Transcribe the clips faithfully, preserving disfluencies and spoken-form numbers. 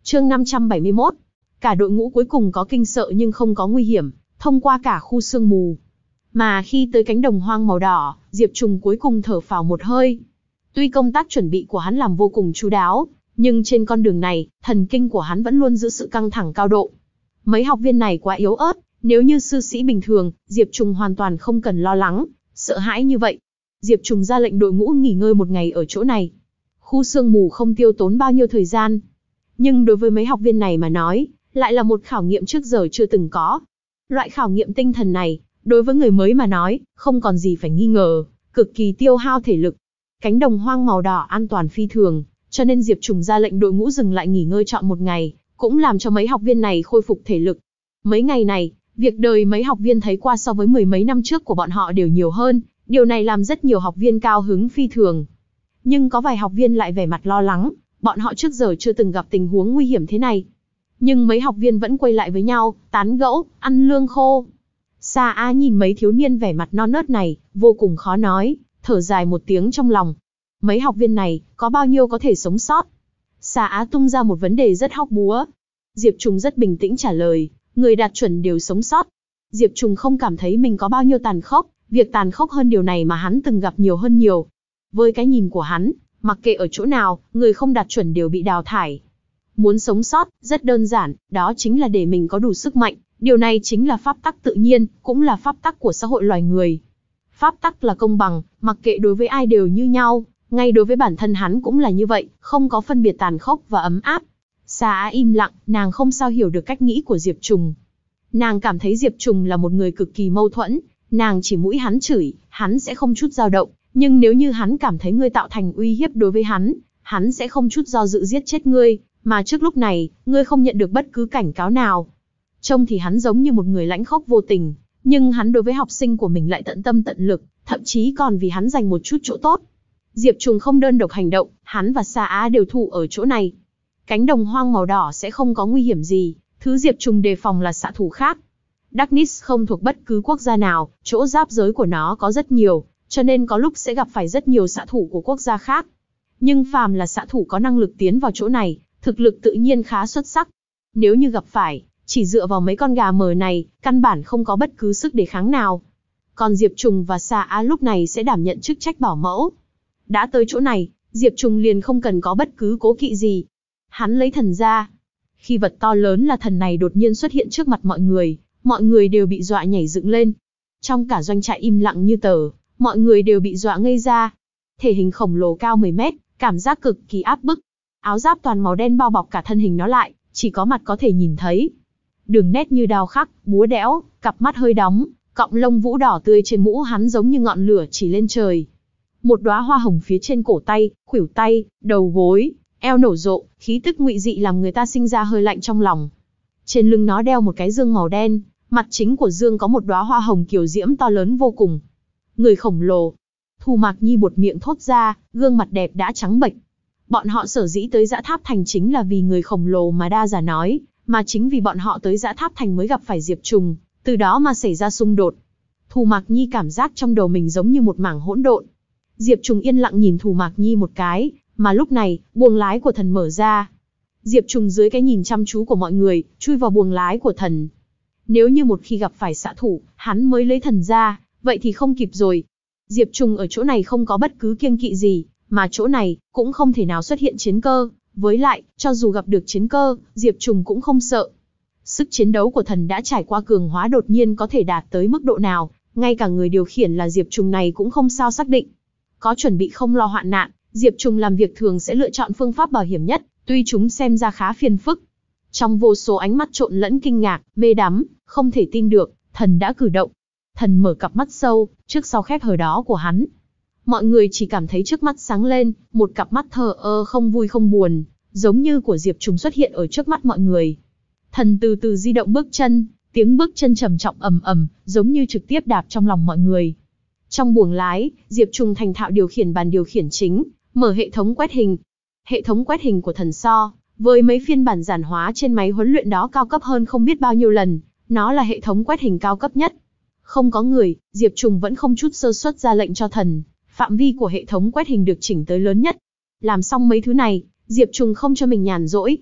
Chương năm trăm bảy mươi mốt. Cả đội ngũ cuối cùng có kinh sợ nhưng không có nguy hiểm, thông qua cả khu sương mù. Mà khi tới cánh đồng hoang màu đỏ, Diệp Trùng cuối cùng thở phào một hơi. Tuy công tác chuẩn bị của hắn làm vô cùng chu đáo, nhưng trên con đường này, thần kinh của hắn vẫn luôn giữ sự căng thẳng cao độ. Mấy học viên này quá yếu ớt, nếu như sư sĩ bình thường, Diệp Trùng hoàn toàn không cần lo lắng, sợ hãi như vậy. Diệp Trùng ra lệnh đội ngũ nghỉ ngơi một ngày ở chỗ này. Khu sương mù không tiêu tốn bao nhiêu thời gian. Nhưng đối với mấy học viên này mà nói, lại là một khảo nghiệm trước giờ chưa từng có. Loại khảo nghiệm tinh thần này, đối với người mới mà nói, không còn gì phải nghi ngờ, cực kỳ tiêu hao thể lực. Cánh đồng hoang màu đỏ an toàn phi thường, cho nên Diệp Trùng ra lệnh đội ngũ dừng lại nghỉ ngơi trọn một ngày, cũng làm cho mấy học viên này khôi phục thể lực. Mấy ngày này, việc đời mấy học viên thấy qua so với mười mấy năm trước của bọn họ đều nhiều hơn, điều này làm rất nhiều học viên cao hứng phi thường. Nhưng có vài học viên lại vẻ mặt lo lắng, bọn họ trước giờ chưa từng gặp tình huống nguy hiểm thế này. Nhưng mấy học viên vẫn quay lại với nhau, tán gẫu, ăn lương khô. Sa Á nhìn mấy thiếu niên vẻ mặt non nớt này, vô cùng khó nói, thở dài một tiếng trong lòng. Mấy học viên này, có bao nhiêu có thể sống sót? Sa Á tung ra một vấn đề rất hóc búa. Diệp Trùng rất bình tĩnh trả lời, người đạt chuẩn đều sống sót. Diệp Trùng không cảm thấy mình có bao nhiêu tàn khốc, việc tàn khốc hơn điều này mà hắn từng gặp nhiều hơn nhiều. Với cái nhìn của hắn, mặc kệ ở chỗ nào, người không đạt chuẩn đều bị đào thải. Muốn sống sót, rất đơn giản, đó chính là để mình có đủ sức mạnh. Điều này chính là pháp tắc tự nhiên, cũng là pháp tắc của xã hội loài người. Pháp tắc là công bằng, mặc kệ đối với ai đều như nhau, ngay đối với bản thân hắn cũng là như vậy, không có phân biệt tàn khốc và ấm áp. Sa Á im lặng, nàng không sao hiểu được cách nghĩ của Diệp Trùng. Nàng cảm thấy Diệp Trùng là một người cực kỳ mâu thuẫn, nàng chỉ mũi hắn chửi, hắn sẽ không chút dao động, nhưng nếu như hắn cảm thấy ngươi tạo thành uy hiếp đối với hắn, hắn sẽ không chút do dự giết chết ngươi, mà trước lúc này, ngươi không nhận được bất cứ cảnh cáo nào. Trông thì hắn giống như một người lãnh khốc vô tình, nhưng hắn đối với học sinh của mình lại tận tâm tận lực, thậm chí còn vì hắn dành một chút chỗ tốt. Diệp Trùng không đơn độc hành động, hắn và Sa Á đều thủ ở chỗ này. Cánh đồng hoang màu đỏ sẽ không có nguy hiểm gì, thứ Diệp Trùng đề phòng là xạ thủ khác. Darkness không thuộc bất cứ quốc gia nào, chỗ giáp giới của nó có rất nhiều, cho nên có lúc sẽ gặp phải rất nhiều xạ thủ của quốc gia khác. Nhưng phàm là xạ thủ có năng lực tiến vào chỗ này, thực lực tự nhiên khá xuất sắc. Nếu như gặp phải, chỉ dựa vào mấy con gà mờ này, căn bản không có bất cứ sức đề kháng nào. Còn Diệp Trùng và Sa Á lúc này sẽ đảm nhận chức trách bảo mẫu. Đã tới chỗ này, Diệp Trùng liền không cần có bất cứ cố kỵ gì. Hắn lấy thần ra. Khi vật to lớn là thần này đột nhiên xuất hiện trước mặt mọi người, mọi người đều bị dọa nhảy dựng lên. Trong cả doanh trại im lặng như tờ, mọi người đều bị dọa ngây ra. Thể hình khổng lồ cao mười mét, cảm giác cực kỳ áp bức. Áo giáp toàn màu đen bao bọc cả thân hình nó lại, chỉ có mặt có thể nhìn thấy. Đường nét như đao khắc, búa đẽo, cặp mắt hơi đóng, cọng lông vũ đỏ tươi trên mũ hắn giống như ngọn lửa chỉ lên trời. Một đóa hoa hồng phía trên cổ tay, khuỷu tay, đầu gối, eo nở rộ, khí tức ngụy dị làm người ta sinh ra hơi lạnh trong lòng. Trên lưng nó đeo một cái dương màu đen, mặt chính của dương có một đóa hoa hồng kiều diễm to lớn vô cùng. Người khổng lồ. Thu Mạc Nhi buột miệng thốt ra, gương mặt đẹp đã trắng bệch. Bọn họ sở dĩ tới Dã Tháp Thành chính là vì người khổng lồ mà Đa Giả nói, mà chính vì bọn họ tới Dã Tháp Thành mới gặp phải Diệp Trùng, từ đó mà xảy ra xung đột. Thu Mạc Nhi cảm giác trong đầu mình giống như một mảng hỗn độn. Diệp Trùng yên lặng nhìn Thu Mạc Nhi một cái, mà lúc này, buồng lái của thần mở ra. Diệp Trùng dưới cái nhìn chăm chú của mọi người, chui vào buồng lái của thần. Nếu như một khi gặp phải xạ thủ, hắn mới lấy thần ra, vậy thì không kịp rồi. Diệp Trùng ở chỗ này không có bất cứ kiêng kỵ gì, mà chỗ này cũng không thể nào xuất hiện chiến cơ. Với lại, cho dù gặp được chiến cơ, Diệp Trùng cũng không sợ. Sức chiến đấu của thần đã trải qua cường hóa đột nhiên có thể đạt tới mức độ nào, ngay cả người điều khiển là Diệp Trùng này cũng không sao xác định. Có chuẩn bị không lo hoạn nạn, Diệp Trùng làm việc thường sẽ lựa chọn phương pháp bảo hiểm nhất, tuy chúng xem ra khá phiền phức. Trong vô số ánh mắt trộn lẫn kinh ngạc, mê đắm, không thể tin được, thần đã cử động. Thần mở cặp mắt sâu, trước sau khép hờ đó của hắn. Mọi người chỉ cảm thấy trước mắt sáng lên, một cặp mắt thờ ơ không vui không buồn, giống như của Diệp Trùng xuất hiện ở trước mắt mọi người. Thần từ từ di động bước chân, tiếng bước chân trầm trọng ầm ầm, giống như trực tiếp đạp trong lòng mọi người. Trong buồng lái, Diệp Trùng thành thạo điều khiển bàn điều khiển chính, mở hệ thống quét hình. Hệ thống quét hình của thần so, với mấy phiên bản giản hóa trên máy huấn luyện đó cao cấp hơn không biết bao nhiêu lần, nó là hệ thống quét hình cao cấp nhất. Không có người, Diệp Trùng vẫn không chút sơ suất ra lệnh cho thần, phạm vi của hệ thống quét hình được chỉnh tới lớn nhất. Làm xong mấy thứ này, Diệp Trùng không cho mình nhàn rỗi.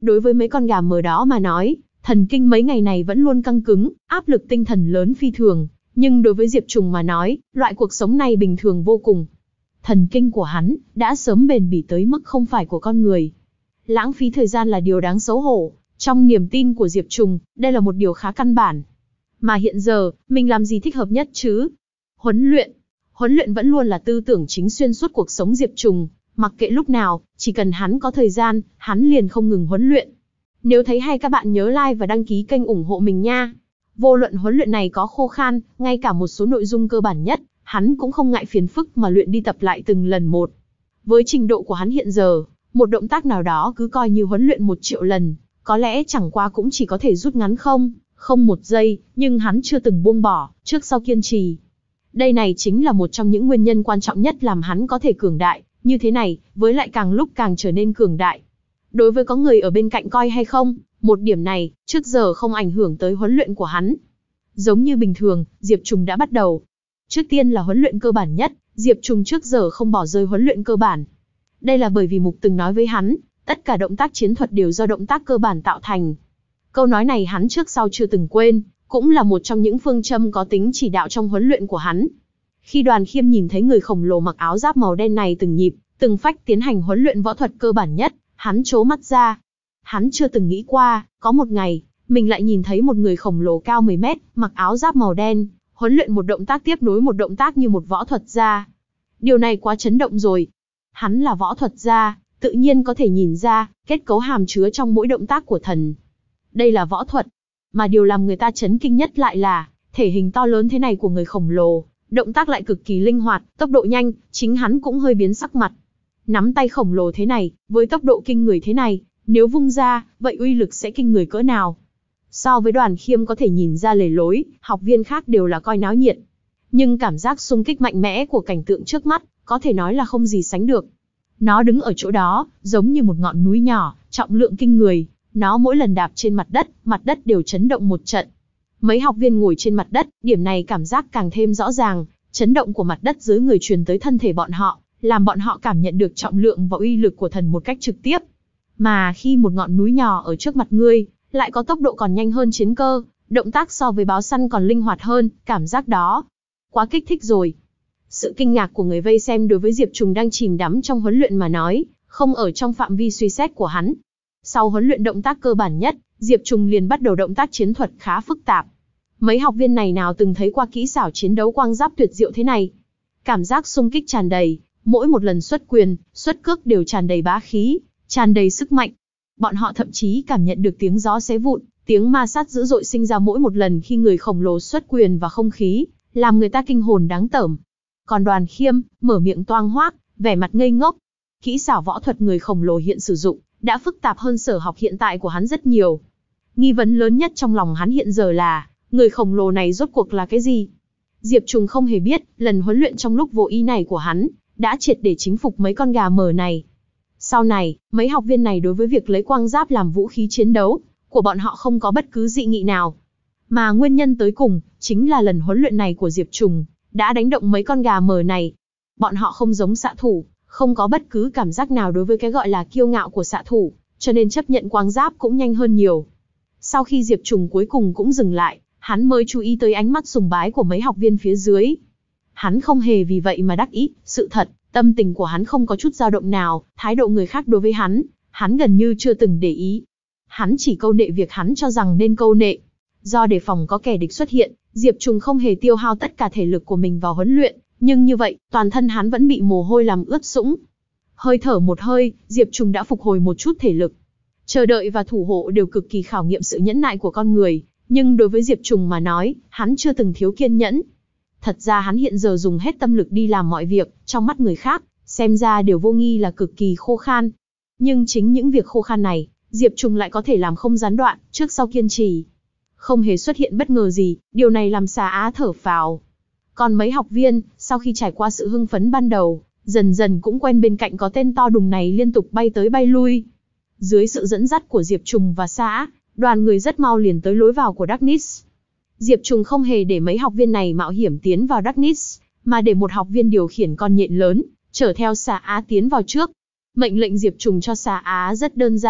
Đối với mấy con gà mờ đó mà nói, thần kinh mấy ngày này vẫn luôn căng cứng, áp lực tinh thần lớn phi thường. Nhưng đối với Diệp Trùng mà nói, loại cuộc sống này bình thường vô cùng. Thần kinh của hắn đã sớm bền bỉ tới mức không phải của con người. Lãng phí thời gian là điều đáng xấu hổ. Trong niềm tin của Diệp Trùng, đây là một điều khá căn bản. Mà hiện giờ, mình làm gì thích hợp nhất chứ? Huấn luyện. Huấn luyện vẫn luôn là tư tưởng chính xuyên suốt cuộc sống Diệp Trùng. Mặc kệ lúc nào, chỉ cần hắn có thời gian, hắn liền không ngừng huấn luyện. Nếu thấy hay các bạn nhớ like và đăng ký kênh ủng hộ mình nha. Vô luận huấn luyện này có khô khan, ngay cả một số nội dung cơ bản nhất, hắn cũng không ngại phiền phức mà luyện đi tập lại từng lần một. Với trình độ của hắn hiện giờ, một động tác nào đó cứ coi như huấn luyện một triệu lần, có lẽ chẳng qua cũng chỉ có thể rút ngắn không, không một giây, nhưng hắn chưa từng buông bỏ, trước sau kiên trì. Đây này chính là một trong những nguyên nhân quan trọng nhất làm hắn có thể cường đại, như thế này, với lại càng lúc càng trở nên cường đại. Đối với có người ở bên cạnh coi hay không, một điểm này, trước giờ không ảnh hưởng tới huấn luyện của hắn. Giống như bình thường, Diệp Trùng đã bắt đầu. Trước tiên là huấn luyện cơ bản nhất, Diệp Trùng trước giờ không bỏ rơi huấn luyện cơ bản. Đây là bởi vì Mục từng nói với hắn, tất cả động tác chiến thuật đều do động tác cơ bản tạo thành. Câu nói này hắn trước sau chưa từng quên, cũng là một trong những phương châm có tính chỉ đạo trong huấn luyện của hắn. Khi Đoàn Khiêm nhìn thấy người khổng lồ mặc áo giáp màu đen này từng nhịp, từng phách tiến hành huấn luyện võ thuật cơ bản nhất, hắn trố mắt ra. Hắn chưa từng nghĩ qua, có một ngày, mình lại nhìn thấy một người khổng lồ cao mười mét, mặc áo giáp màu đen, huấn luyện một động tác tiếp nối một động tác như một võ thuật gia. Điều này quá chấn động rồi. Hắn là võ thuật gia, tự nhiên có thể nhìn ra, kết cấu hàm chứa trong mỗi động tác của thần. Đây là võ thuật. Mà điều làm người ta chấn kinh nhất lại là, thể hình to lớn thế này của người khổng lồ, động tác lại cực kỳ linh hoạt, tốc độ nhanh, chính hắn cũng hơi biến sắc mặt. Nắm tay khổng lồ thế này, với tốc độ kinh người thế này, nếu vung ra, vậy uy lực sẽ kinh người cỡ nào? So với Đoàn Khiêm có thể nhìn ra lề lối, học viên khác đều là coi náo nhiệt. Nhưng cảm giác xung kích mạnh mẽ của cảnh tượng trước mắt, có thể nói là không gì sánh được. Nó đứng ở chỗ đó, giống như một ngọn núi nhỏ, trọng lượng kinh người. Nó mỗi lần đạp trên mặt đất, mặt đất đều chấn động một trận. Mấy học viên ngồi trên mặt đất, điểm này cảm giác càng thêm rõ ràng. Chấn động của mặt đất dưới người truyền tới thân thể bọn họ, làm bọn họ cảm nhận được trọng lượng và uy lực của thần một cách trực tiếp. Mà khi một ngọn núi nhỏ ở trước mặt ngươi, lại có tốc độ còn nhanh hơn chiến cơ, động tác so với báo săn còn linh hoạt hơn, cảm giác đó quá kích thích rồi. Sự kinh ngạc của người vây xem đối với Diệp Trùng đang chìm đắm trong huấn luyện mà nói, không ở trong phạm vi suy xét của hắn. Sau huấn luyện động tác cơ bản nhất, Diệp Trùng liền bắt đầu động tác chiến thuật khá phức tạp. Mấy học viên này nào từng thấy qua kỹ xảo chiến đấu quang giáp tuyệt diệu thế này. Cảm giác xung kích tràn đầy, mỗi một lần xuất quyền, xuất cước đều tràn đầy bá khí, tràn đầy sức mạnh. Bọn họ thậm chí cảm nhận được tiếng gió xé vụn, tiếng ma sát dữ dội sinh ra mỗi một lần khi người khổng lồ xuất quyền vào không khí, làm người ta kinh hồn đáng tởm. Còn Đoàn Khiêm, mở miệng toang hoác, vẻ mặt ngây ngốc. Kỹ xảo võ thuật người khổng lồ hiện sử dụng, đã phức tạp hơn sở học hiện tại của hắn rất nhiều. Nghi vấn lớn nhất trong lòng hắn hiện giờ là, người khổng lồ này rốt cuộc là cái gì? Diệp Trùng không hề biết, lần huấn luyện trong lúc vô ý này của hắn, đã triệt để chính phục mấy con gà mờ này. Sau này, mấy học viên này đối với việc lấy quang giáp làm vũ khí chiến đấu, của bọn họ không có bất cứ dị nghị nào. Mà nguyên nhân tới cùng, chính là lần huấn luyện này của Diệp Trùng, đã đánh động mấy con gà mờ này. Bọn họ không giống xạ thủ, không có bất cứ cảm giác nào đối với cái gọi là kiêu ngạo của xạ thủ, cho nên chấp nhận quang giáp cũng nhanh hơn nhiều. Sau khi Diệp Trùng cuối cùng cũng dừng lại, hắn mới chú ý tới ánh mắt sùng bái của mấy học viên phía dưới. Hắn không hề vì vậy mà đắc ý, sự thật, tâm tình của hắn không có chút dao động nào, thái độ người khác đối với hắn, hắn gần như chưa từng để ý. Hắn chỉ câu nệ việc hắn cho rằng nên câu nệ. Do đề phòng có kẻ địch xuất hiện, Diệp Trùng không hề tiêu hao tất cả thể lực của mình vào huấn luyện, nhưng như vậy, toàn thân hắn vẫn bị mồ hôi làm ướt sũng. Hơi thở một hơi, Diệp Trùng đã phục hồi một chút thể lực. Chờ đợi và thủ hộ đều cực kỳ khảo nghiệm sự nhẫn nại của con người, nhưng đối với Diệp Trùng mà nói, hắn chưa từng thiếu kiên nhẫn. Thật ra hắn hiện giờ dùng hết tâm lực đi làm mọi việc, trong mắt người khác, xem ra đều vô nghi là cực kỳ khô khan. Nhưng chính những việc khô khan này, Diệp Trùng lại có thể làm không gián đoạn, trước sau kiên trì. Không hề xuất hiện bất ngờ gì, điều này làm Sa Á thở phào. Còn mấy học viên, sau khi trải qua sự hưng phấn ban đầu, dần dần cũng quen bên cạnh có tên to đùng này liên tục bay tới bay lui. Dưới sự dẫn dắt của Diệp Trùng và Sa Á, đoàn người rất mau liền tới lối vào của Darkness. Diệp Trùng không hề để mấy học viên này mạo hiểm tiến vào Darkness, mà để một học viên điều khiển con nhện lớn, chở theo Sa Á tiến vào trước. Mệnh lệnh Diệp Trùng cho Sa Á rất đơn giản,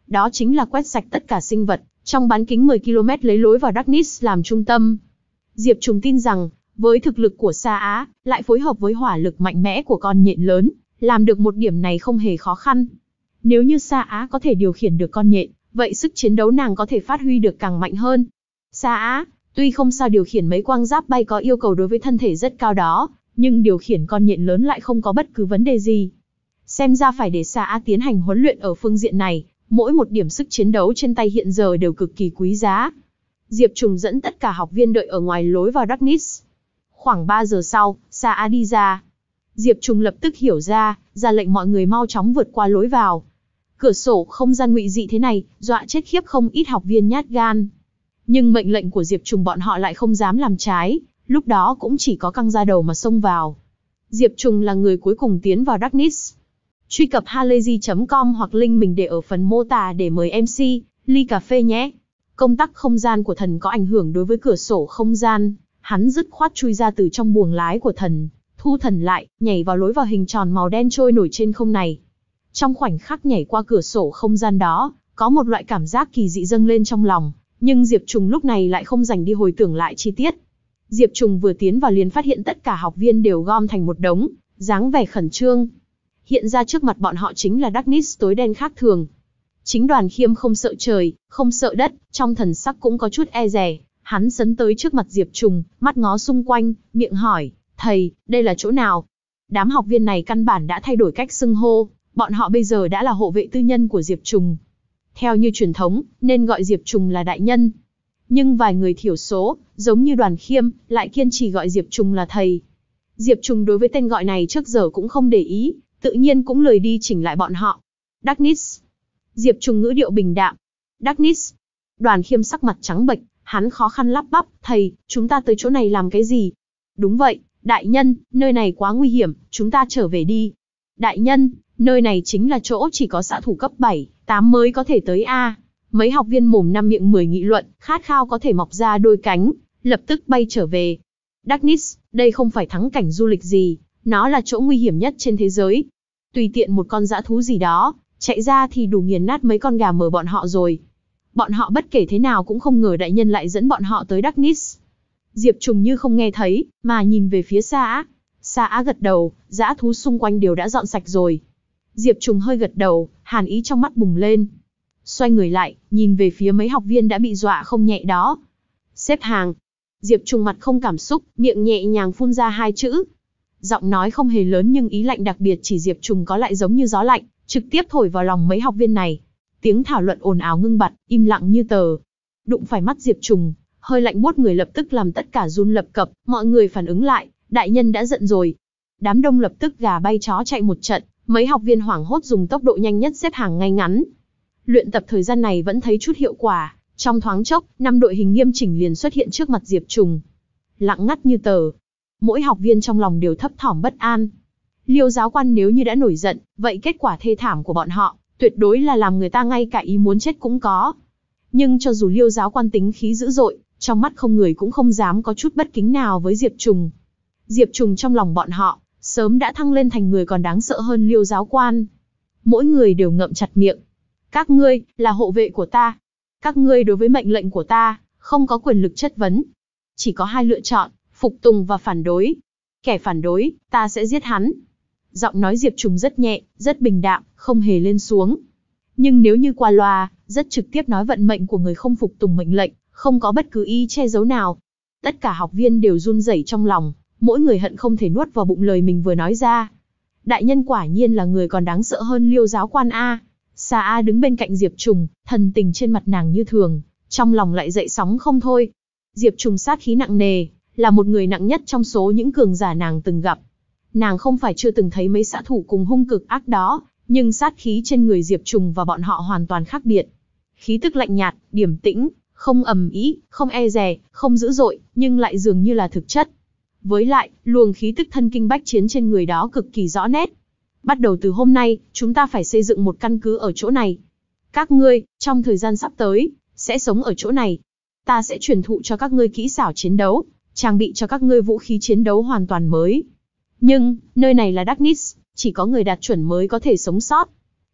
đó chính là quét sạch tất cả sinh vật, trong bán kính mười ki lô mét lấy lối vào Darkness làm trung tâm. Diệp Trùng tin rằng, với thực lực của Sa Á, lại phối hợp với hỏa lực mạnh mẽ của con nhện lớn, làm được một điểm này không hề khó khăn. Nếu như Sa Á có thể điều khiển được con nhện, vậy sức chiến đấu nàng có thể phát huy được càng mạnh hơn. Sa Á, tuy không sao điều khiển mấy quang giáp bay có yêu cầu đối với thân thể rất cao đó, nhưng điều khiển con nhện lớn lại không có bất cứ vấn đề gì. Xem ra phải để Sa Á tiến hành huấn luyện ở phương diện này, mỗi một điểm sức chiến đấu trên tay hiện giờ đều cực kỳ quý giá. Diệp Trùng dẫn tất cả học viên đợi ở ngoài lối vào Darkness. Khoảng ba giờ sau, Sa Á đi ra. Diệp Trùng lập tức hiểu ra, ra lệnh mọi người mau chóng vượt qua lối vào. Cửa sổ không gian ngụy dị thế này, dọa chết khiếp không ít học viên nhát gan. Nhưng mệnh lệnh của Diệp Trùng bọn họ lại không dám làm trái, lúc đó cũng chỉ có căng ra đầu mà xông vào. Diệp Trùng là người cuối cùng tiến vào Darkness. Truy cập halayzi chấm com hoặc link mình để ở phần mô tả để mời em xê, ly cà phê nhé. Công tắc không gian của thần có ảnh hưởng đối với cửa sổ không gian, hắn dứt khoát chui ra từ trong buồng lái của thần, thu thần lại, nhảy vào lối vào hình tròn màu đen trôi nổi trên không này. Trong khoảnh khắc nhảy qua cửa sổ không gian đó, có một loại cảm giác kỳ dị dâng lên trong lòng, nhưng Diệp Trùng lúc này lại không dành đi hồi tưởng lại chi tiết. Diệp Trùng vừa tiến vào liền phát hiện tất cả học viên đều gom thành một đống, dáng vẻ khẩn trương. Hiện ra trước mặt bọn họ chính là Darkness tối đen khác thường. Chính Đoàn Khiêm không sợ trời, không sợ đất, trong thần sắc cũng có chút e dè. Hắn sấn tới trước mặt Diệp Trùng, mắt ngó xung quanh, miệng hỏi, thầy, đây là chỗ nào? Đám học viên này căn bản đã thay đổi cách xưng hô, bọn họ bây giờ đã là hộ vệ tư nhân của Diệp Trùng. Theo như truyền thống, nên gọi Diệp Trùng là đại nhân. Nhưng vài người thiểu số, giống như Đoàn Khiêm, lại kiên trì gọi Diệp Trùng là thầy. Diệp Trùng đối với tên gọi này trước giờ cũng không để ý, tự nhiên cũng lười đi chỉnh lại bọn họ. Darkness. Diệp Trùng ngữ điệu bình đạm. Darkness. Đoàn Khiêm sắc mặt trắng bệch, hắn khó khăn lắp bắp, thầy, chúng ta tới chỗ này làm cái gì? Đúng vậy, đại nhân, nơi này quá nguy hiểm, chúng ta trở về đi. Đại nhân, nơi này chính là chỗ chỉ có xạ thủ cấp bảy, tám mới có thể tới A. Mấy học viên mồm năm miệng mười nghị luận, khát khao có thể mọc ra đôi cánh, lập tức bay trở về. Darkness, đây không phải thắng cảnh du lịch gì, nó là chỗ nguy hiểm nhất trên thế giới. Tùy tiện một con dã thú gì đó, chạy ra thì đủ nghiền nát mấy con gà mờ bọn họ rồi. Bọn họ bất kể thế nào cũng không ngờ đại nhân lại dẫn bọn họ tới Darkness. Diệp Trùng như không nghe thấy, mà nhìn về phía Sa Á. Sa Á gật đầu, dã thú xung quanh đều đã dọn sạch rồi. Diệp Trùng hơi gật đầu, hàn ý trong mắt bùng lên. Xoay người lại, nhìn về phía mấy học viên đã bị dọa không nhẹ đó. Xếp hàng. Diệp Trùng mặt không cảm xúc, miệng nhẹ nhàng phun ra hai chữ. Giọng nói không hề lớn nhưng ý lạnh đặc biệt chỉ Diệp Trùng có lại giống như gió lạnh, trực tiếp thổi vào lòng mấy học viên này. Tiếng thảo luận ồn ào ngưng bặt, im lặng như tờ. Đụng phải mắt Diệp Trùng, hơi lạnh buốt người lập tức làm tất cả run lập cập, mọi người phản ứng lại, đại nhân đã giận rồi. Đám đông lập tức gà bay chó chạy một trận, mấy học viên hoảng hốt dùng tốc độ nhanh nhất xếp hàng ngay ngắn. Luyện tập thời gian này vẫn thấy chút hiệu quả, trong thoáng chốc, năm đội hình nghiêm chỉnh liền xuất hiện trước mặt Diệp Trùng. Lặng ngắt như tờ. Mỗi học viên trong lòng đều thấp thỏm bất an. Liêu giáo quan nếu như đã nổi giận, vậy kết quả thê thảm của bọn họ, tuyệt đối là làm người ta ngay cả ý muốn chết cũng có. Nhưng cho dù Liêu giáo quan tính khí dữ dội, trong mắt không người cũng không dám có chút bất kính nào với Diệp Trùng. Diệp Trùng trong lòng bọn họ, sớm đã thăng lên thành người còn đáng sợ hơn Liêu giáo quan. Mỗi người đều ngậm chặt miệng. Các ngươi, là hộ vệ của ta. Các ngươi đối với mệnh lệnh của ta, không có quyền lực chất vấn. Chỉ có hai lựa chọn, phục tùng và phản đối. Kẻ phản đối, ta sẽ giết hắn. Giọng nói Diệp Trùng rất nhẹ, rất bình đạm, không hề lên xuống. Nhưng nếu như qua loa, rất trực tiếp nói vận mệnh của người không phục tùng mệnh lệnh, không có bất cứ ý che giấu nào. Tất cả học viên đều run rẩy trong lòng, mỗi người hận không thể nuốt vào bụng lời mình vừa nói ra. Đại nhân quả nhiên là người còn đáng sợ hơn Liêu giáo quan A. Sa Á đứng bên cạnh Diệp Trùng, thần tình trên mặt nàng như thường, trong lòng lại dậy sóng không thôi. Diệp Trùng sát khí nặng nề, là một người nặng nhất trong số những cường giả nàng từng gặp. Nàng không phải chưa từng thấy mấy xạ thủ cùng hung cực ác đó, nhưng sát khí trên người Diệp Trùng và bọn họ hoàn toàn khác biệt. Khí tức lạnh nhạt, điềm tĩnh, không ầm ĩ, không e dè, không dữ dội, nhưng lại dường như là thực chất. Với lại, luồng khí tức thân kinh bách chiến trên người đó cực kỳ rõ nét. Bắt đầu từ hôm nay, chúng ta phải xây dựng một căn cứ ở chỗ này. Các ngươi, trong thời gian sắp tới, sẽ sống ở chỗ này. Ta sẽ truyền thụ cho các ngươi kỹ xảo chiến đấu, trang bị cho các ngươi vũ khí chiến đấu hoàn toàn mới. Nhưng, nơi này là Darkness, chỉ có người đạt chuẩn mới có thể sống sót.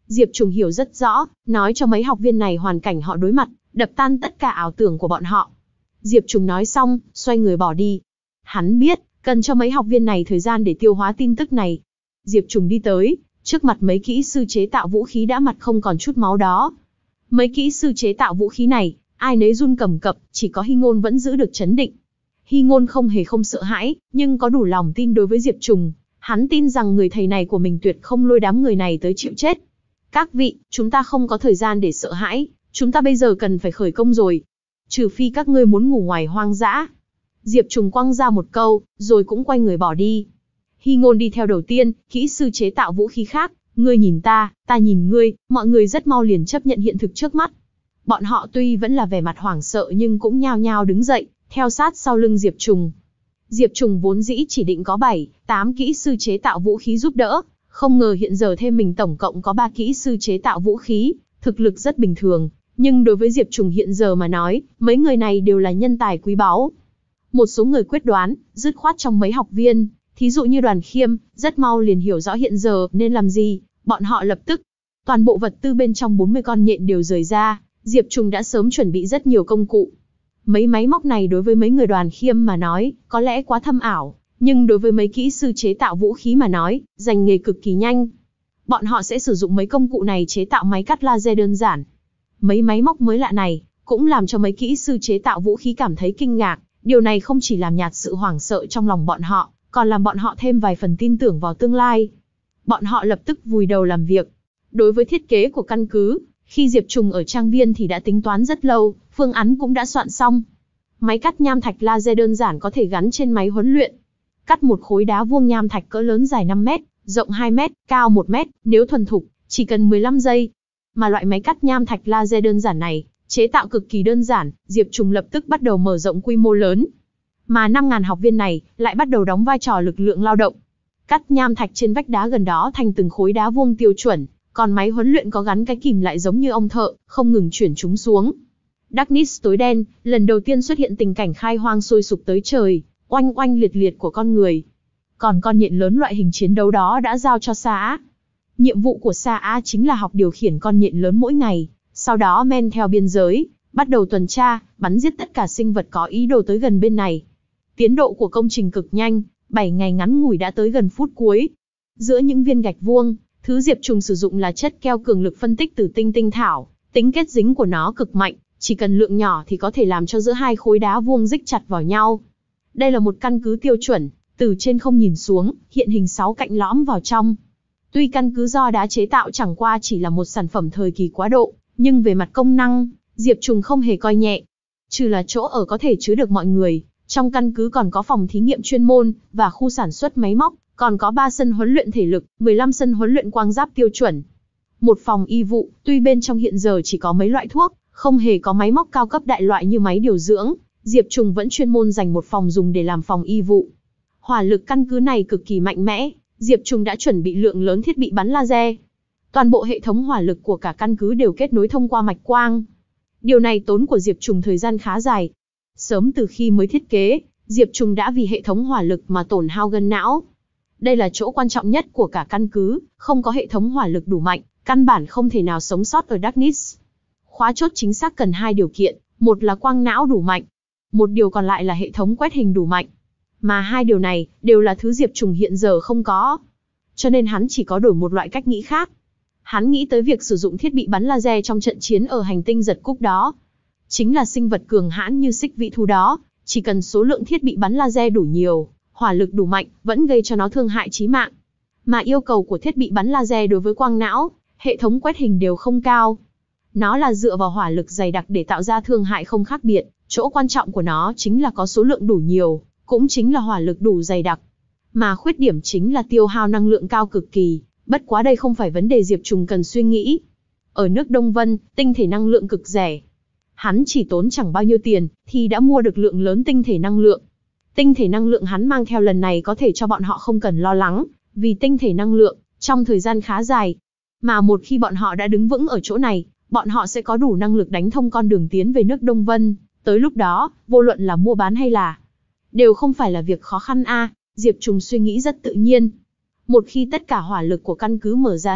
Diệp Trùng hiểu rất rõ, nói cho mấy học viên này hoàn cảnh họ đối mặt, đập tan tất cả ảo tưởng của bọn họ. Diệp Trùng nói xong, xoay người bỏ đi. Hắn biết, cần cho mấy học viên này thời gian để tiêu hóa tin tức này. Diệp Trùng đi tới, trước mặt mấy kỹ sư chế tạo vũ khí đã mặt không còn chút máu đó. Mấy kỹ sư chế tạo vũ khí này, ai nấy run cầm cập, chỉ có Hy Ngôn vẫn giữ được trấn định. Hy Ngôn không hề không sợ hãi, nhưng có đủ lòng tin đối với Diệp Trùng. Hắn tin rằng người thầy này của mình tuyệt không lôi đám người này tới chịu chết. Các vị, chúng ta không có thời gian để sợ hãi, chúng ta bây giờ cần phải khởi công rồi. Trừ phi các ngươi muốn ngủ ngoài hoang dã. Diệp Trùng quăng ra một câu, rồi cũng quay người bỏ đi. Hy Ngôn đi theo đầu tiên, kỹ sư chế tạo vũ khí khác, ngươi nhìn ta, ta nhìn ngươi, mọi người rất mau liền chấp nhận hiện thực trước mắt. Bọn họ tuy vẫn là vẻ mặt hoảng sợ nhưng cũng nhao nhao đứng dậy, theo sát sau lưng Diệp Trùng. Diệp Trùng vốn dĩ chỉ định có bảy, tám kỹ sư chế tạo vũ khí giúp đỡ, không ngờ hiện giờ thêm mình tổng cộng có ba kỹ sư chế tạo vũ khí, thực lực rất bình thường, nhưng đối với Diệp Trùng hiện giờ mà nói, mấy người này đều là nhân tài quý báu. Một số người quyết đoán, dứt khoát trong mấy học viên, thí dụ như Đoàn Khiêm, rất mau liền hiểu rõ hiện giờ nên làm gì, bọn họ lập tức. Toàn bộ vật tư bên trong bốn mươi con nhện đều rời ra, Diệp Trùng đã sớm chuẩn bị rất nhiều công cụ. Mấy máy móc này đối với mấy người Đoàn Khiêm mà nói, có lẽ quá thâm ảo, nhưng đối với mấy kỹ sư chế tạo vũ khí mà nói, giành nghề cực kỳ nhanh. Bọn họ sẽ sử dụng mấy công cụ này chế tạo máy cắt laser đơn giản. Mấy máy móc mới lạ này, cũng làm cho mấy kỹ sư chế tạo vũ khí cảm thấy kinh ngạc, điều này không chỉ làm nhạt sự hoảng sợ trong lòng bọn họ, còn làm bọn họ thêm vài phần tin tưởng vào tương lai. Bọn họ lập tức vùi đầu làm việc. Đối với thiết kế của căn cứ, khi Diệp Trùng ở trang viên thì đã tính toán rất lâu, phương án cũng đã soạn xong. Máy cắt nham thạch laser đơn giản có thể gắn trên máy huấn luyện. Cắt một khối đá vuông nham thạch cỡ lớn dài năm mét, rộng hai mét, cao một mét, nếu thuần thục, chỉ cần mười lăm giây. Mà loại máy cắt nham thạch laser đơn giản này, chế tạo cực kỳ đơn giản, Diệp Trùng lập tức bắt đầu mở rộng quy mô lớn. Mà năm nghìn học viên này lại bắt đầu đóng vai trò lực lượng lao động. Cắt nham thạch trên vách đá gần đó thành từng khối đá vuông tiêu chuẩn, còn máy huấn luyện có gắn cái kìm lại giống như ông thợ, không ngừng chuyển chúng xuống. Darkness tối đen, lần đầu tiên xuất hiện tình cảnh khai hoang sôi sục tới trời, oanh oanh liệt liệt của con người. Còn con nhện lớn loại hình chiến đấu đó đã giao cho Sa Á. Nhiệm vụ của Sa Á chính là học điều khiển con nhện lớn mỗi ngày, sau đó men theo biên giới, bắt đầu tuần tra, bắn giết tất cả sinh vật có ý đồ tới gần bên này. Tiến độ của công trình cực nhanh, bảy ngày ngắn ngủi đã tới gần phút cuối. Giữa những viên gạch vuông, thứ Diệp Trùng sử dụng là chất keo cường lực phân tích từ tinh tinh thảo, tính kết dính của nó cực mạnh, chỉ cần lượng nhỏ thì có thể làm cho giữa hai khối đá vuông dích chặt vào nhau. Đây là một căn cứ tiêu chuẩn, từ trên không nhìn xuống, hiện hình sáu cạnh lõm vào trong. Tuy căn cứ do đá chế tạo chẳng qua chỉ là một sản phẩm thời kỳ quá độ, nhưng về mặt công năng, Diệp Trùng không hề coi nhẹ. Trừ là chỗ ở có thể chứa được mọi người, trong căn cứ còn có phòng thí nghiệm chuyên môn, và khu sản xuất máy móc, còn có ba sân huấn luyện thể lực, mười lăm sân huấn luyện quang giáp tiêu chuẩn. Một phòng y vụ, tuy bên trong hiện giờ chỉ có mấy loại thuốc, không hề có máy móc cao cấp đại loại như máy điều dưỡng, Diệp Trùng vẫn chuyên môn dành một phòng dùng để làm phòng y vụ. Hỏa lực căn cứ này cực kỳ mạnh mẽ, Diệp Trùng đã chuẩn bị lượng lớn thiết bị bắn laser. Toàn bộ hệ thống hỏa lực của cả căn cứ đều kết nối thông qua mạch quang. Điều này tốn của Diệp Trùng thời gian khá dài. Sớm từ khi mới thiết kế, Diệp Trùng đã vì hệ thống hỏa lực mà tổn hao gân não. Đây là chỗ quan trọng nhất của cả căn cứ, không có hệ thống hỏa lực đủ mạnh, căn bản không thể nào sống sót ở Darkness. Khóa chốt chính xác cần hai điều kiện, một là quang não đủ mạnh, một điều còn lại là hệ thống quét hình đủ mạnh. Mà hai điều này đều là thứ Diệp Trùng hiện giờ không có. Cho nên hắn chỉ có đổi một loại cách nghĩ khác. Hắn nghĩ tới việc sử dụng thiết bị bắn laser trong trận chiến ở hành tinh giật cúc đó. Chính là sinh vật cường hãn như xích vĩ thú đó, chỉ cần số lượng thiết bị bắn laser đủ nhiều, hỏa lực đủ mạnh, vẫn gây cho nó thương hại chí mạng. Mà yêu cầu của thiết bị bắn laser đối với quang não, hệ thống quét hình đều không cao. Nó là dựa vào hỏa lực dày đặc để tạo ra thương hại không khác biệt, chỗ quan trọng của nó chính là có số lượng đủ nhiều, cũng chính là hỏa lực đủ dày đặc. Mà khuyết điểm chính là tiêu hao năng lượng cao cực kỳ, bất quá đây không phải vấn đề Diệp Trùng cần suy nghĩ. Ở nước Đông Vân, tinh thể năng lượng cực rẻ. Hắn chỉ tốn chẳng bao nhiêu tiền, thì đã mua được lượng lớn tinh thể năng lượng. Tinh thể năng lượng hắn mang theo lần này có thể cho bọn họ không cần lo lắng, vì tinh thể năng lượng, trong thời gian khá dài. Mà một khi bọn họ đã đứng vững ở chỗ này, bọn họ sẽ có đủ năng lực đánh thông con đường tiến về nước Đông Vân. Tới lúc đó, vô luận là mua bán hay là, đều không phải là việc khó khăn a. À, Diệp Trùng suy nghĩ rất tự nhiên. Một khi tất cả hỏa lực của căn cứ mở ra hết,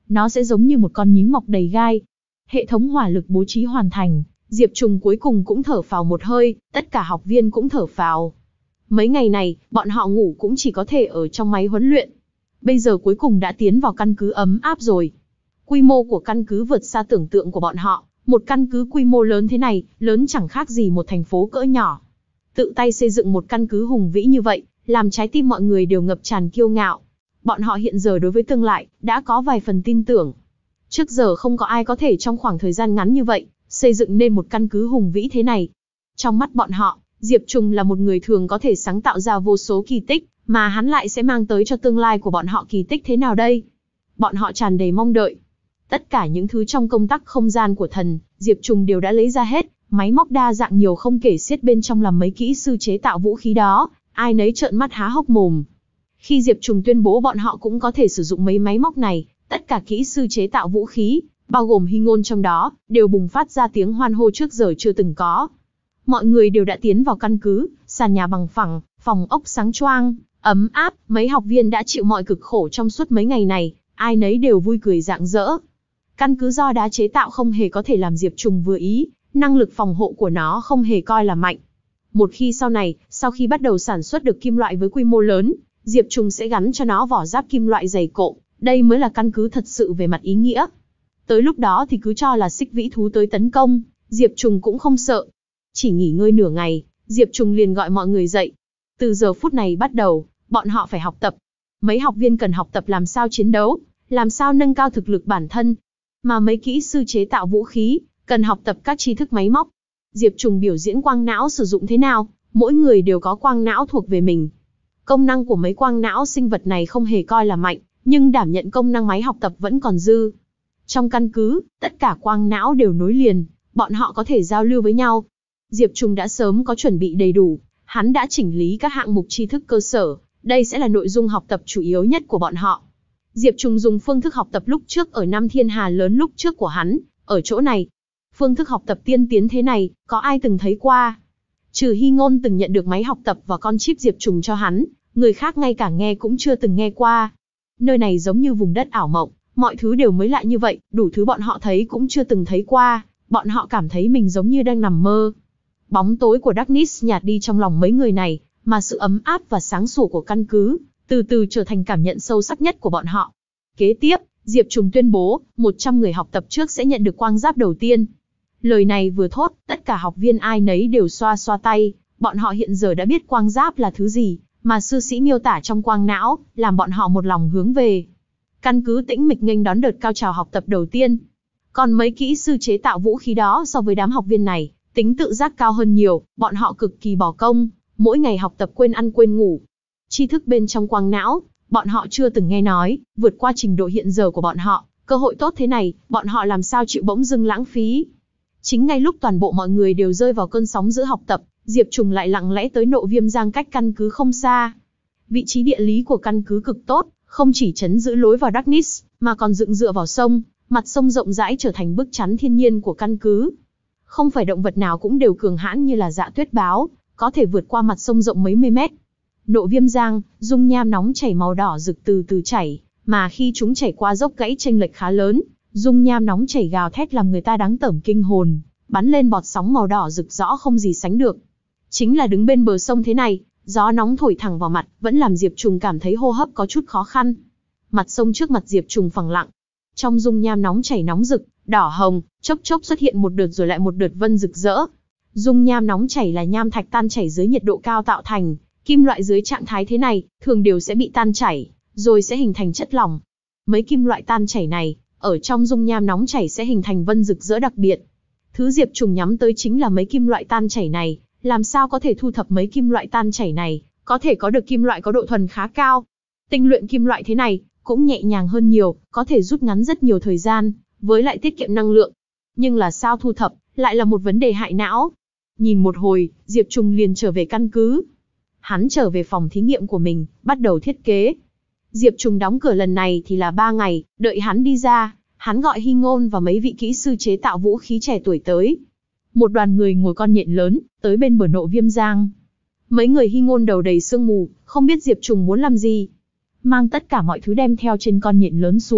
Nó sẽ giống như một con nhím mọc đầy gai. Hệ thống hỏa lực bố trí hoàn thành, Diệp Trùng cuối cùng cũng thở phào một hơi, tất cả học viên cũng thở phào. Mấy ngày này, bọn họ ngủ cũng chỉ có thể ở trong máy huấn luyện. Bây giờ cuối cùng đã tiến vào căn cứ ấm áp rồi. Quy mô của căn cứ vượt xa tưởng tượng của bọn họ, một căn cứ quy mô lớn thế này, lớn chẳng khác gì một thành phố cỡ nhỏ. Tự tay xây dựng một căn cứ hùng vĩ như vậy, làm trái tim mọi người đều ngập tràn kiêu ngạo. Bọn họ hiện giờ đối với tương lai, đã có vài phần tin tưởng. Trước giờ không có ai có thể trong khoảng thời gian ngắn như vậy, xây dựng nên một căn cứ hùng vĩ thế này. Trong mắt bọn họ, Diệp Trùng là một người thường có thể sáng tạo ra vô số kỳ tích, mà hắn lại sẽ mang tới cho tương lai của bọn họ kỳ tích thế nào đây? Bọn họ tràn đầy mong đợi. Tất cả những thứ trong công tắc không gian của thần, Diệp Trùng đều đã lấy ra hết, máy móc đa dạng nhiều không kể xiết bên trong làm mấy kỹ sư chế tạo vũ khí đó, ai nấy trợn mắt há hốc mồm. Khi Diệp Trùng tuyên bố bọn họ cũng có thể sử dụng mấy máy móc này, tất cả kỹ sư chế tạo vũ khí, bao gồm Hy Ngôn trong đó, đều bùng phát ra tiếng hoan hô trước giờ chưa từng có. Mọi người đều đã tiến vào căn cứ, sàn nhà bằng phẳng, phòng ốc sáng choang, ấm áp, mấy học viên đã chịu mọi cực khổ trong suốt mấy ngày này, ai nấy đều vui cười rạng rỡ. Căn cứ do đá chế tạo không hề có thể làm Diệp Trùng vừa ý, năng lực phòng hộ của nó không hề coi là mạnh. Một khi sau này, sau khi bắt đầu sản xuất được kim loại với quy mô lớn, Diệp Trùng sẽ gắn cho nó vỏ giáp kim loại dày cộm, đây mới là căn cứ thật sự về mặt ý nghĩa. Tới lúc đó thì cứ cho là xích vĩ thú tới tấn công, Diệp Trùng cũng không sợ. Chỉ nghỉ ngơi nửa ngày, Diệp Trùng liền gọi mọi người dậy. Từ giờ phút này bắt đầu, bọn họ phải học tập. Mấy học viên cần học tập làm sao chiến đấu, làm sao nâng cao thực lực bản thân. Mà mấy kỹ sư chế tạo vũ khí, cần học tập các tri thức máy móc. Diệp Trùng biểu diễn quang não sử dụng thế nào, mỗi người đều có quang não thuộc về mình. Công năng của mấy quang não sinh vật này không hề coi là mạnh, nhưng đảm nhận công năng máy học tập vẫn còn dư. Trong căn cứ, tất cả quang não đều nối liền, bọn họ có thể giao lưu với nhau. Diệp Trùng đã sớm có chuẩn bị đầy đủ, hắn đã chỉnh lý các hạng mục tri thức cơ sở, đây sẽ là nội dung học tập chủ yếu nhất của bọn họ. Diệp Trùng dùng phương thức học tập lúc trước ở năm thiên hà lớn lúc trước của hắn, ở chỗ này. Phương thức học tập tiên tiến thế này, có ai từng thấy qua? Trừ Hy Ngôn từng nhận được máy học tập và con chip Diệp Trùng cho hắn, người khác ngay cả nghe cũng chưa từng nghe qua. Nơi này giống như vùng đất ảo mộng, mọi thứ đều mới lạ như vậy, đủ thứ bọn họ thấy cũng chưa từng thấy qua, bọn họ cảm thấy mình giống như đang nằm mơ. Bóng tối của Darkness nhạt đi trong lòng mấy người này, mà sự ấm áp và sáng sủa của căn cứ, từ từ trở thành cảm nhận sâu sắc nhất của bọn họ. Kế tiếp, Diệp Trùng tuyên bố, một trăm người học tập trước sẽ nhận được quang giáp đầu tiên. Lời này vừa thốt, tất cả học viên ai nấy đều xoa xoa tay, bọn họ hiện giờ đã biết quang giáp là thứ gì, mà sư sĩ miêu tả trong quang não, làm bọn họ một lòng hướng về. Căn cứ tĩnh mịch nghênh đón đợt cao trào học tập đầu tiên. Còn mấy kỹ sư chế tạo vũ khí đó so với đám học viên này, tính tự giác cao hơn nhiều, bọn họ cực kỳ bỏ công, mỗi ngày học tập quên ăn quên ngủ. Tri thức bên trong quang não, bọn họ chưa từng nghe nói, vượt qua trình độ hiện giờ của bọn họ, cơ hội tốt thế này, bọn họ làm sao chịu bỗng dưng lãng phí. Chính ngay lúc toàn bộ mọi người đều rơi vào cơn sóng giữa học tập, Diệp Trùng lại lặng lẽ tới Nộ Viêm Giang cách căn cứ không xa. Vị trí địa lý của căn cứ cực tốt, không chỉ trấn giữ lối vào Darkness, mà còn dựng dựa vào sông, mặt sông rộng rãi trở thành bức chắn thiên nhiên của căn cứ. Không phải động vật nào cũng đều cường hãn như là Dạ Tuyết báo, có thể vượt qua mặt sông rộng mấy mươi mét. Nộ Viêm Giang, dung nham nóng chảy màu đỏ rực từ từ chảy, mà khi chúng chảy qua dốc gãy chênh lệch khá lớn, dung nham nóng chảy gào thét làm người ta đáng tởm kinh hồn, bắn lên bọt sóng màu đỏ rực rõ không gì sánh được. Chính là đứng bên bờ sông thế này, gió nóng thổi thẳng vào mặt, vẫn làm Diệp Trùng cảm thấy hô hấp có chút khó khăn. Mặt sông trước mặt Diệp Trùng phẳng lặng. Trong dung nham nóng chảy nóng rực, đỏ hồng, chốc chốc xuất hiện một đợt rồi lại một đợt vân rực rỡ. Dung nham nóng chảy là nham thạch tan chảy dưới nhiệt độ cao tạo thành, kim loại dưới trạng thái thế này, thường đều sẽ bị tan chảy, rồi sẽ hình thành chất lỏng. Mấy kim loại tan chảy này, ở trong dung nham nóng chảy sẽ hình thành vân rực rỡ đặc biệt. Thứ Diệp Trùng nhắm tới chính là mấy kim loại tan chảy này, làm sao có thể thu thập mấy kim loại tan chảy này, có thể có được kim loại có độ thuần khá cao. Tinh luyện kim loại thế này, cũng nhẹ nhàng hơn nhiều, có thể rút ngắn rất nhiều thời gian, với lại tiết kiệm năng lượng. Nhưng là sao thu thập, lại là một vấn đề hại não. Nhìn một hồi, Diệp Trùng liền trở về căn cứ. Hắn trở về phòng thí nghiệm của mình, bắt đầu thiết kế. Diệp Trùng đóng cửa lần này thì là ba ngày, đợi hắn đi ra, hắn gọi Hy Ngôn và mấy vị kỹ sư chế tạo vũ khí trẻ tuổi tới. Một đoàn người ngồi con nhện lớn, tới bên bờ Nộ Viêm Giang. Mấy người Hy Ngôn đầu đầy sương mù, không biết Diệp Trùng muốn làm gì. Mang tất cả mọi thứ đem theo trên con nhện lớn xuống,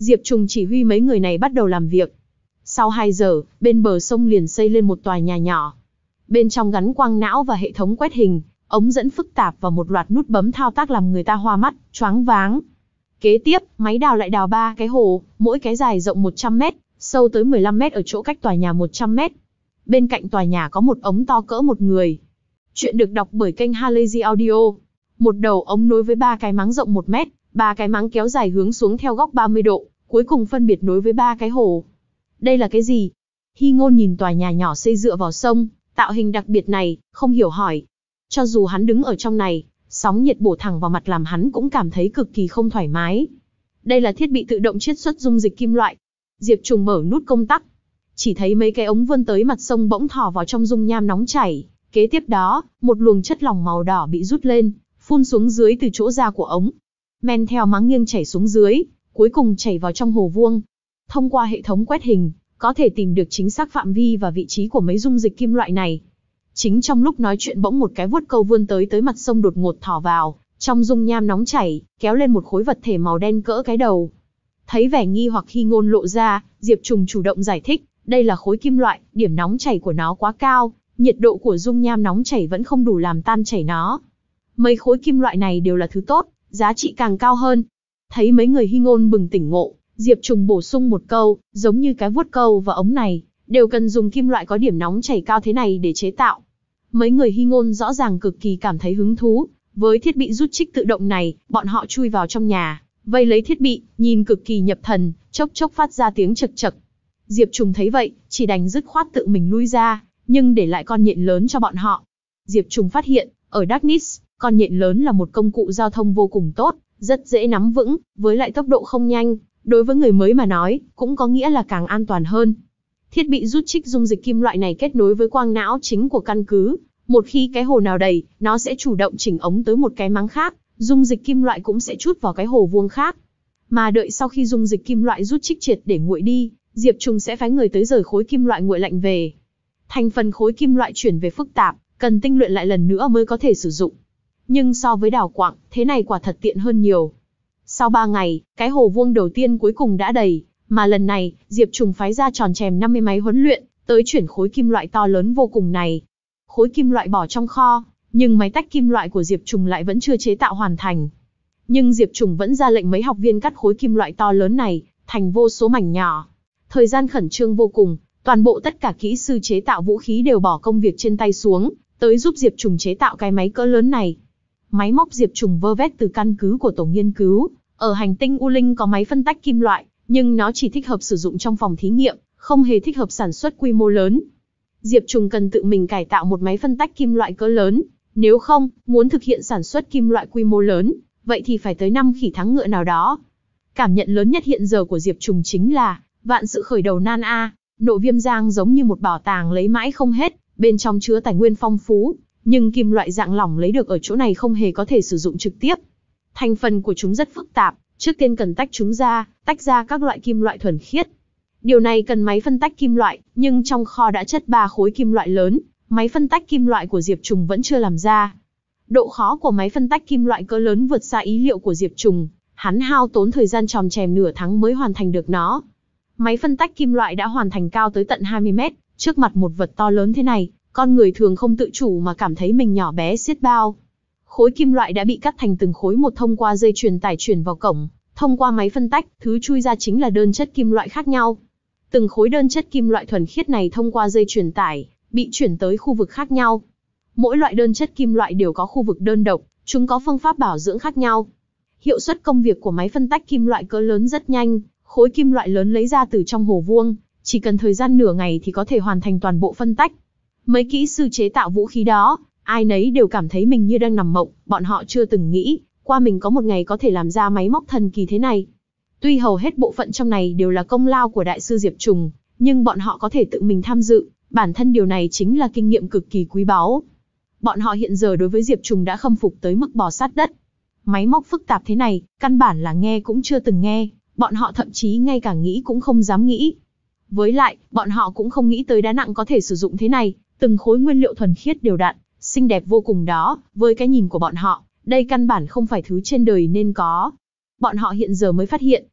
Diệp Trùng chỉ huy mấy người này bắt đầu làm việc. Sau hai giờ, bên bờ sông liền xây lên một tòa nhà nhỏ. Bên trong gắn quang não và hệ thống quét hình, ống dẫn phức tạp và một loạt nút bấm thao tác làm người ta hoa mắt, choáng váng. Kế tiếp, máy đào lại đào ba cái hồ, mỗi cái dài rộng một trăm mét, sâu tới mười lăm mét ở chỗ cách tòa nhà một trăm mét. Bên cạnh tòa nhà có một ống to cỡ một người. Chuyện được đọc bởi kênh Halazy Audio. Một đầu ống nối với ba cái máng rộng một mét, ba cái máng kéo dài hướng xuống theo góc ba mươi độ, cuối cùng phân biệt nối với ba cái hồ. Đây là cái gì? Hy Ngôn nhìn tòa nhà nhỏ xây dựa vào sông, tạo hình đặc biệt này, không hiểu hỏi. Cho dù hắn đứng ở trong này, sóng nhiệt bổ thẳng vào mặt làm hắn cũng cảm thấy cực kỳ không thoải mái. Đây là thiết bị tự động chiết xuất dung dịch kim loại. Diệp Trùng mở nút công tắc. Chỉ thấy mấy cái ống vươn tới mặt sông bỗng thò vào trong dung nham nóng chảy. Kế tiếp đó, một luồng chất lỏng màu đỏ bị rút lên, phun xuống dưới từ chỗ ra của ống. Men theo máng nghiêng chảy xuống dưới, cuối cùng chảy vào trong hồ vuông. Thông qua hệ thống quét hình, có thể tìm được chính xác phạm vi và vị trí của mấy dung dịch kim loại này. Chính trong lúc nói chuyện bỗng một cái vuốt câu vươn tới tới mặt sông đột ngột thò vào, trong dung nham nóng chảy, kéo lên một khối vật thể màu đen cỡ cái đầu. Thấy vẻ nghi hoặc Hy Ngôn lộ ra, Diệp Trùng chủ động giải thích, đây là khối kim loại, điểm nóng chảy của nó quá cao, nhiệt độ của dung nham nóng chảy vẫn không đủ làm tan chảy nó. Mấy khối kim loại này đều là thứ tốt, giá trị càng cao hơn. Thấy mấy người Hy Ngôn bừng tỉnh ngộ, Diệp Trùng bổ sung một câu, giống như cái vuốt câu và ống này, đều cần dùng kim loại có điểm nóng chảy cao thế này để chế tạo. Mấy người Hy Ngôn rõ ràng cực kỳ cảm thấy hứng thú, với thiết bị rút trích tự động này, bọn họ chui vào trong nhà, vây lấy thiết bị, nhìn cực kỳ nhập thần, chốc chốc phát ra tiếng chật chật. Diệp Trùng thấy vậy, chỉ đành dứt khoát tự mình lui ra, nhưng để lại con nhện lớn cho bọn họ. Diệp Trùng phát hiện, ở Darkness, con nhện lớn là một công cụ giao thông vô cùng tốt, rất dễ nắm vững, với lại tốc độ không nhanh, đối với người mới mà nói, cũng có nghĩa là càng an toàn hơn. Thiết bị rút trích dung dịch kim loại này kết nối với quang não chính của căn cứ, một khi cái hồ nào đầy, nó sẽ chủ động chỉnh ống tới một cái máng khác, dung dịch kim loại cũng sẽ trút vào cái hồ vuông khác. Mà đợi sau khi dung dịch kim loại rút trích triệt để nguội đi, Diệp Trùng sẽ phái người tới rời khối kim loại nguội lạnh về. Thành phần khối kim loại chuyển về phức tạp, cần tinh luyện lại lần nữa mới có thể sử dụng. Nhưng so với đào quặng, thế này quả thật tiện hơn nhiều. Sau ba ngày, cái hồ vuông đầu tiên cuối cùng đã đầy, mà lần này, Diệp Trùng phái ra tròn trèm năm mươi máy huấn luyện, tới chuyển khối kim loại to lớn vô cùng này. Khối kim loại bỏ trong kho, nhưng máy tách kim loại của Diệp Trùng lại vẫn chưa chế tạo hoàn thành. Nhưng Diệp Trùng vẫn ra lệnh mấy học viên cắt khối kim loại to lớn này, thành vô số mảnh nhỏ. Thời gian khẩn trương vô cùng, toàn bộ tất cả kỹ sư chế tạo vũ khí đều bỏ công việc trên tay xuống, tới giúp Diệp Trùng chế tạo cái máy cỡ lớn này. Máy móc Diệp Trùng vơ vét từ căn cứ của tổ nghiên cứu, ở hành tinh U Linh có máy phân tách kim loại, nhưng nó chỉ thích hợp sử dụng trong phòng thí nghiệm, không hề thích hợp sản xuất quy mô lớn. Diệp Trùng cần tự mình cải tạo một máy phân tách kim loại cỡ lớn, nếu không, muốn thực hiện sản xuất kim loại quy mô lớn, vậy thì phải tới năm khỉ thắng ngựa nào đó. Cảm nhận lớn nhất hiện giờ của Diệp Trùng chính là, vạn sự khởi đầu nan a, Nội Viêm Giang giống như một bảo tàng lấy mãi không hết, bên trong chứa tài nguyên phong phú, nhưng kim loại dạng lỏng lấy được ở chỗ này không hề có thể sử dụng trực tiếp. Thành phần của chúng rất phức tạp, trước tiên cần tách chúng ra, tách ra các loại kim loại thuần khiết. Điều này cần máy phân tách kim loại, nhưng trong kho đã chất ba khối kim loại lớn, máy phân tách kim loại của Diệp Trùng vẫn chưa làm ra. Độ khó của máy phân tách kim loại cỡ lớn vượt xa ý liệu của Diệp Trùng, hắn hao tốn thời gian tròn trèm nửa tháng mới hoàn thành được nó. Máy phân tách kim loại đã hoàn thành cao tới tận hai mươi mét, trước mặt một vật to lớn thế này, con người thường không tự chủ mà cảm thấy mình nhỏ bé xiết bao. Khối kim loại đã bị cắt thành từng khối một thông qua dây truyền tải chuyển vào cổng, thông qua máy phân tách, thứ chui ra chính là đơn chất kim loại khác nhau. Từng khối đơn chất kim loại thuần khiết này thông qua dây truyền tải, bị chuyển tới khu vực khác nhau. Mỗi loại đơn chất kim loại đều có khu vực đơn độc, chúng có phương pháp bảo dưỡng khác nhau. Hiệu suất công việc của máy phân tách kim loại cỡ lớn rất nhanh, khối kim loại lớn lấy ra từ trong hồ vuông, chỉ cần thời gian nửa ngày thì có thể hoàn thành toàn bộ phân tách. Mấy kỹ sư chế tạo vũ khí đó, ai nấy đều cảm thấy mình như đang nằm mộng, bọn họ chưa từng nghĩ qua mình có một ngày có thể làm ra máy móc thần kỳ thế này. Tuy hầu hết bộ phận trong này đều là công lao của đại sư Diệp Trùng, nhưng bọn họ có thể tự mình tham dự, bản thân điều này chính là kinh nghiệm cực kỳ quý báu. Bọn họ hiện giờ đối với Diệp Trùng đã khâm phục tới mức bò sát đất. Máy móc phức tạp thế này, căn bản là nghe cũng chưa từng nghe, bọn họ thậm chí ngay cả nghĩ cũng không dám nghĩ. Với lại, bọn họ cũng không nghĩ tới đá nặng có thể sử dụng thế này, từng khối nguyên liệu thuần khiết đều đặn, xinh đẹp vô cùng đó, với cái nhìn của bọn họ, đây căn bản không phải thứ trên đời nên có. Bọn họ hiện giờ mới phát hiện,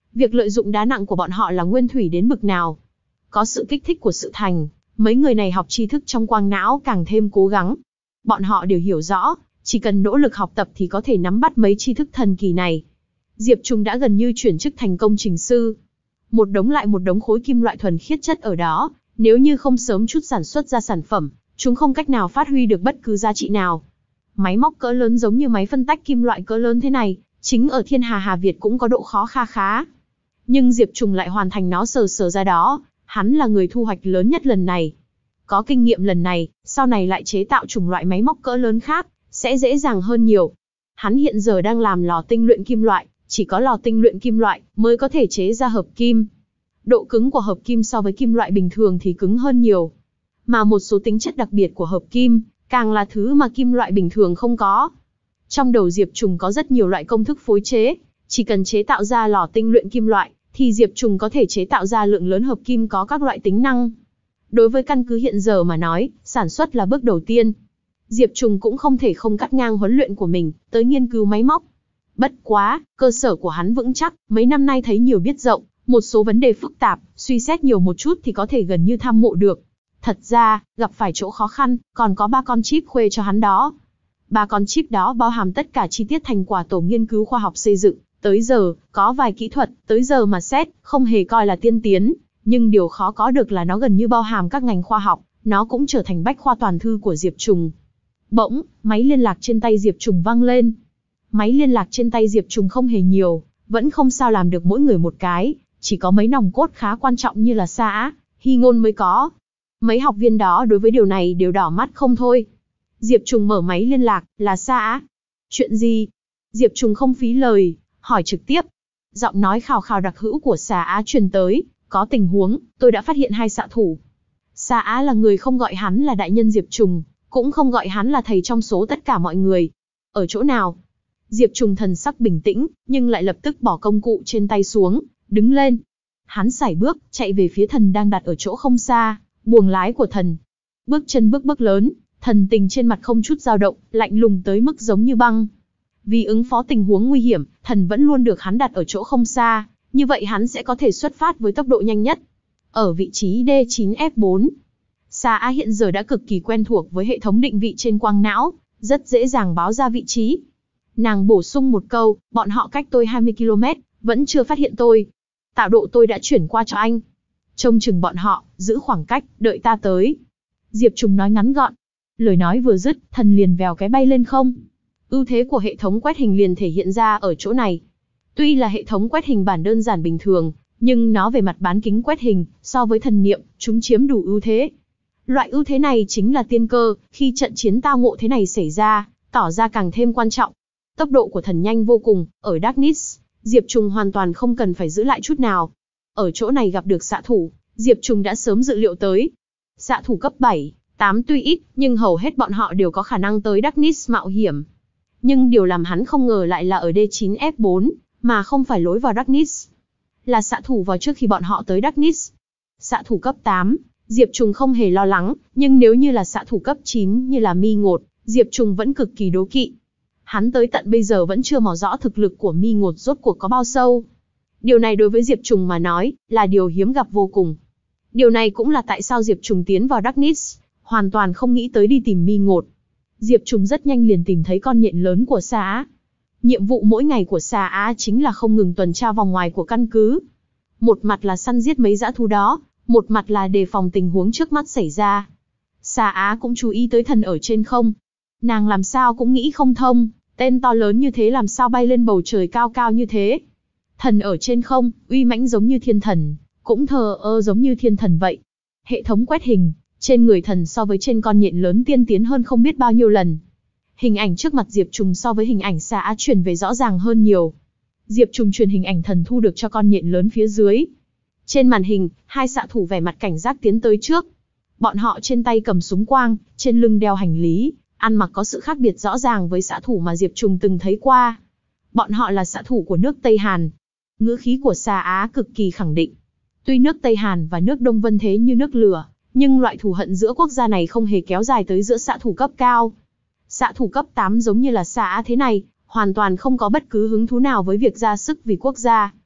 Việc lợi dụng đá nặng của bọn họ là nguyên thủy đến bực nào. Có sự kích thích của sự thành, mấy người này học tri thức trong quang não càng thêm cố gắng. Bọn họ đều hiểu rõ, chỉ cần nỗ lực học tập thì có thể nắm bắt mấy tri thức thần kỳ này. Diệp Trùng đã gần như chuyển chức thành công trình sư. Một đống lại một đống khối kim loại thuần khiết chất ở đó, nếu như không sớm chút sản xuất ra sản phẩm, chúng không cách nào phát huy được bất cứ giá trị nào. Máy móc cỡ lớn giống như máy phân tách kim loại cỡ lớn thế này, chính ở thiên hà Hà Việt cũng có độ khó kha khá. Nhưng Diệp Trùng lại hoàn thành nó sờ sờ ra đó, hắn là người thu hoạch lớn nhất lần này. Có kinh nghiệm lần này, sau này lại chế tạo chủng loại máy móc cỡ lớn khác, sẽ dễ dàng hơn nhiều. Hắn hiện giờ đang làm lò tinh luyện kim loại, chỉ có lò tinh luyện kim loại mới có thể chế ra hợp kim. Độ cứng của hợp kim so với kim loại bình thường thì cứng hơn nhiều. Mà một số tính chất đặc biệt của hợp kim, càng là thứ mà kim loại bình thường không có. Trong đầu Diệp Trùng có rất nhiều loại công thức phối chế, chỉ cần chế tạo ra lò tinh luyện kim loại, thì Diệp Trùng có thể chế tạo ra lượng lớn hợp kim có các loại tính năng. Đối với căn cứ hiện giờ mà nói, sản xuất là bước đầu tiên. Diệp Trùng cũng không thể không cắt ngang huấn luyện của mình, tới nghiên cứu máy móc. Bất quá, cơ sở của hắn vững chắc, mấy năm nay thấy nhiều biết rộng, một số vấn đề phức tạp, suy xét nhiều một chút thì có thể gần như tham mộ được. Thật ra, gặp phải chỗ khó khăn, còn có ba con chip khuê cho hắn đó. Ba con chip đó bao hàm tất cả chi tiết thành quả tổ nghiên cứu khoa học xây dựng. Tới giờ, có vài kỹ thuật, tới giờ mà xét, không hề coi là tiên tiến. Nhưng điều khó có được là nó gần như bao hàm các ngành khoa học, nó cũng trở thành bách khoa toàn thư của Diệp Trùng. Bỗng, máy liên lạc trên tay Diệp Trùng vang lên. Máy liên lạc trên tay Diệp Trùng không hề nhiều, vẫn không sao làm được mỗi người một cái, chỉ có mấy nòng cốt khá quan trọng như là Sa Á, Hy Ngôn mới có. Mấy học viên đó đối với điều này đều đỏ mắt không thôi. Diệp Trùng mở máy liên lạc, là Sa Á. Chuyện gì? Diệp Trùng không phí lời, hỏi trực tiếp. Giọng nói khào khào đặc hữu của Sa Á truyền tới, có tình huống, tôi đã phát hiện hai xạ thủ. Sa Á là người không gọi hắn là đại nhân Diệp Trùng, cũng không gọi hắn là thầy trong số tất cả mọi người. Ở chỗ nào? Diệp Trùng thần sắc bình tĩnh, nhưng lại lập tức bỏ công cụ trên tay xuống, đứng lên. Hắn sải bước, chạy về phía thần đang đặt ở chỗ không xa, buồng lái của thần. Bước chân bước bước lớn, thần tình trên mặt không chút dao động, lạnh lùng tới mức giống như băng. Vì ứng phó tình huống nguy hiểm, thần vẫn luôn được hắn đặt ở chỗ không xa, như vậy hắn sẽ có thể xuất phát với tốc độ nhanh nhất. Ở vị trí D chín F bốn, Sa Á hiện giờ đã cực kỳ quen thuộc với hệ thống định vị trên quang não, rất dễ dàng báo ra vị trí. Nàng bổ sung một câu, bọn họ cách tôi hai mươi ki lô mét, vẫn chưa phát hiện tôi. Tạo độ tôi đã chuyển qua cho anh. Trông chừng bọn họ, giữ khoảng cách, đợi ta tới. Diệp Trùng nói ngắn gọn. Lời nói vừa dứt, thần liền vèo cái bay lên không. Ưu thế của hệ thống quét hình liền thể hiện ra ở chỗ này. Tuy là hệ thống quét hình bản đơn giản bình thường, nhưng nó về mặt bán kính quét hình, so với thần niệm, chúng chiếm đủ ưu thế. Loại ưu thế này chính là tiên cơ, khi trận chiến tao ngộ thế này xảy ra, tỏ ra càng thêm quan trọng. Tốc độ của thần nhanh vô cùng, ở Darkness, Diệp Trùng hoàn toàn không cần phải giữ lại chút nào. Ở chỗ này gặp được xạ thủ, Diệp Trùng đã sớm dự liệu tới. Xạ thủ cấp bảy, tám tuy ít, nhưng hầu hết bọn họ đều có khả năng tới Darkness mạo hiểm. Nhưng điều làm hắn không ngờ lại là ở D chín F bốn, mà không phải lối vào Darkness. Là xạ thủ vào trước khi bọn họ tới Darkness. Xạ thủ cấp tám, Diệp Trùng không hề lo lắng, nhưng nếu như là xạ thủ cấp chín như là Mi Ngột, Diệp Trùng vẫn cực kỳ đố kỵ. Hắn tới tận bây giờ vẫn chưa mò rõ thực lực của Mi Ngột rốt cuộc có bao sâu. Điều này đối với Diệp Trùng mà nói, là điều hiếm gặp vô cùng. Điều này cũng là tại sao Diệp Trùng tiến vào Darkness, hoàn toàn không nghĩ tới đi tìm Mi Ngột. Diệp Trùng rất nhanh liền tìm thấy con nhện lớn của Sa Á. Nhiệm vụ mỗi ngày của Sa Á chính là không ngừng tuần tra vòng ngoài của căn cứ. Một mặt là săn giết mấy dã thú đó, một mặt là đề phòng tình huống trước mắt xảy ra. Sa Á cũng chú ý tới thần ở trên không. Nàng làm sao cũng nghĩ không thông, tên to lớn như thế làm sao bay lên bầu trời cao cao như thế. Thần ở trên không, uy mãnh giống như thiên thần, cũng thờ ơ giống như thiên thần vậy. Hệ thống quét hình, trên người thần so với trên con nhện lớn tiên tiến hơn không biết bao nhiêu lần. Hình ảnh trước mặt Diệp Trùng so với hình ảnh Sa Á truyền về rõ ràng hơn nhiều. Diệp Trùng truyền hình ảnh thần thu được cho con nhện lớn phía dưới. Trên màn hình, hai xạ thủ vẻ mặt cảnh giác tiến tới trước. Bọn họ trên tay cầm súng quang, trên lưng đeo hành lý, ăn mặc có sự khác biệt rõ ràng với xạ thủ mà Diệp Trùng từng thấy qua. Bọn họ là xạ thủ của nước Tây Hàn. Ngữ khí của Sa Á cực kỳ khẳng định. Tuy nước Tây Hàn và nước Đông Vân thế như nước lửa, nhưng loại thù hận giữa quốc gia này không hề kéo dài tới giữa xạ thủ cấp cao. Xạ thủ cấp tám giống như là Sa Á thế này, hoàn toàn không có bất cứ hứng thú nào với việc ra sức vì quốc gia.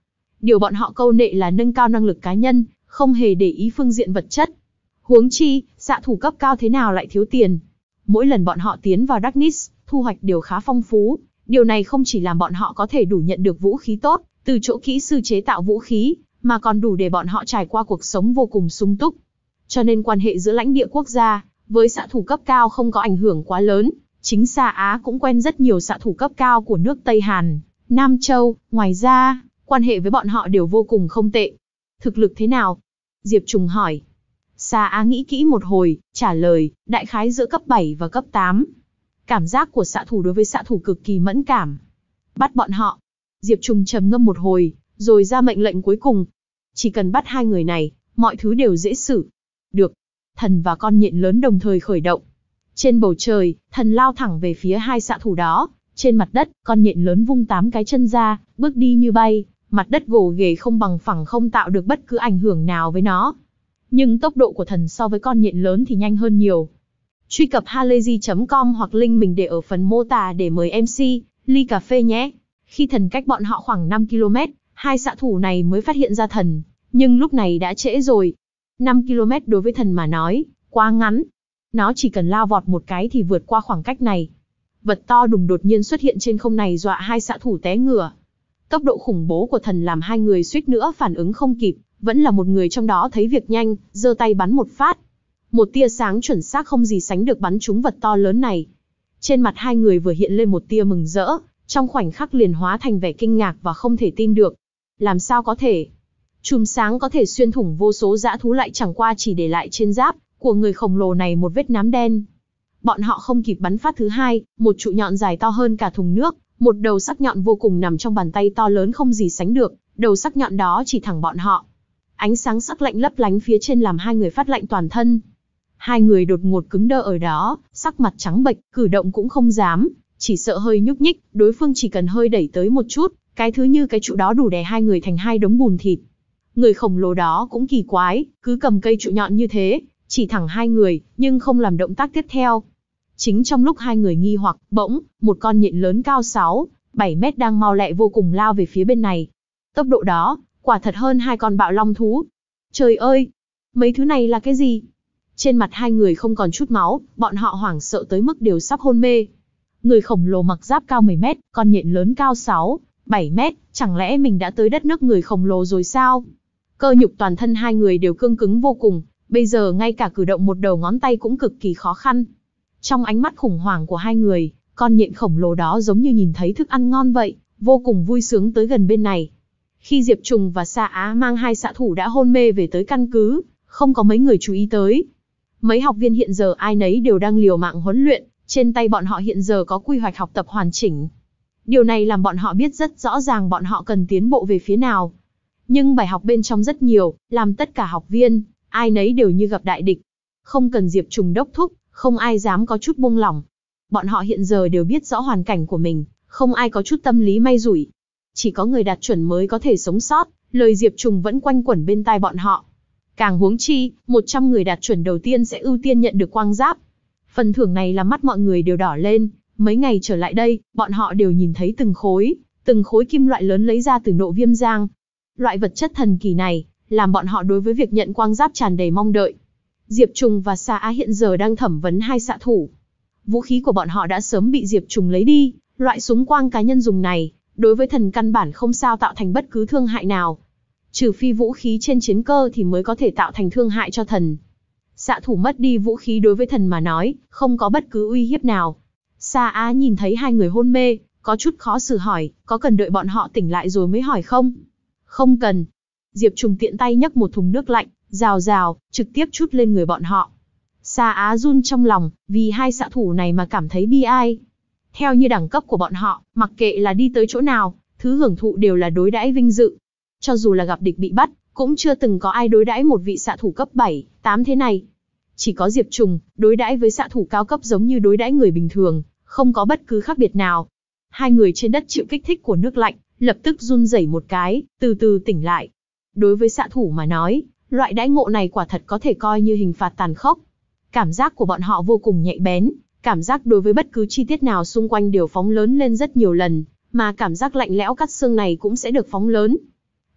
Điều bọn họ câu nệ là nâng cao năng lực cá nhân, không hề để ý phương diện vật chất. Huống chi, xạ thủ cấp cao thế nào lại thiếu tiền. Mỗi lần bọn họ tiến vào Darkness, thu hoạch đều khá phong phú. Điều này không chỉ làm bọn họ có thể đủ nhận được vũ khí tốt, từ chỗ kỹ sư chế tạo vũ khí, mà còn đủ để bọn họ trải qua cuộc sống vô cùng sung túc. Cho nên quan hệ giữa lãnh địa quốc gia với xạ thủ cấp cao không có ảnh hưởng quá lớn. Chính Sa Á cũng quen rất nhiều xạ thủ cấp cao của nước Tây Hàn, Nam Châu, ngoài ra, quan hệ với bọn họ đều vô cùng không tệ. Thực lực thế nào? Diệp Trùng hỏi. Sa Á nghĩ kỹ một hồi, trả lời, đại khái giữa cấp bảy và cấp tám. Cảm giác của xạ thủ đối với xạ thủ cực kỳ mẫn cảm. Bắt bọn họ. Diệp Trùng trầm ngâm một hồi, rồi ra mệnh lệnh cuối cùng. Chỉ cần bắt hai người này, mọi thứ đều dễ xử. Được. Thần và con nhện lớn đồng thời khởi động. Trên bầu trời, thần lao thẳng về phía hai xạ thủ đó. Trên mặt đất, con nhện lớn vung tám cái chân ra, bước đi như bay. Mặt đất gồ ghề không bằng phẳng không tạo được bất cứ ảnh hưởng nào với nó. Nhưng tốc độ của thần so với con nhện lớn thì nhanh hơn nhiều. Truy cập halayzi chấm com hoặc link mình để ở phần mô tả để mời em xê, ly cà phê nhé. Khi thần cách bọn họ khoảng năm ki lô mét, hai xạ thủ này mới phát hiện ra thần. Nhưng lúc này đã trễ rồi. năm ki lô mét đối với thần mà nói, quá ngắn. Nó chỉ cần lao vọt một cái thì vượt qua khoảng cách này. Vật to đùng đột nhiên xuất hiện trên không này dọa hai xạ thủ té ngửa. Tốc độ khủng bố của thần làm hai người suýt nữa phản ứng không kịp. Vẫn là một người trong đó thấy việc nhanh, giơ tay bắn một phát. Một tia sáng chuẩn xác không gì sánh được bắn trúng vật to lớn này. Trên mặt hai người vừa hiện lên một tia mừng rỡ, trong khoảnh khắc liền hóa thành vẻ kinh ngạc và không thể tin được. Làm sao có thể? Chùm sáng có thể xuyên thủng vô số dã thú lại chẳng qua chỉ để lại trên giáp của người khổng lồ này một vết nám đen. Bọn họ không kịp bắn phát thứ hai, một trụ nhọn dài to hơn cả thùng nước, một đầu sắc nhọn vô cùng nằm trong bàn tay to lớn không gì sánh được, đầu sắc nhọn đó chỉ thẳng bọn họ. Ánh sáng sắc lạnh lấp lánh phía trên làm hai người phát lạnh toàn thân. Hai người đột ngột cứng đơ ở đó, sắc mặt trắng bệch, cử động cũng không dám, chỉ sợ hơi nhúc nhích, đối phương chỉ cần hơi đẩy tới một chút, cái thứ như cái trụ đó đủ đè hai người thành hai đống bùn thịt. Người khổng lồ đó cũng kỳ quái, cứ cầm cây trụ nhọn như thế, chỉ thẳng hai người, nhưng không làm động tác tiếp theo. Chính trong lúc hai người nghi hoặc, bỗng, một con nhện lớn cao sáu, bảy mét đang mau lẹ vô cùng lao về phía bên này. Tốc độ đó, quả thật hơn hai con bạo long thú. Trời ơi! Mấy thứ này là cái gì? Trên mặt hai người không còn chút máu, bọn họ hoảng sợ tới mức đều sắp hôn mê. Người khổng lồ mặc giáp cao mười mét, con nhện lớn cao sáu, bảy mét, chẳng lẽ mình đã tới đất nước người khổng lồ rồi sao? Cơ nhục toàn thân hai người đều cương cứng vô cùng, bây giờ ngay cả cử động một đầu ngón tay cũng cực kỳ khó khăn. Trong ánh mắt khủng hoảng của hai người, con nhện khổng lồ đó giống như nhìn thấy thức ăn ngon vậy, vô cùng vui sướng tới gần bên này. Khi Diệp Trùng và Sa Á mang hai xạ thủ đã hôn mê về tới căn cứ, không có mấy người chú ý tới. Mấy học viên hiện giờ ai nấy đều đang liều mạng huấn luyện, trên tay bọn họ hiện giờ có quy hoạch học tập hoàn chỉnh. Điều này làm bọn họ biết rất rõ ràng bọn họ cần tiến bộ về phía nào. Nhưng bài học bên trong rất nhiều, làm tất cả học viên, ai nấy đều như gặp đại địch. Không cần Diệp Trùng đốc thúc, không ai dám có chút buông lỏng. Bọn họ hiện giờ đều biết rõ hoàn cảnh của mình, không ai có chút tâm lý may rủi. Chỉ có người đạt chuẩn mới có thể sống sót, lời Diệp Trùng vẫn quanh quẩn bên tai bọn họ. Càng huống chi, một trăm người đạt chuẩn đầu tiên sẽ ưu tiên nhận được quang giáp. Phần thưởng này làm mắt mọi người đều đỏ lên, mấy ngày trở lại đây, bọn họ đều nhìn thấy từng khối, từng khối kim loại lớn lấy ra từ nộ viêm giang. Loại vật chất thần kỳ này, làm bọn họ đối với việc nhận quang giáp tràn đầy mong đợi. Diệp Trùng và Sa Á hiện giờ đang thẩm vấn hai xạ thủ. Vũ khí của bọn họ đã sớm bị Diệp Trùng lấy đi, loại súng quang cá nhân dùng này, đối với thần căn bản không sao tạo thành bất cứ thương hại nào. Trừ phi vũ khí trên chiến cơ thì mới có thể tạo thành thương hại cho thần. Xạ thủ mất đi vũ khí đối với thần mà nói, không có bất cứ uy hiếp nào. Sa Á nhìn thấy hai người hôn mê, có chút khó xử hỏi, có cần đợi bọn họ tỉnh lại rồi mới hỏi không? Không cần. Diệp Trùng tiện tay nhấc một thùng nước lạnh, rào rào, trực tiếp trút lên người bọn họ. Sa Á run trong lòng, vì hai xạ thủ này mà cảm thấy bi ai. Theo như đẳng cấp của bọn họ, mặc kệ là đi tới chỗ nào, thứ hưởng thụ đều là đối đãi vinh dự. Cho dù là gặp địch bị bắt, cũng chưa từng có ai đối đãi một vị xạ thủ cấp bảy, tám thế này. Chỉ có Diệp Trùng, đối đãi với xạ thủ cao cấp giống như đối đãi người bình thường, không có bất cứ khác biệt nào. Hai người trên đất chịu kích thích của nước lạnh, lập tức run rẩy một cái, từ từ tỉnh lại. Đối với xạ thủ mà nói, loại đãi ngộ này quả thật có thể coi như hình phạt tàn khốc. Cảm giác của bọn họ vô cùng nhạy bén, cảm giác đối với bất cứ chi tiết nào xung quanh đều phóng lớn lên rất nhiều lần, mà cảm giác lạnh lẽo cắt xương này cũng sẽ được phóng lớn.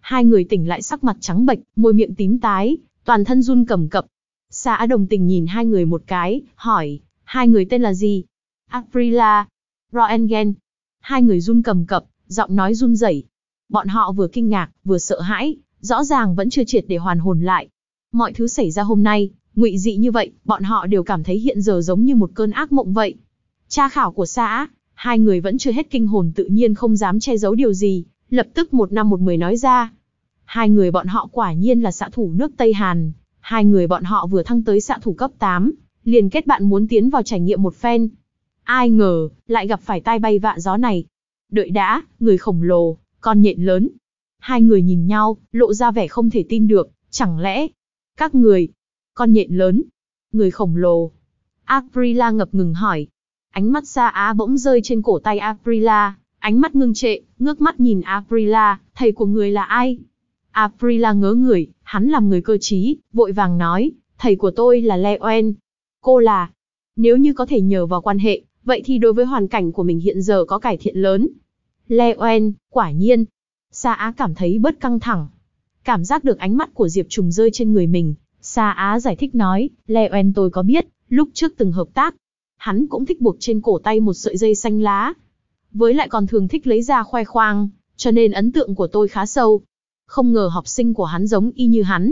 Hai người tỉnh lại sắc mặt trắng bệch, môi miệng tím tái, toàn thân run cầm cập. Sa Á đồng tình nhìn hai người một cái, hỏi, hai người tên là gì? Aprila, Roentgen. Hai người run cầm cập, giọng nói run rẩy. Bọn họ vừa kinh ngạc, vừa sợ hãi, rõ ràng vẫn chưa triệt để hoàn hồn lại. Mọi thứ xảy ra hôm nay, ngụy dị như vậy, bọn họ đều cảm thấy hiện giờ giống như một cơn ác mộng vậy. Tra khảo của Sa Á, hai người vẫn chưa hết kinh hồn tự nhiên không dám che giấu điều gì, lập tức một năm một mười nói ra. Hai người bọn họ quả nhiên là xạ thủ nước Tây Hàn, hai người bọn họ vừa thăng tới xạ thủ cấp tám, liền kết bạn muốn tiến vào trải nghiệm một phen. Ai ngờ, lại gặp phải tai bay vạ gió này. Đợi đã, người khổng lồ, con nhện lớn. Hai người nhìn nhau, lộ ra vẻ không thể tin được, chẳng lẽ, các người, con nhện lớn, người khổng lồ. Aprila ngập ngừng hỏi. Ánh mắt Sa Á bỗng rơi trên cổ tay Aprila, ánh mắt ngưng trệ, ngước mắt nhìn Aprila, thầy của người là ai? Aprila ngớ người, hắn làm người cơ trí, vội vàng nói, thầy của tôi là Leoen. Cô là, nếu như có thể nhờ vào quan hệ, vậy thì đối với hoàn cảnh của mình hiện giờ có cải thiện lớn. Leoen, quả nhiên. Sa Á cảm thấy bớt căng thẳng. Cảm giác được ánh mắt của Diệp Trùng rơi trên người mình, Sa Á giải thích nói, Leoen tôi có biết, lúc trước từng hợp tác. Hắn cũng thích buộc trên cổ tay một sợi dây xanh lá. Với lại còn thường thích lấy ra khoe khoang, cho nên ấn tượng của tôi khá sâu. Không ngờ học sinh của hắn giống y như hắn.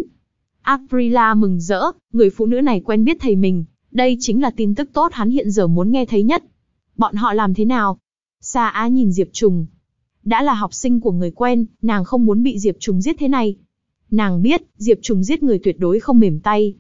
Aprila mừng rỡ, người phụ nữ này quen biết thầy mình, đây chính là tin tức tốt hắn hiện giờ muốn nghe thấy nhất. Bọn họ làm thế nào? Sa Á nhìn Diệp Trùng. Đã là học sinh của người quen, nàng không muốn bị Diệp Trùng giết thế này. Nàng biết, Diệp Trùng giết người tuyệt đối không mềm tay.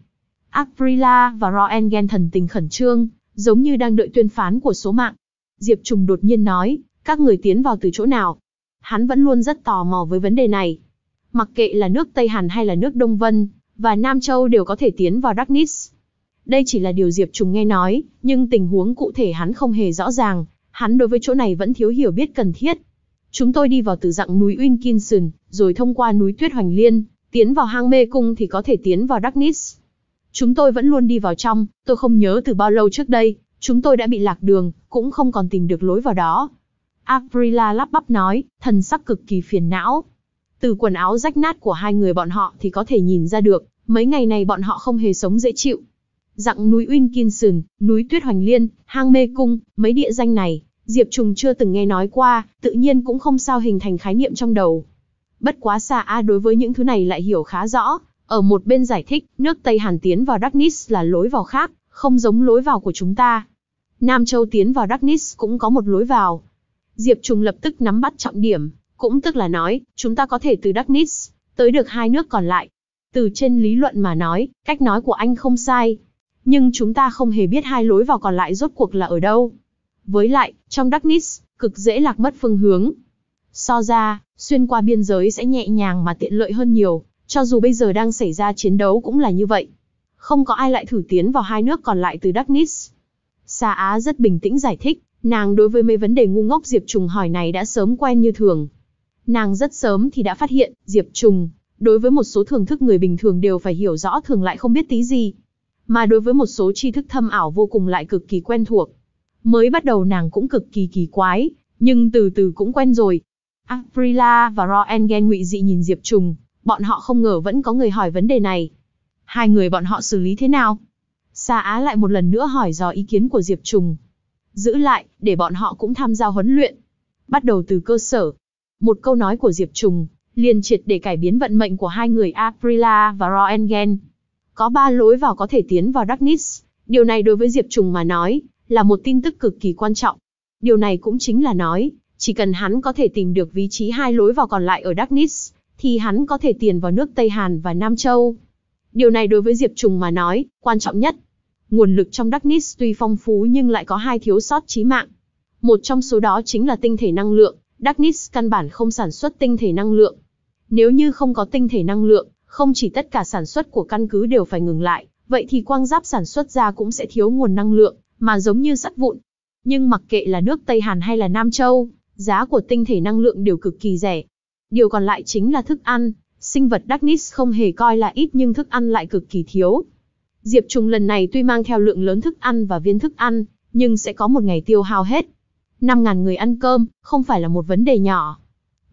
Aprila và Roentgen thần tình khẩn trương, giống như đang đợi tuyên phán của số mạng. Diệp Trùng đột nhiên nói, các người tiến vào từ chỗ nào? Hắn vẫn luôn rất tò mò với vấn đề này. Mặc kệ là nước Tây Hàn hay là nước Đông Vân, và Nam Châu đều có thể tiến vào Darkness. Đây chỉ là điều Diệp Trùng nghe nói, nhưng tình huống cụ thể hắn không hề rõ ràng, hắn đối với chỗ này vẫn thiếu hiểu biết cần thiết. Chúng tôi đi vào từ dặng núi Winkinson, rồi thông qua núi Tuyết Hoành Liên, tiến vào hang mê cung thì có thể tiến vào Darkness. Chúng tôi vẫn luôn đi vào trong, tôi không nhớ từ bao lâu trước đây, chúng tôi đã bị lạc đường, cũng không còn tìm được lối vào đó. Aprila lắp bắp nói, thần sắc cực kỳ phiền não. Từ quần áo rách nát của hai người bọn họ thì có thể nhìn ra được, mấy ngày này bọn họ không hề sống dễ chịu. Dặng núi Winkinson, núi Tuyết Hoành Liên, hang mê cung, mấy địa danh này, Diệp Trùng chưa từng nghe nói qua, tự nhiên cũng không sao hình thành khái niệm trong đầu. Bất quá Sa Á đối với những thứ này lại hiểu khá rõ, ở một bên giải thích, nước Tây Hàn tiến vào Darkness là lối vào khác, không giống lối vào của chúng ta. Nam Châu tiến vào Darkness cũng có một lối vào. Diệp Trùng lập tức nắm bắt trọng điểm, cũng tức là nói, chúng ta có thể từ Darkness tới được hai nước còn lại. Từ trên lý luận mà nói, cách nói của anh không sai. Nhưng chúng ta không hề biết hai lối vào còn lại rốt cuộc là ở đâu. Với lại, trong Darkness, cực dễ lạc mất phương hướng. So ra, xuyên qua biên giới sẽ nhẹ nhàng mà tiện lợi hơn nhiều, cho dù bây giờ đang xảy ra chiến đấu cũng là như vậy. Không có ai lại thử tiến vào hai nước còn lại từ Darkness. Sa Á rất bình tĩnh giải thích, nàng đối với mấy vấn đề ngu ngốc Diệp Trùng hỏi này đã sớm quen như thường. Nàng rất sớm thì đã phát hiện, Diệp Trùng, đối với một số thưởng thức người bình thường đều phải hiểu rõ thường lại không biết tí gì. Mà đối với một số tri thức thâm ảo vô cùng lại cực kỳ quen thuộc. Mới bắt đầu nàng cũng cực kỳ kỳ quái, nhưng từ từ cũng quen rồi. Aprila và Roentgen ngụy dị nhìn Diệp Trùng, bọn họ không ngờ vẫn có người hỏi vấn đề này. Hai người bọn họ xử lý thế nào? Sa Á lại một lần nữa hỏi dò ý kiến của Diệp Trùng. Giữ lại, để bọn họ cũng tham gia huấn luyện. Bắt đầu từ cơ sở. Một câu nói của Diệp Trùng, liền triệt để cải biến vận mệnh của hai người Aprila và Roentgen. Có ba lối vào có thể tiến vào Darkness. Điều này đối với Diệp Trùng mà nói, là một tin tức cực kỳ quan trọng. Điều này cũng chính là nói, chỉ cần hắn có thể tìm được vị trí hai lối vào còn lại ở Darkness, thì hắn có thể tiến vào nước Tây Hàn và Nam Châu. Điều này đối với Diệp Trùng mà nói, quan trọng nhất. Nguồn lực trong Darkness tuy phong phú nhưng lại có hai thiếu sót chí mạng. Một trong số đó chính là tinh thể năng lượng. Darkness căn bản không sản xuất tinh thể năng lượng. Nếu như không có tinh thể năng lượng, không chỉ tất cả sản xuất của căn cứ đều phải ngừng lại, vậy thì quang giáp sản xuất ra cũng sẽ thiếu nguồn năng lượng, mà giống như sắt vụn. Nhưng mặc kệ là nước Tây Hàn hay là Nam Châu, giá của tinh thể năng lượng đều cực kỳ rẻ. Điều còn lại chính là thức ăn. Sinh vật Darkness không hề coi là ít nhưng thức ăn lại cực kỳ thiếu. Diệp Trùng lần này tuy mang theo lượng lớn thức ăn và viên thức ăn, nhưng sẽ có một ngày tiêu hao hết. năm nghìn người ăn cơm, không phải là một vấn đề nhỏ.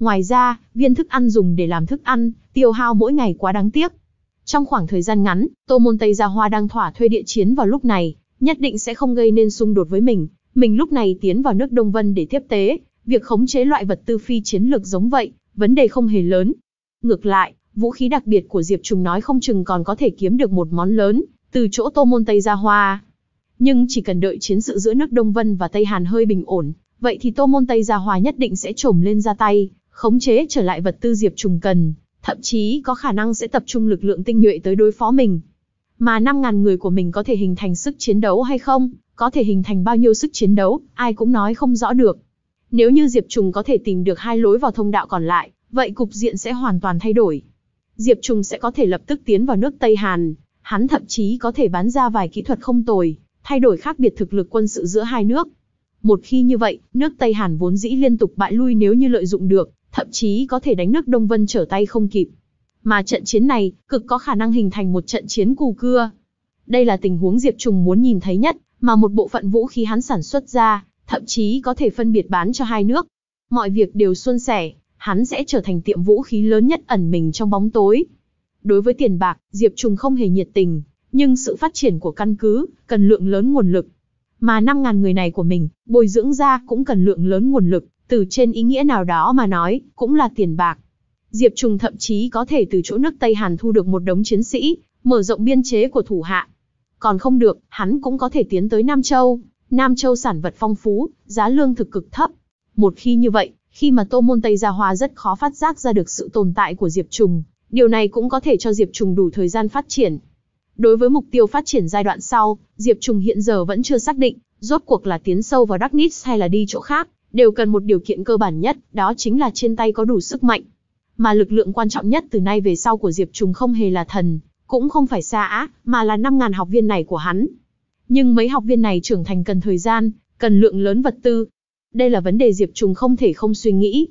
Ngoài ra, viên thức ăn dùng để làm thức ăn, tiêu hao mỗi ngày quá đáng tiếc. Trong khoảng thời gian ngắn, Tô Môn Tây Gia Hoa đang thỏa thuê địa chiến vào lúc này, nhất định sẽ không gây nên xung đột với mình. Mình lúc này tiến vào nước Đông Vân để tiếp tế, việc khống chế loại vật tư phi chiến lược giống vậy, vấn đề không hề lớn. Ngược lại, vũ khí đặc biệt của Diệp Trùng nói không chừng còn có thể kiếm được một món lớn, từ chỗ Tô Môn Tây Gia Hoa. Nhưng chỉ cần đợi chiến sự giữa nước Đông Vân và Tây Hàn hơi bình ổn, vậy thì Tô Môn Tây Gia Hoa nhất định sẽ trồm lên ra tay, khống chế trở lại vật tư Diệp Trùng cần, thậm chí có khả năng sẽ tập trung lực lượng tinh nhuệ tới đối phó mình. Mà năm ngàn người của mình có thể hình thành sức chiến đấu hay không, có thể hình thành bao nhiêu sức chiến đấu, ai cũng nói không rõ được. Nếu như Diệp Trùng có thể tìm được hai lối vào thông đạo còn lại, vậy cục diện sẽ hoàn toàn thay đổi. Diệp Trùng sẽ có thể lập tức tiến vào nước Tây Hàn, hắn thậm chí có thể bán ra vài kỹ thuật không tồi, thay đổi khác biệt thực lực quân sự giữa hai nước. Một khi như vậy, nước Tây Hàn vốn dĩ liên tục bại lui nếu như lợi dụng được, thậm chí có thể đánh nước Đông Vân trở tay không kịp. Mà trận chiến này, cực có khả năng hình thành một trận chiến cù cưa. Đây là tình huống Diệp Trùng muốn nhìn thấy nhất, mà một bộ phận vũ khí hắn sản xuất ra, thậm chí có thể phân biệt bán cho hai nước. Mọi việc đều suôn sẻ, hắn sẽ trở thành tiệm vũ khí lớn nhất ẩn mình trong bóng tối. Đối với tiền bạc, Diệp Trùng không hề nhiệt tình, nhưng sự phát triển của căn cứ, cần lượng lớn nguồn lực. Mà năm ngàn người này của mình, bồi dưỡng ra cũng cần lượng lớn nguồn lực, từ trên ý nghĩa nào đó mà nói, cũng là tiền bạc. Diệp Trùng thậm chí có thể từ chỗ nước Tây Hàn thu được một đống chiến sĩ, mở rộng biên chế của thủ hạ. Còn không được, hắn cũng có thể tiến tới Nam Châu. Nam Châu sản vật phong phú, giá lương thực cực thấp. Một khi như vậy, khi mà Tô Môn Tây Gia Hoa rất khó phát giác ra được sự tồn tại của Diệp Trùng, điều này cũng có thể cho Diệp Trùng đủ thời gian phát triển. Đối với mục tiêu phát triển giai đoạn sau, Diệp Trùng hiện giờ vẫn chưa xác định, rốt cuộc là tiến sâu vào Darkness hay là đi chỗ khác, đều cần một điều kiện cơ bản nhất, đó chính là trên tay có đủ sức mạnh. Mà lực lượng quan trọng nhất từ nay về sau của Diệp Trùng không hề là thần, cũng không phải Sa, mà là năm ngàn học viên này của hắn. Nhưng mấy học viên này trưởng thành cần thời gian, cần lượng lớn vật tư. Đây là vấn đề Diệp Trùng không thể không suy nghĩ.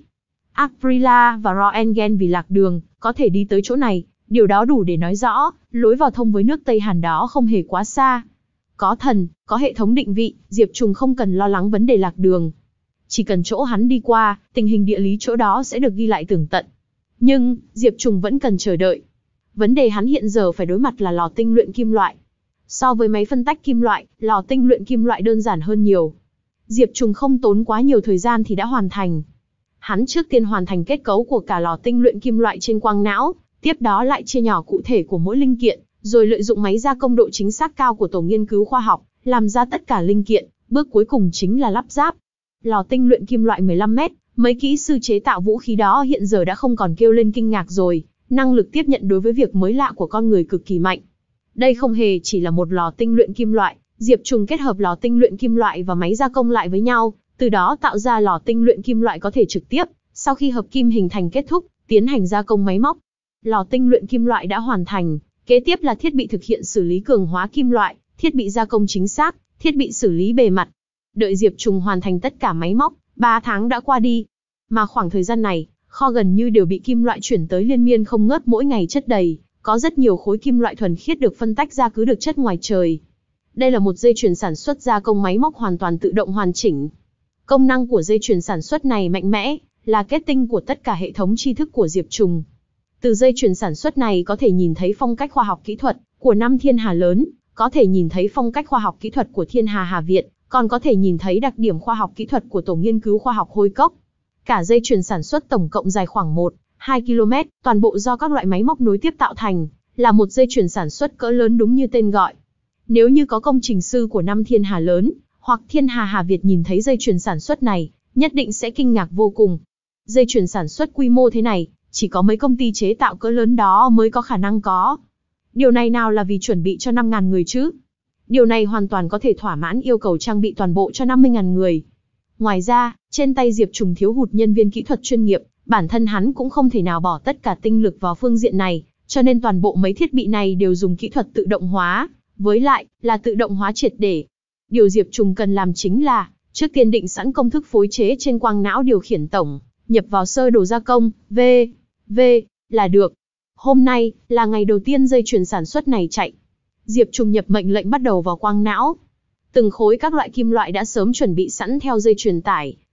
Aprila và Roentgen vì lạc đường, có thể đi tới chỗ này, điều đó đủ để nói rõ, lối vào thông với nước Tây Hàn đó không hề quá xa. Có thần, có hệ thống định vị, Diệp Trùng không cần lo lắng vấn đề lạc đường. Chỉ cần chỗ hắn đi qua, tình hình địa lý chỗ đó sẽ được ghi lại tường tận. Nhưng, Diệp Trùng vẫn cần chờ đợi. Vấn đề hắn hiện giờ phải đối mặt là lò tinh luyện kim loại. So với máy phân tách kim loại, lò tinh luyện kim loại đơn giản hơn nhiều. Diệp Trùng không tốn quá nhiều thời gian thì đã hoàn thành. Hắn trước tiên hoàn thành kết cấu của cả lò tinh luyện kim loại trên quang não, tiếp đó lại chia nhỏ cụ thể của mỗi linh kiện, rồi lợi dụng máy gia công độ chính xác cao của tổ nghiên cứu khoa học, làm ra tất cả linh kiện, bước cuối cùng chính là lắp ráp. Lò tinh luyện kim loại mười lăm mét, mấy kỹ sư chế tạo vũ khí đó hiện giờ đã không còn kêu lên kinh ngạc rồi, năng lực tiếp nhận đối với việc mới lạ của con người cực kỳ mạnh. Đây không hề chỉ là một lò tinh luyện kim loại, Diệp Trùng kết hợp lò tinh luyện kim loại và máy gia công lại với nhau, từ đó tạo ra lò tinh luyện kim loại có thể trực tiếp, sau khi hợp kim hình thành kết thúc, tiến hành gia công máy móc. Lò tinh luyện kim loại đã hoàn thành, kế tiếp là thiết bị thực hiện xử lý cường hóa kim loại, thiết bị gia công chính xác, thiết bị xử lý bề mặt. Đợi Diệp Trùng hoàn thành tất cả máy móc, ba tháng đã qua đi. Mà khoảng thời gian này, kho gần như đều bị kim loại chuyển tới liên miên không ngớt, mỗi ngày chất đầy, có rất nhiều khối kim loại thuần khiết được phân tách ra cứ được chất ngoài trời. Đây là một dây chuyền sản xuất gia công máy móc hoàn toàn tự động hoàn chỉnh. Công năng của dây chuyền sản xuất này mạnh mẽ, là kết tinh của tất cả hệ thống tri thức của Diệp Trùng. Từ dây chuyền sản xuất này có thể nhìn thấy phong cách khoa học kỹ thuật của năm thiên hà lớn, có thể nhìn thấy phong cách khoa học kỹ thuật của Thiên Hà Hà Viện, còn có thể nhìn thấy đặc điểm khoa học kỹ thuật của tổ nghiên cứu khoa học Hôi Cốc. Cả dây chuyền sản xuất tổng cộng dài khoảng một đến hai ki lô mét, toàn bộ do các loại máy móc nối tiếp tạo thành, là một dây chuyền sản xuất cỡ lớn đúng như tên gọi. Nếu như có công trình sư của năm thiên hà lớn, hoặc Thiên Hà Hà Việt nhìn thấy dây chuyền sản xuất này, nhất định sẽ kinh ngạc vô cùng. Dây chuyền sản xuất quy mô thế này, chỉ có mấy công ty chế tạo cỡ lớn đó mới có khả năng có. Điều này nào là vì chuẩn bị cho năm nghìn người chứ? Điều này hoàn toàn có thể thỏa mãn yêu cầu trang bị toàn bộ cho năm mươi nghìn người. Ngoài ra, trên tay Diệp Trùng thiếu hụt nhân viên kỹ thuật chuyên nghiệp, bản thân hắn cũng không thể nào bỏ tất cả tinh lực vào phương diện này, cho nên toàn bộ mấy thiết bị này đều dùng kỹ thuật tự động hóa, với lại, là tự động hóa triệt để. Điều Diệp Trùng cần làm chính là, trước tiên định sẵn công thức phối chế trên quang não điều khiển tổng, nhập vào sơ đồ gia công, V, V, là được. Hôm nay, là ngày đầu tiên dây chuyền sản xuất này chạy. Diệp Trùng nhập mệnh lệnh bắt đầu vào quang não. Từng khối các loại kim loại đã sớm chuẩn bị sẵn theo dây truyền tải,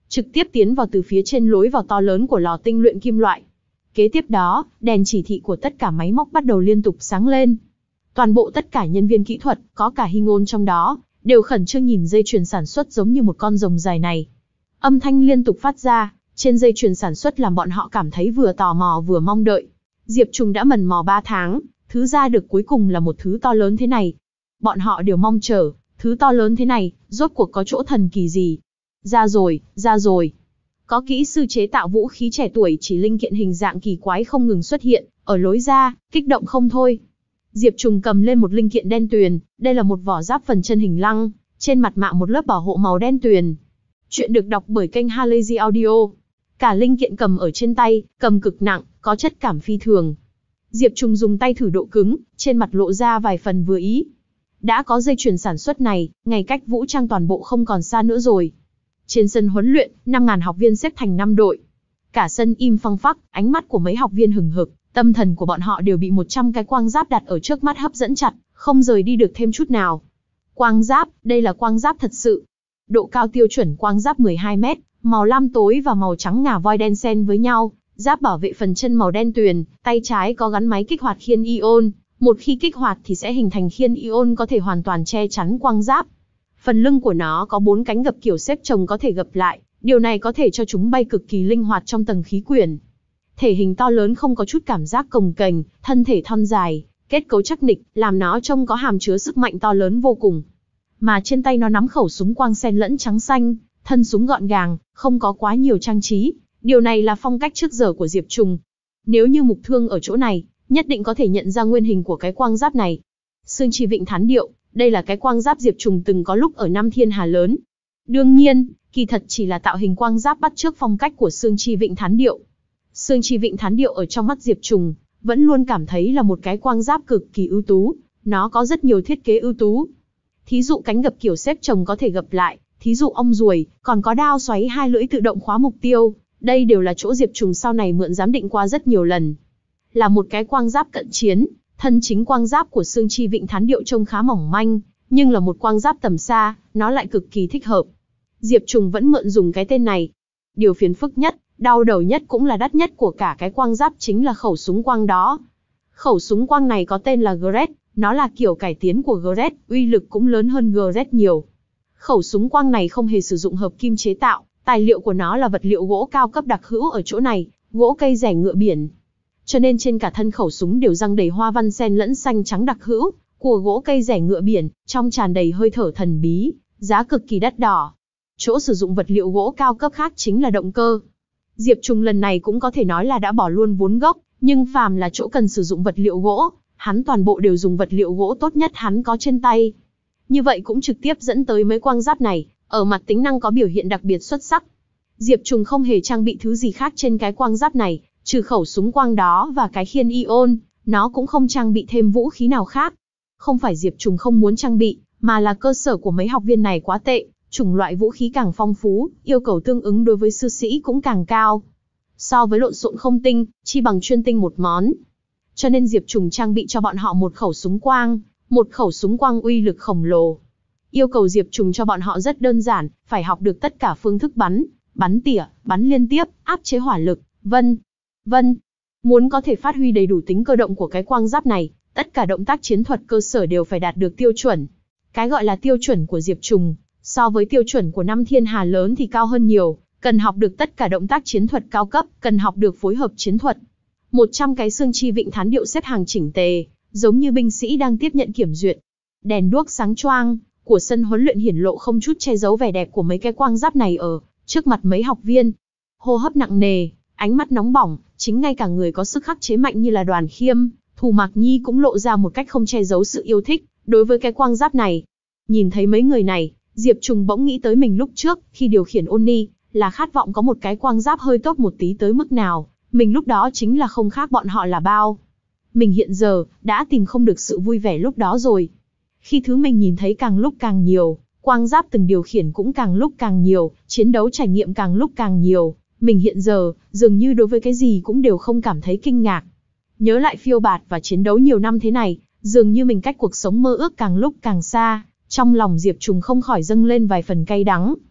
trực tiếp tiến vào từ phía trên lối vào to lớn của lò tinh luyện kim loại. Kế tiếp đó, đèn chỉ thị của tất cả máy móc bắt đầu liên tục sáng lên. Toàn bộ tất cả nhân viên kỹ thuật, có cả Hy Ngôn trong đó, đều khẩn trương nhìn dây chuyền sản xuất giống như một con rồng dài này. Âm thanh liên tục phát ra, trên dây chuyền sản xuất làm bọn họ cảm thấy vừa tò mò vừa mong đợi. Diệp Trùng đã mần mò ba tháng, thứ ra được cuối cùng là một thứ to lớn thế này. Bọn họ đều mong chờ, thứ to lớn thế này, rốt cuộc có chỗ thần kỳ gì. Ra rồi, ra rồi. Có kỹ sư chế tạo vũ khí trẻ tuổi chỉ linh kiện hình dạng kỳ quái không ngừng xuất hiện, ở lối ra, kích động không thôi. Diệp Trùng cầm lên một linh kiện đen tuyền, đây là một vỏ giáp phần chân hình lăng, trên mặt mạ một lớp bảo hộ màu đen tuyền. Chuyện được đọc bởi kênh Halazy Audio. Cả linh kiện cầm ở trên tay, cầm cực nặng, có chất cảm phi thường. Diệp Trùng dùng tay thử độ cứng, trên mặt lộ ra vài phần vừa ý. Đã có dây chuyền sản xuất này, ngày cách vũ trang toàn bộ không còn xa nữa rồi. Trên sân huấn luyện, năm nghìn học viên xếp thành năm đội. Cả sân im phăng phắc, ánh mắt của mấy học viên hừng hực, tâm thần của bọn họ đều bị một trăm cái quang giáp đặt ở trước mắt hấp dẫn chặt, không rời đi được thêm chút nào. Quang giáp, đây là quang giáp thật sự. Độ cao tiêu chuẩn quang giáp mười hai mét, màu lam tối và màu trắng ngà voi đen xen với nhau, giáp bảo vệ phần chân màu đen tuyền, tay trái có gắn máy kích hoạt khiên ion, một khi kích hoạt thì sẽ hình thành khiên ion có thể hoàn toàn che chắn quang giáp. Phần lưng của nó có bốn cánh gập kiểu xếp chồng có thể gập lại, điều này có thể cho chúng bay cực kỳ linh hoạt trong tầng khí quyển. Thể hình to lớn không có chút cảm giác cồng kềnh, thân thể thon dài, kết cấu chắc nịch, làm nó trông có hàm chứa sức mạnh to lớn vô cùng. Mà trên tay nó nắm khẩu súng quang xen lẫn trắng xanh, thân súng gọn gàng, không có quá nhiều trang trí. Điều này là phong cách trước giờ của Diệp Trùng. Nếu như mục thương ở chỗ này, nhất định có thể nhận ra nguyên hình của cái quang giáp này. Xương Chi Vịnh Thán Điệu, đây là cái quang giáp Diệp Trùng từng có lúc ở Năm Thiên Hà Lớn. Đương nhiên, kỳ thật chỉ là tạo hình quang giáp bắt chước phong cách của Xương Chi Vịnh Thán Điệu. Xương Chi Vịnh Thán Điệu ở trong mắt Diệp Trùng, vẫn luôn cảm thấy là một cái quang giáp cực kỳ ưu tú. Nó có rất nhiều thiết kế ưu tú. Thí dụ cánh gập kiểu xếp chồng có thể gập lại, thí dụ ong ruồi, còn có đao xoáy hai lưỡi tự động khóa mục tiêu. Đây đều là chỗ Diệp Trùng sau này mượn giám định qua rất nhiều lần. Là một cái quang giáp cận chiến, thân chính quang giáp của Xương Chi Vịnh Thán Điệu trông khá mỏng manh, nhưng là một quang giáp tầm xa, nó lại cực kỳ thích hợp. Diệp Trùng vẫn mượn dùng cái tên này. Điều phiền phức nhất, đau đầu nhất cũng là đắt nhất của cả cái quang giáp chính là khẩu súng quang đó. Khẩu súng quang này có tên là Gret, nó là kiểu cải tiến của Gret, uy lực cũng lớn hơn Gret nhiều. Khẩu súng quang này không hề sử dụng hợp kim chế tạo, tài liệu của nó là vật liệu gỗ cao cấp đặc hữu ở chỗ này, gỗ cây rẻ ngựa biển. Cho nên trên cả thân khẩu súng đều răng đầy hoa văn xen lẫn xanh trắng đặc hữu của gỗ cây rẻ ngựa biển, trong tràn đầy hơi thở thần bí, giá cực kỳ đắt đỏ. Chỗ sử dụng vật liệu gỗ cao cấp khác chính là động cơ. Diệp Trùng lần này cũng có thể nói là đã bỏ luôn vốn gốc, nhưng phàm là chỗ cần sử dụng vật liệu gỗ, hắn toàn bộ đều dùng vật liệu gỗ tốt nhất hắn có trên tay. Như vậy cũng trực tiếp dẫn tới mấy quang giáp này, ở mặt tính năng có biểu hiện đặc biệt xuất sắc. Diệp Trùng không hề trang bị thứ gì khác trên cái quang giáp này, trừ khẩu súng quang đó và cái khiên ion, nó cũng không trang bị thêm vũ khí nào khác. Không phải Diệp Trùng không muốn trang bị, mà là cơ sở của mấy học viên này quá tệ, chủng loại vũ khí càng phong phú, yêu cầu tương ứng đối với sư sĩ cũng càng cao. So với lộn xộn không tinh, chi bằng chuyên tinh một món. Cho nên Diệp Trùng trang bị cho bọn họ một khẩu súng quang, một khẩu súng quang uy lực khổng lồ. Yêu cầu Diệp Trùng cho bọn họ rất đơn giản, phải học được tất cả phương thức bắn, bắn tỉa, bắn liên tiếp, áp chế hỏa lực, vân vân. Muốn có thể phát huy đầy đủ tính cơ động của cái quang giáp này, tất cả động tác chiến thuật cơ sở đều phải đạt được tiêu chuẩn. Cái gọi là tiêu chuẩn của Diệp Trùng, so với tiêu chuẩn của Năm Thiên Hà Lớn thì cao hơn nhiều, cần học được tất cả động tác chiến thuật cao cấp, cần học được phối hợp chiến thuật. một trăm cái Xương Chi Vịnh Thán Điệu xếp hàng chỉnh tề, giống như binh sĩ đang tiếp nhận kiểm duyệt. Đèn đuốc sáng choang của sân huấn luyện hiển lộ không chút che giấu vẻ đẹp của mấy cái quang giáp này ở trước mặt mấy học viên. Hô hấp nặng nề, ánh mắt nóng bỏng, chính ngay cả người có sức khắc chế mạnh như là Đoàn Khiêm, Thù Mạc Nhi cũng lộ ra một cách không che giấu sự yêu thích đối với cái quang giáp này. Nhìn thấy mấy người này, Diệp Trùng bỗng nghĩ tới mình lúc trước, khi điều khiển Oni, là khát vọng có một cái quang giáp hơi tốt một tí tới mức nào, mình lúc đó chính là không khác bọn họ là bao. Mình hiện giờ, đã tìm không được sự vui vẻ lúc đó rồi. Khi thứ mình nhìn thấy càng lúc càng nhiều, quang giáp từng điều khiển cũng càng lúc càng nhiều, chiến đấu trải nghiệm càng lúc càng nhiều, mình hiện giờ, dường như đối với cái gì cũng đều không cảm thấy kinh ngạc. Nhớ lại phiêu bạt và chiến đấu nhiều năm thế này, dường như mình cách cuộc sống mơ ước càng lúc càng xa, trong lòng Diệp Trùng không khỏi dâng lên vài phần cay đắng.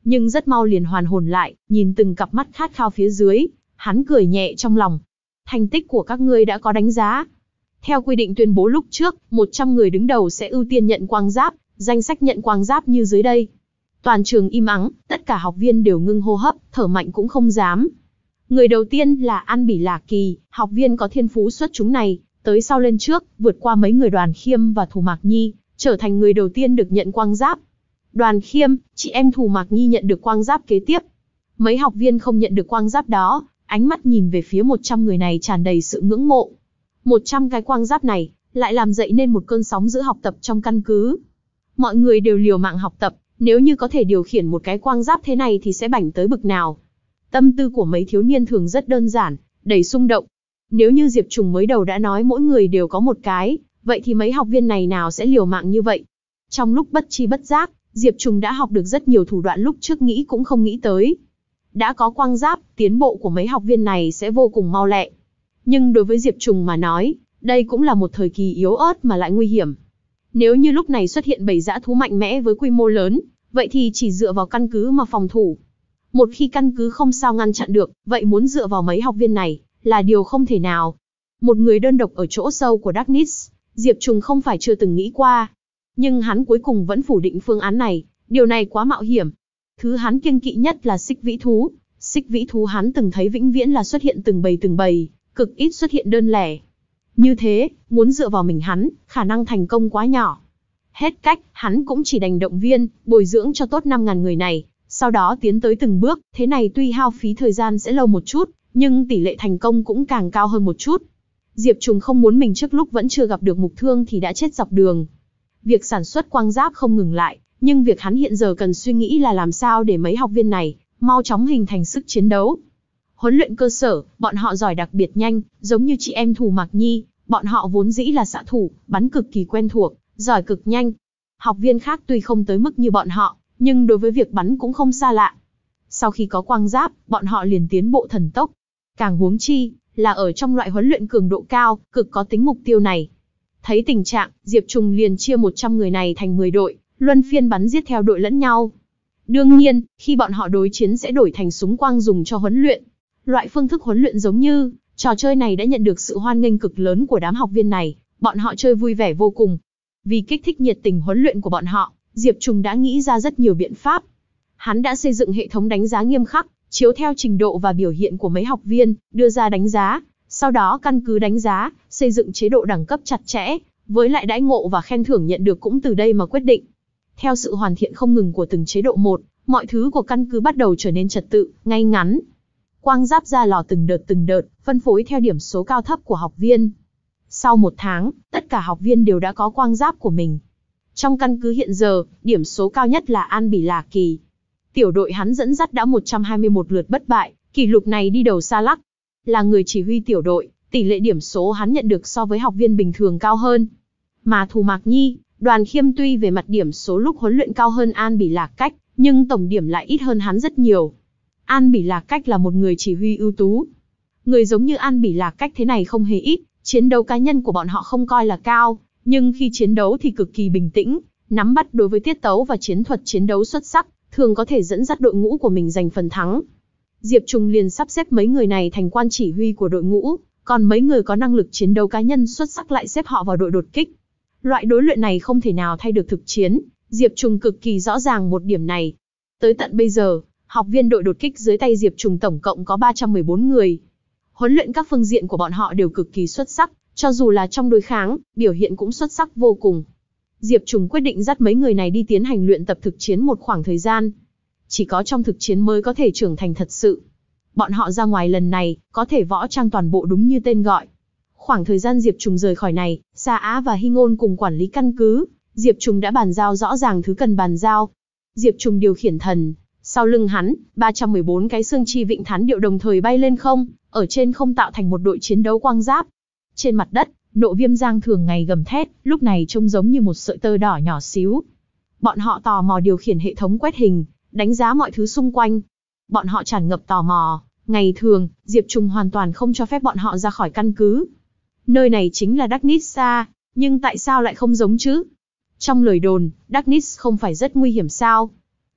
nhưng rất mau liền hoàn hồn lại, nhìn từng cặp mắt khát khao phía dưới, hắn cười nhẹ trong lòng. Thành tích của các ngươi đã có đánh giá. Theo quy định tuyên bố lúc trước, một trăm người đứng đầu sẽ ưu tiên nhận quang giáp, danh sách nhận quang giáp như dưới đây. Toàn trường im ắng, tất cả học viên đều ngưng hô hấp, thở mạnh cũng không dám. Người đầu tiên là An Bỉ Lạc Kỳ, học viên có thiên phú xuất chúng này, tới sau lên trước, vượt qua mấy người Đoàn Khiêm và Thù Mạc Nhi, trở thành người đầu tiên được nhận quang giáp. Đoàn Khiêm, chị em Thù Mạc Nhi nhận được quang giáp kế tiếp. Mấy học viên không nhận được quang giáp đó, ánh mắt nhìn về phía một trăm người này tràn đầy sự ngưỡng mộ. một trăm cái quang giáp này, lại làm dậy nên một cơn sóng dữ học tập trong căn cứ. Mọi người đều liều mạng học tập, nếu như có thể điều khiển một cái quang giáp thế này thì sẽ bảnh tới bực nào. Tâm tư của mấy thiếu niên thường rất đơn giản, đầy xung động. Nếu như Diệp Trùng mới đầu đã nói mỗi người đều có một cái, vậy thì mấy học viên này nào sẽ liều mạng như vậy? Trong lúc bất chi bất giác, Diệp Trùng đã học được rất nhiều thủ đoạn lúc trước nghĩ cũng không nghĩ tới. Đã có quang giáp, tiến bộ của mấy học viên này sẽ vô cùng mau lẹ. Nhưng đối với Diệp Trùng mà nói, đây cũng là một thời kỳ yếu ớt mà lại nguy hiểm. Nếu như lúc này xuất hiện bầy dã thú mạnh mẽ với quy mô lớn, vậy thì chỉ dựa vào căn cứ mà phòng thủ. Một khi căn cứ không sao ngăn chặn được, vậy muốn dựa vào mấy học viên này, là điều không thể nào. Một người đơn độc ở chỗ sâu của Darkness, Diệp Trùng không phải chưa từng nghĩ qua. Nhưng hắn cuối cùng vẫn phủ định phương án này, điều này quá mạo hiểm. Thứ hắn kiêng kỵ nhất là xích vĩ thú. Xích vĩ thú hắn từng thấy vĩnh viễn là xuất hiện từng bầy từng bầy, cực ít xuất hiện đơn lẻ. Như thế, muốn dựa vào mình hắn, khả năng thành công quá nhỏ. Hết cách, hắn cũng chỉ đành động viên, bồi dưỡng cho tốt năm ngàn người này, sau đó tiến tới từng bước, thế này tuy hao phí thời gian sẽ lâu một chút, nhưng tỷ lệ thành công cũng càng cao hơn một chút. Diệp Trùng không muốn mình trước lúc vẫn chưa gặp được mục thương thì đã chết dọc đường. Việc sản xuất quang giáp không ngừng lại, nhưng việc hắn hiện giờ cần suy nghĩ là làm sao để mấy học viên này mau chóng hình thành sức chiến đấu. Huấn luyện cơ sở, bọn họ giỏi đặc biệt nhanh, giống như chị em Thù Mạc Nhi, bọn họ vốn dĩ là xạ thủ, bắn cực kỳ quen thuộc, giỏi cực nhanh. Học viên khác tuy không tới mức như bọn họ, nhưng đối với việc bắn cũng không xa lạ. Sau khi có quang giáp, bọn họ liền tiến bộ thần tốc. Càng huống chi, là ở trong loại huấn luyện cường độ cao, cực có tính mục tiêu này. Thấy tình trạng, Diệp Trùng liền chia một trăm người này thành mười đội, luân phiên bắn giết theo đội lẫn nhau. Đương nhiên, khi bọn họ đối chiến sẽ đổi thành súng quang dùng cho huấn luyện. Loại phương thức huấn luyện giống như, trò chơi này đã nhận được sự hoan nghênh cực lớn của đám học viên này, bọn họ chơi vui vẻ vô cùng. Vì kích thích nhiệt tình huấn luyện của bọn họ, Diệp Trùng đã nghĩ ra rất nhiều biện pháp. Hắn đã xây dựng hệ thống đánh giá nghiêm khắc, chiếu theo trình độ và biểu hiện của mấy học viên, đưa ra đánh giá, sau đó căn cứ đánh giá, xây dựng chế độ đẳng cấp chặt chẽ, với lại đãi ngộ và khen thưởng nhận được cũng từ đây mà quyết định. Theo sự hoàn thiện không ngừng của từng chế độ một, mọi thứ của căn cứ bắt đầu trở nên trật tự, ngay ngắn. Quang giáp ra lò từng đợt từng đợt, phân phối theo điểm số cao thấp của học viên. Sau một tháng, tất cả học viên đều đã có quang giáp của mình. Trong căn cứ hiện giờ, điểm số cao nhất là An Bỉ Lạc Kỳ. Tiểu đội hắn dẫn dắt đã một trăm hai mươi mốt lượt bất bại, kỷ lục này đi đầu xa lắc. Là người chỉ huy tiểu đội, tỷ lệ điểm số hắn nhận được so với học viên bình thường cao hơn. Mà Thù Mạc Nhi, Đoàn Khiêm tuy về mặt điểm số lúc huấn luyện cao hơn An Bỉ Lạc Cách, nhưng tổng điểm lại ít hơn hắn rất nhiều. An Bỉ Lạc Cách là một người chỉ huy ưu tú. Người giống như An Bỉ Lạc Cách thế này không hề ít, chiến đấu cá nhân của bọn họ không coi là cao, nhưng khi chiến đấu thì cực kỳ bình tĩnh, nắm bắt đối với tiết tấu và chiến thuật chiến đấu xuất sắc, thường có thể dẫn dắt đội ngũ của mình giành phần thắng. Diệp Trùng liền sắp xếp mấy người này thành quan chỉ huy của đội ngũ, còn mấy người có năng lực chiến đấu cá nhân xuất sắc lại xếp họ vào đội đột kích. Loại đối luyện này không thể nào thay được thực chiến, Diệp Trùng cực kỳ rõ ràng một điểm này. Tới tận bây giờ, học viên đội đột kích dưới tay Diệp Trùng tổng cộng có ba trăm mười bốn người. Huấn luyện các phương diện của bọn họ đều cực kỳ xuất sắc, cho dù là trong đối kháng, biểu hiện cũng xuất sắc vô cùng. Diệp Trùng quyết định dắt mấy người này đi tiến hành luyện tập thực chiến một khoảng thời gian. Chỉ có trong thực chiến mới có thể trưởng thành thật sự. Bọn họ ra ngoài lần này, có thể võ trang toàn bộ đúng như tên gọi. Khoảng thời gian Diệp Trùng rời khỏi này, Sa Á và Hy Ngôn cùng quản lý căn cứ, Diệp Trùng đã bàn giao rõ ràng thứ cần bàn giao. Diệp Trùng điều khiển thần, sau lưng hắn, ba trăm mười bốn cái xương chi vịnh thán điệu đồng thời bay lên không, ở trên không tạo thành một đội chiến đấu quang giáp. Trên mặt đất, Nộ Viêm Giang thường ngày gầm thét, lúc này trông giống như một sợi tơ đỏ nhỏ xíu. Bọn họ tò mò điều khiển hệ thống quét hình, đánh giá mọi thứ xung quanh. Bọn họ tràn ngập tò mò, ngày thường, Diệp Trùng hoàn toàn không cho phép bọn họ ra khỏi căn cứ. Nơi này chính là Darknessa, nhưng tại sao lại không giống chứ? Trong lời đồn, Darkness không phải rất nguy hiểm sao?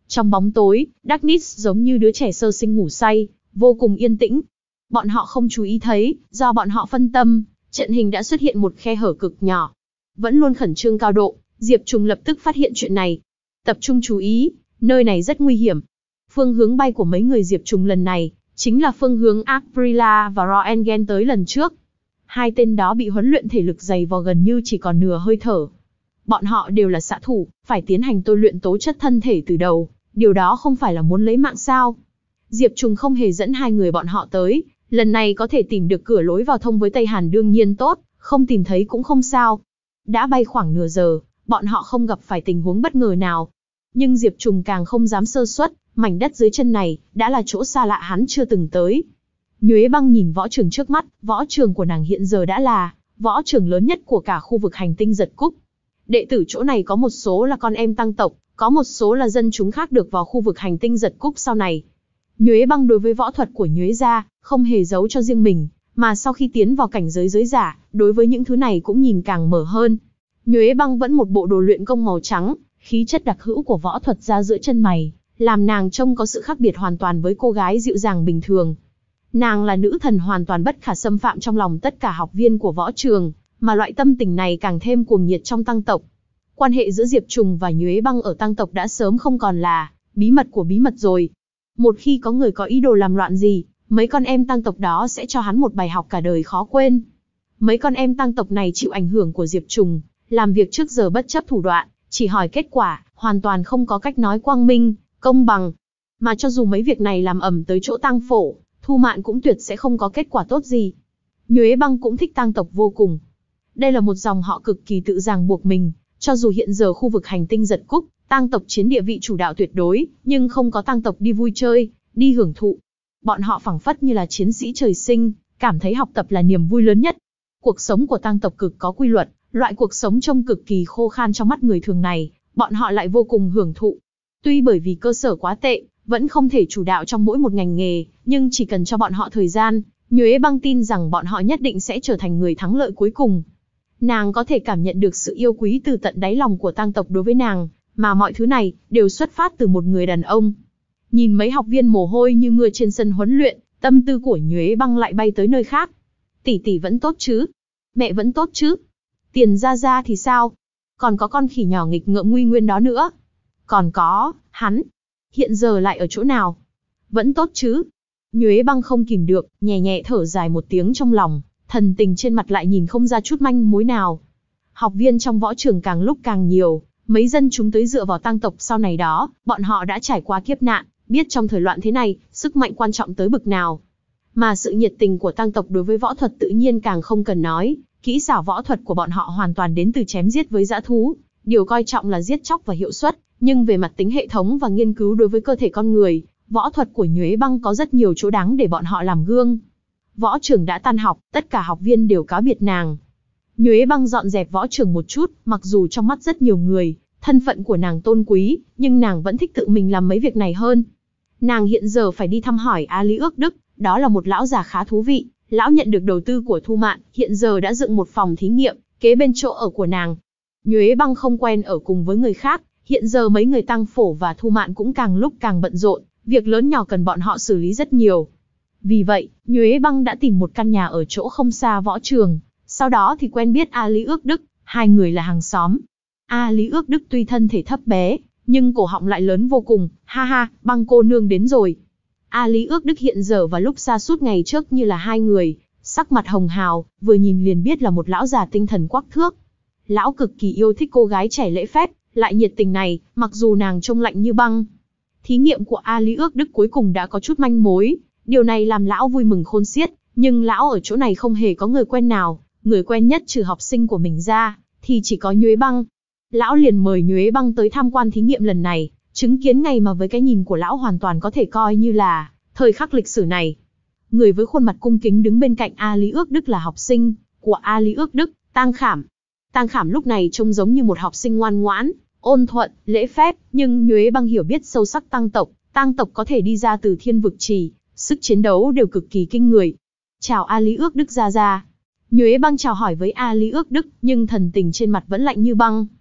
Trong bóng tối, Darkness giống như đứa trẻ sơ sinh ngủ say, vô cùng yên tĩnh. Bọn họ không chú ý thấy, do bọn họ phân tâm, trận hình đã xuất hiện một khe hở cực nhỏ. Vẫn luôn khẩn trương cao độ, Diệp Trùng lập tức phát hiện chuyện này. Tập trung chú ý, nơi này rất nguy hiểm. Phương hướng bay của mấy người Diệp Trùng lần này, chính là phương hướng Aprila và Roentgen tới lần trước. Hai tên đó bị huấn luyện thể lực dày vò gần như chỉ còn nửa hơi thở. Bọn họ đều là xạ thủ, phải tiến hành tôi luyện tố chất thân thể từ đầu, điều đó không phải là muốn lấy mạng sao. Diệp Trùng không hề dẫn hai người bọn họ tới, lần này có thể tìm được cửa lối vào thông với Tây Hàn đương nhiên tốt, không tìm thấy cũng không sao. Đã bay khoảng nửa giờ, bọn họ không gặp phải tình huống bất ngờ nào. Nhưng Diệp Trùng càng không dám sơ suất, mảnh đất dưới chân này, đã là chỗ xa lạ hắn chưa từng tới. Nhuế Băng nhìn võ trường trước mắt, võ trường của nàng hiện giờ đã là võ trường lớn nhất của cả khu vực hành tinh Giật Cúc. Đệ tử chỗ này có một số là con em tăng tộc, có một số là dân chúng khác được vào khu vực hành tinh Giật Cúc sau này. Nhuế Băng đối với võ thuật của Nhuế gia, không hề giấu cho riêng mình, mà sau khi tiến vào cảnh giới giới giả, đối với những thứ này cũng nhìn càng mở hơn. Nhuế Băng vẫn một bộ đồ luyện công màu trắng, khí chất đặc hữu của võ thuật ra giữa chân mày, làm nàng trông có sự khác biệt hoàn toàn với cô gái dịu dàng bình thường. Nàng là nữ thần hoàn toàn bất khả xâm phạm trong lòng tất cả học viên của võ trường, mà loại tâm tình này càng thêm cuồng nhiệt trong tăng tộc. Quan hệ giữa Diệp Trùng và Nhuế Băng ở tăng tộc đã sớm không còn là bí mật của bí mật rồi. Một khi có người có ý đồ làm loạn gì, mấy con em tăng tộc đó sẽ cho hắn một bài học cả đời khó quên. Mấy con em tăng tộc này chịu ảnh hưởng của Diệp Trùng, làm việc trước giờ bất chấp thủ đoạn, chỉ hỏi kết quả, hoàn toàn không có cách nói quang minh, công bằng. Mà cho dù mấy việc này làm ầm tới chỗ Tang Phổ, Thu Mạn cũng tuyệt sẽ không có kết quả tốt gì. Nhuế Băng cũng thích Tang tộc vô cùng. Đây là một dòng họ cực kỳ tự ràng buộc mình, cho dù hiện giờ khu vực hành tinh Giật Cúc, Tang tộc chiếm địa vị chủ đạo tuyệt đối, nhưng không có Tang tộc đi vui chơi, đi hưởng thụ. Bọn họ phảng phất như là chiến sĩ trời sinh, cảm thấy học tập là niềm vui lớn nhất. Cuộc sống của Tang tộc cực có quy luật, loại cuộc sống trông cực kỳ khô khan trong mắt người thường này, bọn họ lại vô cùng hưởng thụ. Tuy bởi vì cơ sở quá tệ, vẫn không thể chủ đạo trong mỗi một ngành nghề, nhưng chỉ cần cho bọn họ thời gian, Nhuế Băng tin rằng bọn họ nhất định sẽ trở thành người thắng lợi cuối cùng. Nàng có thể cảm nhận được sự yêu quý từ tận đáy lòng của Tang tộc đối với nàng, mà mọi thứ này đều xuất phát từ một người đàn ông. Nhìn mấy học viên mồ hôi như mưa trên sân huấn luyện, tâm tư của Nhuế Băng lại bay tới nơi khác. Tỷ tỷ vẫn tốt chứ? Mẹ vẫn tốt chứ? Tiền gia gia thì sao? Còn có con khỉ nhỏ nghịch ngợm nguy nguyên đó nữa. Còn có, hắn. Hiện giờ lại ở chỗ nào? Vẫn tốt chứ? Nhuế Băng không kìm được, nhẹ nhẹ thở dài một tiếng trong lòng, thần tình trên mặt lại nhìn không ra chút manh mối nào. Học viên trong võ trường càng lúc càng nhiều, mấy dân chúng tới dựa vào Tang tộc sau này đó, bọn họ đã trải qua kiếp nạn, biết trong thời loạn thế này, sức mạnh quan trọng tới bực nào. Mà sự nhiệt tình của Tang tộc đối với võ thuật tự nhiên càng không cần nói, kỹ xảo võ thuật của bọn họ hoàn toàn đến từ chém giết với dã thú, điều coi trọng là giết chóc và hiệu suất, nhưng về mặt tính hệ thống và nghiên cứu đối với cơ thể con người, võ thuật của Nhuế Băng có rất nhiều chỗ đáng để bọn họ làm gương. Võ trường đã tan học, tất cả học viên đều cáo biệt nàng. Nhuế Băng dọn dẹp võ trường một chút, mặc dù trong mắt rất nhiều người, thân phận của nàng tôn quý, nhưng nàng vẫn thích tự mình làm mấy việc này hơn. Nàng hiện giờ phải đi thăm hỏi A Lý Ước Đức, đó là một lão già khá thú vị. Lão nhận được đầu tư của Thu Mạn, hiện giờ đã dựng một phòng thí nghiệm, kế bên chỗ ở của nàng. Nhuế Băng không quen ở cùng với người khác, hiện giờ mấy người Tang Phổ và Thu Mạn cũng càng lúc càng bận rộn, việc lớn nhỏ cần bọn họ xử lý rất nhiều. Vì vậy, Nhuế Băng đã tìm một căn nhà ở chỗ không xa võ trường, sau đó thì quen biết A Lý Ước Đức, hai người là hàng xóm. A Lý Ước Đức tuy thân thể thấp bé, nhưng cổ họng lại lớn vô cùng, ha ha, Băng cô nương đến rồi. A Lý Ước Đức hiện giờ và lúc xa suốt ngày trước như là hai người, sắc mặt hồng hào, vừa nhìn liền biết là một lão già tinh thần quắc thước. Lão cực kỳ yêu thích cô gái trẻ lễ phép, lại nhiệt tình này, mặc dù nàng trông lạnh như băng. Thí nghiệm của A Lý Ước Đức cuối cùng đã có chút manh mối, điều này làm lão vui mừng khôn xiết, nhưng lão ở chỗ này không hề có người quen nào, người quen nhất trừ học sinh của mình ra, thì chỉ có Nhuế Băng. Lão liền mời Nhuế Băng tới tham quan thí nghiệm lần này, chứng kiến ngày mà với cái nhìn của lão hoàn toàn có thể coi như là thời khắc lịch sử này. Người với khuôn mặt cung kính đứng bên cạnh A Lý Ước Đức là học sinh của A Lý Ước Đức, Tang Khảm. Tang Khảm lúc này trông giống như một học sinh ngoan ngoãn, ôn thuận, lễ phép, nhưng Nhuế Băng hiểu biết sâu sắc Tang tộc, Tang tộc có thể đi ra từ Thiên Vực Trì, sức chiến đấu đều cực kỳ kinh người. Chào A Lý Ước Đức gia gia. Nhuế Băng chào hỏi với A Lý Ước Đức, nhưng thần tình trên mặt vẫn lạnh như băng.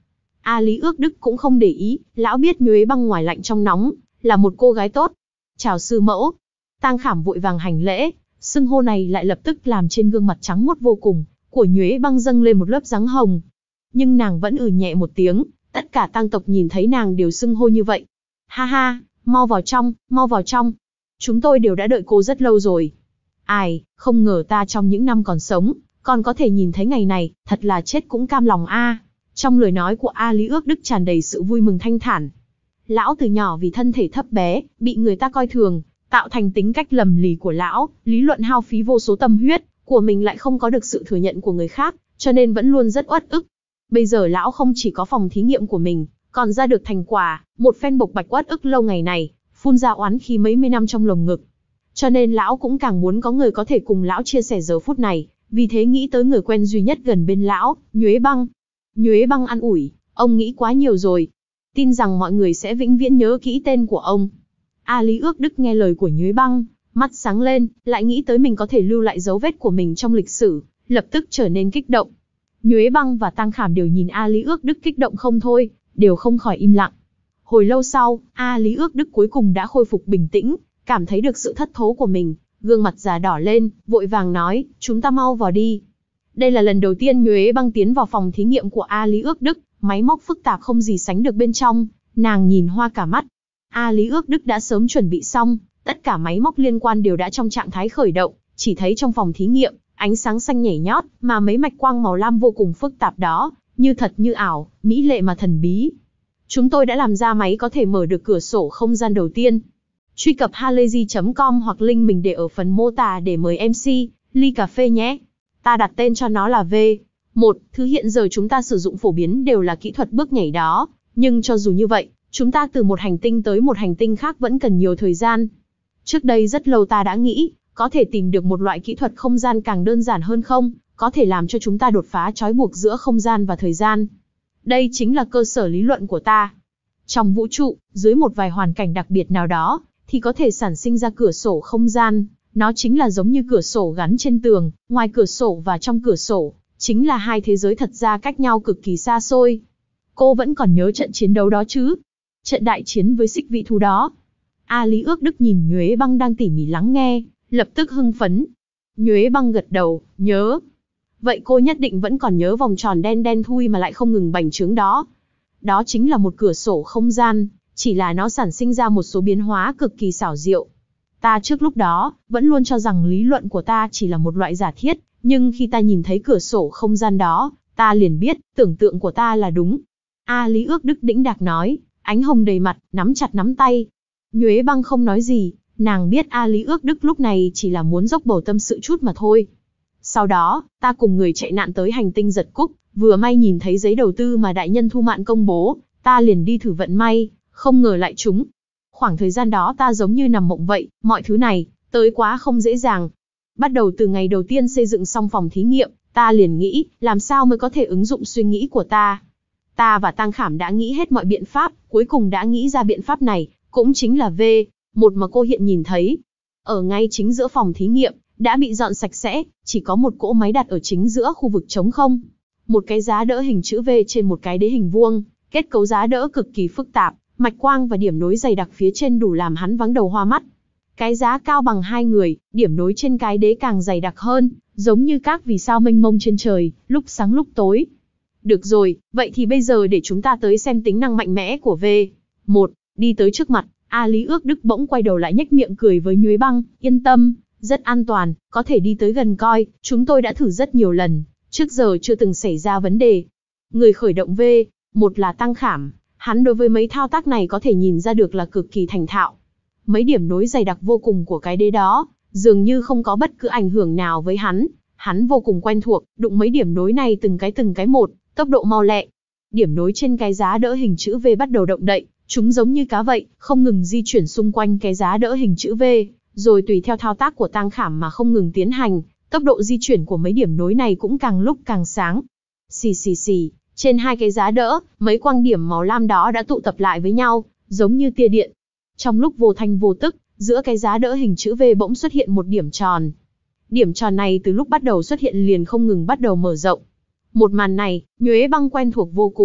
A Lý Ước Đức cũng không để ý, lão biết Nhuế Băng ngoài lạnh trong nóng, là một cô gái tốt. Chào sư mẫu. Tang Khảm vội vàng hành lễ, xưng hô này lại lập tức làm trên gương mặt trắng muốt vô cùng của Nhuế Băng dâng lên một lớp dáng hồng. Nhưng nàng vẫn ừ nhẹ một tiếng, tất cả tang tộc nhìn thấy nàng đều xưng hô như vậy. Ha ha, mau vào trong, mau vào trong. Chúng tôi đều đã đợi cô rất lâu rồi. Ai, không ngờ ta trong những năm còn sống, còn có thể nhìn thấy ngày này, thật là chết cũng cam lòng a. Trong lời nói của A Lý Ước Đức tràn đầy sự vui mừng thanh thản. Lão từ nhỏ vì thân thể thấp bé, bị người ta coi thường, tạo thành tính cách lầm lì của lão, lý luận hao phí vô số tâm huyết, của mình lại không có được sự thừa nhận của người khác, cho nên vẫn luôn rất uất ức. Bây giờ lão không chỉ có phòng thí nghiệm của mình, còn ra được thành quả, một phen bộc bạch uất ức lâu ngày này, phun ra oán khí mấy mươi năm trong lồng ngực. Cho nên lão cũng càng muốn có người có thể cùng lão chia sẻ giờ phút này, vì thế nghĩ tới người quen duy nhất gần bên lão, Nhuế Băng. Nhuế Băng an ủi, ông nghĩ quá nhiều rồi. Tin rằng mọi người sẽ vĩnh viễn nhớ kỹ tên của ông. A Lý Ước Đức nghe lời của Nhuế Băng, mắt sáng lên, lại nghĩ tới mình có thể lưu lại dấu vết của mình trong lịch sử, lập tức trở nên kích động. Nhuế Băng và Tang Khảm đều nhìn A Lý Ước Đức kích động không thôi, đều không khỏi im lặng. Hồi lâu sau, A Lý Ước Đức cuối cùng đã khôi phục bình tĩnh, cảm thấy được sự thất thố của mình, gương mặt già đỏ lên, vội vàng nói, chúng ta mau vào đi. Đây là lần đầu tiên Nhuế Băng tiến vào phòng thí nghiệm của A Lý Ước Đức, máy móc phức tạp không gì sánh được bên trong, nàng nhìn hoa cả mắt. A Lý Ước Đức đã sớm chuẩn bị xong, tất cả máy móc liên quan đều đã trong trạng thái khởi động, chỉ thấy trong phòng thí nghiệm, ánh sáng xanh nhảy nhót, mà mấy mạch quang màu lam vô cùng phức tạp đó, như thật như ảo, mỹ lệ mà thần bí. Chúng tôi đã làm ra máy có thể mở được cửa sổ không gian đầu tiên. Truy cập halayzi chấm com hoặc link mình để ở phần mô tả để mời em xê, ly cà phê nhé. Ta đặt tên cho nó là V. một. Thứ hiện giờ chúng ta sử dụng phổ biến đều là kỹ thuật bước nhảy đó, nhưng cho dù như vậy, chúng ta từ một hành tinh tới một hành tinh khác vẫn cần nhiều thời gian. Trước đây rất lâu ta đã nghĩ, có thể tìm được một loại kỹ thuật không gian càng đơn giản hơn không, có thể làm cho chúng ta đột phá trói buộc giữa không gian và thời gian. Đây chính là cơ sở lý luận của ta. Trong vũ trụ, dưới một vài hoàn cảnh đặc biệt nào đó, thì có thể sản sinh ra cửa sổ không gian. Nó chính là giống như cửa sổ gắn trên tường, ngoài cửa sổ và trong cửa sổ, chính là hai thế giới thật ra cách nhau cực kỳ xa xôi. Cô vẫn còn nhớ trận chiến đấu đó chứ? Trận đại chiến với xích vị thú đó. A Lý Ước Đức nhìn Nhuế Băng đang tỉ mỉ lắng nghe, lập tức hưng phấn. Nhuế Băng gật đầu, nhớ. Vậy cô nhất định vẫn còn nhớ vòng tròn đen đen thui mà lại không ngừng bành trướng đó. Đó chính là một cửa sổ không gian, chỉ là nó sản sinh ra một số biến hóa cực kỳ xảo diệu. Ta trước lúc đó, vẫn luôn cho rằng lý luận của ta chỉ là một loại giả thiết, nhưng khi ta nhìn thấy cửa sổ không gian đó, ta liền biết, tưởng tượng của ta là đúng. A Lý Ước Đức đĩnh đạc nói, ánh hồng đầy mặt, nắm chặt nắm tay. Nhuế Băng không nói gì, nàng biết A Lý Ước Đức lúc này chỉ là muốn dốc bầu tâm sự chút mà thôi. Sau đó, ta cùng người chạy nạn tới hành tinh Giật Cúc, vừa may nhìn thấy giấy đầu tư mà đại nhân Thu Mạn công bố, ta liền đi thử vận may, không ngờ lại trúng. Khoảng thời gian đó ta giống như nằm mộng vậy, mọi thứ này, tới quá không dễ dàng. Bắt đầu từ ngày đầu tiên xây dựng xong phòng thí nghiệm, ta liền nghĩ, làm sao mới có thể ứng dụng suy nghĩ của ta. Ta và Tang Khảm đã nghĩ hết mọi biện pháp, cuối cùng đã nghĩ ra biện pháp này, cũng chính là V, một mà cô hiện nhìn thấy. Ở ngay chính giữa phòng thí nghiệm, đã bị dọn sạch sẽ, chỉ có một cỗ máy đặt ở chính giữa khu vực trống không. Một cái giá đỡ hình chữ V trên một cái đế hình vuông, kết cấu giá đỡ cực kỳ phức tạp, mạch quang và điểm nối dày đặc phía trên đủ làm hắn vắng đầu hoa mắt. Cái giá cao bằng hai người, điểm nối trên cái đế càng dày đặc hơn, giống như các vì sao mênh mông trên trời, lúc sáng lúc tối. Được rồi, vậy thì bây giờ để chúng ta tới xem tính năng mạnh mẽ của V. một. Đi tới trước mặt, A Lý Ước Đức bỗng quay đầu lại nhếch miệng cười với Nhuế Băng, yên tâm, rất an toàn, có thể đi tới gần coi, chúng tôi đã thử rất nhiều lần, trước giờ chưa từng xảy ra vấn đề. Người khởi động V, một là Tang Khảm, hắn đối với mấy thao tác này có thể nhìn ra được là cực kỳ thành thạo. Mấy điểm nối dày đặc vô cùng của cái đế đó, dường như không có bất cứ ảnh hưởng nào với hắn, hắn vô cùng quen thuộc, đụng mấy điểm nối này từng cái từng cái một, tốc độ mau lẹ. Điểm nối trên cái giá đỡ hình chữ V bắt đầu động đậy, chúng giống như cá vậy, không ngừng di chuyển xung quanh cái giá đỡ hình chữ V, rồi tùy theo thao tác của Tang Khảm mà không ngừng tiến hành, tốc độ di chuyển của mấy điểm nối này cũng càng lúc càng sáng. Xì xì xì, trên hai cái giá đỡ, mấy quang điểm màu lam đó đã tụ tập lại với nhau, giống như tia điện. Trong lúc vô thanh vô tức, giữa cái giá đỡ hình chữ V bỗng xuất hiện một điểm tròn. Điểm tròn này từ lúc bắt đầu xuất hiện liền không ngừng bắt đầu mở rộng. Một màn này, Nhuế Băng quen thuộc vô cùng,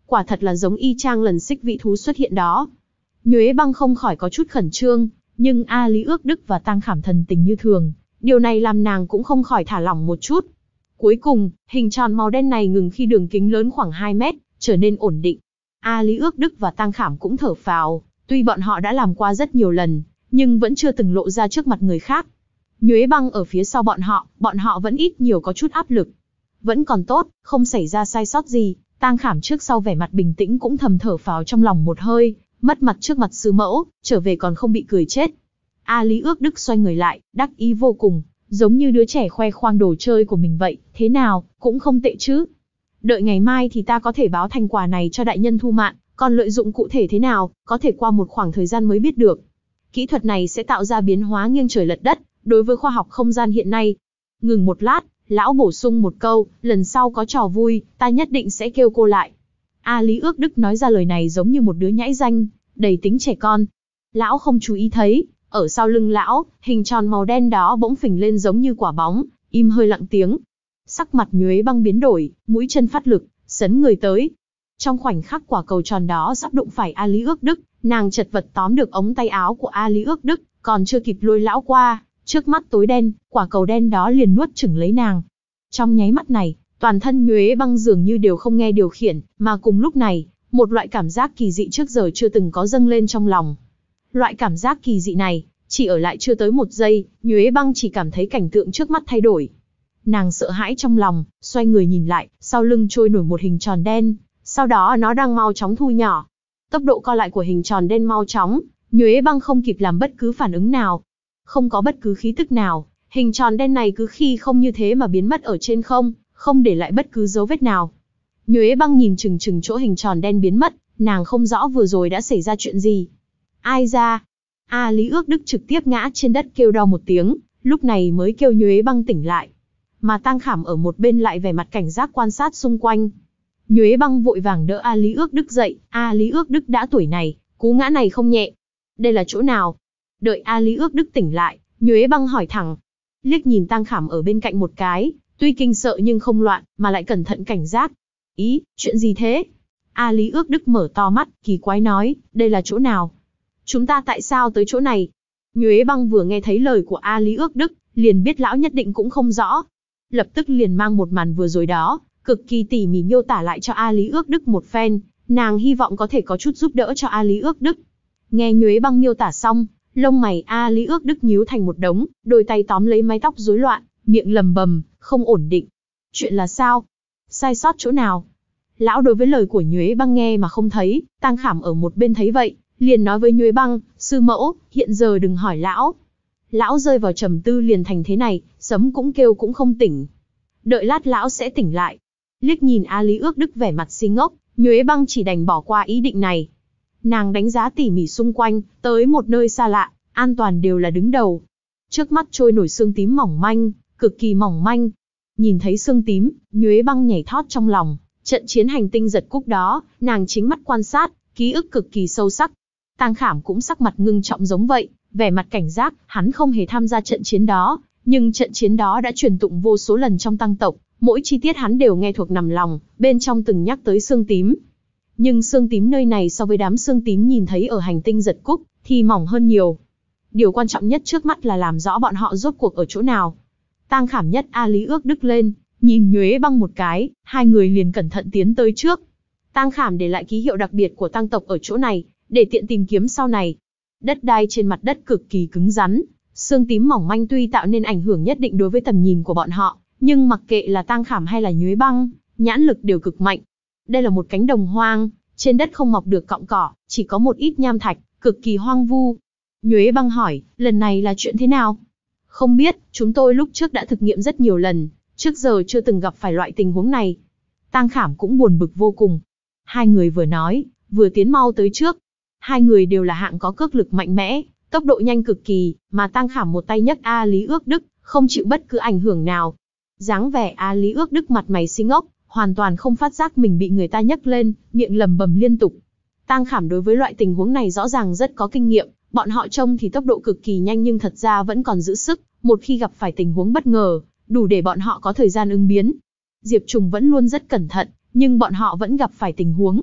quả thật là giống y chang lần xích vị thú xuất hiện đó. Nhuế Băng không khỏi có chút khẩn trương, nhưng A Lý Ước Đức và Tang Khảm thần tình như thường, điều này làm nàng cũng không khỏi thả lỏng một chút. Cuối cùng, hình tròn màu đen này ngừng khi đường kính lớn khoảng hai mét, trở nên ổn định. A Lý Ước Đức và Tang Khảm cũng thở phào, tuy bọn họ đã làm qua rất nhiều lần, nhưng vẫn chưa từng lộ ra trước mặt người khác. Nhuế Băng ở phía sau bọn họ, bọn họ vẫn ít nhiều có chút áp lực. Vẫn còn tốt, không xảy ra sai sót gì. Tang Khảm trước sau vẻ mặt bình tĩnh cũng thầm thở phào trong lòng một hơi, mất mặt trước mặt sư mẫu, trở về còn không bị cười chết. A Lý Ước Đức xoay người lại, đắc ý vô cùng, giống như đứa trẻ khoe khoang đồ chơi của mình vậy, thế nào, cũng không tệ chứ. Đợi ngày mai thì ta có thể báo thành quả này cho đại nhân Thu Mạn, còn lợi dụng cụ thể thế nào, có thể qua một khoảng thời gian mới biết được. Kỹ thuật này sẽ tạo ra biến hóa nghiêng trời lệch đất, đối với khoa học không gian hiện nay. Ngừng một lát, lão bổ sung một câu, lần sau có trò vui, ta nhất định sẽ kêu cô lại. A Lý Ước Đức nói ra lời này giống như một đứa nhãi ranh, đầy tính trẻ con. Lão không chú ý thấy, ở sau lưng lão, hình tròn màu đen đó bỗng phình lên giống như quả bóng, im hơi lặng tiếng. Sắc mặt Nhuế Băng biến đổi, mũi chân phát lực, sấn người tới. Trong khoảnh khắc quả cầu tròn đó sắp đụng phải A Lý Ước Đức, nàng chật vật tóm được ống tay áo của A Lý Ước Đức, còn chưa kịp lôi lão qua, trước mắt tối đen, quả cầu đen đó liền nuốt chửng lấy nàng. Trong nháy mắt này, toàn thân Nhuế Băng dường như đều không nghe điều khiển, mà cùng lúc này, một loại cảm giác kỳ dị trước giờ chưa từng có dâng lên trong lòng. Loại cảm giác kỳ dị này, chỉ ở lại chưa tới một giây, Nhuế Băng chỉ cảm thấy cảnh tượng trước mắt thay đổi. Nàng sợ hãi trong lòng, xoay người nhìn lại, sau lưng trôi nổi một hình tròn đen, sau đó nó đang mau chóng thu nhỏ. Tốc độ co lại của hình tròn đen mau chóng, Nhuế Băng không kịp làm bất cứ phản ứng nào. Không có bất cứ khí tức nào, hình tròn đen này cứ khi không như thế mà biến mất ở trên không, không để lại bất cứ dấu vết nào. Nhuế Băng nhìn chừng chừng chỗ hình tròn đen biến mất, nàng không rõ vừa rồi đã xảy ra chuyện gì. Ai ra? A Lý Ước Đức trực tiếp ngã trên đất kêu đau một tiếng, lúc này mới kêu Nhuế Băng tỉnh lại. Mà Tang Khảm ở một bên lại vẻ mặt cảnh giác quan sát xung quanh. Nhuế Băng vội vàng đỡ A Lý Ước Đức dậy, A Lý Ước Đức đã tuổi này, cú ngã này không nhẹ. Đây là chỗ nào? Đợi A Lý Ước Đức tỉnh lại, Nhuế Băng hỏi thẳng. Liếc nhìn Tang Khảm ở bên cạnh một cái, tuy kinh sợ nhưng không loạn, mà lại cẩn thận cảnh giác. Ý, chuyện gì thế? A Lý Ước Đức mở to mắt, kỳ quái nói, đây là chỗ nào? Chúng ta tại sao tới chỗ này? Nhuế Băng vừa nghe thấy lời của A Lý Ước Đức, liền biết lão nhất định cũng không rõ. Lập tức liền mang một màn vừa rồi đó, cực kỳ tỉ mỉ miêu tả lại cho A Lý Ước Đức một phen, nàng hy vọng có thể có chút giúp đỡ cho A Lý Ước Đức. Nghe Nhuế Băng miêu tả xong, lông mày A Lý Ước Đức nhíu thành một đống, đôi tay tóm lấy mái tóc rối loạn, miệng lầm bầm, không ổn định. Chuyện là sao? Sai sót chỗ nào? Lão đối với lời của Nhuế Băng nghe mà không thấy, Tang Khảm ở một bên thấy vậy, liền nói với Nhuế Băng, sư mẫu, hiện giờ đừng hỏi lão. Lão rơi vào trầm tư liền thành thế này, sấm cũng kêu cũng không tỉnh. Đợi lát lão sẽ tỉnh lại. Liếc nhìn A Lý Ước Đức vẻ mặt si ngốc, Nhuế Băng chỉ đành bỏ qua ý định này. Nàng đánh giá tỉ mỉ xung quanh, tới một nơi xa lạ, an toàn đều là đứng đầu. Trước mắt trôi nổi xương tím mỏng manh, cực kỳ mỏng manh. Nhìn thấy xương tím, Nhuế Băng nhảy thót trong lòng, trận chiến hành tinh giật cúc đó, nàng chính mắt quan sát, ký ức cực kỳ sâu sắc. Tang Khảm cũng sắc mặt ngưng trọng giống vậy, vẻ mặt cảnh giác, hắn không hề tham gia trận chiến đó, nhưng trận chiến đó đã truyền tụng vô số lần trong Tăng tộc, mỗi chi tiết hắn đều nghe thuộc nằm lòng, bên trong từng nhắc tới xương tím. Nhưng xương tím nơi này so với đám xương tím nhìn thấy ở hành tinh giật cúc, thì mỏng hơn nhiều. Điều quan trọng nhất trước mắt là làm rõ bọn họ rốt cuộc ở chỗ nào. Tang Khảm nhất A Lý Ước Đức lên, nhìn Nhuế Băng một cái, hai người liền cẩn thận tiến tới trước. Tang Khảm để lại ký hiệu đặc biệt của Tăng tộc ở chỗ này, để tiện tìm kiếm sau này. Đất đai trên mặt đất cực kỳ cứng rắn, xương tím mỏng manh tuy tạo nên ảnh hưởng nhất định đối với tầm nhìn của bọn họ, nhưng mặc kệ là Tang Khảm hay là Nhuế Băng, nhãn lực đều cực mạnh. Đây là một cánh đồng hoang, trên đất không mọc được cọng cỏ, chỉ có một ít nham thạch, cực kỳ hoang vu. Nhuế Băng hỏi, lần này là chuyện thế nào? Không biết, chúng tôi lúc trước đã thực nghiệm rất nhiều lần, trước giờ chưa từng gặp phải loại tình huống này. Tang Khảm cũng buồn bực vô cùng. Hai người vừa nói, vừa tiến mau tới trước. Hai người đều là hạng có cước lực mạnh mẽ, tốc độ nhanh cực kỳ, mà Tang Khảm một tay nhấc A Lý Ước Đức, không chịu bất cứ ảnh hưởng nào. Dáng vẻ A Lý Ước Đức mặt mày si ngốc, hoàn toàn không phát giác mình bị người ta nhấc lên, miệng lầm bầm liên tục. Tang Khảm đối với loại tình huống này rõ ràng rất có kinh nghiệm, bọn họ trông thì tốc độ cực kỳ nhanh nhưng thật ra vẫn còn giữ sức, một khi gặp phải tình huống bất ngờ, đủ để bọn họ có thời gian ứng biến. Diệp Trùng vẫn luôn rất cẩn thận, nhưng bọn họ vẫn gặp phải tình huống.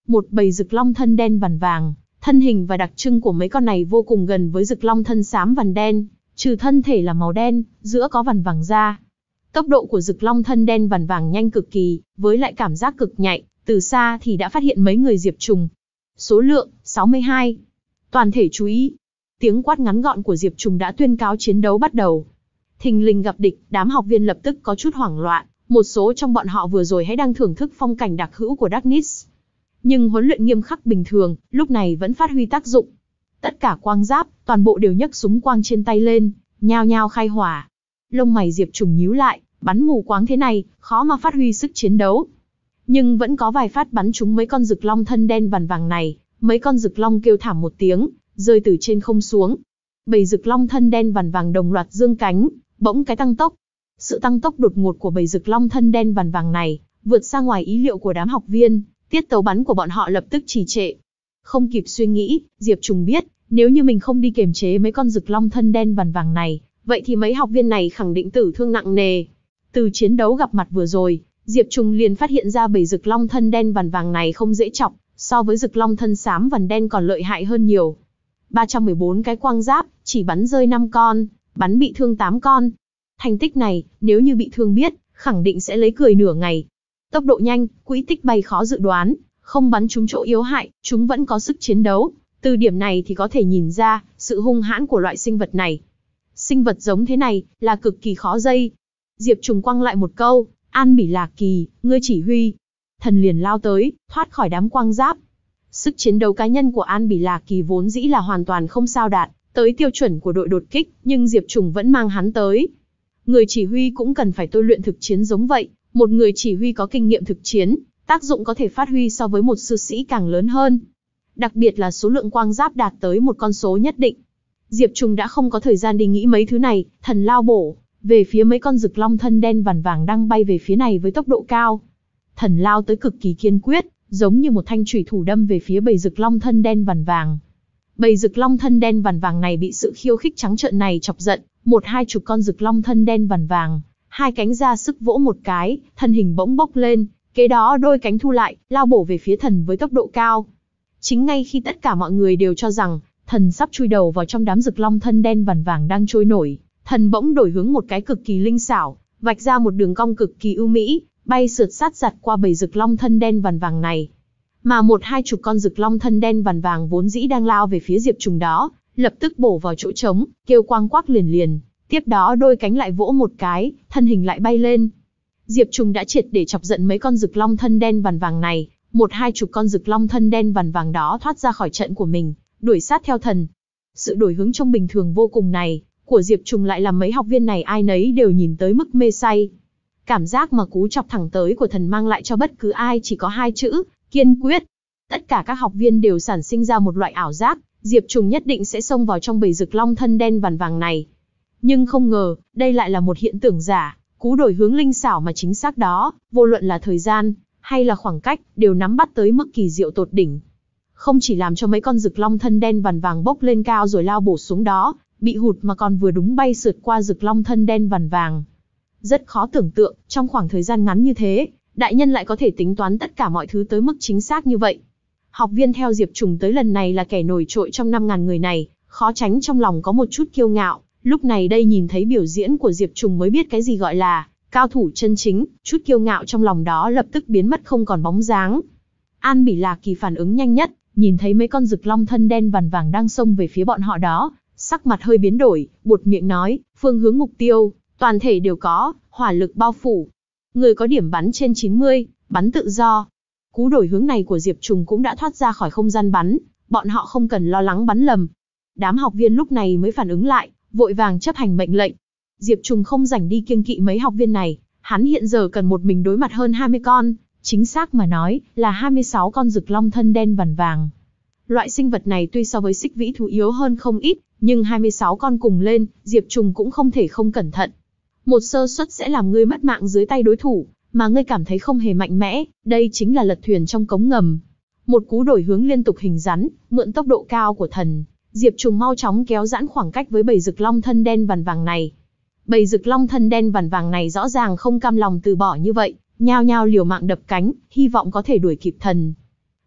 Một bầy rực long thân đen vằn vàng, thân hình và đặc trưng của mấy con này vô cùng gần với rực long thân xám vằn đen, trừ thân thể là màu đen, giữa có vằn vàng da. Tốc độ của rực long thân đen vằn vàng nhanh cực kỳ, với lại cảm giác cực nhạy, từ xa thì đã phát hiện mấy người Diệp Trùng. Số lượng, sáu mươi hai. Toàn thể chú ý. Tiếng quát ngắn gọn của Diệp Trùng đã tuyên cáo chiến đấu bắt đầu. Thình lình gặp địch, đám học viên lập tức có chút hoảng loạn, một số trong bọn họ vừa rồi hãy đang thưởng thức phong cảnh đặc hữu của Darkness. Nhưng huấn luyện nghiêm khắc bình thường, lúc này vẫn phát huy tác dụng. Tất cả quang giáp, toàn bộ đều nhấc súng quang trên tay lên, nhao nhao khai hỏa. Lông mày Diệp Trùng nhíu lại, bắn mù quáng thế này, khó mà phát huy sức chiến đấu. Nhưng vẫn có vài phát bắn trúng mấy con rực long thân đen vằn vàng này, mấy con rực long kêu thảm một tiếng, rơi từ trên không xuống. Bầy rực long thân đen vằn vàng đồng loạt dương cánh, bỗng cái tăng tốc. Sự tăng tốc đột ngột của bầy rực long thân đen vằn vàng này, vượt ra ngoài ý liệu của đám học viên, tiết tấu bắn của bọn họ lập tức trì trệ. Không kịp suy nghĩ, Diệp Trùng biết, nếu như mình không đi kiềm chế mấy con rực long thân đen vằn vàng này, vậy thì mấy học viên này khẳng định tử thương nặng nề. Từ chiến đấu gặp mặt vừa rồi, Diệp Trùng liền phát hiện ra bầy rực long thân đen vằn vàng này không dễ chọc, so với rực long thân xám vằn đen còn lợi hại hơn nhiều. ba trăm mười bốn cái quang giáp, chỉ bắn rơi năm con, bắn bị thương tám con. Thành tích này, nếu như bị thương biết, khẳng định sẽ lấy cười nửa ngày. Tốc độ nhanh, quỹ tích bay khó dự đoán, không bắn trúng chỗ yếu hại, chúng vẫn có sức chiến đấu. Từ điểm này thì có thể nhìn ra, sự hung hãn của loại sinh vật này. Sinh vật giống thế này, là cực kỳ khó dây. Diệp Trùng quăng lại một câu, An Bỉ Lạc Kỳ, ngươi chỉ huy. Thần liền lao tới, thoát khỏi đám quang giáp. Sức chiến đấu cá nhân của An Bỉ Lạc Kỳ vốn dĩ là hoàn toàn không sao đạt tới tiêu chuẩn của đội đột kích, nhưng Diệp Trùng vẫn mang hắn tới. Người chỉ huy cũng cần phải tôi luyện thực chiến giống vậy, một người chỉ huy có kinh nghiệm thực chiến, tác dụng có thể phát huy so với một sư sĩ càng lớn hơn. Đặc biệt là số lượng quang giáp đạt tới một con số nhất định. Diệp Trùng đã không có thời gian đi nghĩ mấy thứ này, thần lao bổ về phía mấy con rực long thân đen vằn vàng đang bay về phía này với tốc độ cao. Thần lao tới cực kỳ kiên quyết, giống như một thanh chủy thủ đâm về phía bầy rực long thân đen vằn vàng. Bầy rực long thân đen vằn vàng này bị sự khiêu khích trắng trợn này chọc giận, một hai chục con rực long thân đen vằn vàng, hai cánh ra sức vỗ một cái, thân hình bỗng bốc lên, kế đó đôi cánh thu lại, lao bổ về phía thần với tốc độ cao. Chính ngay khi tất cả mọi người đều cho rằng thần sắp chui đầu vào trong đám rực long thân đen vằn vàng đang trôi nổi, thần bỗng đổi hướng một cái cực kỳ linh xảo, vạch ra một đường cong cực kỳ ưu mỹ, bay sượt sát giặt qua bầy rực long thân đen vằn vàng này. Mà một hai chục con rực long thân đen vằn vàng vốn dĩ đang lao về phía Diệp Trùng đó, lập tức bổ vào chỗ trống, kêu quang quắc liền liền, tiếp đó đôi cánh lại vỗ một cái, thân hình lại bay lên. Diệp Trùng đã triệt để chọc giận mấy con rực long thân đen vằn vàng này, một hai chục con rực long thân đen vằn vàng đó thoát ra khỏi trận của mình, đuổi sát theo thần. Sự đổi hướng trông bình thường vô cùng này của Diệp Trùng lại làm mấy học viên này ai nấy đều nhìn tới mức mê say. Cảm giác mà cú chọc thẳng tới của thần mang lại cho bất cứ ai chỉ có hai chữ, kiên quyết. Tất cả các học viên đều sản sinh ra một loại ảo giác, Diệp Trùng nhất định sẽ xông vào trong bầy rực long thân đen vằn vàng này. Nhưng không ngờ, đây lại là một hiện tượng giả, cú đổi hướng linh xảo mà chính xác đó, vô luận là thời gian, hay là khoảng cách, đều nắm bắt tới mức kỳ diệu tột đỉnh. Không chỉ làm cho mấy con rực long thân đen vằn vàng bốc lên cao rồi lao bổ xuống đó, bị hụt mà còn vừa đúng bay sượt qua rực long thân đen vằn vàng. Rất khó tưởng tượng, trong khoảng thời gian ngắn như thế, đại nhân lại có thể tính toán tất cả mọi thứ tới mức chính xác như vậy. Học viên theo Diệp Trùng tới lần này là kẻ nổi trội trong năm ngàn người này, khó tránh trong lòng có một chút kiêu ngạo, lúc này đây nhìn thấy biểu diễn của Diệp Trùng mới biết cái gì gọi là cao thủ chân chính, chút kiêu ngạo trong lòng đó lập tức biến mất không còn bóng dáng. An Bỉ Lạc Kỳ phản ứng nhanh nhất, nhìn thấy mấy con rực long thân đen vằn vàng đang xông về phía bọn họ đó, sắc mặt hơi biến đổi, buột miệng nói, phương hướng mục tiêu, toàn thể đều có, hỏa lực bao phủ. Người có điểm bắn trên chín mươi, bắn tự do. Cú đổi hướng này của Diệp Trùng cũng đã thoát ra khỏi không gian bắn, bọn họ không cần lo lắng bắn lầm. Đám học viên lúc này mới phản ứng lại, vội vàng chấp hành mệnh lệnh. Diệp Trùng không rảnh đi kiêng kỵ mấy học viên này, hắn hiện giờ cần một mình đối mặt hơn hai mươi con, chính xác mà nói, là hai mươi sáu con rực long thân đen vằn vàng. Loại sinh vật này tuy so với xích vĩ thú yếu hơn không ít, nhưng hai mươi sáu con cùng lên, Diệp Trùng cũng không thể không cẩn thận. Một sơ suất sẽ làm ngươi mất mạng dưới tay đối thủ, mà ngươi cảm thấy không hề mạnh mẽ, đây chính là lật thuyền trong cống ngầm. Một cú đổi hướng liên tục hình rắn, mượn tốc độ cao của thần, Diệp Trùng mau chóng kéo giãn khoảng cách với bầy rực long thân đen vằn vàng này. Bầy rực long thân đen vằn vàng này rõ ràng không cam lòng từ bỏ như vậy, nhao nhao liều mạng đập cánh, hy vọng có thể đuổi kịp thần.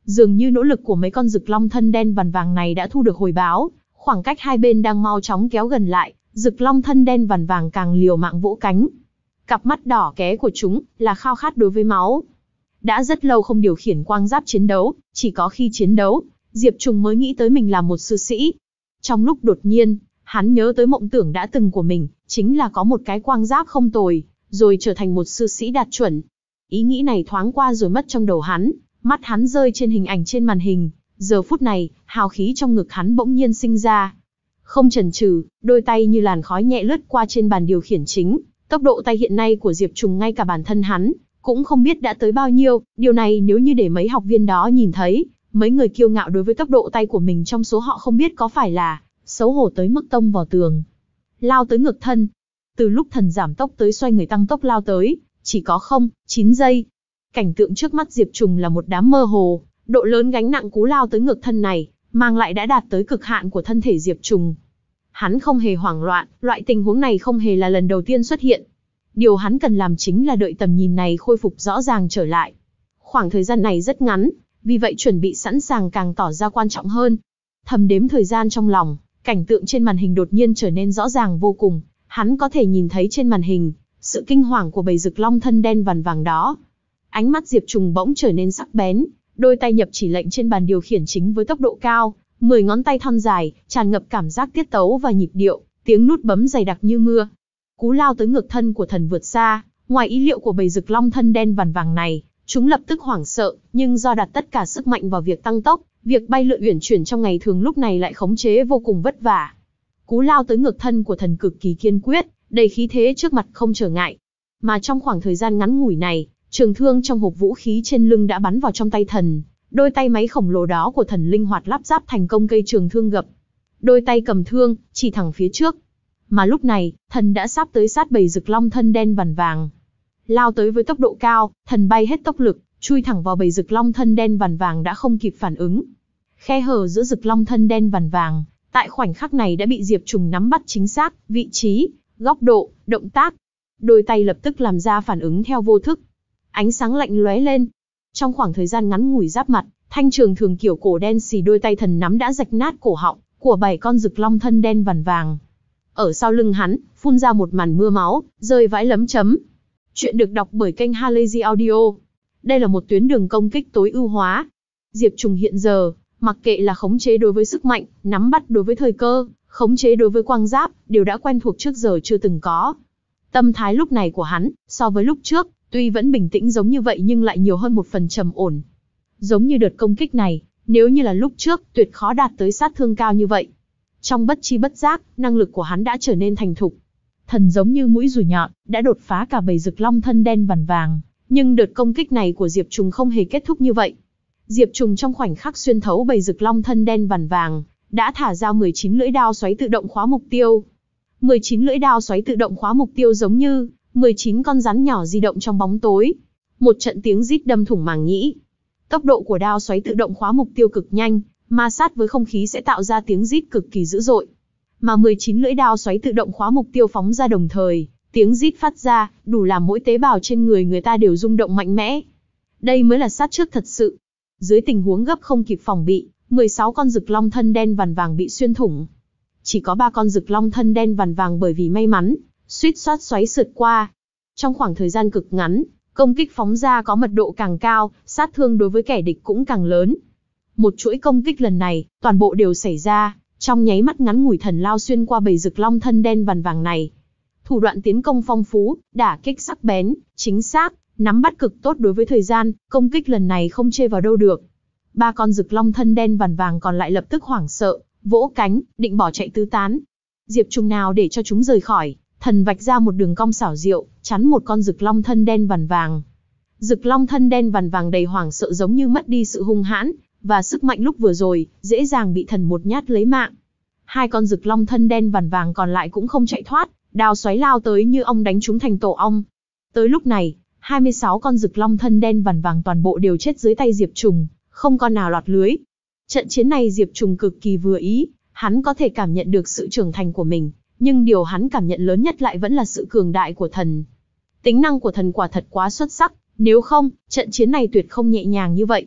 Dường như nỗ lực của mấy con rực long thân đen vằn vàng này đã thu được hồi báo, khoảng cách hai bên đang mau chóng kéo gần lại, rực long thân đen vằn vàng càng liều mạng vỗ cánh. Cặp mắt đỏ ké của chúng là khao khát đối với máu. Đã rất lâu không điều khiển quang giáp chiến đấu, chỉ có khi chiến đấu, Diệp Trùng mới nghĩ tới mình là một sư sĩ. Trong lúc đột nhiên, hắn nhớ tới mộng tưởng đã từng của mình, chính là có một cái quang giáp không tồi, rồi trở thành một sư sĩ đạt chuẩn. Ý nghĩ này thoáng qua rồi mất trong đầu hắn, mắt hắn rơi trên hình ảnh trên màn hình. Giờ phút này, hào khí trong ngực hắn bỗng nhiên sinh ra. Không chần chừ, đôi tay như làn khói nhẹ lướt qua trên bàn điều khiển chính. Tốc độ tay hiện nay của Diệp Trùng ngay cả bản thân hắn cũng không biết đã tới bao nhiêu. Điều này nếu như để mấy học viên đó nhìn thấy, mấy người kiêu ngạo đối với tốc độ tay của mình trong số họ không biết có phải là xấu hổ tới mức tông vào tường. Lao tới ngược thân. Từ lúc thần giảm tốc tới xoay người tăng tốc lao tới, chỉ có không, chín giây. Cảnh tượng trước mắt Diệp Trùng là một đám mơ hồ, độ lớn gánh nặng cú lao tới ngược thân này, mang lại đã đạt tới cực hạn của thân thể Diệp Trùng. Hắn không hề hoảng loạn, loại tình huống này không hề là lần đầu tiên xuất hiện. Điều hắn cần làm chính là đợi tầm nhìn này khôi phục rõ ràng trở lại. Khoảng thời gian này rất ngắn, vì vậy chuẩn bị sẵn sàng càng tỏ ra quan trọng hơn. Thầm đếm thời gian trong lòng, cảnh tượng trên màn hình đột nhiên trở nên rõ ràng vô cùng. Hắn có thể nhìn thấy trên màn hình, sự kinh hoàng của bầy rực long thân đen vằn vàng đó. Ánh mắt Diệp Trùng bỗng trở nên sắc bén, đôi tay nhập chỉ lệnh trên bàn điều khiển chính với tốc độ cao, mười ngón tay thon dài, tràn ngập cảm giác tiết tấu và nhịp điệu, tiếng nút bấm dày đặc như mưa. Cú lao tới ngược thân của thần vượt xa, ngoài ý liệu của bầy rực long thân đen vằn vàng này, chúng lập tức hoảng sợ, nhưng do đặt tất cả sức mạnh vào việc tăng tốc, việc bay lượn uyển chuyển trong ngày thường lúc này lại khống chế vô cùng vất vả. Cú lao tới ngược thân của thần cực kỳ kiên quyết, đầy khí thế trước mặt không trở ngại. Mà trong khoảng thời gian ngắn ngủi này, trường thương trong hộp vũ khí trên lưng đã bắn vào trong tay thần. Đôi tay máy khổng lồ đó của thần linh hoạt lắp ráp thành công cây trường thương gập. Đôi tay cầm thương, chỉ thẳng phía trước. Mà lúc này, thần đã sắp tới sát bầy rực long thân đen vằn vàng. Lao tới với tốc độ cao, thần bay hết tốc lực, chui thẳng vào bầy rực long thân đen vằn vàng đã không kịp phản ứng. Khe hở giữa rực long thân đen vằn vàng, tại khoảnh khắc này đã bị Diệp Trùng nắm bắt chính xác, vị trí, góc độ, động tác. Đôi tay lập tức làm ra phản ứng theo vô thức. Ánh sáng lạnh lóe lên. Trong khoảng thời gian ngắn ngủi giáp mặt, thanh trường thường kiểu cổ đen xì đôi tay thần nắm đã rạch nát cổ họng của bảy con rực long thân đen vằn vàng. Ở sau lưng hắn, phun ra một màn mưa máu, rơi vãi lấm chấm. Chuyện được đọc bởi kênh Halazy Audio. Đây là một tuyến đường công kích tối ưu hóa. Diệp Trùng hiện giờ, mặc kệ là khống chế đối với sức mạnh, nắm bắt đối với thời cơ, khống chế đối với quang giáp, đều đã quen thuộc trước giờ chưa từng có. Tâm thái lúc này của hắn, so với lúc trước, tuy vẫn bình tĩnh giống như vậy nhưng lại nhiều hơn một phần trầm ổn. Giống như đợt công kích này, nếu như là lúc trước, tuyệt khó đạt tới sát thương cao như vậy. Trong bất chi bất giác, năng lực của hắn đã trở nên thành thục. Thần giống như mũi dùi nhọn, đã đột phá cả bầy rực long thân đen vằn vàng. Nhưng đợt công kích này của Diệp Trùng không hề kết thúc như vậy. Diệp Trùng trong khoảnh khắc xuyên thấu bầy rực long thân đen vằn vàng, đã thả ra mười chín lưỡi đao xoáy tự động khóa mục tiêu. mười chín lưỡi đao xoáy tự động khóa mục tiêu giống như mười chín con rắn nhỏ di động trong bóng tối. Một trận tiếng rít đâm thủng màng nhĩ. Tốc độ của đao xoáy tự động khóa mục tiêu cực nhanh, ma sát với không khí sẽ tạo ra tiếng rít cực kỳ dữ dội. Mà mười chín lưỡi đao xoáy tự động khóa mục tiêu phóng ra đồng thời, tiếng rít phát ra, đủ làm mỗi tế bào trên người người ta đều rung động mạnh mẽ. Đây mới là sát trước thật sự. Dưới tình huống gấp không kịp phòng bị, mười sáu con rực long thân đen vằn vàng bị xuyên thủng. Chỉ có ba con rực long thân đen vằn vàng bởi vì may mắn, suýt xoát xoáy sượt qua. Trong khoảng thời gian cực ngắn, công kích phóng ra có mật độ càng cao, sát thương đối với kẻ địch cũng càng lớn. Một chuỗi công kích lần này, toàn bộ đều xảy ra, trong nháy mắt ngắn ngủi thần lao xuyên qua bầy rực long thân đen vằn vàng này. Thủ đoạn tiến công phong phú, đả kích sắc bén, chính xác, nắm bắt cực tốt đối với thời gian, công kích lần này không chê vào đâu được. Ba con rực long thân đen vằn vàng còn lại lập tức hoảng sợ, vỗ cánh, định bỏ chạy tứ tán. Diệp Trùng nào để cho chúng rời khỏi, thần vạch ra một đường cong xảo diệu, chắn một con rực long thân đen vằn vàng. Rực long thân đen vằn vàng đầy hoảng sợ giống như mất đi sự hung hãn và sức mạnh lúc vừa rồi, dễ dàng bị thần một nhát lấy mạng. Hai con rực long thân đen vằn vàng còn lại cũng không chạy thoát, đao xoáy lao tới như ong đánh chúng thành tổ ong. Tới lúc này, hai mươi sáu con rực long thân đen vằn vàng toàn bộ đều chết dưới tay Diệp Trùng, không con nào lọt lưới. Trận chiến này Diệp Trùng cực kỳ vừa ý, hắn có thể cảm nhận được sự trưởng thành của mình, nhưng điều hắn cảm nhận lớn nhất lại vẫn là sự cường đại của thần. Tính năng của thần quả thật quá xuất sắc, nếu không, trận chiến này tuyệt không nhẹ nhàng như vậy.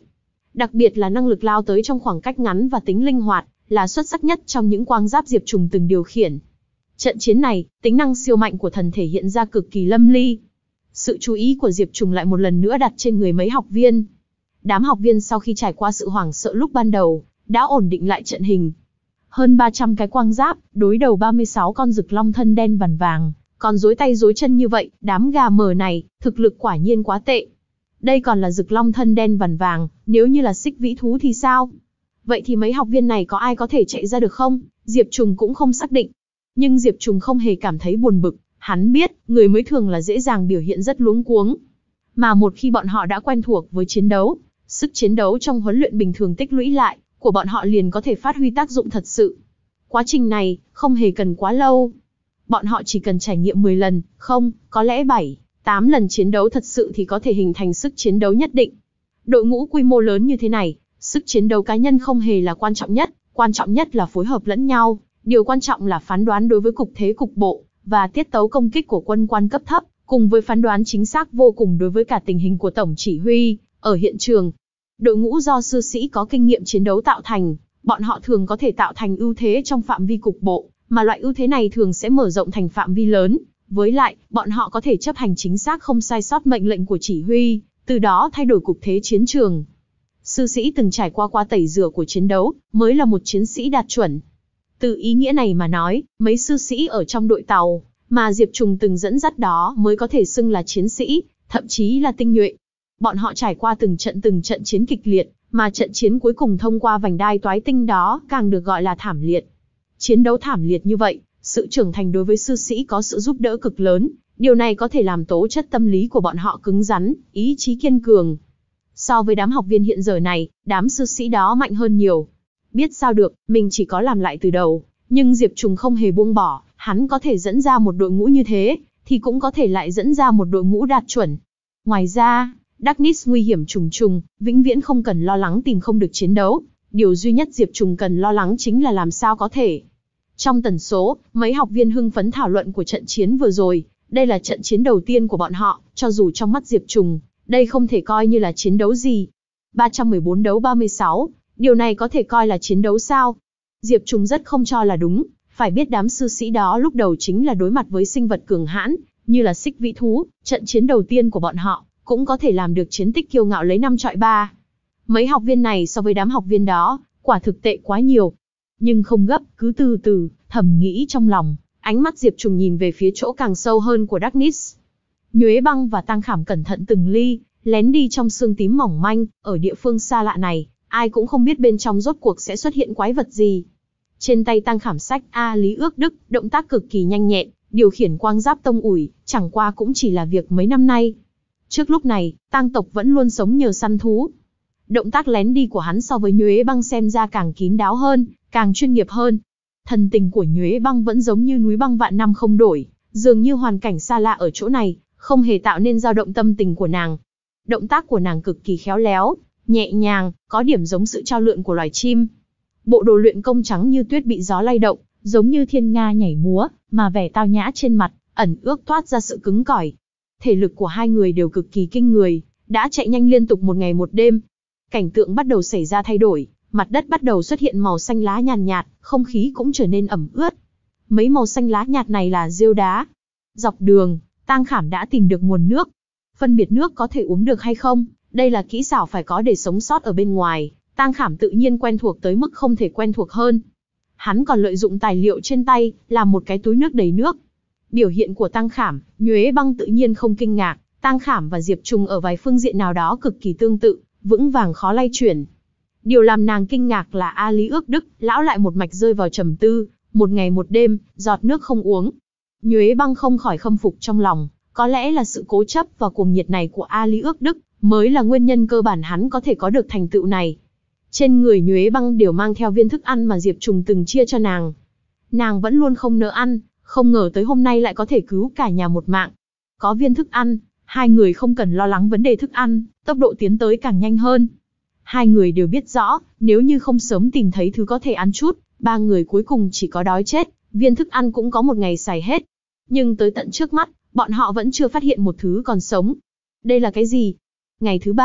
Đặc biệt là năng lực lao tới trong khoảng cách ngắn và tính linh hoạt, là xuất sắc nhất trong những quang giáp Diệp Trùng từng điều khiển. Trận chiến này, tính năng siêu mạnh của thần thể hiện ra cực kỳ lâm ly. Sự chú ý của Diệp Trùng lại một lần nữa đặt trên người mấy học viên. Đám học viên sau khi trải qua sự hoảng sợ lúc ban đầu, đã ổn định lại trận hình. Hơn ba trăm cái quang giáp, đối đầu ba mươi sáu con rực long thân đen vằn vàng, còn rối tay rối chân như vậy, đám gà mờ này, thực lực quả nhiên quá tệ. Đây còn là rực long thân đen vằn vàng, nếu như là xích vĩ thú thì sao? Vậy thì mấy học viên này có ai có thể chạy ra được không? Diệp Trùng cũng không xác định. Nhưng Diệp Trùng không hề cảm thấy buồn bực, hắn biết, người mới thường là dễ dàng biểu hiện rất luống cuống. Mà một khi bọn họ đã quen thuộc với chiến đấu, sức chiến đấu trong huấn luyện bình thường tích lũy lại, của bọn họ liền có thể phát huy tác dụng thật sự. Quá trình này, không hề cần quá lâu. Bọn họ chỉ cần trải nghiệm mười lần, không, có lẽ bảy, tám lần chiến đấu thật sự thì có thể hình thành sức chiến đấu nhất định. Đội ngũ quy mô lớn như thế này, sức chiến đấu cá nhân không hề là quan trọng nhất, quan trọng nhất là phối hợp lẫn nhau. Điều quan trọng là phán đoán đối với cục thế cục bộ, và tiết tấu công kích của quân quan cấp thấp, cùng với phán đoán chính xác vô cùng đối với cả tình hình của tổng chỉ huy, ở hiện trường. Đội ngũ do sư sĩ có kinh nghiệm chiến đấu tạo thành, bọn họ thường có thể tạo thành ưu thế trong phạm vi cục bộ, mà loại ưu thế này thường sẽ mở rộng thành phạm vi lớn. Với lại, bọn họ có thể chấp hành chính xác không sai sót mệnh lệnh của chỉ huy, từ đó thay đổi cục thế chiến trường. Sư sĩ từng trải qua qua tẩy rửa của chiến đấu, mới là một chiến sĩ đạt chuẩn. Từ ý nghĩa này mà nói, mấy sư sĩ ở trong đội tàu, mà Diệp Trùng từng dẫn dắt đó mới có thể xưng là chiến sĩ, thậm chí là tinh nhuệ. Bọn họ trải qua từng trận từng trận chiến kịch liệt, mà trận chiến cuối cùng thông qua vành đai toái tinh đó càng được gọi là thảm liệt. Chiến đấu thảm liệt như vậy, sự trưởng thành đối với sư sĩ có sự giúp đỡ cực lớn, điều này có thể làm tố chất tâm lý của bọn họ cứng rắn, ý chí kiên cường. So với đám học viên hiện giờ này, đám sư sĩ đó mạnh hơn nhiều. Biết sao được, mình chỉ có làm lại từ đầu, nhưng Diệp Trùng không hề buông bỏ, hắn có thể dẫn ra một đội ngũ như thế, thì cũng có thể lại dẫn ra một đội ngũ đạt chuẩn. Ngoài ra, Darkness nguy hiểm trùng trùng, vĩnh viễn không cần lo lắng tìm không được chiến đấu, điều duy nhất Diệp Trùng cần lo lắng chính là làm sao có thể. Trong tần số, mấy học viên hưng phấn thảo luận của trận chiến vừa rồi, đây là trận chiến đầu tiên của bọn họ, cho dù trong mắt Diệp Trùng, đây không thể coi như là chiến đấu gì. ba trăm mười bốn đấu ba mươi sáu, điều này có thể coi là chiến đấu sao? Diệp Trùng rất không cho là đúng, phải biết đám sư sĩ đó lúc đầu chính là đối mặt với sinh vật cường hãn, như là xích vĩ thú, trận chiến đầu tiên của bọn họ, cũng có thể làm được chiến tích kiêu ngạo lấy năm trọi ba. Mấy học viên này so với đám học viên đó, quả thực tệ quá nhiều. Nhưng không gấp, cứ từ từ, thầm nghĩ trong lòng, ánh mắt Diệp Trùng nhìn về phía chỗ càng sâu hơn của Darkness. Nhuế Băng và Tăng Khảm cẩn thận từng ly, lén đi trong sương tím mỏng manh, ở địa phương xa lạ này, ai cũng không biết bên trong rốt cuộc sẽ xuất hiện quái vật gì. Trên tay Tăng Khảm sách A Lý Ước Đức, động tác cực kỳ nhanh nhẹn, điều khiển quang giáp tông ủi, chẳng qua cũng chỉ là việc mấy năm nay. Trước lúc này, Tang tộc vẫn luôn sống nhờ săn thú. Động tác lén đi của hắn so với Nhuế Băng xem ra càng kín đáo hơn, càng chuyên nghiệp hơn. Thần tình của Nhuế Băng vẫn giống như núi băng vạn năm không đổi, dường như hoàn cảnh xa lạ ở chỗ này, không hề tạo nên dao động tâm tình của nàng. Động tác của nàng cực kỳ khéo léo, nhẹ nhàng, có điểm giống sự trao lượn của loài chim. Bộ đồ luyện công trắng như tuyết bị gió lay động, giống như thiên nga nhảy múa, mà vẻ tao nhã trên mặt, ẩn ước toát ra sự cứng cỏi. Thể lực của hai người đều cực kỳ kinh người, đã chạy nhanh liên tục một ngày một đêm. Cảnh tượng bắt đầu xảy ra thay đổi, mặt đất bắt đầu xuất hiện màu xanh lá nhàn nhạt, nhạt, không khí cũng trở nên ẩm ướt. Mấy màu xanh lá nhạt này là rêu đá. Dọc đường, Tang Khảm đã tìm được nguồn nước. Phân biệt nước có thể uống được hay không, đây là kỹ xảo phải có để sống sót ở bên ngoài. Tang Khảm tự nhiên quen thuộc tới mức không thể quen thuộc hơn. Hắn còn lợi dụng tài liệu trên tay, làm một cái túi nước đầy nước. Biểu hiện của Tang Khảm, Nhuế Băng tự nhiên không kinh ngạc. Tang Khảm và Diệp Trùng ở vài phương diện nào đó cực kỳ tương tự, vững vàng khó lay chuyển. Điều làm nàng kinh ngạc là A Lý Ước Đức, lão lại một mạch rơi vào trầm tư, một ngày một đêm, giọt nước không uống. Nhuế Băng không khỏi khâm phục trong lòng, có lẽ là sự cố chấp và cuồng nhiệt này của A Lý Ước Đức, mới là nguyên nhân cơ bản hắn có thể có được thành tựu này. Trên người Nhuế Băng đều mang theo viên thức ăn mà Diệp Trùng từng chia cho nàng. Nàng vẫn luôn không nỡ ăn, không ngờ tới hôm nay lại có thể cứu cả nhà một mạng. Có viên thức ăn, hai người không cần lo lắng vấn đề thức ăn, tốc độ tiến tới càng nhanh hơn. Hai người đều biết rõ, nếu như không sớm tìm thấy thứ có thể ăn chút, ba người cuối cùng chỉ có đói chết, viên thức ăn cũng có một ngày xài hết. Nhưng tới tận trước mắt, bọn họ vẫn chưa phát hiện một thứ còn sống. Đây là cái gì? Ngày thứ ba,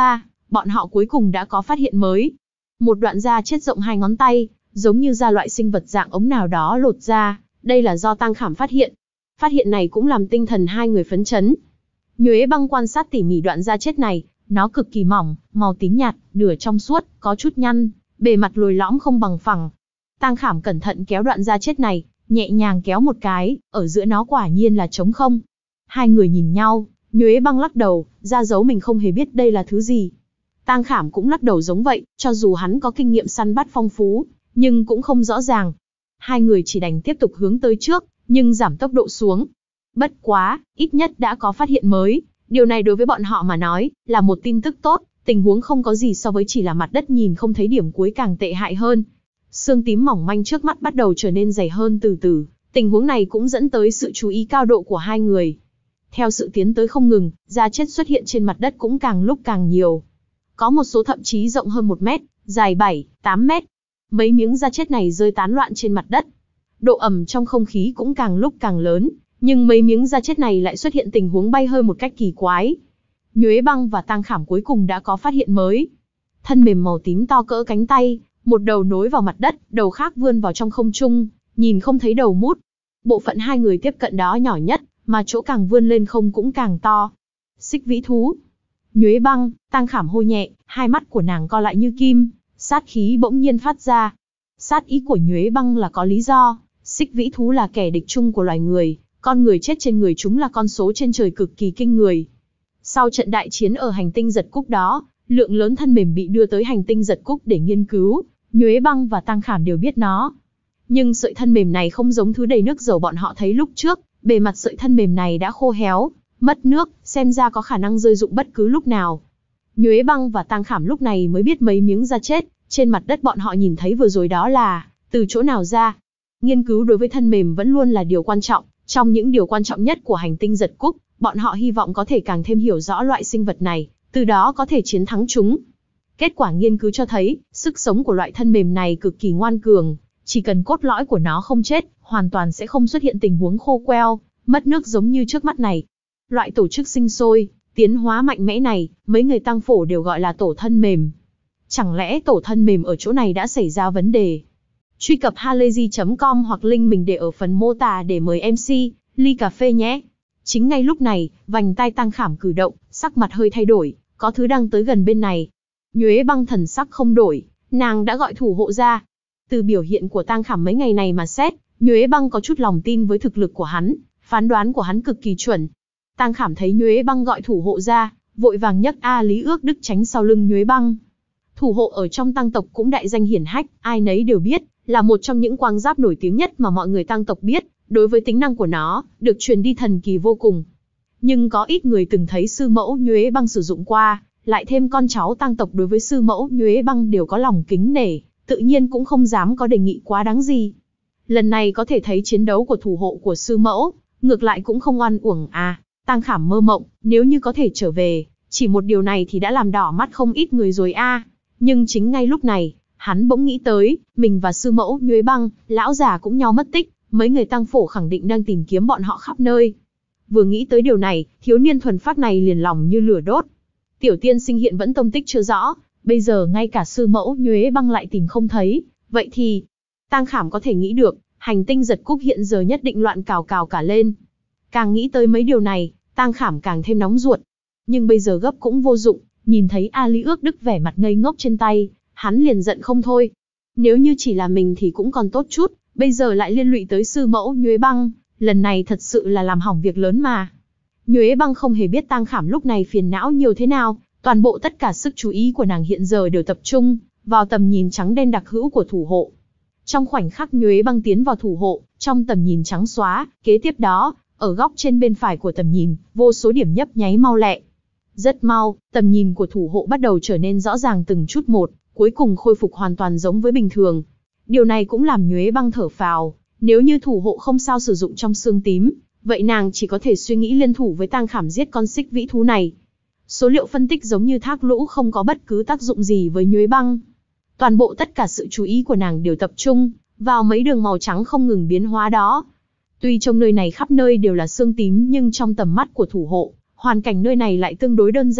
bọn họ cuối cùng đã có phát hiện mới. Một đoạn da chết rộng hai ngón tay, giống như da loại sinh vật dạng ống nào đó lột ra, đây là do Tang Khảm phát hiện. Phát hiện này cũng làm tinh thần hai người phấn chấn. Nhuế Băng quan sát tỉ mỉ đoạn da chết này, nó cực kỳ mỏng, màu tím nhạt, nửa trong suốt, có chút nhăn, bề mặt lồi lõm không bằng phẳng. Tang Khảm cẩn thận kéo đoạn da chết này, nhẹ nhàng kéo một cái, ở giữa nó quả nhiên là trống không. Hai người nhìn nhau, Nhuế Băng lắc đầu, ra dấu mình không hề biết đây là thứ gì. Tang Khảm cũng lắc đầu giống vậy, cho dù hắn có kinh nghiệm săn bắt phong phú, nhưng cũng không rõ ràng. Hai người chỉ đành tiếp tục hướng tới trước, nhưng giảm tốc độ xuống. Bất quá, ít nhất đã có phát hiện mới, điều này đối với bọn họ mà nói, là một tin tức tốt, tình huống không có gì so với chỉ là mặt đất nhìn không thấy điểm cuối càng tệ hại hơn. Xương tím mỏng manh trước mắt bắt đầu trở nên dày hơn từ từ, tình huống này cũng dẫn tới sự chú ý cao độ của hai người. Theo sự tiến tới không ngừng, da chết xuất hiện trên mặt đất cũng càng lúc càng nhiều. Có một số thậm chí rộng hơn một mét, dài bảy, tám mét. Mấy miếng da chết này rơi tán loạn trên mặt đất. Độ ẩm trong không khí cũng càng lúc càng lớn, nhưng mấy miếng da chết này lại xuất hiện tình huống bay hơi một cách kỳ quái. Nhuế Băng và Tang Khảm cuối cùng đã có phát hiện mới. Thân mềm màu tím to cỡ cánh tay, một đầu nối vào mặt đất, đầu khác vươn vào trong không trung, nhìn không thấy đầu mút. Bộ phận hai người tiếp cận đó nhỏ nhất, mà chỗ càng vươn lên không cũng càng to. Xích vĩ thú. Nhuế Băng, Tang Khảm hô nhẹ, hai mắt của nàng co lại như kim, sát khí bỗng nhiên phát ra. Sát ý của Nhuế Băng là có lý do, xích vĩ thú là kẻ địch chung của loài người, con người chết trên người chúng là con số trên trời cực kỳ kinh người. Sau trận đại chiến ở hành tinh Giật Cúc đó, lượng lớn thân mềm bị đưa tới hành tinh Giật Cúc để nghiên cứu, Nhuế Băng và Tang Khảm đều biết nó. Nhưng sợi thân mềm này không giống thứ đầy nước dầu bọn họ thấy lúc trước, bề mặt sợi thân mềm này đã khô héo, mất nước, xem ra có khả năng rơi rụng bất cứ lúc nào. Nhuế Băng và Tang Khảm lúc này mới biết mấy miếng da chết trên mặt đất bọn họ nhìn thấy vừa rồi đó là từ chỗ nào ra. Nghiên cứu đối với thân mềm vẫn luôn là điều quan trọng, trong những điều quan trọng nhất của hành tinh Giật Cúc, bọn họ hy vọng có thể càng thêm hiểu rõ loại sinh vật này, từ đó có thể chiến thắng chúng. Kết quả nghiên cứu cho thấy, sức sống của loại thân mềm này cực kỳ ngoan cường, chỉ cần cốt lõi của nó không chết, hoàn toàn sẽ không xuất hiện tình huống khô queo, mất nước giống như trước mắt này. Loại tổ chức sinh sôi, tiến hóa mạnh mẽ này, mấy người tăng phổ đều gọi là tổ thân mềm. Chẳng lẽ tổ thân mềm ở chỗ này đã xảy ra vấn đề? Truy cập halayzi chấm com hoặc link mình để ở phần mô tả để mời em xê, ly cà phê nhé. Chính ngay lúc này, vành tai Tang Khảm cử động, sắc mặt hơi thay đổi, có thứ đang tới gần bên này. Nhuế Băng thần sắc không đổi, nàng đã gọi thủ hộ ra. Từ biểu hiện của Tang Khảm mấy ngày này mà xét, Nhuế Băng có chút lòng tin với thực lực của hắn, phán đoán của hắn cực kỳ chuẩn. Tang Khảm thấy Nhuế Băng gọi thủ hộ ra, vội vàng nhấc A Lý Ước Đức tránh sau lưng Nhuế Băng. Thủ hộ ở trong Tang tộc cũng đại danh hiển hách, ai nấy đều biết, là một trong những quang giáp nổi tiếng nhất mà mọi người Tang tộc biết, đối với tính năng của nó, được truyền đi thần kỳ vô cùng. Nhưng có ít người từng thấy sư mẫu Nhuế Băng sử dụng qua, lại thêm con cháu Tang tộc đối với sư mẫu Nhuế Băng đều có lòng kính nể, tự nhiên cũng không dám có đề nghị quá đáng gì. Lần này có thể thấy chiến đấu của thủ hộ của sư mẫu, ngược lại cũng không oan uổng à. Tang Khảm mơ mộng, nếu như có thể trở về, chỉ một điều này thì đã làm đỏ mắt không ít người rồi a. À. Nhưng chính ngay lúc này, hắn bỗng nghĩ tới, mình và sư mẫu Nhuế Băng, lão già cũng nhau mất tích, mấy người Tang phổ khẳng định đang tìm kiếm bọn họ khắp nơi. Vừa nghĩ tới điều này, thiếu niên thuần phác này liền lòng như lửa đốt. Tiểu tiên sinh hiện vẫn tông tích chưa rõ, bây giờ ngay cả sư mẫu Nhuế Băng lại tìm không thấy, vậy thì... Tang Khảm có thể nghĩ được, hành tinh Giật Cúc hiện giờ nhất định loạn cào cào cả lên. Càng nghĩ tới mấy điều này, Tang Khảm càng thêm nóng ruột. Nhưng bây giờ gấp cũng vô dụng, nhìn thấy A Lý Ước Đức vẻ mặt ngây ngốc trên tay, hắn liền giận không thôi. Nếu như chỉ là mình thì cũng còn tốt chút, bây giờ lại liên lụy tới sư mẫu Nhuế Băng, lần này thật sự là làm hỏng việc lớn mà. Nhuế Băng không hề biết Tang Khảm lúc này phiền não nhiều thế nào, toàn bộ tất cả sức chú ý của nàng hiện giờ đều tập trung vào tầm nhìn trắng đen đặc hữu của thủ hộ. Trong khoảnh khắc Nhuế Băng tiến vào thủ hộ, trong tầm nhìn trắng xóa, kế tiếp đó, ở góc trên bên phải của tầm nhìn, vô số điểm nhấp nháy mau lẹ. Rất mau, tầm nhìn của thủ hộ bắt đầu trở nên rõ ràng từng chút một, cuối cùng khôi phục hoàn toàn giống với bình thường. Điều này cũng làm Nhuế Băng thở phào, nếu như thủ hộ không sao sử dụng trong xương tím, vậy nàng chỉ có thể suy nghĩ liên thủ với Tang Khảm giết con xích vĩ thú này. Số liệu phân tích giống như thác lũ không có bất cứ tác dụng gì với Nhuế Băng. Toàn bộ tất cả sự chú ý của nàng đều tập trung vào mấy đường màu trắng không ngừng biến hóa đó. Tuy trong nơi này khắp nơi đều là xương tím nhưng trong tầm mắt của thủ hộ, hoàn cảnh nơi này lại tương đối đơn giản,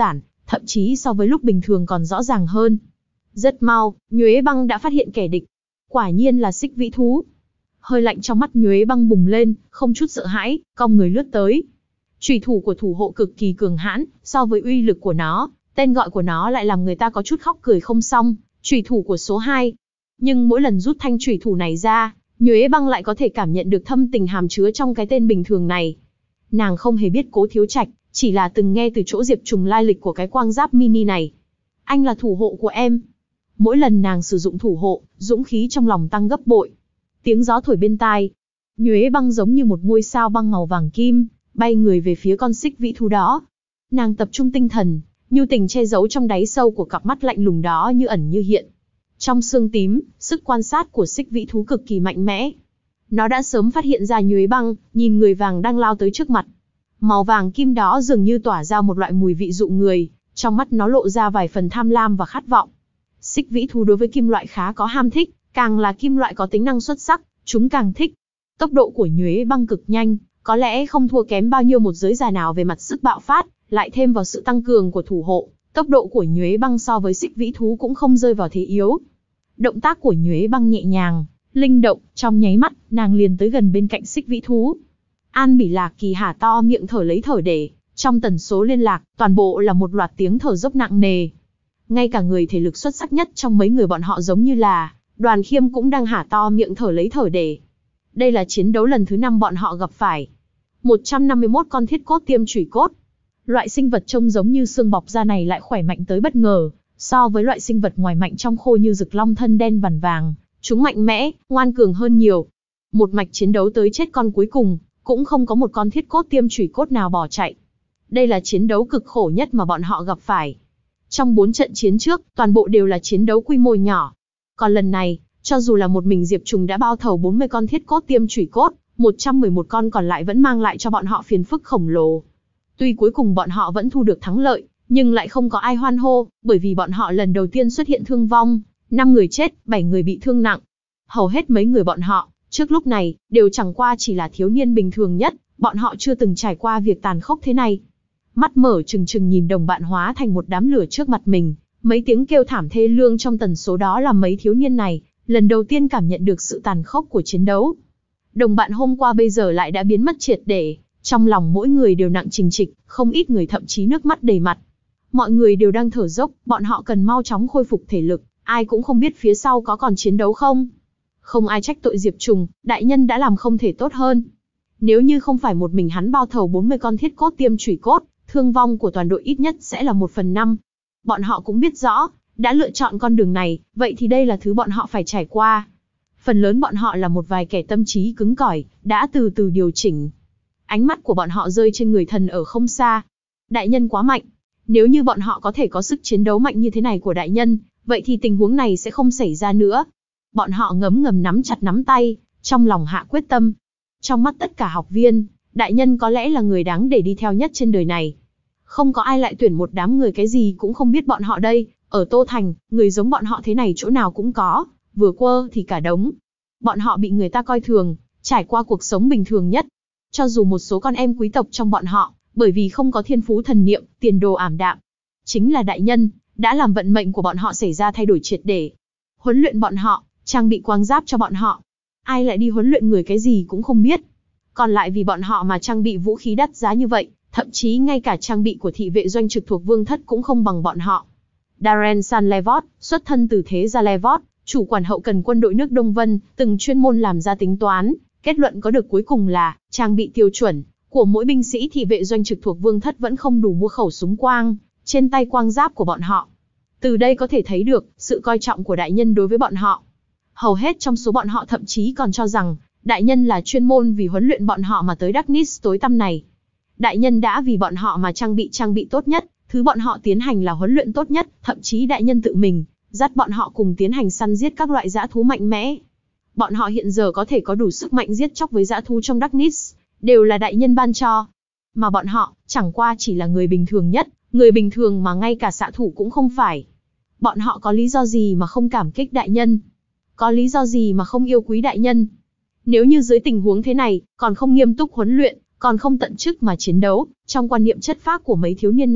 thậm chí so với lúc bình thường còn rõ ràng hơn. Rất mau, Nhuế Băng đã phát hiện kẻ địch. Quả nhiên là xích vĩ thú. Hơi lạnh trong mắt Nhuế Băng bùng lên, không chút sợ hãi, cong người lướt tới. Chủy thủ của thủ hộ cực kỳ cường hãn, so với uy lực của nó, tên gọi của nó lại làm người ta có chút khóc cười không xong, chủy thủ của số hai. Nhưng mỗi lần rút thanh chủy thủ này ra, Nhuế Băng lại có thể cảm nhận được thâm tình hàm chứa trong cái tên bình thường này. Nàng không hề biết Cố Thiếu Trạch, chỉ là từng nghe từ chỗ Diệp Trùng lai lịch của cái quang giáp mini này. Anh là thủ hộ của em. Mỗi lần nàng sử dụng thủ hộ, dũng khí trong lòng tăng gấp bội. Tiếng gió thổi bên tai. Nhuế Băng giống như một ngôi sao băng màu vàng kim, bay người về phía con xích vĩ thú đó. Nàng tập trung tinh thần, nhu tình che giấu trong đáy sâu của cặp mắt lạnh lùng đó như ẩn như hiện. Trong xương tím, sức quan sát của xích vĩ thú cực kỳ mạnh mẽ. Nó đã sớm phát hiện ra Nhuế Băng, nhìn người vàng đang lao tới trước mặt. Màu vàng kim đó dường như tỏa ra một loại mùi vị dụ người, trong mắt nó lộ ra vài phần tham lam và khát vọng. Xích vĩ thú đối với kim loại khá có ham thích, càng là kim loại có tính năng xuất sắc, chúng càng thích. Tốc độ của Nhuế Băng cực nhanh, có lẽ không thua kém bao nhiêu một giới già nào về mặt sức bạo phát, lại thêm vào sự tăng cường của thủ hộ, tốc độ của Nhuế Băng so với xích vĩ thú cũng không rơi vào thế yếu. Động tác của Nhuế Băng nhẹ nhàng, linh động, trong nháy mắt, nàng liền tới gần bên cạnh xích vĩ thú. An Bỉ Lạc Kỳ há to miệng thở lấy thở để, trong tần số liên lạc, toàn bộ là một loạt tiếng thở dốc nặng nề. Ngay cả người thể lực xuất sắc nhất trong mấy người bọn họ giống như là Đoàn Khiêm cũng đang há to miệng thở lấy thở để. Đây là chiến đấu lần thứ năm bọn họ gặp phải. một trăm năm mươi mốt con thiết cốt tiêm chủy cốt. Loại sinh vật trông giống như xương bọc da này lại khỏe mạnh tới bất ngờ, so với loại sinh vật ngoài mạnh trong khô như rực long thân đen vằn vàng, chúng mạnh mẽ, ngoan cường hơn nhiều. Một mạch chiến đấu tới chết con cuối cùng, cũng không có một con thiết cốt tiêm chủy cốt nào bỏ chạy. Đây là chiến đấu cực khổ nhất mà bọn họ gặp phải. Trong bốn trận chiến trước, toàn bộ đều là chiến đấu quy mô nhỏ. Còn lần này, cho dù là một mình Diệp Trùng đã bao thầu bốn mươi con thiết cốt tiêm chủy cốt, một trăm mười một con còn lại vẫn mang lại cho bọn họ phiền phức khổng lồ. Tuy cuối cùng bọn họ vẫn thu được thắng lợi, nhưng lại không có ai hoan hô, bởi vì bọn họ lần đầu tiên xuất hiện thương vong, năm người chết, bảy người bị thương nặng. Hầu hết mấy người bọn họ, trước lúc này, đều chẳng qua chỉ là thiếu niên bình thường nhất, bọn họ chưa từng trải qua việc tàn khốc thế này. Mắt mở trừng trừng nhìn đồng bạn hóa thành một đám lửa trước mặt mình, mấy tiếng kêu thảm thê lương trong tần số đó làm mấy thiếu niên này, lần đầu tiên cảm nhận được sự tàn khốc của chiến đấu. Đồng bạn hôm qua bây giờ lại đã biến mất triệt để, trong lòng mỗi người đều nặng trịch trịch, không ít người thậm chí nước mắt đầy mặt. Mọi người đều đang thở dốc, bọn họ cần mau chóng khôi phục thể lực, ai cũng không biết phía sau có còn chiến đấu không. Không ai trách tội Diệp Trùng, đại nhân đã làm không thể tốt hơn. Nếu như không phải một mình hắn bao thầu bốn mươi con thiết cốt tiêm chủy cốt, thương vong của toàn đội ít nhất sẽ là một phần năm. Bọn họ cũng biết rõ, đã lựa chọn con đường này, vậy thì đây là thứ bọn họ phải trải qua. Phần lớn bọn họ là một vài kẻ tâm trí cứng cỏi, đã từ từ điều chỉnh. Ánh mắt của bọn họ rơi trên người thần ở không xa. Đại nhân quá mạnh. Nếu như bọn họ có thể có sức chiến đấu mạnh như thế này của đại nhân, vậy thì tình huống này sẽ không xảy ra nữa. Bọn họ ngấm ngầm nắm chặt nắm tay, trong lòng hạ quyết tâm. Trong mắt tất cả học viên, đại nhân có lẽ là người đáng để đi theo nhất trên đời này. Không có ai lại tuyển một đám người cái gì cũng không biết bọn họ đây. Ở Tô Thành, người giống bọn họ thế này chỗ nào cũng có, vừa quơ thì cả đống. Bọn họ bị người ta coi thường, trải qua cuộc sống bình thường nhất. Cho dù một số con em quý tộc trong bọn họ, bởi vì không có thiên phú thần niệm, tiền đồ ảm đạm. Chính là đại nhân, đã làm vận mệnh của bọn họ xảy ra thay đổi triệt để. Huấn luyện bọn họ, trang bị quang giáp cho bọn họ. Ai lại đi huấn luyện người cái gì cũng không biết. Còn lại vì bọn họ mà trang bị vũ khí đắt giá như vậy, thậm chí ngay cả trang bị của thị vệ doanh trực thuộc vương thất cũng không bằng bọn họ. Darren Sanlevot, xuất thân từ thế gia Levot, chủ quản hậu cần quân đội nước Đông Vân, từng chuyên môn làm ra tính toán, kết luận có được cuối cùng là, trang bị tiêu chuẩn của mỗi binh sĩ thị vệ doanh trực thuộc vương thất vẫn không đủ mua khẩu súng quang, trên tay quang giáp của bọn họ. Từ đây có thể thấy được, sự coi trọng của đại nhân đối với bọn họ. Hầu hết trong số bọn họ thậm chí còn cho rằng, đại nhân là chuyên môn vì huấn luyện bọn họ mà tới Darkness tối tăm này. Đại nhân đã vì bọn họ mà trang bị trang bị tốt nhất, thứ bọn họ tiến hành là huấn luyện tốt nhất, thậm chí đại nhân tự mình, dắt bọn họ cùng tiến hành săn giết các loại dã thú mạnh mẽ. Bọn họ hiện giờ có thể có đủ sức mạnh giết chóc với dã thú trong Darkness, đều là đại nhân ban cho. Mà bọn họ, chẳng qua chỉ là người bình thường nhất, người bình thường mà ngay cả xạ thủ cũng không phải. Bọn họ có lý do gì mà không cảm kích đại nhân? Có lý do gì mà không yêu quý đại nhân? Nếu như dưới tình huống thế này, còn không nghiêm túc huấn luyện, còn không tận chức mà chiến đấu, trong quan niệm chất phác của mấy thiếu niên này,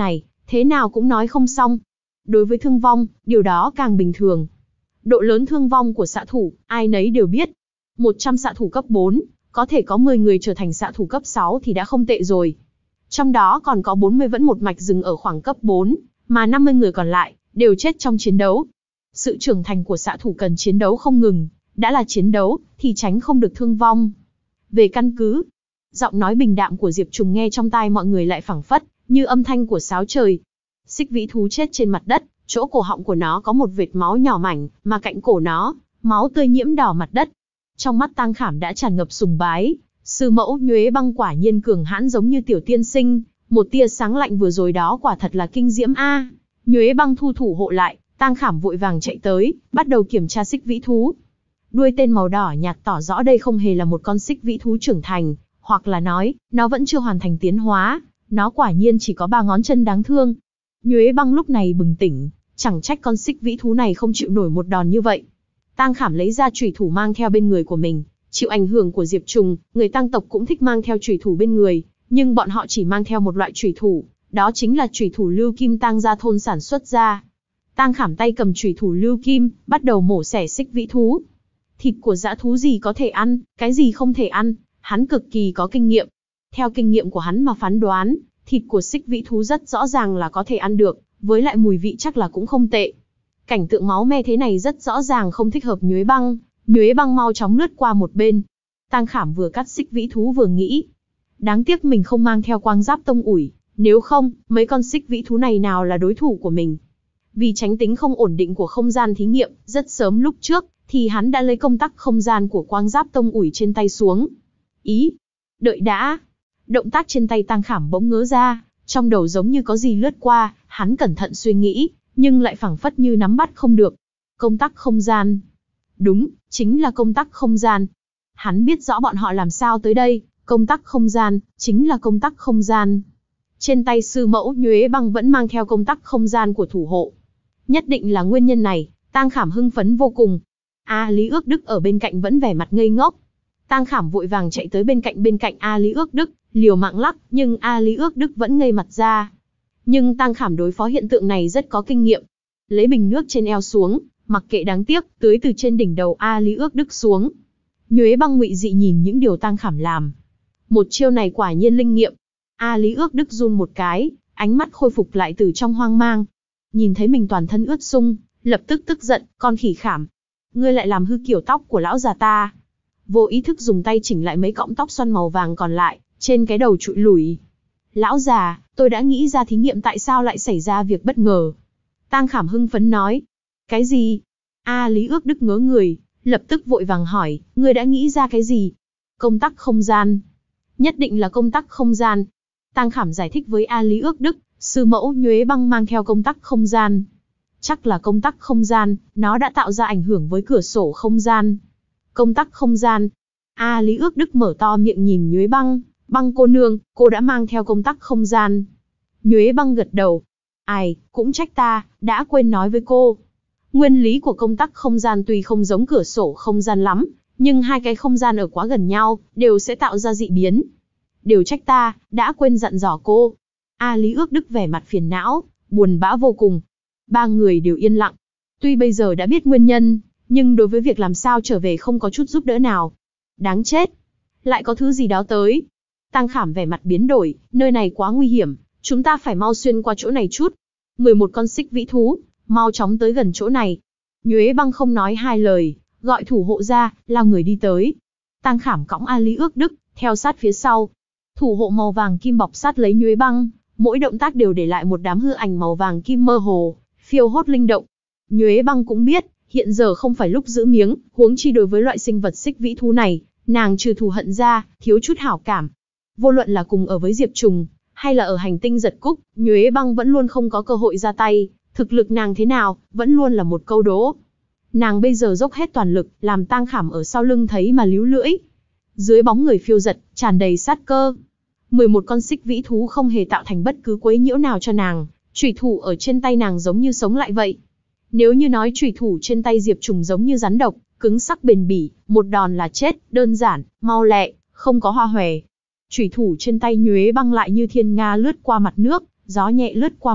thế nào cũng nói không xong. Đối với thương vong, điều đó càng bình thường. Độ lớn thương vong của xạ thủ, ai nấy đều biết. một trăm xạ thủ cấp bốn, có thể có mười người trở thành xạ thủ cấp sáu thì đã không tệ rồi. Trong đó còn có bốn mươi vẫn một mạch dừng ở khoảng cấp bốn, mà năm mươi người còn lại, đều chết trong chiến đấu. Sự trưởng thành của xạ thủ cần chiến đấu không ngừng, đã là chiến đấu, thì tránh không được thương vong. Về căn cứ, giọng nói bình đạm của Diệp Trùng nghe trong tai mọi người lại phảng phất, như âm thanh của sáo trời. Xích vĩ thú chết trên mặt đất, chỗ cổ họng của nó có một vệt máu nhỏ mảnh, mà cạnh cổ nó, máu tươi nhiễm đỏ mặt đất. Trong mắt Tang Khảm đã tràn ngập sùng bái, sư mẫu Nhuế Băng quả nhiên cường hãn giống như tiểu tiên sinh, một tia sáng lạnh vừa rồi đó quả thật là kinh diễm a. À. Nhuế Băng thu thủ hộ lại, Tang Khảm vội vàng chạy tới, bắt đầu kiểm tra xích vĩ thú. Đuôi tên màu đỏ nhạt tỏ rõ đây không hề là một con xích vĩ thú trưởng thành, hoặc là nói, nó vẫn chưa hoàn thành tiến hóa, nó quả nhiên chỉ có ba ngón chân đáng thương. Nhuế Băng lúc này bừng tỉnh, chẳng trách con xích vĩ thú này không chịu nổi một đòn như vậy. Tang Khảm lấy ra chủy thủ mang theo bên người của mình, chịu ảnh hưởng của Diệp Trùng, người Tang tộc cũng thích mang theo chủy thủ bên người, nhưng bọn họ chỉ mang theo một loại chủy thủ, đó chính là chủy thủ lưu kim Tang gia thôn sản xuất ra. Tang Khảm tay cầm chủy thủ lưu kim, bắt đầu mổ xẻ xích vĩ thú. Thịt của dã thú gì có thể ăn, cái gì không thể ăn, hắn cực kỳ có kinh nghiệm. Theo kinh nghiệm của hắn mà phán đoán, thịt của xích vĩ thú rất rõ ràng là có thể ăn được, với lại mùi vị chắc là cũng không tệ. Cảnh tượng máu me thế này rất rõ ràng không thích hợp Nhuế Băng, Nhuế Băng mau chóng lướt qua một bên. Tang Khảm vừa cắt xích vĩ thú vừa nghĩ, đáng tiếc mình không mang theo quang giáp tông ủi, nếu không, mấy con xích vĩ thú này nào là đối thủ của mình. Vì tránh tính không ổn định của không gian thí nghiệm, rất sớm lúc trước, thì hắn đã lấy công tắc không gian của quang giáp tông ủi trên tay xuống. Ý, đợi đã. Động tác trên tay Tang Khảm bỗng ngớ ra, trong đầu giống như có gì lướt qua, hắn cẩn thận suy nghĩ, nhưng lại phảng phất như nắm bắt không được. Công tắc không gian. Đúng, chính là công tắc không gian. Hắn biết rõ bọn họ làm sao tới đây, công tắc không gian, chính là công tắc không gian. Trên tay sư mẫu Nhuế Băng vẫn mang theo công tắc không gian của thủ hộ. Nhất định là nguyên nhân này, Tang Khảm hưng phấn vô cùng. A Lý Ước Đức ở bên cạnh vẫn vẻ mặt ngây ngốc. Tang Khảm vội vàng chạy tới bên cạnh bên cạnh A Lý Ước Đức, liều mạng lắc, nhưng A Lý Ước Đức vẫn ngây mặt ra. Nhưng Tang Khảm đối phó hiện tượng này rất có kinh nghiệm. Lấy bình nước trên eo xuống, mặc kệ đáng tiếc, tưới từ trên đỉnh đầu A Lý Ước Đức xuống. Nhuế Băng ngụy dị nhìn những điều Tang Khảm làm. Một chiêu này quả nhiên linh nghiệm. A Lý Ước Đức run một cái, ánh mắt khôi phục lại từ trong hoang mang. Nhìn thấy mình toàn thân ướt sũng, lập tức tức giận, con khỉ khảm. Ngươi lại làm hư kiểu tóc của lão già ta. Vô ý thức dùng tay chỉnh lại mấy cọng tóc xoăn màu vàng còn lại, trên cái đầu trụi lủi. Lão già, tôi đã nghĩ ra thí nghiệm tại sao lại xảy ra việc bất ngờ. Tang Khảm hưng phấn nói. Cái gì? A Lý Ước Đức ngớ người, lập tức vội vàng hỏi, ngươi đã nghĩ ra cái gì? Công tắc không gian. Nhất định là công tắc không gian. Tang Khảm giải thích với A Lý Ước Đức, sư mẫu Nhuế Băng mang theo công tắc không gian. Chắc là công tắc không gian, nó đã tạo ra ảnh hưởng với cửa sổ không gian. Công tắc không gian. A Lý Ước Đức mở to miệng nhìn Nhuế Băng, Băng cô nương, cô đã mang theo công tắc không gian. Nhuế Băng gật đầu. Ai, cũng trách ta, đã quên nói với cô. Nguyên lý của công tắc không gian tuy không giống cửa sổ không gian lắm, nhưng hai cái không gian ở quá gần nhau, đều sẽ tạo ra dị biến. Đều trách ta, đã quên dặn dò cô. A Lý Ước Đức vẻ mặt phiền não, buồn bã vô cùng. Ba người đều yên lặng. Tuy bây giờ đã biết nguyên nhân, nhưng đối với việc làm sao trở về không có chút giúp đỡ nào. Đáng chết. Lại có thứ gì đó tới. Tang Khảm vẻ mặt biến đổi, nơi này quá nguy hiểm, chúng ta phải mau xuyên qua chỗ này chút. mười một con xích vĩ thú, mau chóng tới gần chỗ này. Nhuế Băng không nói hai lời, gọi thủ hộ ra, lao người đi tới. Tang Khảm cõng A Lý Ước Đức, theo sát phía sau. Thủ hộ màu vàng kim bọc sát lấy Nhuế Băng, mỗi động tác đều để lại một đám hư ảnh màu vàng kim mơ hồ, phiêu hốt linh động. Nhuế Băng cũng biết, hiện giờ không phải lúc giữ miếng, huống chi đối với loại sinh vật xích vĩ thú này, nàng trừ thù hận ra, thiếu chút hảo cảm. Vô luận là cùng ở với Diệp Trùng, hay là ở hành tinh giật cúc, Nhuế Băng vẫn luôn không có cơ hội ra tay, thực lực nàng thế nào, vẫn luôn là một câu đố. Nàng bây giờ dốc hết toàn lực, làm Tang Khảm ở sau lưng thấy mà líu lưỡi. Dưới bóng người phiêu giật, tràn đầy sát cơ. mười một con xích vĩ thú không hề tạo thành bất cứ quấy nhiễu nào cho nàng, chủy thủ ở trên tay nàng giống như sống lại vậy. Nếu như nói chủy thủ trên tay Diệp Trùng giống như rắn độc, cứng sắc bền bỉ, một đòn là chết, đơn giản, mau lẹ, không có hoa hòe. Chủy thủ trên tay Nhuế Băng lại như thiên nga lướt qua mặt nước, gió nhẹ lướt qua mặt,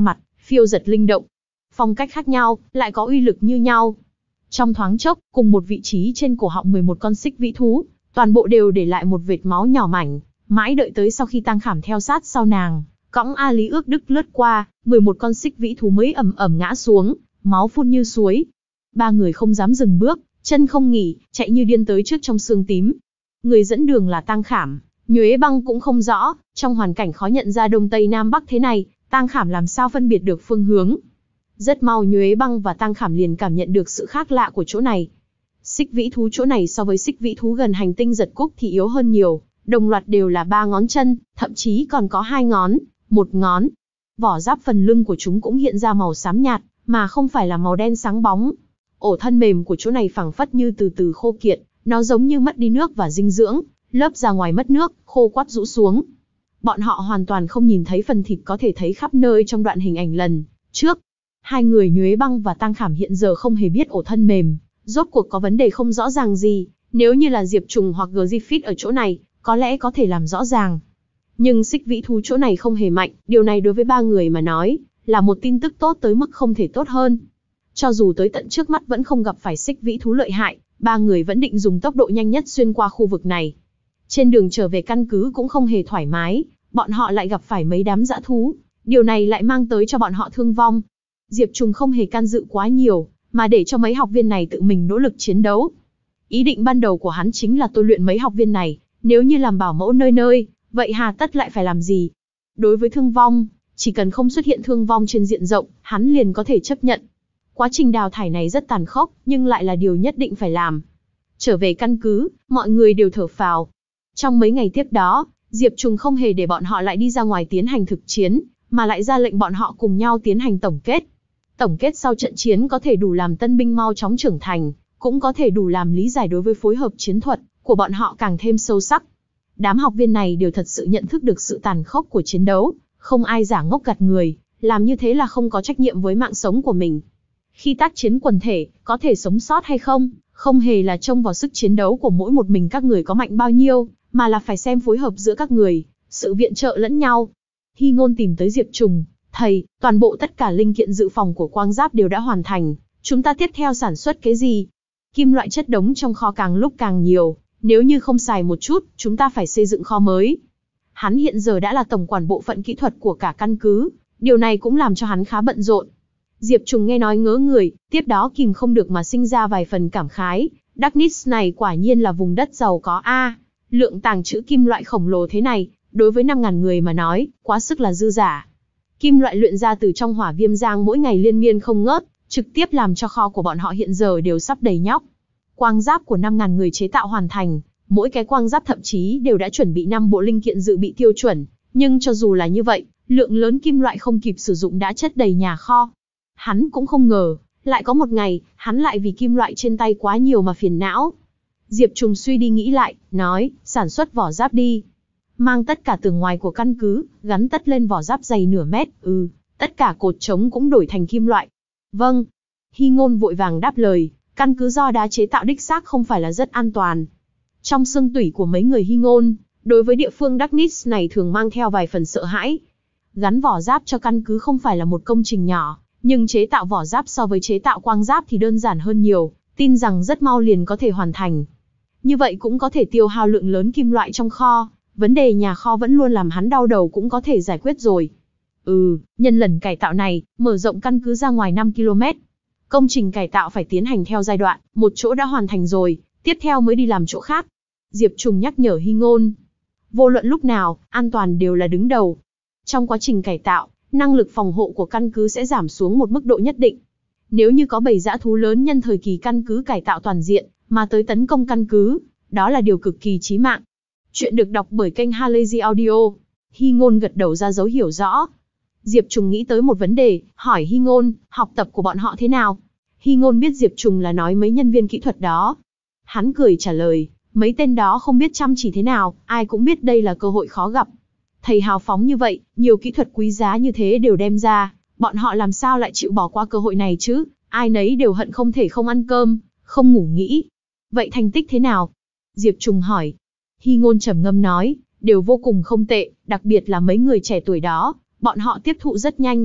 phiêu giật linh động. Phong cách khác nhau, lại có uy lực như nhau. Trong thoáng chốc, cùng một vị trí trên cổ họng mười một con xích vĩ thú, toàn bộ đều để lại một vệt máu nhỏ mảnh, mãi đợi tới sau khi Tang Khảm theo sát sau nàng, cõng A Lý Ước Đức lướt qua, mười một con xích vĩ thú mới ầm ầm ngã xuống, máu phun như suối. Ba người không dám dừng bước, chân không nghỉ, chạy như điên tới trước trong sương tím. Người dẫn đường là Tang Khảm, Nhuế Băng cũng không rõ, trong hoàn cảnh khó nhận ra đông tây nam bắc thế này, Tang Khảm làm sao phân biệt được phương hướng. Rất mau Nhuế Băng và Tang Khảm liền cảm nhận được sự khác lạ của chỗ này. Xích vĩ thú chỗ này so với xích vĩ thú gần hành tinh giật cúc thì yếu hơn nhiều, đồng loạt đều là ba ngón chân, thậm chí còn có hai ngón, một ngón. Vỏ giáp phần lưng của chúng cũng hiện ra màu xám nhạt, mà không phải là màu đen sáng bóng. Ổ thân mềm của chỗ này phẳng phất như từ từ khô kiệt, nó giống như mất đi nước và dinh dưỡng, lớp ra ngoài mất nước, khô quắt rũ xuống. Bọn họ hoàn toàn không nhìn thấy phần thịt có thể thấy khắp nơi trong đoạn hình ảnh lần trước. Hai người Nhuế Băng và Tang Khảm hiện giờ không hề biết ổ thân mềm rốt cuộc có vấn đề không rõ ràng gì, nếu như là Diệp Trùng hoặc Griffith ở chỗ này, có lẽ có thể làm rõ ràng. Nhưng xích vĩ thú chỗ này không hề mạnh, điều này đối với ba người mà nói, là một tin tức tốt tới mức không thể tốt hơn. Cho dù tới tận trước mắt vẫn không gặp phải xích vĩ thú lợi hại, ba người vẫn định dùng tốc độ nhanh nhất xuyên qua khu vực này. Trên đường trở về căn cứ cũng không hề thoải mái, bọn họ lại gặp phải mấy đám dã thú, điều này lại mang tới cho bọn họ thương vong. Diệp Trùng không hề can dự quá nhiều, mà để cho mấy học viên này tự mình nỗ lực chiến đấu. Ý định ban đầu của hắn chính là tôi luyện mấy học viên này, nếu như làm bảo mẫu nơi nơi, vậy hà tất lại phải làm gì? Đối với thương vong, chỉ cần không xuất hiện thương vong trên diện rộng, hắn liền có thể chấp nhận. Quá trình đào thải này rất tàn khốc, nhưng lại là điều nhất định phải làm. Trở về căn cứ, mọi người đều thở phào. Trong mấy ngày tiếp đó, Diệp Trùng không hề để bọn họ lại đi ra ngoài tiến hành thực chiến, mà lại ra lệnh bọn họ cùng nhau tiến hành tổng kết. Tổng kết sau trận chiến có thể đủ làm tân binh mau chóng trưởng thành, cũng có thể đủ làm lý giải đối với phối hợp chiến thuật của bọn họ càng thêm sâu sắc. Đám học viên này đều thật sự nhận thức được sự tàn khốc của chiến đấu, không ai giả ngốc gạt người, làm như thế là không có trách nhiệm với mạng sống của mình. Khi tác chiến quần thể, có thể sống sót hay không, không hề là trông vào sức chiến đấu của mỗi một mình các người có mạnh bao nhiêu, mà là phải xem phối hợp giữa các người, sự viện trợ lẫn nhau. Hy Ngôn tìm tới Diệp Trùng, thầy, toàn bộ tất cả linh kiện dự phòng của quang giáp đều đã hoàn thành, chúng ta tiếp theo sản xuất cái gì? Kim loại chất đống trong kho càng lúc càng nhiều, nếu như không xài một chút, chúng ta phải xây dựng kho mới. Hắn hiện giờ đã là tổng quản bộ phận kỹ thuật của cả căn cứ, điều này cũng làm cho hắn khá bận rộn. Diệp Trùng nghe nói ngớ người, tiếp đó kìm không được mà sinh ra vài phần cảm khái. Darkness này quả nhiên là vùng đất giàu có a, lượng tàng trữ kim loại khổng lồ thế này, đối với năm ngàn người mà nói, quá sức là dư giả. Kim loại luyện ra từ trong hỏa viêm giang mỗi ngày liên miên không ngớt, trực tiếp làm cho kho của bọn họ hiện giờ đều sắp đầy nhóc. Quang giáp của năm ngàn người chế tạo hoàn thành, mỗi cái quang giáp thậm chí đều đã chuẩn bị năm bộ linh kiện dự bị tiêu chuẩn, nhưng cho dù là như vậy, lượng lớn kim loại không kịp sử dụng đã chất đầy nhà kho. Hắn cũng không ngờ, lại có một ngày, hắn lại vì kim loại trên tay quá nhiều mà phiền não. Diệp Trùng suy đi nghĩ lại, nói, sản xuất vỏ giáp đi. Mang tất cả tường ngoài của căn cứ, gắn tất lên vỏ giáp dày nửa mét, ừ, tất cả cột trống cũng đổi thành kim loại. Vâng. Hy Ngôn vội vàng đáp lời, căn cứ do đá chế tạo đích xác không phải là rất an toàn. Trong xương tủy của mấy người Hy Ngôn, đối với địa phương Darkness này thường mang theo vài phần sợ hãi. Gắn vỏ giáp cho căn cứ không phải là một công trình nhỏ, nhưng chế tạo vỏ giáp so với chế tạo quang giáp thì đơn giản hơn nhiều, tin rằng rất mau liền có thể hoàn thành. Như vậy cũng có thể tiêu hao lượng lớn kim loại trong kho, vấn đề nhà kho vẫn luôn làm hắn đau đầu cũng có thể giải quyết rồi. Ừ, nhân lần cải tạo này, mở rộng căn cứ ra ngoài năm ki lô mét. Công trình cải tạo phải tiến hành theo giai đoạn, một chỗ đã hoàn thành rồi, tiếp theo mới đi làm chỗ khác. Diệp Trùng nhắc nhở Hy Ngôn. Vô luận lúc nào, an toàn đều là đứng đầu. Trong quá trình cải tạo, năng lực phòng hộ của căn cứ sẽ giảm xuống một mức độ nhất định. Nếu như có bầy dã thú lớn nhân thời kỳ căn cứ cải tạo toàn diện, mà tới tấn công căn cứ, đó là điều cực kỳ chí mạng. Chuyện được đọc bởi kênh Halazy Audio. Hy Ngôn gật đầu ra dấu hiểu rõ. Diệp Trùng nghĩ tới một vấn đề, hỏi Hy Ngôn, học tập của bọn họ thế nào? Hy Ngôn biết Diệp Trùng là nói mấy nhân viên kỹ thuật đó. Hắn cười trả lời, mấy tên đó không biết chăm chỉ thế nào, ai cũng biết đây là cơ hội khó gặp. Thầy hào phóng như vậy, nhiều kỹ thuật quý giá như thế đều đem ra, bọn họ làm sao lại chịu bỏ qua cơ hội này chứ? Ai nấy đều hận không thể không ăn cơm, không ngủ nghỉ. Vậy thành tích thế nào? Diệp Trùng hỏi. Hy Ngôn trầm ngâm nói, đều vô cùng không tệ, đặc biệt là mấy người trẻ tuổi đó, bọn họ tiếp thụ rất nhanh.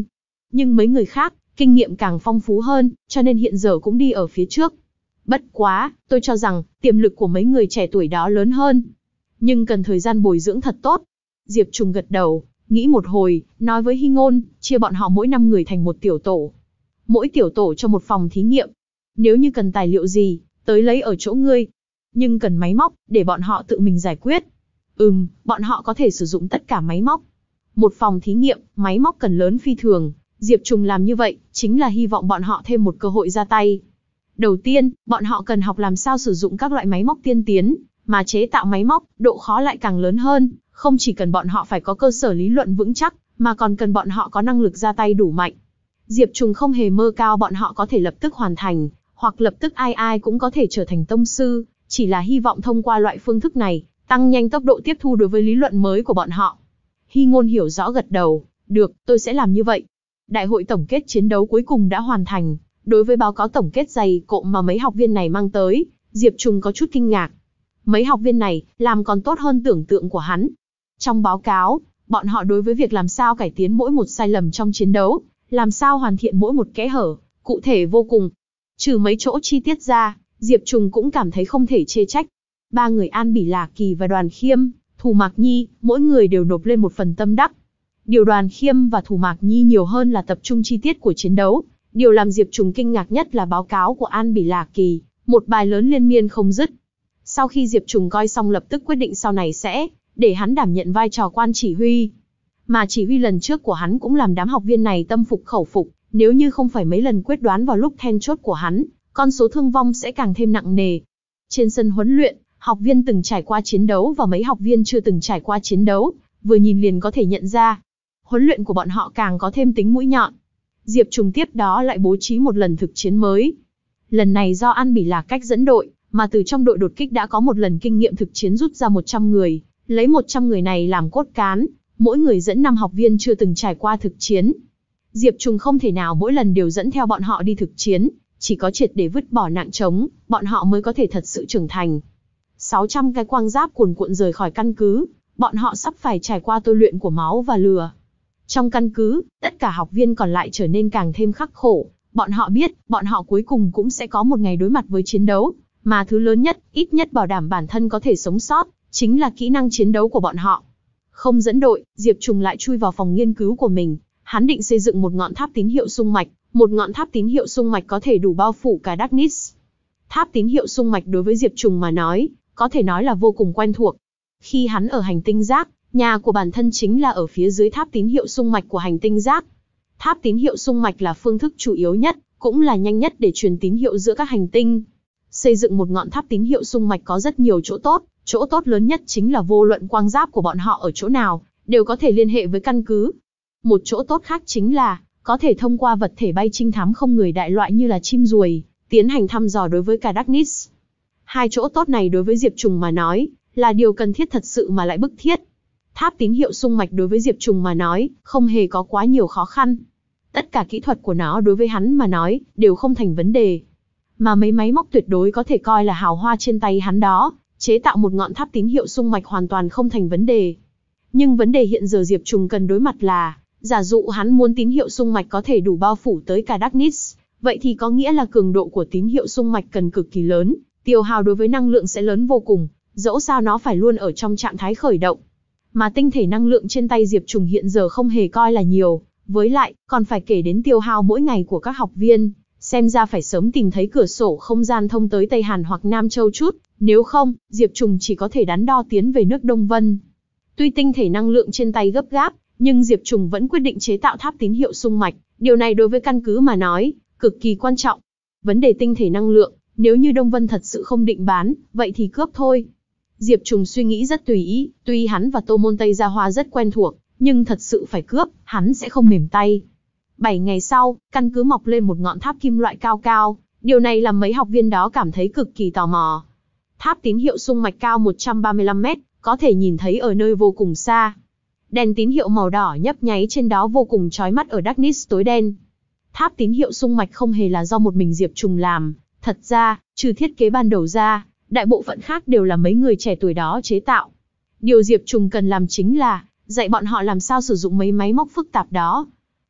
Nhưng mấy người khác, kinh nghiệm càng phong phú hơn, cho nên hiện giờ cũng đi ở phía trước. Bất quá, tôi cho rằng, tiềm lực của mấy người trẻ tuổi đó lớn hơn. Nhưng cần thời gian bồi dưỡng thật tốt. Diệp Trùng gật đầu, nghĩ một hồi, nói với Hy Ngôn, chia bọn họ mỗi năm người thành một tiểu tổ. Mỗi tiểu tổ cho một phòng thí nghiệm. Nếu như cần tài liệu gì, tới lấy ở chỗ ngươi. Nhưng cần máy móc, để bọn họ tự mình giải quyết. Ừm, bọn họ có thể sử dụng tất cả máy móc. Một phòng thí nghiệm, máy móc cần lớn phi thường. Diệp Trùng làm như vậy, chính là hy vọng bọn họ thêm một cơ hội ra tay. Đầu tiên, bọn họ cần học làm sao sử dụng các loại máy móc tiên tiến, mà chế tạo máy móc, độ khó lại càng lớn hơn. Không chỉ cần bọn họ phải có cơ sở lý luận vững chắc, mà còn cần bọn họ có năng lực ra tay đủ mạnh. Diệp Trùng không hề mơ cao bọn họ có thể lập tức hoàn thành, hoặc lập tức ai ai cũng có thể trở thành tông sư, chỉ là hy vọng thông qua loại phương thức này, tăng nhanh tốc độ tiếp thu đối với lý luận mới của bọn họ. Hy Ngôn hiểu rõ gật đầu, được, tôi sẽ làm như vậy. Đại hội tổng kết chiến đấu cuối cùng đã hoàn thành. Đối với báo cáo tổng kết dày cộm mà mấy học viên này mang tới, Diệp Trùng có chút kinh ngạc. Mấy học viên này, làm còn tốt hơn tưởng tượng của hắn. Trong báo cáo, bọn họ đối với việc làm sao cải tiến mỗi một sai lầm trong chiến đấu, làm sao hoàn thiện mỗi một kẽ hở, cụ thể vô cùng. Trừ mấy chỗ chi tiết ra, Diệp Trùng cũng cảm thấy không thể chê trách. Ba người An Bỉ Lạc Kỳ và Đoàn Khiêm, Thù Mạc Nhi, mỗi người đều nộp lên một phần tâm đắc. Điều Đoàn Khiêm và Thù Mạc Nhi nhiều hơn là tập trung chi tiết của chiến đấu. Điều làm Diệp Trùng kinh ngạc nhất là báo cáo của An Bỉ Lạc Kỳ, một bài lớn liên miên không dứt. Sau khi Diệp Trùng coi xong lập tức quyết định sau này sẽ để hắn đảm nhận vai trò quan chỉ huy. Mà chỉ huy lần trước của hắn cũng làm đám học viên này tâm phục khẩu phục, nếu như không phải mấy lần quyết đoán vào lúc then chốt của hắn, con số thương vong sẽ càng thêm nặng nề. Trên sân huấn luyện, học viên từng trải qua chiến đấu và mấy học viên chưa từng trải qua chiến đấu, vừa nhìn liền có thể nhận ra. Huấn luyện của bọn họ càng có thêm tính mũi nhọn. Diệp Trùng tiếp đó lại bố trí một lần thực chiến mới. Lần này do An Bỉ Lạc cách dẫn đội, mà từ trong đội đột kích đã có một lần kinh nghiệm thực chiến rút ra một trăm người, lấy một trăm người này làm cốt cán, mỗi người dẫn năm học viên chưa từng trải qua thực chiến. Diệp Trùng không thể nào mỗi lần đều dẫn theo bọn họ đi thực chiến, chỉ có triệt để vứt bỏ nặng trống, bọn họ mới có thể thật sự trưởng thành. sáu trăm cái quang giáp cuồn cuộn rời khỏi căn cứ, bọn họ sắp phải trải qua tôi luyện của máu và lửa. Trong căn cứ, tất cả học viên còn lại trở nên càng thêm khắc khổ, bọn họ biết, bọn họ cuối cùng cũng sẽ có một ngày đối mặt với chiến đấu, mà thứ lớn nhất, ít nhất bảo đảm bản thân có thể sống sót, chính là kỹ năng chiến đấu của bọn họ. Không dẫn đội, Diệp Trùng lại chui vào phòng nghiên cứu của mình, hắn định xây dựng một ngọn tháp tín hiệu xung mạch, một ngọn tháp tín hiệu xung mạch có thể đủ bao phủ cả Darkness. Tháp tín hiệu xung mạch đối với Diệp Trùng mà nói, có thể nói là vô cùng quen thuộc. Khi hắn ở hành tinh rác, nhà của bản thân chính là ở phía dưới tháp tín hiệu xung mạch của hành tinh rác. Tháp tín hiệu xung mạch là phương thức chủ yếu nhất, cũng là nhanh nhất để truyền tín hiệu giữa các hành tinh. Xây dựng một ngọn tháp tín hiệu xung mạch có rất nhiều chỗ tốt, chỗ tốt lớn nhất chính là vô luận quang giáp của bọn họ ở chỗ nào, đều có thể liên hệ với căn cứ. Một chỗ tốt khác chính là, có thể thông qua vật thể bay trinh thám không người đại loại như là chim ruồi, tiến hành thăm dò đối với cả Darkness. Hai chỗ tốt này đối với Diệp Trùng mà nói, là điều cần thiết thật sự mà lại bức thiết. Tháp tín hiệu xung mạch đối với Diệp Trùng mà nói, không hề có quá nhiều khó khăn. Tất cả kỹ thuật của nó đối với hắn mà nói, đều không thành vấn đề. Mà mấy máy móc tuyệt đối có thể coi là hào hoa trên tay hắn đó, chế tạo một ngọn tháp tín hiệu xung mạch hoàn toàn không thành vấn đề. Nhưng vấn đề hiện giờ Diệp Trùng cần đối mặt là, giả dụ hắn muốn tín hiệu xung mạch có thể đủ bao phủ tới cả Darkness, vậy thì có nghĩa là cường độ của tín hiệu xung mạch cần cực kỳ lớn, tiêu hao đối với năng lượng sẽ lớn vô cùng, dẫu sao nó phải luôn ở trong trạng thái khởi động. Mà tinh thể năng lượng trên tay Diệp Trùng hiện giờ không hề coi là nhiều, với lại, còn phải kể đến tiêu hao mỗi ngày của các học viên, xem ra phải sớm tìm thấy cửa sổ không gian thông tới Tây Hàn hoặc Nam Châu chút, nếu không, Diệp Trùng chỉ có thể đắn đo tiến về nước Đông Vân. Tuy tinh thể năng lượng trên tay gấp gáp, nhưng Diệp Trùng vẫn quyết định chế tạo tháp tín hiệu xung mạch, điều này đối với căn cứ mà nói, cực kỳ quan trọng. Vấn đề tinh thể năng lượng, nếu như Đông Vân thật sự không định bán, vậy thì cướp thôi. Diệp Trùng suy nghĩ rất tùy ý, tuy hắn và Tô Môn Tây Gia Hoa rất quen thuộc, nhưng thật sự phải cướp, hắn sẽ không mềm tay. Bảy ngày sau, căn cứ mọc lên một ngọn tháp kim loại cao cao, điều này làm mấy học viên đó cảm thấy cực kỳ tò mò. Tháp tín hiệu xung mạch cao một trăm ba mươi lăm mét, có thể nhìn thấy ở nơi vô cùng xa. Đèn tín hiệu màu đỏ nhấp nháy trên đó vô cùng chói mắt ở Darkness tối đen. Tháp tín hiệu xung mạch không hề là do một mình Diệp Trùng làm, thật ra, trừ thiết kế ban đầu ra, đại bộ phận khác đều là mấy người trẻ tuổi đó chế tạo. Điều Diệp Trùng cần làm chính là, dạy bọn họ làm sao sử dụng mấy máy móc phức tạp đó.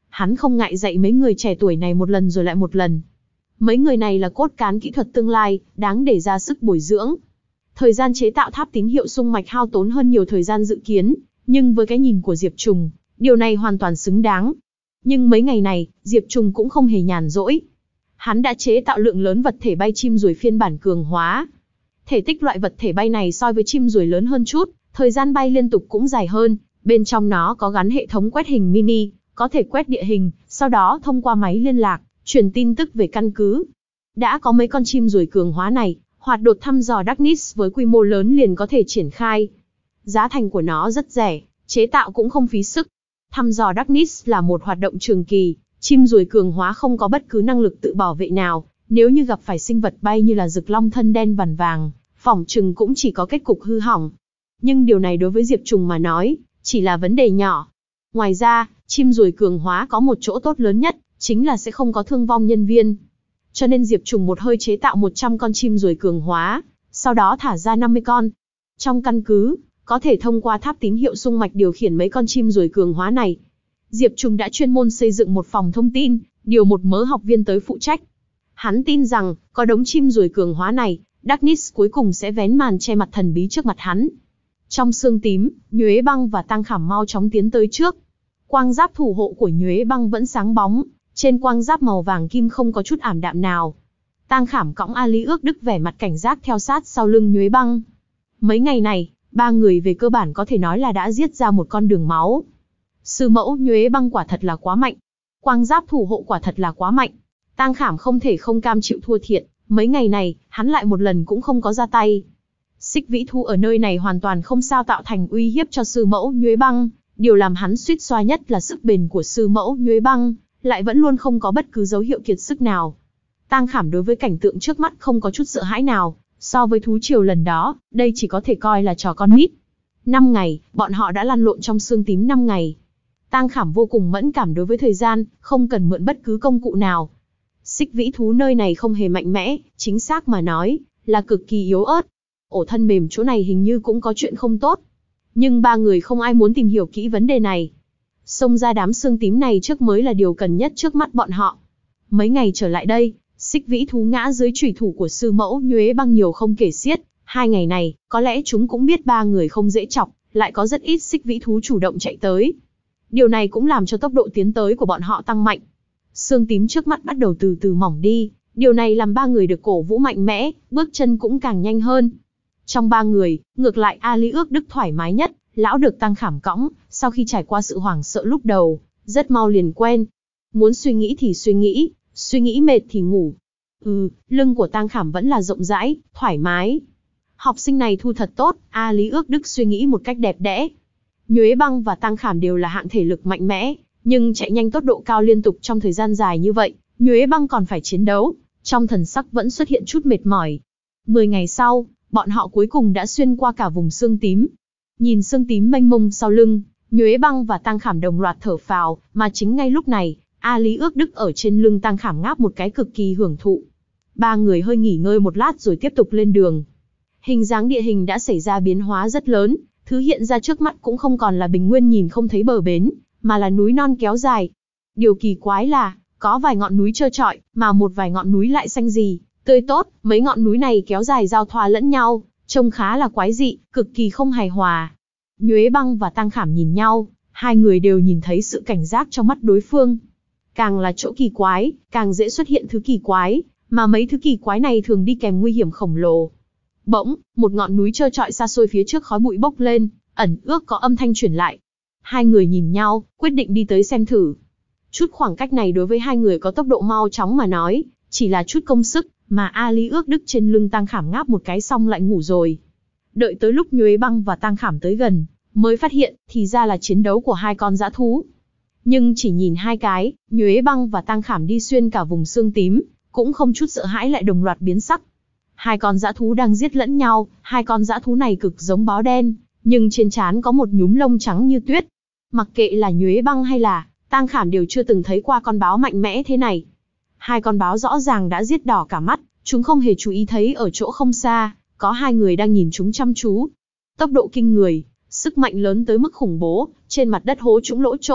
Hắn không ngại dạy mấy người trẻ tuổi này một lần rồi lại một lần. Mấy người này là cốt cán kỹ thuật tương lai, đáng để ra sức bồi dưỡng. Thời gian chế tạo tháp tín hiệu xung mạch hao tốn hơn nhiều thời gian dự kiến, nhưng với cái nhìn của Diệp Trùng, điều này hoàn toàn xứng đáng. Nhưng mấy ngày này, Diệp Trùng cũng không hề nhàn rỗi. Hắn đã chế tạo lượng lớn vật thể bay chim ruồi phiên bản cường hóa. Thể tích loại vật thể bay này so với chim ruồi lớn hơn chút, thời gian bay liên tục cũng dài hơn, bên trong nó có gắn hệ thống quét hình mini, có thể quét địa hình, sau đó thông qua máy liên lạc, truyền tin tức về căn cứ. Đã có mấy con chim ruồi cường hóa này, hoạt đột thăm dò Darkness với quy mô lớn liền có thể triển khai. Giá thành của nó rất rẻ, chế tạo cũng không phí sức. Thăm dò Darkness là một hoạt động trường kỳ, chim ruồi cường hóa không có bất cứ năng lực tự bảo vệ nào, nếu như gặp phải sinh vật bay như là rực long thân đen vằn vàng, phỏng chừng cũng chỉ có kết cục hư hỏng. Nhưng điều này đối với Diệp Trùng mà nói, chỉ là vấn đề nhỏ. Ngoài ra, chim ruồi cường hóa có một chỗ tốt lớn nhất, chính là sẽ không có thương vong nhân viên. Cho nên Diệp Trùng một hơi chế tạo một trăm con chim ruồi cường hóa, sau đó thả ra năm mươi con. Trong căn cứ, có thể thông qua tháp tín hiệu xung mạch điều khiển mấy con chim ruồi cường hóa này. Diệp Trùng đã chuyên môn xây dựng một phòng thông tin, điều một mớ học viên tới phụ trách. Hắn tin rằng, có đống chim ruồi cường hóa này, Darkness cuối cùng sẽ vén màn che mặt thần bí trước mặt hắn. Trong xương tím, Nhuế Băng và Tăng Khảm mau chóng tiến tới trước. Quang giáp thủ hộ của Nhuế Băng vẫn sáng bóng, trên quang giáp màu vàng kim không có chút ảm đạm nào. Tăng Khảm cõng A Lý Ước Đức vẻ mặt cảnh giác theo sát sau lưng Nhuế Băng. Mấy ngày này, ba người về cơ bản có thể nói là đã giết ra một con đường máu. Sư mẫu Nhuế Băng quả thật là quá mạnh. Quang giáp thủ hộ quả thật là quá mạnh. Tăng Khảm không thể không cam chịu thua thiệt, mấy ngày này, hắn lại một lần cũng không có ra tay. Xích Vĩ Thú ở nơi này hoàn toàn không sao tạo thành uy hiếp cho sư mẫu Nhuế Băng, điều làm hắn suýt xoa nhất là sức bền của sư mẫu Nhuế Băng, lại vẫn luôn không có bất cứ dấu hiệu kiệt sức nào. Tăng Khảm đối với cảnh tượng trước mắt không có chút sợ hãi nào, so với thú triều lần đó, đây chỉ có thể coi là trò con nít. Năm ngày, bọn họ đã lăn lộn trong xương tím năm ngày. Tăng Khảm vô cùng mẫn cảm đối với thời gian, không cần mượn bất cứ công cụ nào. Xích Vĩ Thú nơi này không hề mạnh mẽ, chính xác mà nói, là cực kỳ yếu ớt. Ổ thân mềm chỗ này hình như cũng có chuyện không tốt. Nhưng ba người không ai muốn tìm hiểu kỹ vấn đề này. Xông ra đám xương tím này trước mới là điều cần nhất trước mắt bọn họ. Mấy ngày trở lại đây, Xích Vĩ Thú ngã dưới chủy thủ của sư mẫu Nhuế Băng nhiều không kể xiết. Hai ngày này, có lẽ chúng cũng biết ba người không dễ chọc, lại có rất ít Xích Vĩ Thú chủ động chạy tới. Điều này cũng làm cho tốc độ tiến tới của bọn họ tăng mạnh. Xương tím trước mắt bắt đầu từ từ mỏng đi, điều này làm ba người được cổ vũ mạnh mẽ, bước chân cũng càng nhanh hơn. Trong ba người, ngược lại A Lý Ước Đức thoải mái nhất, lão được Tăng Khảm cõng, sau khi trải qua sự hoảng sợ lúc đầu, rất mau liền quen. Muốn suy nghĩ thì suy nghĩ, suy nghĩ mệt thì ngủ. Ừ, lưng của Tăng Khảm vẫn là rộng rãi, thoải mái. Học sinh này thu thật tốt, A Lý Ước Đức suy nghĩ một cách đẹp đẽ. Nhuế Băng và Tăng Khảm đều là hạng thể lực mạnh mẽ, nhưng chạy nhanh tốc độ cao liên tục trong thời gian dài như vậy, Nhuế Băng còn phải chiến đấu, trong thần sắc vẫn xuất hiện chút mệt mỏi. Mười ngày sau, bọn họ cuối cùng đã xuyên qua cả vùng xương tím. Nhìn xương tím mênh mông sau lưng, Nhuế Băng và Tăng Khảm đồng loạt thở phào, mà chính ngay lúc này, A Lý Ước Đức ở trên lưng Tăng Khảm ngáp một cái cực kỳ hưởng thụ. Ba người hơi nghỉ ngơi một lát rồi tiếp tục lên đường. Hình dáng địa hình đã xảy ra biến hóa rất lớn, thứ hiện ra trước mắt cũng không còn là bình nguyên nhìn không thấy bờ bến, mà là núi non kéo dài. Điều kỳ quái là, có vài ngọn núi trơ trọi, mà một vài ngọn núi lại xanh rì, tươi tốt, mấy ngọn núi này kéo dài giao thoa lẫn nhau, trông khá là quái dị, cực kỳ không hài hòa. Nhuế Băng và Tăng Khảm nhìn nhau, hai người đều nhìn thấy sự cảnh giác trong mắt đối phương. Càng là chỗ kỳ quái, càng dễ xuất hiện thứ kỳ quái, mà mấy thứ kỳ quái này thường đi kèm nguy hiểm khổng lồ. Bỗng, một ngọn núi trơ trọi xa xôi phía trước khói bụi bốc lên, ẩn ước có âm thanh truyền lại. Hai người nhìn nhau, quyết định đi tới xem thử. Chút khoảng cách này đối với hai người có tốc độ mau chóng mà nói, chỉ là chút công sức, mà A Lý Ước Đức trên lưng Tăng Khảm ngáp một cái xong lại ngủ rồi. Đợi tới lúc Nhuế Băng và Tăng Khảm tới gần, mới phát hiện, thì ra là chiến đấu của hai con dã thú. Nhưng chỉ nhìn hai cái, Nhuế Băng và Tăng Khảm đi xuyên cả vùng xương tím, cũng không chút sợ hãi lại đồng loạt biến sắc. Hai con dã thú đang giết lẫn nhau, hai con dã thú này cực giống báo đen, nhưng trên trán có một nhúm lông trắng như tuyết. Mặc kệ là Nhuế Băng hay là Tăng Khảm đều chưa từng thấy qua con báo mạnh mẽ thế này. Hai con báo rõ ràng đã giết đỏ cả mắt, chúng không hề chú ý thấy ở chỗ không xa, có hai người đang nhìn chúng chăm chú. Tốc độ kinh người, sức mạnh lớn tới mức khủng bố, trên mặt đất hố trũng lỗ chỗ,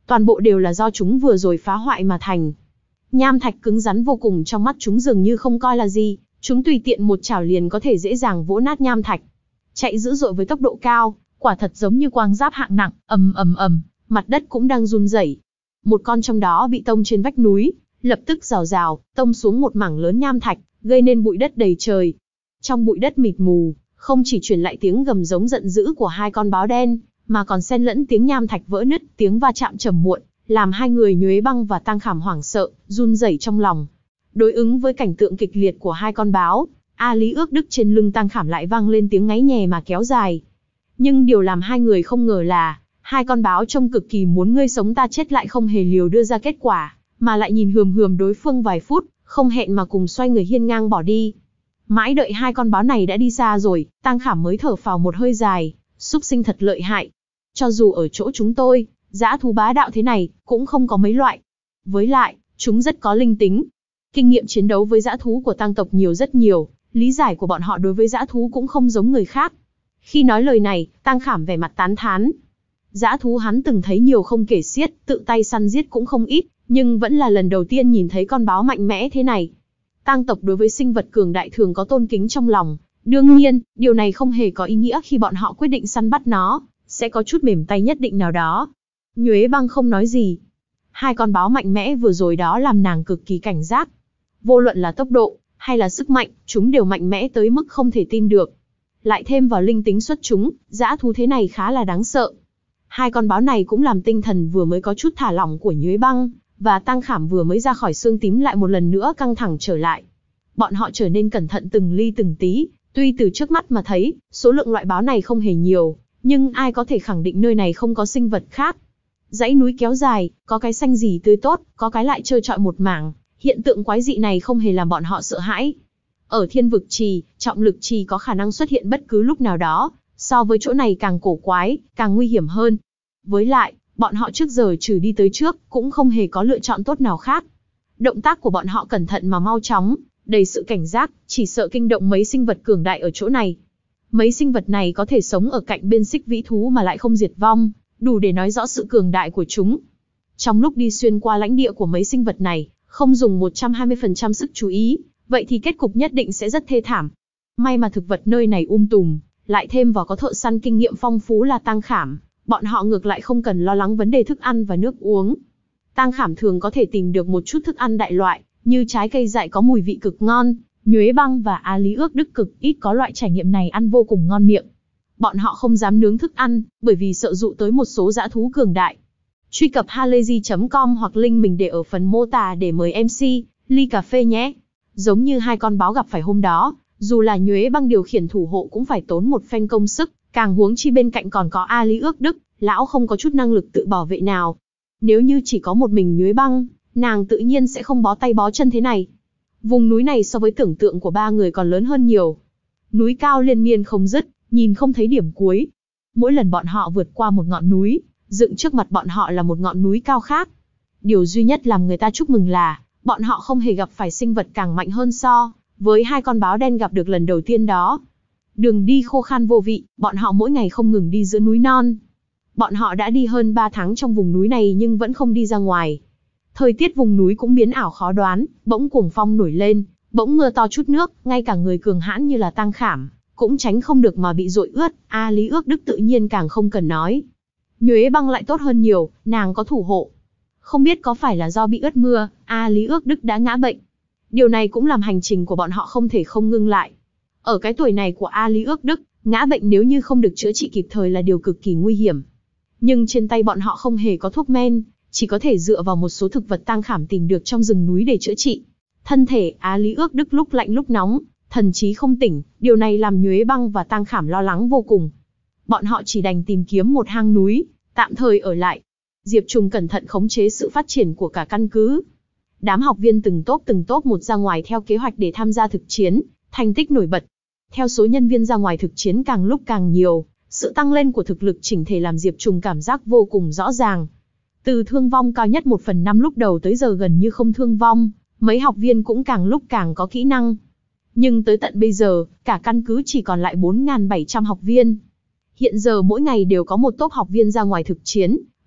Toàn bộ đều là do chúng vừa rồi phá hoại mà thành. Nham thạch cứng rắn vô cùng, trong mắt chúng dường như không coi là gì, chúng tùy tiện một chảo liền có thể dễ dàng vỗ nát nham thạch. Chạy dữ dội với tốc độ cao, quả thật giống như quang giáp hạng nặng, ầm ầm ầm, mặt đất cũng đang run rẩy. Một con trong đó bị tông trên vách núi, lập tức rào rào, tông xuống một mảng lớn nham thạch, gây nên bụi đất đầy trời. Trong bụi đất mịt mù, không chỉ truyền lại tiếng gầm giống giận dữ của hai con báo đen, mà còn xen lẫn tiếng nham thạch vỡ nứt, tiếng va chạm trầm muộn, làm hai người Nhuế Băng và Tang Khảm hoảng sợ, run rẩy trong lòng. Đối ứng với cảnh tượng kịch liệt của hai con báo, A Lý Ước Đức trên lưng Tang Khảm lại vang lên tiếng ngáy nhè mà kéo dài. Nhưng điều làm hai người không ngờ là, hai con báo trông cực kỳ muốn ngươi sống ta chết lại không hề liều đưa ra kết quả, mà lại nhìn hườm hườm đối phương vài phút, không hẹn mà cùng xoay người hiên ngang bỏ đi. Mãi đợi hai con báo này đã đi xa rồi, Tang Khảm mới thở phào một hơi dài, súc sinh thật lợi hại. Cho dù ở chỗ chúng tôi, dã thú bá đạo thế này, cũng không có mấy loại. Với lại, chúng rất có linh tính. Kinh nghiệm chiến đấu với dã thú của Tang tộc nhiều rất nhiều, lý giải của bọn họ đối với dã thú cũng không giống người khác. Khi nói lời này, Tang Khảm vẻ mặt tán thán. Dã thú hắn từng thấy nhiều không kể xiết, tự tay săn giết cũng không ít, nhưng vẫn là lần đầu tiên nhìn thấy con báo mạnh mẽ thế này. Tang tộc đối với sinh vật cường đại thường có tôn kính trong lòng. Đương nhiên, điều này không hề có ý nghĩa khi bọn họ quyết định săn bắt nó, sẽ có chút mềm tay nhất định nào đó. Nhuế Băng không nói gì. Hai con báo mạnh mẽ vừa rồi đó làm nàng cực kỳ cảnh giác. Vô luận là tốc độ, hay là sức mạnh, chúng đều mạnh mẽ tới mức không thể tin được. Lại thêm vào linh tính xuất chúng, dã thú thế này khá là đáng sợ. Hai con báo này cũng làm tinh thần vừa mới có chút thả lỏng của Nhuế Băng, và Tang Khảm vừa mới ra khỏi xương tím lại một lần nữa căng thẳng trở lại. Bọn họ trở nên cẩn thận từng ly từng tí, tuy từ trước mắt mà thấy, số lượng loại báo này không hề nhiều, nhưng ai có thể khẳng định nơi này không có sinh vật khác. Dãy núi kéo dài, có cái xanh gì tươi tốt, có cái lại trơ trọi một mảng, hiện tượng quái dị này không hề làm bọn họ sợ hãi. Ở thiên vực trì, trọng lực trì có khả năng xuất hiện bất cứ lúc nào đó, so với chỗ này càng cổ quái, càng nguy hiểm hơn. Với lại, bọn họ trước giờ trừ đi tới trước, cũng không hề có lựa chọn tốt nào khác. Động tác của bọn họ cẩn thận mà mau chóng, đầy sự cảnh giác, chỉ sợ kinh động mấy sinh vật cường đại ở chỗ này. Mấy sinh vật này có thể sống ở cạnh bên xích vĩ thú mà lại không diệt vong, đủ để nói rõ sự cường đại của chúng. Trong lúc đi xuyên qua lãnh địa của mấy sinh vật này, không dùng một trăm hai mươi phần trăm sức chú ý, vậy thì kết cục nhất định sẽ rất thê thảm. May mà thực vật nơi này um tùm, lại thêm vào có thợ săn kinh nghiệm phong phú là Tang Khảm, bọn họ ngược lại không cần lo lắng vấn đề thức ăn và nước uống. Tang Khảm thường có thể tìm được một chút thức ăn đại loại, như trái cây dại có mùi vị cực ngon. Nhuế Băng và A Lý Ước Đức cực ít có loại trải nghiệm này ăn vô cùng ngon miệng. Bọn họ không dám nướng thức ăn, bởi vì sợ dụ tới một số dã thú cường đại. Truy cập halayzi chấm com hoặc link mình để ở phần mô tả để mời em xê, ly cà phê nhé. Giống như hai con báo gặp phải hôm đó, dù là Nhuế Băng điều khiển thủ hộ cũng phải tốn một phen công sức, càng huống chi bên cạnh còn có A Lý Ước Đức, lão không có chút năng lực tự bảo vệ nào. Nếu như chỉ có một mình Nhuế Băng, nàng tự nhiên sẽ không bó tay bó chân thế này. Vùng núi này so với tưởng tượng của ba người còn lớn hơn nhiều. Núi cao liên miên không dứt, nhìn không thấy điểm cuối. Mỗi lần bọn họ vượt qua một ngọn núi, dựng trước mặt bọn họ là một ngọn núi cao khác. Điều duy nhất làm người ta chúc mừng là, bọn họ không hề gặp phải sinh vật càng mạnh hơn so với hai con báo đen gặp được lần đầu tiên đó. Đường đi khô khan vô vị, bọn họ mỗi ngày không ngừng đi giữa núi non. Bọn họ đã đi hơn ba tháng trong vùng núi này nhưng vẫn không đi ra ngoài. Thời tiết vùng núi cũng biến ảo khó đoán, bỗng cuồng phong nổi lên, bỗng mưa to chút nước, ngay cả người cường hãn như là Tang Khảm cũng tránh không được mà bị dội ướt. A Lý Ước Đức tự nhiên càng không cần nói. Nhuế Băng lại tốt hơn nhiều, nàng có thủ hộ. Không biết có phải là do bị ướt mưa, A Lý Ước Đức đã ngã bệnh. Điều này cũng làm hành trình của bọn họ không thể không ngưng lại. Ở cái tuổi này của A Lý Ước Đức, ngã bệnh nếu như không được chữa trị kịp thời là điều cực kỳ nguy hiểm. Nhưng trên tay bọn họ không hề có thuốc men, chỉ có thể dựa vào một số thực vật Tang Khảm tìm được trong rừng núi để chữa trị. Thân thể Á Lý Ước Đức lúc lạnh lúc nóng, thần trí không tỉnh, điều này làm Nhuế Băng và Tang Khảm lo lắng vô cùng. Bọn họ chỉ đành tìm kiếm một hang núi, tạm thời ở lại. Diệp Trùng cẩn thận khống chế sự phát triển của cả căn cứ. Đám học viên từng tốp từng tốp một ra ngoài theo kế hoạch để tham gia thực chiến, thành tích nổi bật. Theo số nhân viên ra ngoài thực chiến càng lúc càng nhiều, sự tăng lên của thực lực chỉnh thể làm Diệp Trùng cảm giác vô cùng rõ ràng. Từ thương vong cao nhất một phần năm lúc đầu tới giờ gần như không thương vong, mấy học viên cũng càng lúc càng có kỹ năng. Nhưng tới tận bây giờ, cả căn cứ chỉ còn lại bốn nghìn bảy trăm học viên. Hiện giờ mỗi ngày đều có một tốp học viên ra ngoài thực chiến,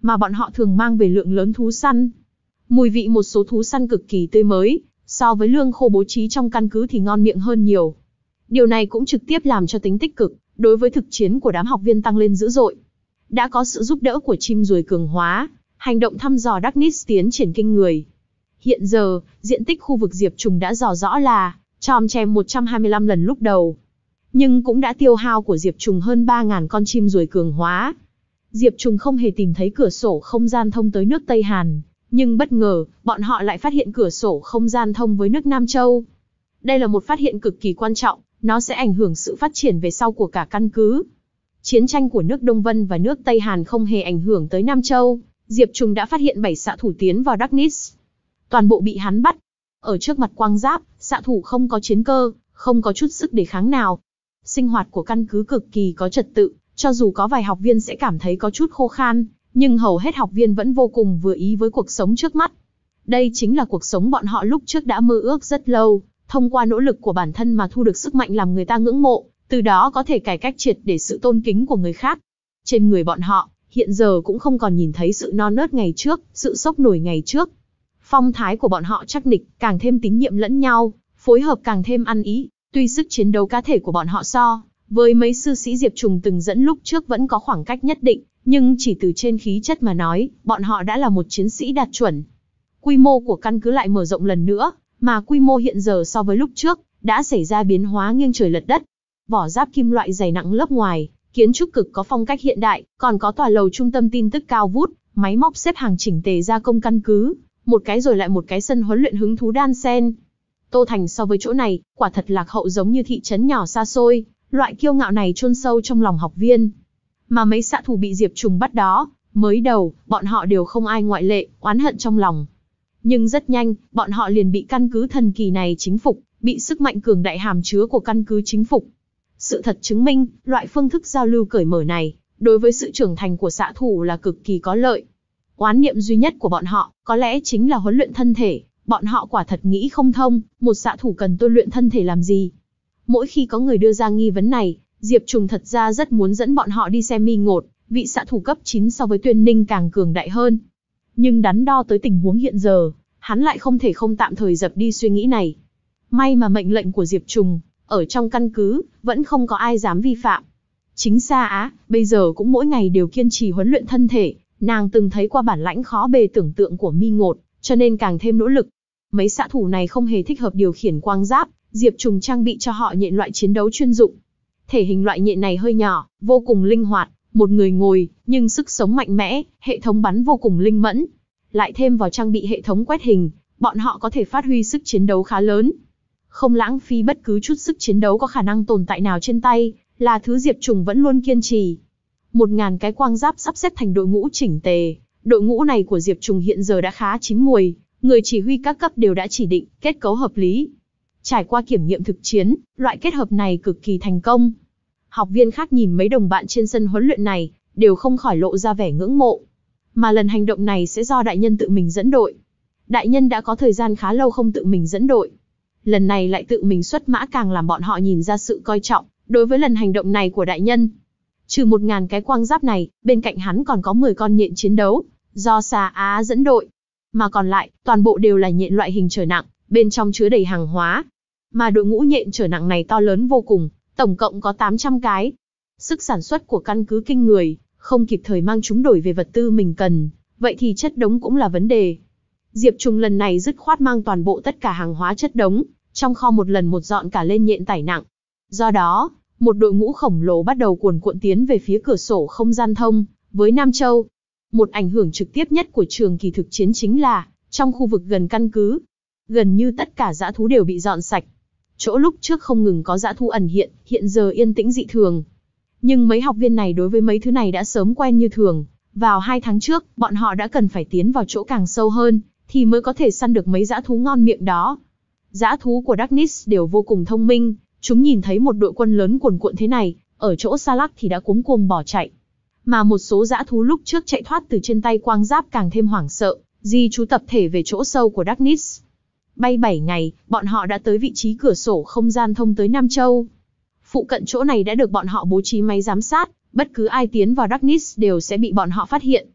mà bọn họ thường mang về lượng lớn thú săn. Mùi vị một số thú săn cực kỳ tươi mới, so với lương khô bố trí trong căn cứ thì ngon miệng hơn nhiều. Điều này cũng trực tiếp làm cho tính tích cực đối với thực chiến của đám học viên tăng lên dữ dội. Đã có sự giúp đỡ của chim ruồi cường hóa, hành động thăm dò Darkness tiến triển kinh người. Hiện giờ, diện tích khu vực diệp trùng đã dò rõ là chòm chèm một trăm hai mươi lăm lần lúc đầu. Nhưng cũng đã tiêu hao của diệp trùng hơn ba nghìn con chim ruồi cường hóa. Diệp trùng không hề tìm thấy cửa sổ không gian thông tới nước Tây Hàn, nhưng bất ngờ, bọn họ lại phát hiện cửa sổ không gian thông với nước Nam Châu. Đây là một phát hiện cực kỳ quan trọng, nó sẽ ảnh hưởng sự phát triển về sau của cả căn cứ. Chiến tranh của nước Đông Vân và nước Tây Hàn không hề ảnh hưởng tới Nam Châu, Diệp Trùng đã phát hiện bảy xạ thủ tiến vào Darkness. Toàn bộ bị hắn bắt. Ở trước mặt quang giáp, xạ thủ không có chiến cơ, không có chút sức đề kháng nào. Sinh hoạt của căn cứ cực kỳ có trật tự, cho dù có vài học viên sẽ cảm thấy có chút khô khan, nhưng hầu hết học viên vẫn vô cùng vừa ý với cuộc sống trước mắt. Đây chính là cuộc sống bọn họ lúc trước đã mơ ước rất lâu, thông qua nỗ lực của bản thân mà thu được sức mạnh làm người ta ngưỡng mộ, từ đó có thể cải cách triệt để sự tôn kính của người khác. Trên người bọn họ, hiện giờ cũng không còn nhìn thấy sự non nớt ngày trước, sự sốc nổi ngày trước. Phong thái của bọn họ chắc nịch, càng thêm tín nhiệm lẫn nhau, phối hợp càng thêm ăn ý. Tuy sức chiến đấu cá thể của bọn họ so với mấy sư sĩ Diệp Trùng từng dẫn lúc trước vẫn có khoảng cách nhất định, nhưng chỉ từ trên khí chất mà nói, bọn họ đã là một chiến sĩ đạt chuẩn. Quy mô của căn cứ lại mở rộng lần nữa, mà quy mô hiện giờ so với lúc trước, đã xảy ra biến hóa nghiêng trời lật đất. Vỏ giáp kim loại dày nặng lớp ngoài, kiến trúc cực có phong cách hiện đại, còn có tòa lầu trung tâm tin tức cao vút, máy móc xếp hàng chỉnh tề gia công căn cứ, một cái rồi lại một cái sân huấn luyện hứng thú đan xen. Tô Thành so với chỗ này, quả thật lạc hậu giống như thị trấn nhỏ xa xôi, loại kiêu ngạo này chôn sâu trong lòng học viên. Mà mấy xạ thủ bị Diệp Trùng bắt đó, mới đầu, bọn họ đều không ai ngoại lệ, oán hận trong lòng. Nhưng rất nhanh, bọn họ liền bị căn cứ thần kỳ này chính phục, bị sức mạnh cường đại hàm chứa của căn cứ chính phục. Sự thật chứng minh, loại phương thức giao lưu cởi mở này, đối với sự trưởng thành của xạ thủ là cực kỳ có lợi. Oán niệm duy nhất của bọn họ, có lẽ chính là huấn luyện thân thể. Bọn họ quả thật nghĩ không thông, một xạ thủ cần tôi luyện thân thể làm gì. Mỗi khi có người đưa ra nghi vấn này, Diệp Trùng thật ra rất muốn dẫn bọn họ đi xem Mi Ngột, vị xạ thủ cấp chín so với Tuyên Ninh càng cường đại hơn. Nhưng đắn đo tới tình huống hiện giờ, hắn lại không thể không tạm thời dập đi suy nghĩ này. May mà mệnh lệnh của Diệp Trùng, ở trong căn cứ, vẫn không có ai dám vi phạm. Chính Sa Á, bây giờ cũng mỗi ngày đều kiên trì huấn luyện thân thể, nàng từng thấy qua bản lãnh khó bề tưởng tượng của Mi Ngột, cho nên càng thêm nỗ lực. Mấy xạ thủ này không hề thích hợp điều khiển quang giáp, Diệp Trùng trang bị cho họ nhện loại chiến đấu chuyên dụng. Thể hình loại nhện này hơi nhỏ, vô cùng linh hoạt, một người ngồi, nhưng sức sống mạnh mẽ, hệ thống bắn vô cùng linh mẫn. Lại thêm vào trang bị hệ thống quét hình, bọn họ có thể phát huy sức chiến đấu khá lớn. Không lãng phí bất cứ chút sức chiến đấu có khả năng tồn tại nào trên tay, là thứ Diệp Trùng vẫn luôn kiên trì. Một ngàn cái quang giáp sắp xếp thành đội ngũ chỉnh tề, đội ngũ này của Diệp Trùng hiện giờ đã khá chín mùi, người chỉ huy các cấp đều đã chỉ định, kết cấu hợp lý. Trải qua kiểm nghiệm thực chiến, loại kết hợp này cực kỳ thành công. Học viên khác nhìn mấy đồng bạn trên sân huấn luyện này, đều không khỏi lộ ra vẻ ngưỡng mộ. Mà lần hành động này sẽ do đại nhân tự mình dẫn đội. Đại nhân đã có thời gian khá lâu không tự mình dẫn đội. Lần này lại tự mình xuất mã càng làm bọn họ nhìn ra sự coi trọng, đối với lần hành động này của đại nhân. Trừ một ngàn cái quang giáp này, bên cạnh hắn còn có mười con nhện chiến đấu, do Sa Á dẫn đội. Mà còn lại, toàn bộ đều là nhện loại hình trở nặng, bên trong chứa đầy hàng hóa. Mà đội ngũ nhện trở nặng này to lớn vô cùng, tổng cộng có tám trăm cái. Sức sản xuất của căn cứ kinh người, không kịp thời mang chúng đổi về vật tư mình cần, vậy thì chất đống cũng là vấn đề. Diệp Trùng lần này dứt khoát mang toàn bộ tất cả hàng hóa chất đống, trong kho một lần một dọn cả lên nhện tải nặng. Do đó, một đội ngũ khổng lồ bắt đầu cuồn cuộn tiến về phía cửa sổ không gian thông, với Nam Châu. Một ảnh hưởng trực tiếp nhất của trường kỳ thực chiến chính là, trong khu vực gần căn cứ, gần như tất cả dã thú đều bị dọn sạch. Chỗ lúc trước không ngừng có dã thú ẩn hiện, hiện giờ yên tĩnh dị thường. Nhưng mấy học viên này đối với mấy thứ này đã sớm quen như thường. Vào hai tháng trước, bọn họ đã cần phải tiến vào chỗ càng sâu hơn, thì mới có thể săn được mấy dã thú ngon miệng đó. Dã thú của Darkness đều vô cùng thông minh, chúng nhìn thấy một đội quân lớn cuồn cuộn thế này, ở chỗ xa lắc thì đã cuống cuồng bỏ chạy. Mà một số dã thú lúc trước chạy thoát từ trên tay quang giáp càng thêm hoảng sợ, di trú tập thể về chỗ sâu của Darkness. Bay bảy ngày, bọn họ đã tới vị trí cửa sổ không gian thông tới Nam Châu. Phụ cận chỗ này đã được bọn họ bố trí máy giám sát, bất cứ ai tiến vào Darkness đều sẽ bị bọn họ phát hiện.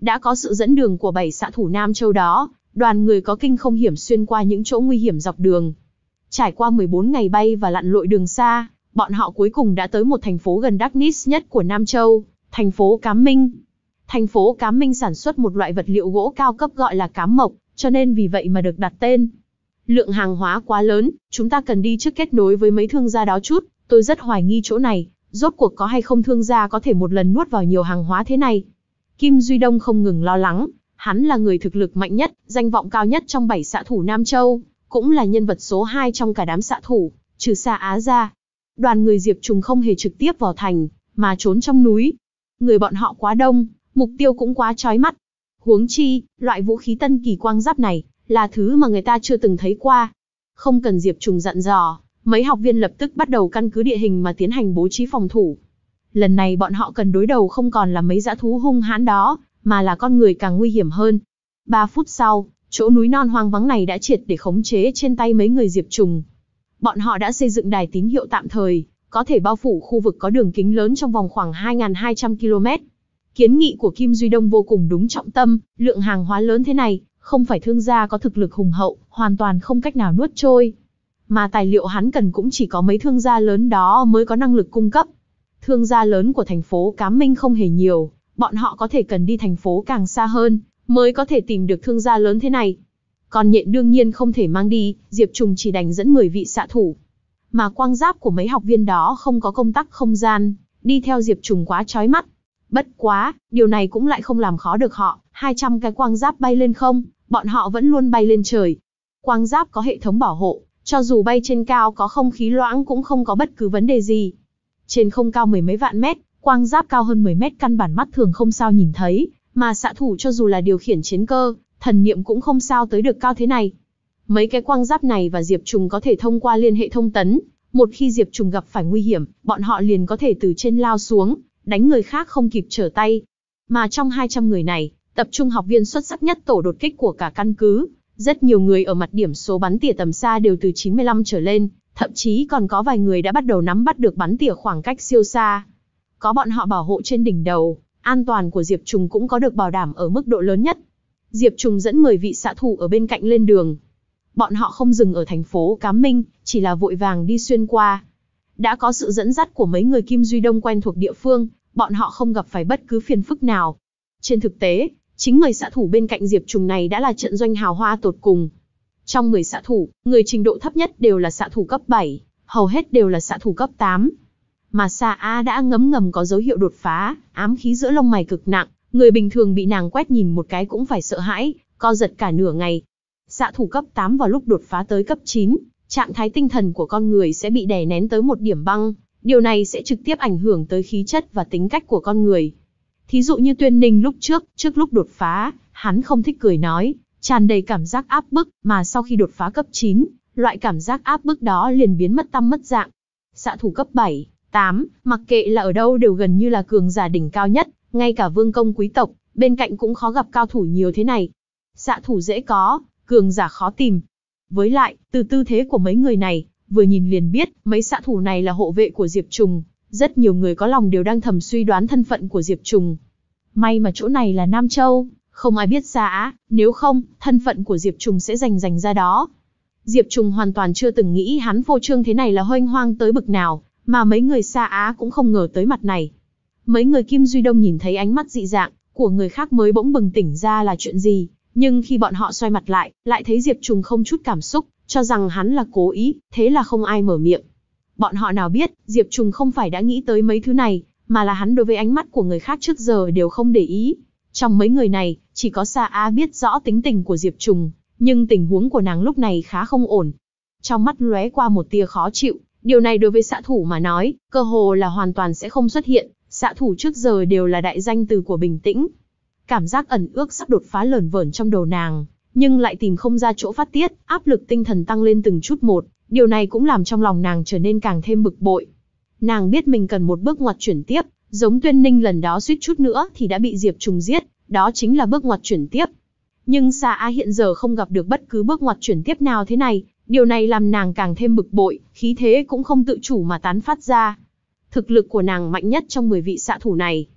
Đã có sự dẫn đường của bảy xạ thủ Nam Châu đó, đoàn người có kinh không hiểm xuyên qua những chỗ nguy hiểm dọc đường. Trải qua mười bốn ngày bay và lặn lội đường xa, bọn họ cuối cùng đã tới một thành phố gần Darkness nhất của Nam Châu, thành phố Cám Minh. Thành phố Cám Minh sản xuất một loại vật liệu gỗ cao cấp gọi là cám mộc, cho nên vì vậy mà được đặt tên. Lượng hàng hóa quá lớn, chúng ta cần đi trước kết nối với mấy thương gia đó chút, tôi rất hoài nghi chỗ này, rốt cuộc có hay không thương gia có thể một lần nuốt vào nhiều hàng hóa thế này. Kim Duy Đông không ngừng lo lắng, hắn là người thực lực mạnh nhất, danh vọng cao nhất trong bảy xạ thủ Nam Châu, cũng là nhân vật số hai trong cả đám xạ thủ, trừ Sa Á ra. Đoàn người Diệp Trùng không hề trực tiếp vào thành, mà trốn trong núi. Người bọn họ quá đông, mục tiêu cũng quá chói mắt. Huống chi, loại vũ khí tân kỳ quang giáp này, là thứ mà người ta chưa từng thấy qua. Không cần Diệp Trùng dặn dò, mấy học viên lập tức bắt đầu căn cứ địa hình mà tiến hành bố trí phòng thủ. Lần này bọn họ cần đối đầu không còn là mấy dã thú hung hãn đó, mà là con người càng nguy hiểm hơn. Ba phút sau, chỗ núi non hoang vắng này đã triệt để khống chế trên tay mấy người Diệp Trùng. Bọn họ đã xây dựng đài tín hiệu tạm thời, có thể bao phủ khu vực có đường kính lớn trong vòng khoảng hai nghìn hai trăm ki lô mét. Kiến nghị của Kim Duy Đông vô cùng đúng trọng tâm, lượng hàng hóa lớn thế này, không phải thương gia có thực lực hùng hậu, hoàn toàn không cách nào nuốt trôi. Mà tài liệu hắn cần cũng chỉ có mấy thương gia lớn đó mới có năng lực cung cấp. Thương gia lớn của thành phố Cám Minh không hề nhiều, bọn họ có thể cần đi thành phố càng xa hơn, mới có thể tìm được thương gia lớn thế này. Còn nhện đương nhiên không thể mang đi, Diệp Trùng chỉ đành dẫn mười vị xạ thủ. Mà quang giáp của mấy học viên đó không có công tắc không gian, đi theo Diệp Trùng quá chói mắt. Bất quá, điều này cũng lại không làm khó được họ, hai trăm cái quang giáp bay lên không, bọn họ vẫn luôn bay lên trời. Quang giáp có hệ thống bảo hộ, cho dù bay trên cao có không khí loãng cũng không có bất cứ vấn đề gì. Trên không cao mười mấy vạn mét, quang giáp cao hơn mười mét căn bản mắt thường không sao nhìn thấy, mà xạ thủ cho dù là điều khiển chiến cơ, thần niệm cũng không sao tới được cao thế này. Mấy cái quang giáp này và Diệp Trùng có thể thông qua liên hệ thông tấn, một khi Diệp Trùng gặp phải nguy hiểm, bọn họ liền có thể từ trên lao xuống, đánh người khác không kịp trở tay. Mà trong hai trăm người này, tập trung học viên xuất sắc nhất tổ đột kích của cả căn cứ, rất nhiều người ở mặt điểm số bắn tỉa tầm xa đều từ chín mươi lăm trở lên, thậm chí còn có vài người đã bắt đầu nắm bắt được bắn tỉa khoảng cách siêu xa. Có bọn họ bảo hộ trên đỉnh đầu, an toàn của Diệp Trùng cũng có được bảo đảm ở mức độ lớn nhất. Diệp Trùng dẫn mười vị xạ thủ ở bên cạnh lên đường. Bọn họ không dừng ở thành phố Cám Minh, chỉ là vội vàng đi xuyên qua. Đã có sự dẫn dắt của mấy người Kim Duy Đông quen thuộc địa phương, bọn họ không gặp phải bất cứ phiền phức nào. Trên thực tế, chính mười xạ thủ bên cạnh Diệp Trùng này đã là trận doanh hào hoa tột cùng. Trong mười xạ thủ, người trình độ thấp nhất đều là xạ thủ cấp bảy, hầu hết đều là xạ thủ cấp tám. Mà Sa Á đã ngấm ngầm có dấu hiệu đột phá, ám khí giữa lông mày cực nặng, người bình thường bị nàng quét nhìn một cái cũng phải sợ hãi, co giật cả nửa ngày. Xạ thủ cấp tám vào lúc đột phá tới cấp chín, trạng thái tinh thần của con người sẽ bị đè nén tới một điểm băng, điều này sẽ trực tiếp ảnh hưởng tới khí chất và tính cách của con người. Thí dụ như Tuyên Ninh lúc trước, trước lúc đột phá, hắn không thích cười nói, tràn đầy cảm giác áp bức, mà sau khi đột phá cấp chín, loại cảm giác áp bức đó liền biến mất tăm mất dạng. Xạ thủ cấp bảy, tám, mặc kệ là ở đâu đều gần như là cường giả đỉnh cao nhất, ngay cả vương công quý tộc, bên cạnh cũng khó gặp cao thủ nhiều thế này. Xạ thủ dễ có, cường giả khó tìm. Với lại, từ tư thế của mấy người này, vừa nhìn liền biết, mấy xạ thủ này là hộ vệ của Diệp Trùng. Rất nhiều người có lòng đều đang thầm suy đoán thân phận của Diệp Trùng. May mà chỗ này là Nam Châu, không ai biết Sa Á, nếu không, thân phận của Diệp Trùng sẽ rành rành ra đó. Diệp Trùng hoàn toàn chưa từng nghĩ hắn phô trương thế này là hoanh hoang tới bực nào, mà mấy người Sa Á cũng không ngờ tới mặt này. Mấy người Kim Duy Đông nhìn thấy ánh mắt dị dạng của người khác mới bỗng bừng tỉnh ra là chuyện gì, nhưng khi bọn họ xoay mặt lại, lại thấy Diệp Trùng không chút cảm xúc, cho rằng hắn là cố ý, thế là không ai mở miệng. Bọn họ nào biết, Diệp Trùng không phải đã nghĩ tới mấy thứ này, mà là hắn đối với ánh mắt của người khác trước giờ đều không để ý. Trong mấy người này, chỉ có Sa Á biết rõ tính tình của Diệp Trùng, nhưng tình huống của nàng lúc này khá không ổn. Trong mắt lóe qua một tia khó chịu, điều này đối với xạ thủ mà nói, cơ hồ là hoàn toàn sẽ không xuất hiện, xạ thủ trước giờ đều là đại danh từ của bình tĩnh. Cảm giác ẩn ước sắp đột phá lởn vởn trong đầu nàng, nhưng lại tìm không ra chỗ phát tiết, áp lực tinh thần tăng lên từng chút một, điều này cũng làm trong lòng nàng trở nên càng thêm bực bội. Nàng biết mình cần một bước ngoặt chuyển tiếp, giống Tuyên Ninh lần đó suýt chút nữa thì đã bị Diệp Trùng giết, đó chính là bước ngoặt chuyển tiếp. Nhưng Sa Á hiện giờ không gặp được bất cứ bước ngoặt chuyển tiếp nào thế này, điều này làm nàng càng thêm bực bội, khí thế cũng không tự chủ mà tán phát ra. Thực lực của nàng mạnh nhất trong mười vị xạ thủ này.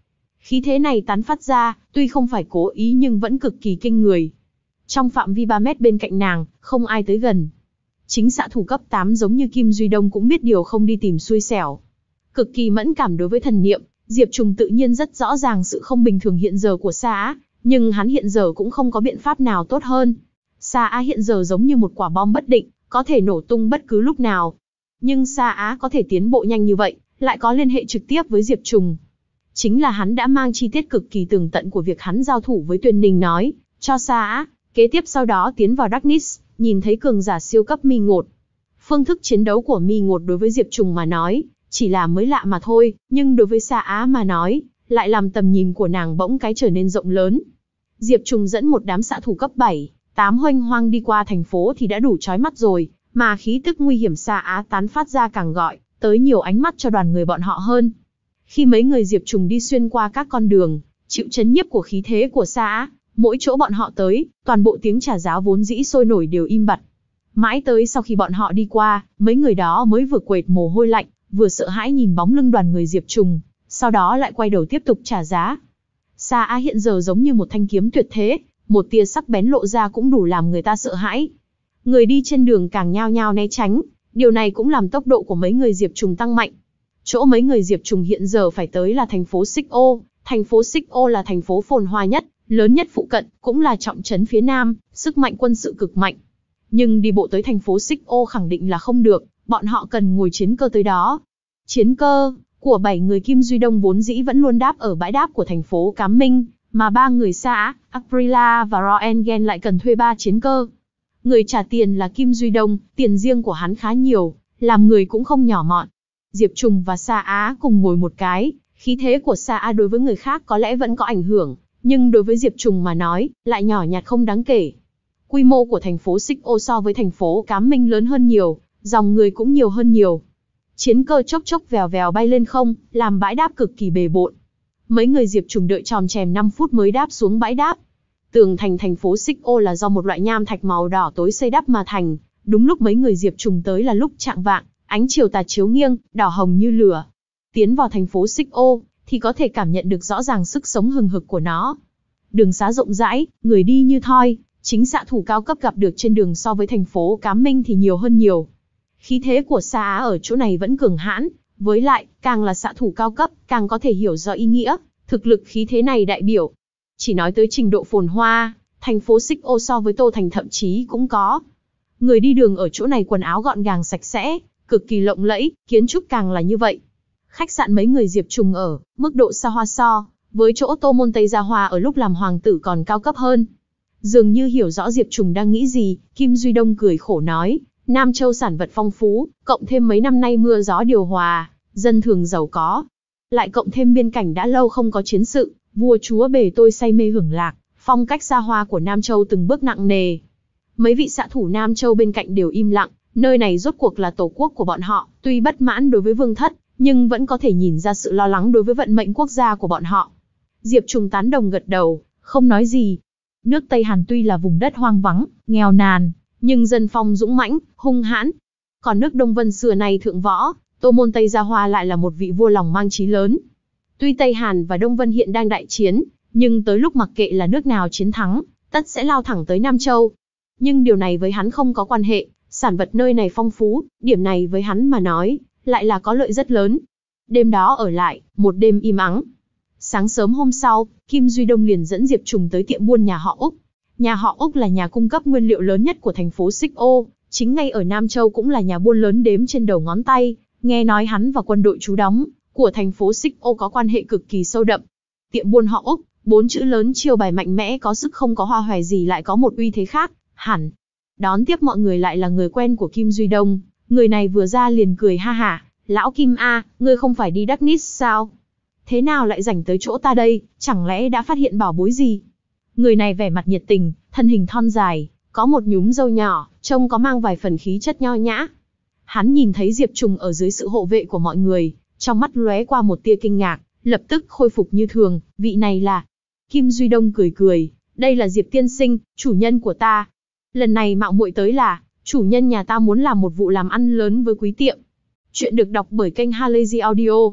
Khí thế này tán phát ra, tuy không phải cố ý nhưng vẫn cực kỳ kinh người. Trong phạm vi ba mét bên cạnh nàng, không ai tới gần. Chính xạ thủ cấp tám giống như Kim Duy Đông cũng biết điều không đi tìm xui xẻo. Cực kỳ mẫn cảm đối với thần niệm, Diệp Trùng tự nhiên rất rõ ràng sự không bình thường hiện giờ của Sa Á, nhưng hắn hiện giờ cũng không có biện pháp nào tốt hơn. Sa Á hiện giờ giống như một quả bom bất định, có thể nổ tung bất cứ lúc nào. Nhưng Sa Á có thể tiến bộ nhanh như vậy, lại có liên hệ trực tiếp với Diệp Trùng. Chính là hắn đã mang chi tiết cực kỳ tường tận của việc hắn giao thủ với Tuyền Ninh nói, cho Sa Á, kế tiếp sau đó tiến vào Darkness, nhìn thấy cường giả siêu cấp Mi Ngột. Phương thức chiến đấu của Mi Ngột đối với Diệp Trùng mà nói, chỉ là mới lạ mà thôi, nhưng đối với Sa Á mà nói, lại làm tầm nhìn của nàng bỗng cái trở nên rộng lớn. Diệp Trùng dẫn một đám xạ thủ cấp bảy, tám hoành hoang đi qua thành phố thì đã đủ chói mắt rồi, mà khí tức nguy hiểm Sa Á tán phát ra càng gọi tới nhiều ánh mắt cho đoàn người bọn họ hơn. Khi mấy người Diệp Trùng đi xuyên qua các con đường, chịu chấn nhiếp của khí thế của Sa Á, mỗi chỗ bọn họ tới, toàn bộ tiếng trà giáo vốn dĩ sôi nổi đều im bặt. Mãi tới sau khi bọn họ đi qua, mấy người đó mới vừa quệt mồ hôi lạnh, vừa sợ hãi nhìn bóng lưng đoàn người Diệp Trùng, sau đó lại quay đầu tiếp tục trả giá. Sa Á hiện giờ giống như một thanh kiếm tuyệt thế, một tia sắc bén lộ ra cũng đủ làm người ta sợ hãi. Người đi trên đường càng nhao nhao né tránh, điều này cũng làm tốc độ của mấy người Diệp Trùng tăng mạnh. Chỗ mấy người Diệp Trùng hiện giờ phải tới là thành phố Xích Ô, thành phố Xích Ô là thành phố phồn hoa nhất, lớn nhất phụ cận, cũng là trọng trấn phía Nam, sức mạnh quân sự cực mạnh. Nhưng đi bộ tới thành phố Xích Ô khẳng định là không được, bọn họ cần ngồi chiến cơ tới đó. Chiến cơ của bảy người Kim Duy Đông vốn dĩ vẫn luôn đáp ở bãi đáp của thành phố Cám Minh, mà ba người Sa Á, Aprila và Roentgen lại cần thuê ba chiến cơ. Người trả tiền là Kim Duy Đông, tiền riêng của hắn khá nhiều, làm người cũng không nhỏ mọn. Diệp Trùng và Sa Á cùng ngồi một cái, khí thế của Sa Á đối với người khác có lẽ vẫn có ảnh hưởng, nhưng đối với Diệp Trùng mà nói, lại nhỏ nhặt không đáng kể. Quy mô của thành phố Xích Ô so với thành phố Cám Minh lớn hơn nhiều, dòng người cũng nhiều hơn nhiều. Chiến cơ chốc chốc vèo vèo bay lên không, làm bãi đáp cực kỳ bề bộn. Mấy người Diệp Trùng đợi tròn chèm năm phút mới đáp xuống bãi đáp. Tường thành thành phố Xích Ô là do một loại nham thạch màu đỏ tối xây đắp mà thành. Đúng lúc mấy người Diệp Trùng tới là lúc chạng vạng, ánh chiều tà chiếu nghiêng, đỏ hồng như lửa. Tiến vào thành phố Xích Ô, thì có thể cảm nhận được rõ ràng sức sống hừng hực của nó. Đường xá rộng rãi, người đi như thoi, chính xạ thủ cao cấp gặp được trên đường so với thành phố Cám Minh thì nhiều hơn nhiều. Khí thế của Sa Á ở chỗ này vẫn cường hãn, với lại, càng là xạ thủ cao cấp, càng có thể hiểu rõ ý nghĩa, thực lực khí thế này đại biểu. Chỉ nói tới trình độ phồn hoa, thành phố Xích Ô so với Tô Thành thậm chí cũng có. Người đi đường ở chỗ này quần áo gọn gàng sạch sẽ, cực kỳ lộng lẫy, kiến trúc càng là như vậy. Khách sạn mấy người Diệp Trùng ở, mức độ xa hoa so, với chỗ Tô Môn Tây Gia Hoa ở lúc làm hoàng tử còn cao cấp hơn. Dường như hiểu rõ Diệp Trùng đang nghĩ gì, Kim Duy Đông cười khổ nói, Nam Châu sản vật phong phú, cộng thêm mấy năm nay mưa gió điều hòa, dân thường giàu có. Lại cộng thêm biên cảnh đã lâu không có chiến sự, vua chúa bề tôi say mê hưởng lạc, phong cách xa hoa của Nam Châu từng bước nặng nề. Mấy vị xạ thủ Nam Châu bên cạnh đều im lặng, nơi này rốt cuộc là tổ quốc của bọn họ, tuy bất mãn đối với vương thất, nhưng vẫn có thể nhìn ra sự lo lắng đối với vận mệnh quốc gia của bọn họ. Diệp Trùng tán đồng gật đầu, không nói gì. Nước Tây Hàn tuy là vùng đất hoang vắng, nghèo nàn, nhưng dân phong dũng mãnh, hung hãn. Còn nước Đông Vân xưa nay thượng võ, Tô Môn Tây Gia Hoa lại là một vị vua lòng mang chí lớn. Tuy Tây Hàn và Đông Vân hiện đang đại chiến, nhưng tới lúc mặc kệ là nước nào chiến thắng, tất sẽ lao thẳng tới Nam Châu. Nhưng điều này với hắn không có quan hệ, sản vật nơi này phong phú, điểm này với hắn mà nói, lại là có lợi rất lớn. Đêm đó ở lại, một đêm im ắng. Sáng sớm hôm sau, Kim Duy Đông liền dẫn Diệp Trùng tới tiệm buôn nhà họ Úc. Nhà họ Úc là nhà cung cấp nguyên liệu lớn nhất của thành phố Xích Ô, chính ngay ở Nam Châu cũng là nhà buôn lớn đếm trên đầu ngón tay. Nghe nói hắn và quân đội trú đóng của thành phố Xích Ô có quan hệ cực kỳ sâu đậm. Tiệm buôn họ Úc, bốn chữ lớn chiêu bài mạnh mẽ có sức không có hoa hòe gì lại có một uy thế khác, hẳn. Đón tiếp mọi người lại là người quen của Kim Duy Đông, người này vừa ra liền cười ha hả, lão Kim A, ngươi không phải đi Darkness sao? Thế nào lại rảnh tới chỗ ta đây, chẳng lẽ đã phát hiện bảo bối gì? Người này vẻ mặt nhiệt tình, thân hình thon dài, có một nhúm râu nhỏ, trông có mang vài phần khí chất nho nhã. Hắn nhìn thấy Diệp Trùng ở dưới sự hộ vệ của mọi người, trong mắt lóe qua một tia kinh ngạc, lập tức khôi phục như thường, vị này là... Kim Duy Đông cười cười, đây là Diệp tiên sinh, chủ nhân của ta. Lần này mạo muội tới là, chủ nhân nhà ta muốn làm một vụ làm ăn lớn với quý tiệm. Chuyện được đọc bởi kênh Halazy Audio.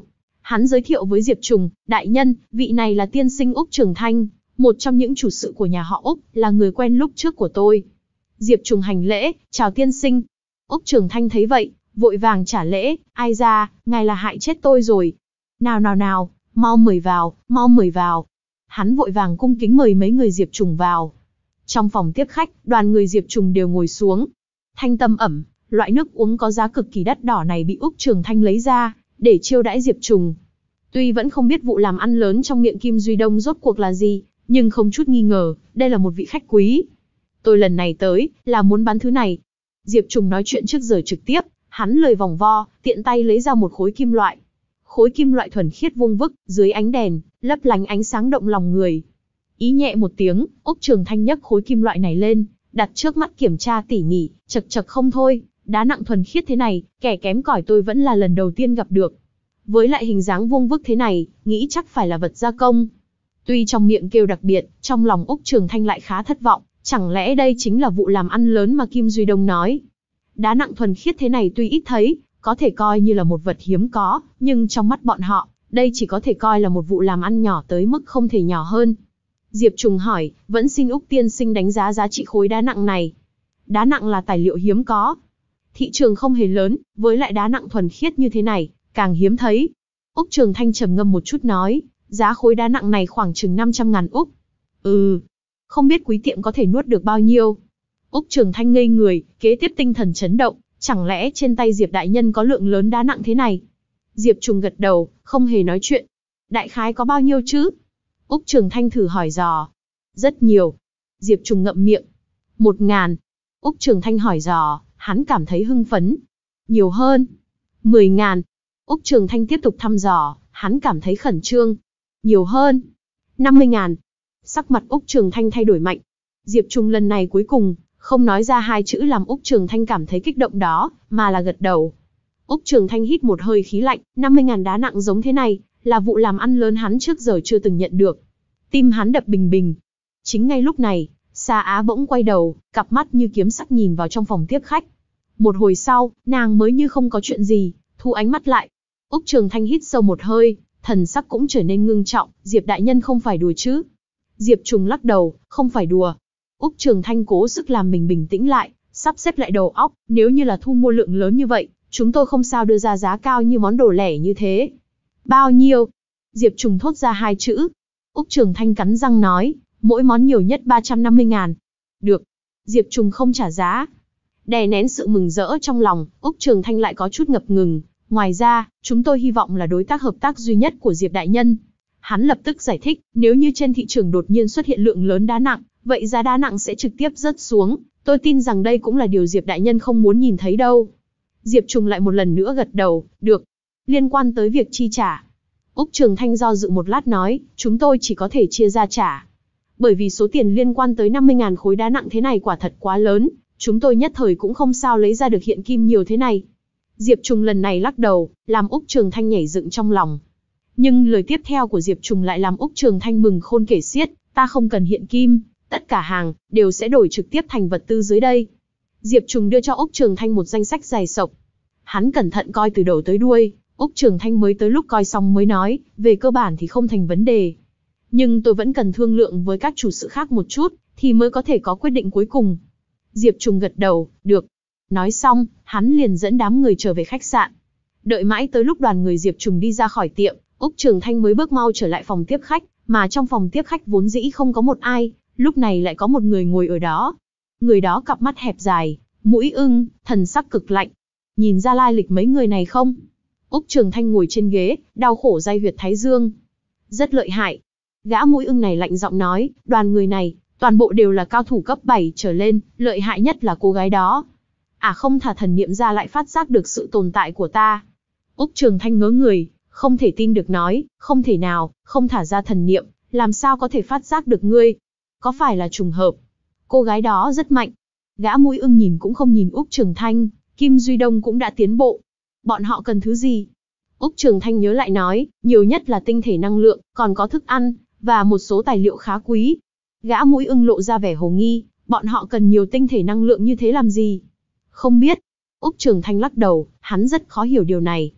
Hắn giới thiệu với Diệp Trùng, đại nhân, vị này là tiên sinh Úc Trường Thanh, một trong những chủ sự của nhà họ Úc, là người quen lúc trước của tôi. Diệp Trùng hành lễ, chào tiên sinh. Úc Trường Thanh thấy vậy, vội vàng trả lễ, ai ra, ngài là hại chết tôi rồi. Nào nào nào, mau mời vào, mau mời vào. Hắn vội vàng cung kính mời mấy người Diệp Trùng vào. Trong phòng tiếp khách, đoàn người Diệp Trùng đều ngồi xuống. Thanh tâm ẩm, loại nước uống có giá cực kỳ đắt đỏ này bị Úc Trường Thanh lấy ra, để chiêu đãi Diệp Trùng. Tuy vẫn không biết vụ làm ăn lớn trong miệng Kim Duy Đông rốt cuộc là gì, nhưng không chút nghi ngờ, đây là một vị khách quý. Tôi lần này tới, là muốn bán thứ này. Diệp Trùng nói chuyện trước giờ trực tiếp, hắn lời vòng vo, tiện tay lấy ra một khối kim loại. Khối kim loại thuần khiết vuông vức, dưới ánh đèn, lấp lánh ánh sáng động lòng người. Ý nhẹ một tiếng, Úc Trường Thanh nhấc khối kim loại này lên, đặt trước mắt kiểm tra tỉ mỉ, chật chật không thôi, đá nặng thuần khiết thế này, kẻ kém cỏi tôi vẫn là lần đầu tiên gặp được. Với lại hình dáng vuông vức thế này, nghĩ chắc phải là vật gia công. Tuy trong miệng kêu đặc biệt, trong lòng Úc Trường Thanh lại khá thất vọng, chẳng lẽ đây chính là vụ làm ăn lớn mà Kim Duy Đông nói. Đá nặng thuần khiết thế này tuy ít thấy, có thể coi như là một vật hiếm có, nhưng trong mắt bọn họ, đây chỉ có thể coi là một vụ làm ăn nhỏ tới mức không thể nhỏ hơn. Diệp Trùng hỏi, vẫn xin Úc tiên sinh đánh giá giá trị khối đá nặng này. Đá nặng là tài liệu hiếm có. Thị trường không hề lớn, với lại đá nặng thuần khiết như thế này, càng hiếm thấy. Úc Trường Thanh trầm ngâm một chút nói, giá khối đá nặng này khoảng chừng năm trăm ngàn Úc. Ừ, không biết quý tiệm có thể nuốt được bao nhiêu. Úc Trường Thanh ngây người, kế tiếp tinh thần chấn động, chẳng lẽ trên tay Diệp đại nhân có lượng lớn đá nặng thế này? Diệp Trùng gật đầu, không hề nói chuyện. Đại khái có bao nhiêu chứ? Úc Trường Thanh thử hỏi dò. Rất nhiều. Diệp Trùng ngậm miệng. Một ngàn. Úc Trường Thanh hỏi dò, hắn cảm thấy hưng phấn. Nhiều hơn. Mười ngàn. Úc Trường Thanh tiếp tục thăm dò, hắn cảm thấy khẩn trương. Nhiều hơn. Năm mươi ngàn. Sắc mặt Úc Trường Thanh thay đổi mạnh. Diệp Trùng lần này cuối cùng, không nói ra hai chữ làm Úc Trường Thanh cảm thấy kích động đó, mà là gật đầu. Úc Trường Thanh hít một hơi khí lạnh, năm mươi ngàn đá nặng giống thế này, là vụ làm ăn lớn hắn trước giờ chưa từng nhận được. Tim hắn đập bình bình. Chính ngay lúc này, Sa Á bỗng quay đầu, cặp mắt như kiếm sắc nhìn vào trong phòng tiếp khách. Một hồi sau, nàng mới như không có chuyện gì, thu ánh mắt lại. Úc Trường Thanh hít sâu một hơi, thần sắc cũng trở nên ngưng trọng, Diệp đại nhân không phải đùa chứ? Diệp Trùng lắc đầu, không phải đùa. Úc Trường Thanh cố sức làm mình bình tĩnh lại, sắp xếp lại đầu óc, nếu như là thu mua lượng lớn như vậy, chúng tôi không sao đưa ra giá cao như món đồ lẻ như thế. Bao nhiêu? Diệp Trùng thốt ra hai chữ. Úc Trường Thanh cắn răng nói, mỗi món nhiều nhất ba trăm năm mươi ngàn. Được. Diệp Trùng không trả giá. Đè nén sự mừng rỡ trong lòng, Úc Trường Thanh lại có chút ngập ngừng. Ngoài ra, chúng tôi hy vọng là đối tác hợp tác duy nhất của Diệp đại nhân. Hắn lập tức giải thích, nếu như trên thị trường đột nhiên xuất hiện lượng lớn đá nặng, vậy giá đá nặng sẽ trực tiếp rớt xuống. Tôi tin rằng đây cũng là điều Diệp đại nhân không muốn nhìn thấy đâu. Diệp Trùng lại một lần nữa gật đầu, được. Liên quan tới việc chi trả. Úc Trường Thanh do dự một lát nói, chúng tôi chỉ có thể chia ra trả. Bởi vì số tiền liên quan tới năm mươi ngàn khối đá nặng thế này quả thật quá lớn, chúng tôi nhất thời cũng không sao lấy ra được hiện kim nhiều thế này. Diệp Trùng lần này lắc đầu, làm Úc Trường Thanh nhảy dựng trong lòng. Nhưng lời tiếp theo của Diệp Trùng lại làm Úc Trường Thanh mừng khôn kể xiết, ta không cần hiện kim, tất cả hàng đều sẽ đổi trực tiếp thành vật tư dưới đây. Diệp Trùng đưa cho Úc Trường Thanh một danh sách dài sộc. Hắn cẩn thận coi từ đầu tới đuôi, Úc Trường Thanh mới tới lúc coi xong mới nói, về cơ bản thì không thành vấn đề. Nhưng tôi vẫn cần thương lượng với các chủ sự khác một chút, thì mới có thể có quyết định cuối cùng. Diệp Trùng gật đầu, được. Nói xong, hắn liền dẫn đám người trở về khách sạn. Đợi mãi tới lúc đoàn người Diệp Trùng đi ra khỏi tiệm, Úc Trường Thanh mới bước mau trở lại phòng tiếp khách, mà trong phòng tiếp khách vốn dĩ không có một ai, lúc này lại có một người ngồi ở đó. Người đó cặp mắt hẹp dài, mũi ưng, thần sắc cực lạnh. Nhìn ra lai lịch mấy người này không? Úc Trường Thanh ngồi trên ghế, đau khổ day huyệt thái dương. Rất lợi hại. Gã mũi ưng này lạnh giọng nói, đoàn người này, toàn bộ đều là cao thủ cấp bảy trở lên, lợi hại nhất là cô gái đó. À không thả thần niệm ra lại phát giác được sự tồn tại của ta. Úc Trường Thanh ngớ người, không thể tin được nói, không thể nào, không thả ra thần niệm, làm sao có thể phát giác được ngươi? Có phải là trùng hợp? Cô gái đó rất mạnh. Gã mũi ưng nhìn cũng không nhìn Úc Trường Thanh, Kim Duy Đông cũng đã tiến bộ. Bọn họ cần thứ gì? Úc Trường Thanh nhớ lại nói, nhiều nhất là tinh thể năng lượng, còn có thức ăn, và một số tài liệu khá quý. Gã mũi ưng lộ ra vẻ hồ nghi, bọn họ cần nhiều tinh thể năng lượng như thế làm gì? Không biết. Úc Trường Thanh lắc đầu, hắn rất khó hiểu điều này.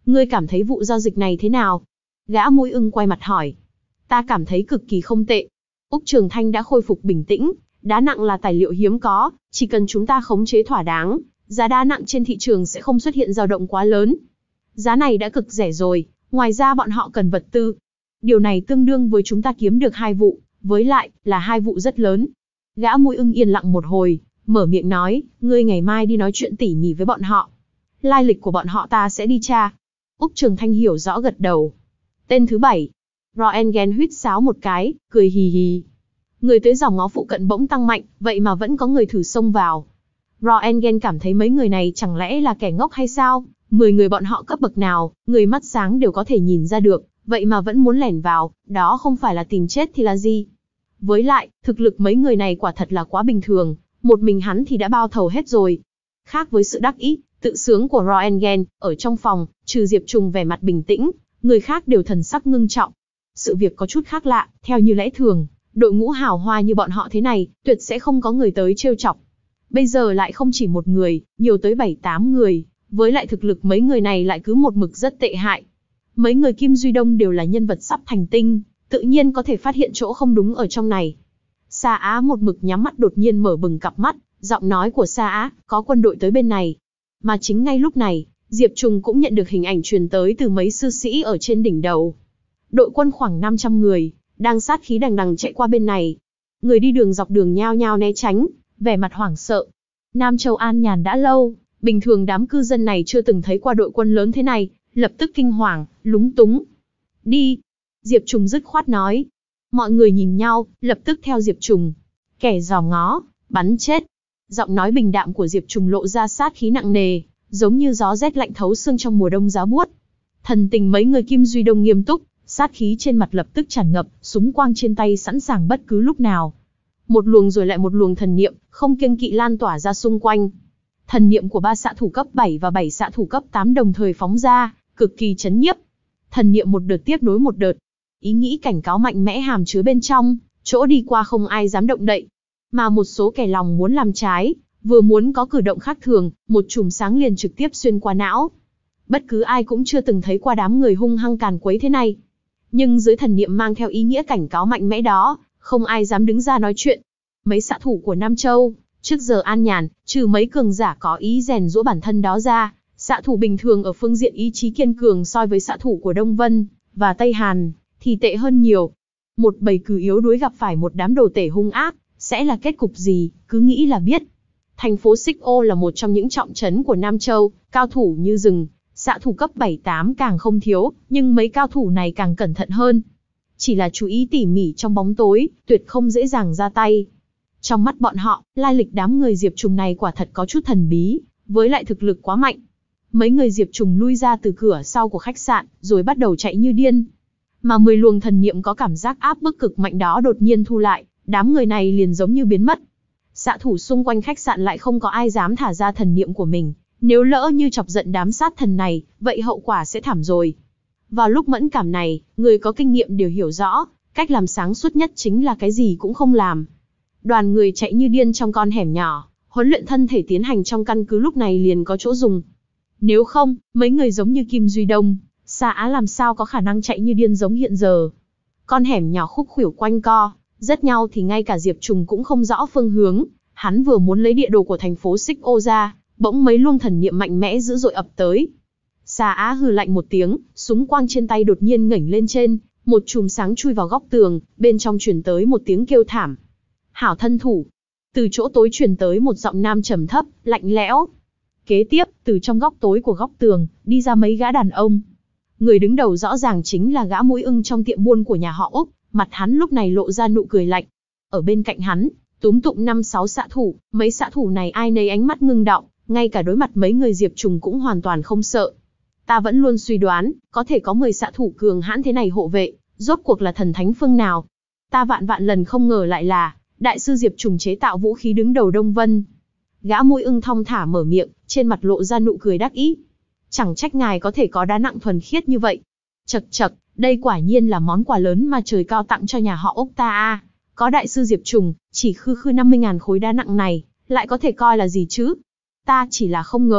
Ngươi cảm thấy vụ giao dịch này thế nào? Gã mũi ưng quay mặt hỏi. Ta cảm thấy cực kỳ không tệ. Úc Trường Thanh đã khôi phục bình tĩnh, đá nặng là tài liệu hiếm có, chỉ cần chúng ta khống chế thỏa đáng, giá đá nặng trên thị trường sẽ không xuất hiện dao động quá lớn. Giá này đã cực rẻ rồi, ngoài ra bọn họ cần vật tư. Điều này tương đương với chúng ta kiếm được hai vụ, với lại, là hai vụ rất lớn. Gã mũi ưng yên lặng một hồi, mở miệng nói, ngươi ngày mai đi nói chuyện tỉ mỉ với bọn họ. Lai lịch của bọn họ ta sẽ đi tra. Úc Trường Thanh hiểu rõ gật đầu. Tên thứ bảy. Roentgen huýt sáo một cái, cười hì hì. Người tới dòng ngó phụ cận bỗng tăng mạnh, vậy mà vẫn có người thử xông vào. Roentgen cảm thấy mấy người này chẳng lẽ là kẻ ngốc hay sao? Mười người bọn họ cấp bậc nào, người mắt sáng đều có thể nhìn ra được, vậy mà vẫn muốn lẻn vào, đó không phải là tìm chết thì là gì? Với lại, thực lực mấy người này quả thật là quá bình thường, một mình hắn thì đã bao thầu hết rồi. Khác với sự đắc ý, tự sướng của Roentgen, ở trong phòng, trừ Diệp Trùng vẻ mặt bình tĩnh, người khác đều thần sắc ngưng trọng. Sự việc có chút khác lạ, theo như lẽ thường, đội ngũ hào hoa như bọn họ thế này, tuyệt sẽ không có người tới trêu chọc. Bây giờ lại không chỉ một người, nhiều tới bảy tám người, với lại thực lực mấy người này lại cứ một mực rất tệ hại. Mấy người Kim Duy Đông đều là nhân vật sắp thành tinh, tự nhiên có thể phát hiện chỗ không đúng ở trong này. Sa Á một mực nhắm mắt đột nhiên mở bừng cặp mắt, giọng nói của Sa Á, có quân đội tới bên này. Mà chính ngay lúc này, Diệp Trùng cũng nhận được hình ảnh truyền tới từ mấy sư sĩ ở trên đỉnh đầu. Đội quân khoảng năm trăm người, đang sát khí đằng đằng chạy qua bên này. Người đi đường dọc đường nhao nhao né tránh, vẻ mặt hoảng sợ. Nam Châu an nhàn đã lâu, bình thường đám cư dân này chưa từng thấy qua đội quân lớn thế này, lập tức kinh hoàng, lúng túng. Đi! Diệp Trùng dứt khoát nói. Mọi người nhìn nhau, lập tức theo Diệp Trùng. Kẻ giò ngó, bắn chết. Giọng nói bình đạm của Diệp Trùng lộ ra sát khí nặng nề, giống như gió rét lạnh thấu xương trong mùa đông giá buốt. Thần tình mấy người Kim Duy Đông nghiêm túc, sát khí trên mặt lập tức tràn ngập, súng quang trên tay sẵn sàng bất cứ lúc nào. Một luồng rồi lại một luồng thần niệm, không kiêng kỵ lan tỏa ra xung quanh. Thần niệm của ba xạ thủ cấp bảy và bảy xạ thủ cấp tám đồng thời phóng ra, cực kỳ chấn nhiếp. Thần niệm một đợt tiếp nối một đợt. Ý nghĩ cảnh cáo mạnh mẽ hàm chứa bên trong, chỗ đi qua không ai dám động đậy. Mà một số kẻ lòng muốn làm trái, vừa muốn có cử động khác thường, một chùm sáng liền trực tiếp xuyên qua não. Bất cứ ai cũng chưa từng thấy qua đám người hung hăng càn quấy thế này. Nhưng dưới thần niệm mang theo ý nghĩa cảnh cáo mạnh mẽ đó, không ai dám đứng ra nói chuyện. Mấy xạ thủ của Nam Châu, trước giờ an nhàn, trừ mấy cường giả có ý rèn giũa bản thân đó ra, xạ thủ bình thường ở phương diện ý chí kiên cường so với xạ thủ của Đông Vân và Tây Hàn thì tệ hơn nhiều. Một bầy cừu yếu đuối gặp phải một đám đồ tể hung ác, sẽ là kết cục gì, cứ nghĩ là biết. Thành phố Xích Ô là một trong những trọng trấn của Nam Châu, cao thủ như rừng, xạ thủ cấp bảy tám càng không thiếu, nhưng mấy cao thủ này càng cẩn thận hơn. Chỉ là chú ý tỉ mỉ trong bóng tối, tuyệt không dễ dàng ra tay. Trong mắt bọn họ, lai lịch đám người Diệp Trùng này quả thật có chút thần bí, với lại thực lực quá mạnh. Mấy người Diệp Trùng lui ra từ cửa sau của khách sạn, rồi bắt đầu chạy như điên. Mà mười luồng thần niệm có cảm giác áp bức cực mạnh đó đột nhiên thu lại, đám người này liền giống như biến mất. Xạ thủ xung quanh khách sạn lại không có ai dám thả ra thần niệm của mình, nếu lỡ như chọc giận đám sát thần này, vậy hậu quả sẽ thảm rồi. Vào lúc mẫn cảm này, người có kinh nghiệm đều hiểu rõ, cách làm sáng suốt nhất chính là cái gì cũng không làm. Đoàn người chạy như điên trong con hẻm nhỏ, huấn luyện thân thể tiến hành trong căn cứ lúc này liền có chỗ dùng. Nếu không, mấy người giống như Kim Duy Đông, Sa Á làm sao có khả năng chạy như điên giống hiện giờ. Con hẻm nhỏ khúc khuỷu quanh co, rất nhau thì ngay cả Diệp Trùng cũng không rõ phương hướng, hắn vừa muốn lấy địa đồ của thành phố Xích Ô ra, bỗng mấy luồng thần niệm mạnh mẽ dữ dội ập tới. Sa Á hừ lạnh một tiếng, súng quang trên tay đột nhiên ngẩng lên trên, một chùm sáng chui vào góc tường, bên trong truyền tới một tiếng kêu thảm. Hảo thân thủ. Từ chỗ tối truyền tới một giọng nam trầm thấp, lạnh lẽo. Kế tiếp, từ trong góc tối của góc tường, đi ra mấy gã đàn ông. Người đứng đầu rõ ràng chính là gã mũi ưng trong tiệm buôn của nhà họ Úc, mặt hắn lúc này lộ ra nụ cười lạnh. Ở bên cạnh hắn, túm tụm năm sáu xạ thủ, mấy xạ thủ này ai nấy ánh mắt ngưng đọng, ngay cả đối mặt mấy người Diệp Trùng cũng hoàn toàn không sợ. Ta vẫn luôn suy đoán, có thể có mười xạ thủ cường hãn thế này hộ vệ, rốt cuộc là thần thánh phương nào. Ta vạn vạn lần không ngờ lại là đại sư Diệp Trùng chế tạo vũ khí đứng đầu Đông Vân. Gã mũi ưng thong thả mở miệng, trên mặt lộ ra nụ cười đắc ý. Chẳng trách ngài có thể có đá nặng thuần khiết như vậy. Chậc chậc, đây quả nhiên là món quà lớn mà trời cao tặng cho nhà họ Úc ta a. Có đại sư Diệp Trùng, chỉ khư khư năm mươi ngàn khối đá nặng này, lại có thể coi là gì chứ? Ta chỉ là không ngờ,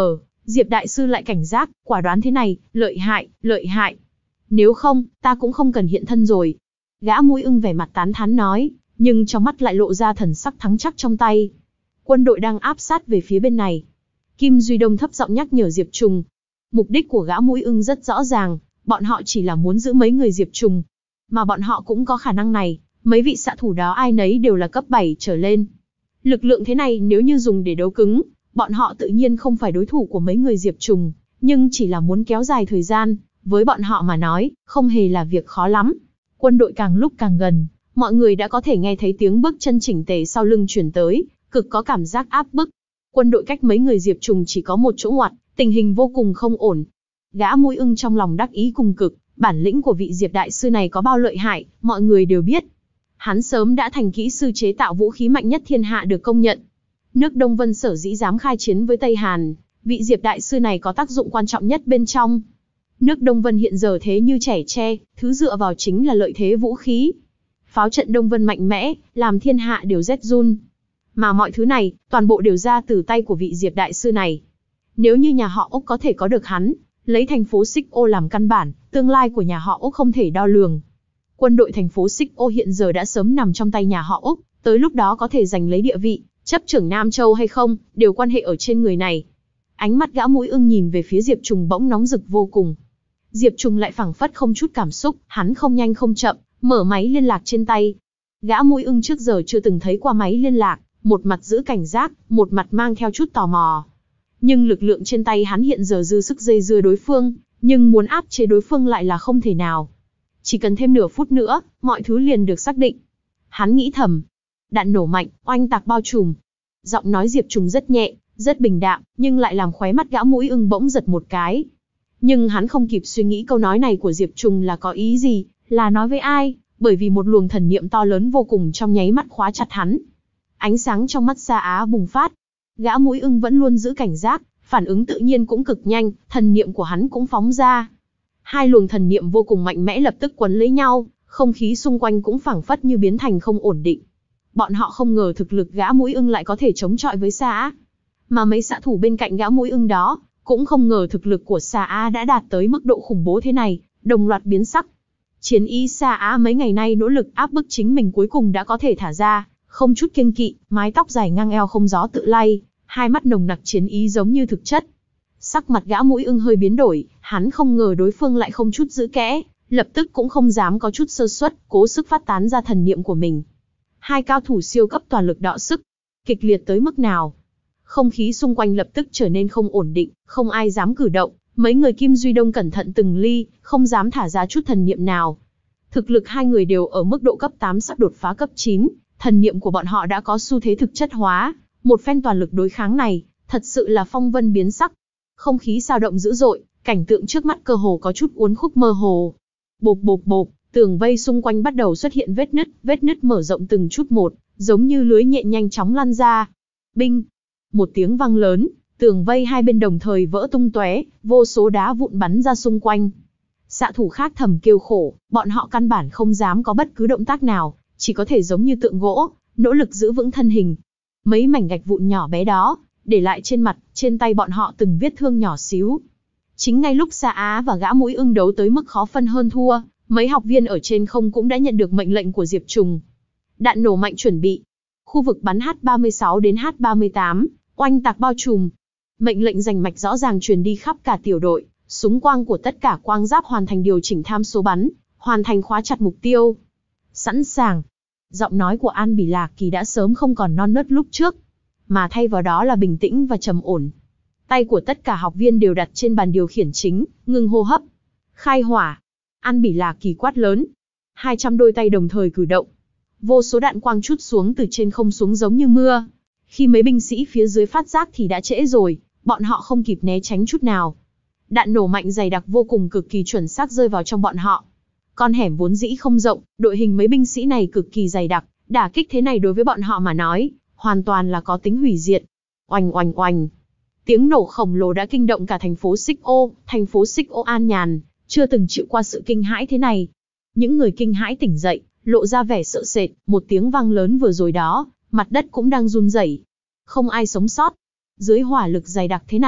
Diệp đại sư lại cảnh giác, quả đoán thế này, lợi hại, lợi hại. Nếu không, ta cũng không cần hiện thân rồi. Gã mũi ưng vẻ mặt tán thán nói, nhưng trong mắt lại lộ ra thần sắc thắng chắc trong tay. Quân đội đang áp sát về phía bên này. Kim Duy Đông thấp giọng nhắc nhở Diệp Trùng. Mục đích của gã mũi ưng rất rõ ràng, bọn họ chỉ là muốn giữ mấy người Diệp Trùng. Mà bọn họ cũng có khả năng này, mấy vị xạ thủ đó ai nấy đều là cấp bảy trở lên. Lực lượng thế này nếu như dùng để đấu cứng, bọn họ tự nhiên không phải đối thủ của mấy người Diệp Trùng, nhưng chỉ là muốn kéo dài thời gian, với bọn họ mà nói, không hề là việc khó lắm. Quân đội càng lúc càng gần, mọi người đã có thể nghe thấy tiếng bước chân chỉnh tề sau lưng chuyển tới, cực có cảm giác áp bức. Quân đội cách mấy người Diệp Trùng chỉ có một chỗ ngoặt, tình hình vô cùng không ổn. Gã mũi ưng trong lòng đắc ý cùng cực, bản lĩnh của vị Diệp đại sư này có bao lợi hại, mọi người đều biết. Hắn sớm đã thành kỹ sư chế tạo vũ khí mạnh nhất thiên hạ được công nhận. Nước Đông Vân sở dĩ dám khai chiến với Tây Hàn, vị Diệp đại sư này có tác dụng quan trọng nhất bên trong. Nước Đông Vân hiện giờ thế như trẻ tre, thứ dựa vào chính là lợi thế vũ khí. Pháo trận Đông Vân mạnh mẽ, làm thiên hạ đều rét run. Mà mọi thứ này, toàn bộ đều ra từ tay của vị Diệp đại sư này. Nếu như nhà họ Úc có thể có được hắn, lấy thành phố Xích Ô làm căn bản, tương lai của nhà họ Úc không thể đo lường. Quân đội thành phố Xích Ô hiện giờ đã sớm nằm trong tay nhà họ Úc, tới lúc đó có thể giành lấy địa vị, chấp trưởng Nam Châu hay không, đều quan hệ ở trên người này. Ánh mắt gã mũi ưng nhìn về phía Diệp Trùng bỗng nóng rực vô cùng. Diệp Trùng lại phảng phất không chút cảm xúc, hắn không nhanh không chậm, mở máy liên lạc trên tay. Gã mũi ưng trước giờ chưa từng thấy qua máy liên lạc, một mặt giữ cảnh giác, một mặt mang theo chút tò mò. Nhưng lực lượng trên tay hắn hiện giờ dư sức dây dưa đối phương, nhưng muốn áp chế đối phương lại là không thể nào. Chỉ cần thêm nửa phút nữa, mọi thứ liền được xác định. Hắn nghĩ thầm. Đạn nổ mạnh, oanh tạc bao trùm. Giọng nói Diệp Trùng rất nhẹ, rất bình đạm, nhưng lại làm khóe mắt gã mũi ưng bỗng giật một cái. Nhưng hắn không kịp suy nghĩ câu nói này của Diệp Trùng là có ý gì, là nói với ai, bởi vì một luồng thần niệm to lớn vô cùng trong nháy mắt khóa chặt hắn. Ánh sáng trong mắt Sa Á bùng phát. Gã mũi ưng vẫn luôn giữ cảnh giác, phản ứng tự nhiên cũng cực nhanh, thần niệm của hắn cũng phóng ra. Hai luồng thần niệm vô cùng mạnh mẽ lập tức quấn lấy nhau, không khí xung quanh cũng phảng phất như biến thành không ổn định. Bọn họ không ngờ thực lực gã mũi ưng lại có thể chống chọi với Sa Á. Mà mấy xạ thủ bên cạnh gã mũi ưng đó, cũng không ngờ thực lực của Sa Á đã đạt tới mức độ khủng bố thế này, đồng loạt biến sắc. Chiến ý Sa Á mấy ngày nay nỗ lực áp bức chính mình cuối cùng đã có thể thả ra, không chút kiêng kỵ, mái tóc dài ngang eo không gió tự lay, hai mắt nồng nặc chiến ý giống như thực chất. Sắc mặt gã mũi ưng hơi biến đổi, hắn không ngờ đối phương lại không chút giữ kẽ, lập tức cũng không dám có chút sơ suất, cố sức phát tán ra thần niệm của mình. Hai cao thủ siêu cấp toàn lực đọ sức, kịch liệt tới mức nào? Không khí xung quanh lập tức trở nên không ổn định, không ai dám cử động, mấy người Kim Duy Đông cẩn thận từng ly, không dám thả ra chút thần niệm nào. Thực lực hai người đều ở mức độ cấp tám sắp đột phá cấp chín, thần niệm của bọn họ đã có xu thế thực chất hóa, một phen toàn lực đối kháng này, thật sự là phong vân biến sắc. Không khí dao động dữ dội, cảnh tượng trước mắt cơ hồ có chút uốn khúc mơ hồ. Bộp bộp bộp, tường vây xung quanh bắt đầu xuất hiện vết nứt, vết nứt mở rộng từng chút một, giống như lưới nhện nhanh chóng lăn ra. Binh! Một tiếng vang lớn, tường vây hai bên đồng thời vỡ tung tóe, vô số đá vụn bắn ra xung quanh. Xạ thủ khác thầm kêu khổ, bọn họ căn bản không dám có bất cứ động tác nào, chỉ có thể giống như tượng gỗ, nỗ lực giữ vững thân hình. Mấy mảnh gạch vụn nhỏ bé đó, để lại trên mặt, trên tay bọn họ từng vết thương nhỏ xíu. Chính ngay lúc Sa Á và gã mũi ưng đấu tới mức khó phân hơn thua, mấy học viên ở trên không cũng đã nhận được mệnh lệnh của Diệp Trùng. Đạn nổ mạnh chuẩn bị. Khu vực bắn H ba mươi sáu đến H ba mươi tám, oanh tạc bao trùm. Mệnh lệnh rành mạch rõ ràng truyền đi khắp cả tiểu đội, súng quang của tất cả quang giáp hoàn thành điều chỉnh tham số bắn, hoàn thành khóa chặt mục tiêu. Sẵn sàng. Giọng nói của An Bỉ Lạc Kỳ đã sớm không còn non nớt lúc trước, mà thay vào đó là bình tĩnh và trầm ổn. Tay của tất cả học viên đều đặt trên bàn điều khiển chính, ngừng hô hấp. Khai hỏa. An Bỉ Lạc Kỳ quát lớn. hai trăm đôi tay đồng thời cử động. Vô số đạn quang trút xuống từ trên không xuống giống như mưa. Khi mấy binh sĩ phía dưới phát giác thì đã trễ rồi, bọn họ không kịp né tránh chút nào. Đạn nổ mạnh dày đặc vô cùng cực kỳ chuẩn xác rơi vào trong bọn họ. Con hẻm vốn dĩ không rộng, đội hình mấy binh sĩ này cực kỳ dày đặc, đả kích thế này đối với bọn họ mà nói, hoàn toàn là có tính hủy diệt. Oanh oanh oanh. Tiếng nổ khổng lồ đã kinh động cả thành phố Xích Ô, thành phố Xích Ô an nhàn, chưa từng chịu qua sự kinh hãi thế này. Những người kinh hãi tỉnh dậy, lộ ra vẻ sợ sệt, một tiếng vang lớn vừa rồi đó, mặt đất cũng đang run rẩy. Không ai sống sót. Dưới hỏa lực dày đặc thế này,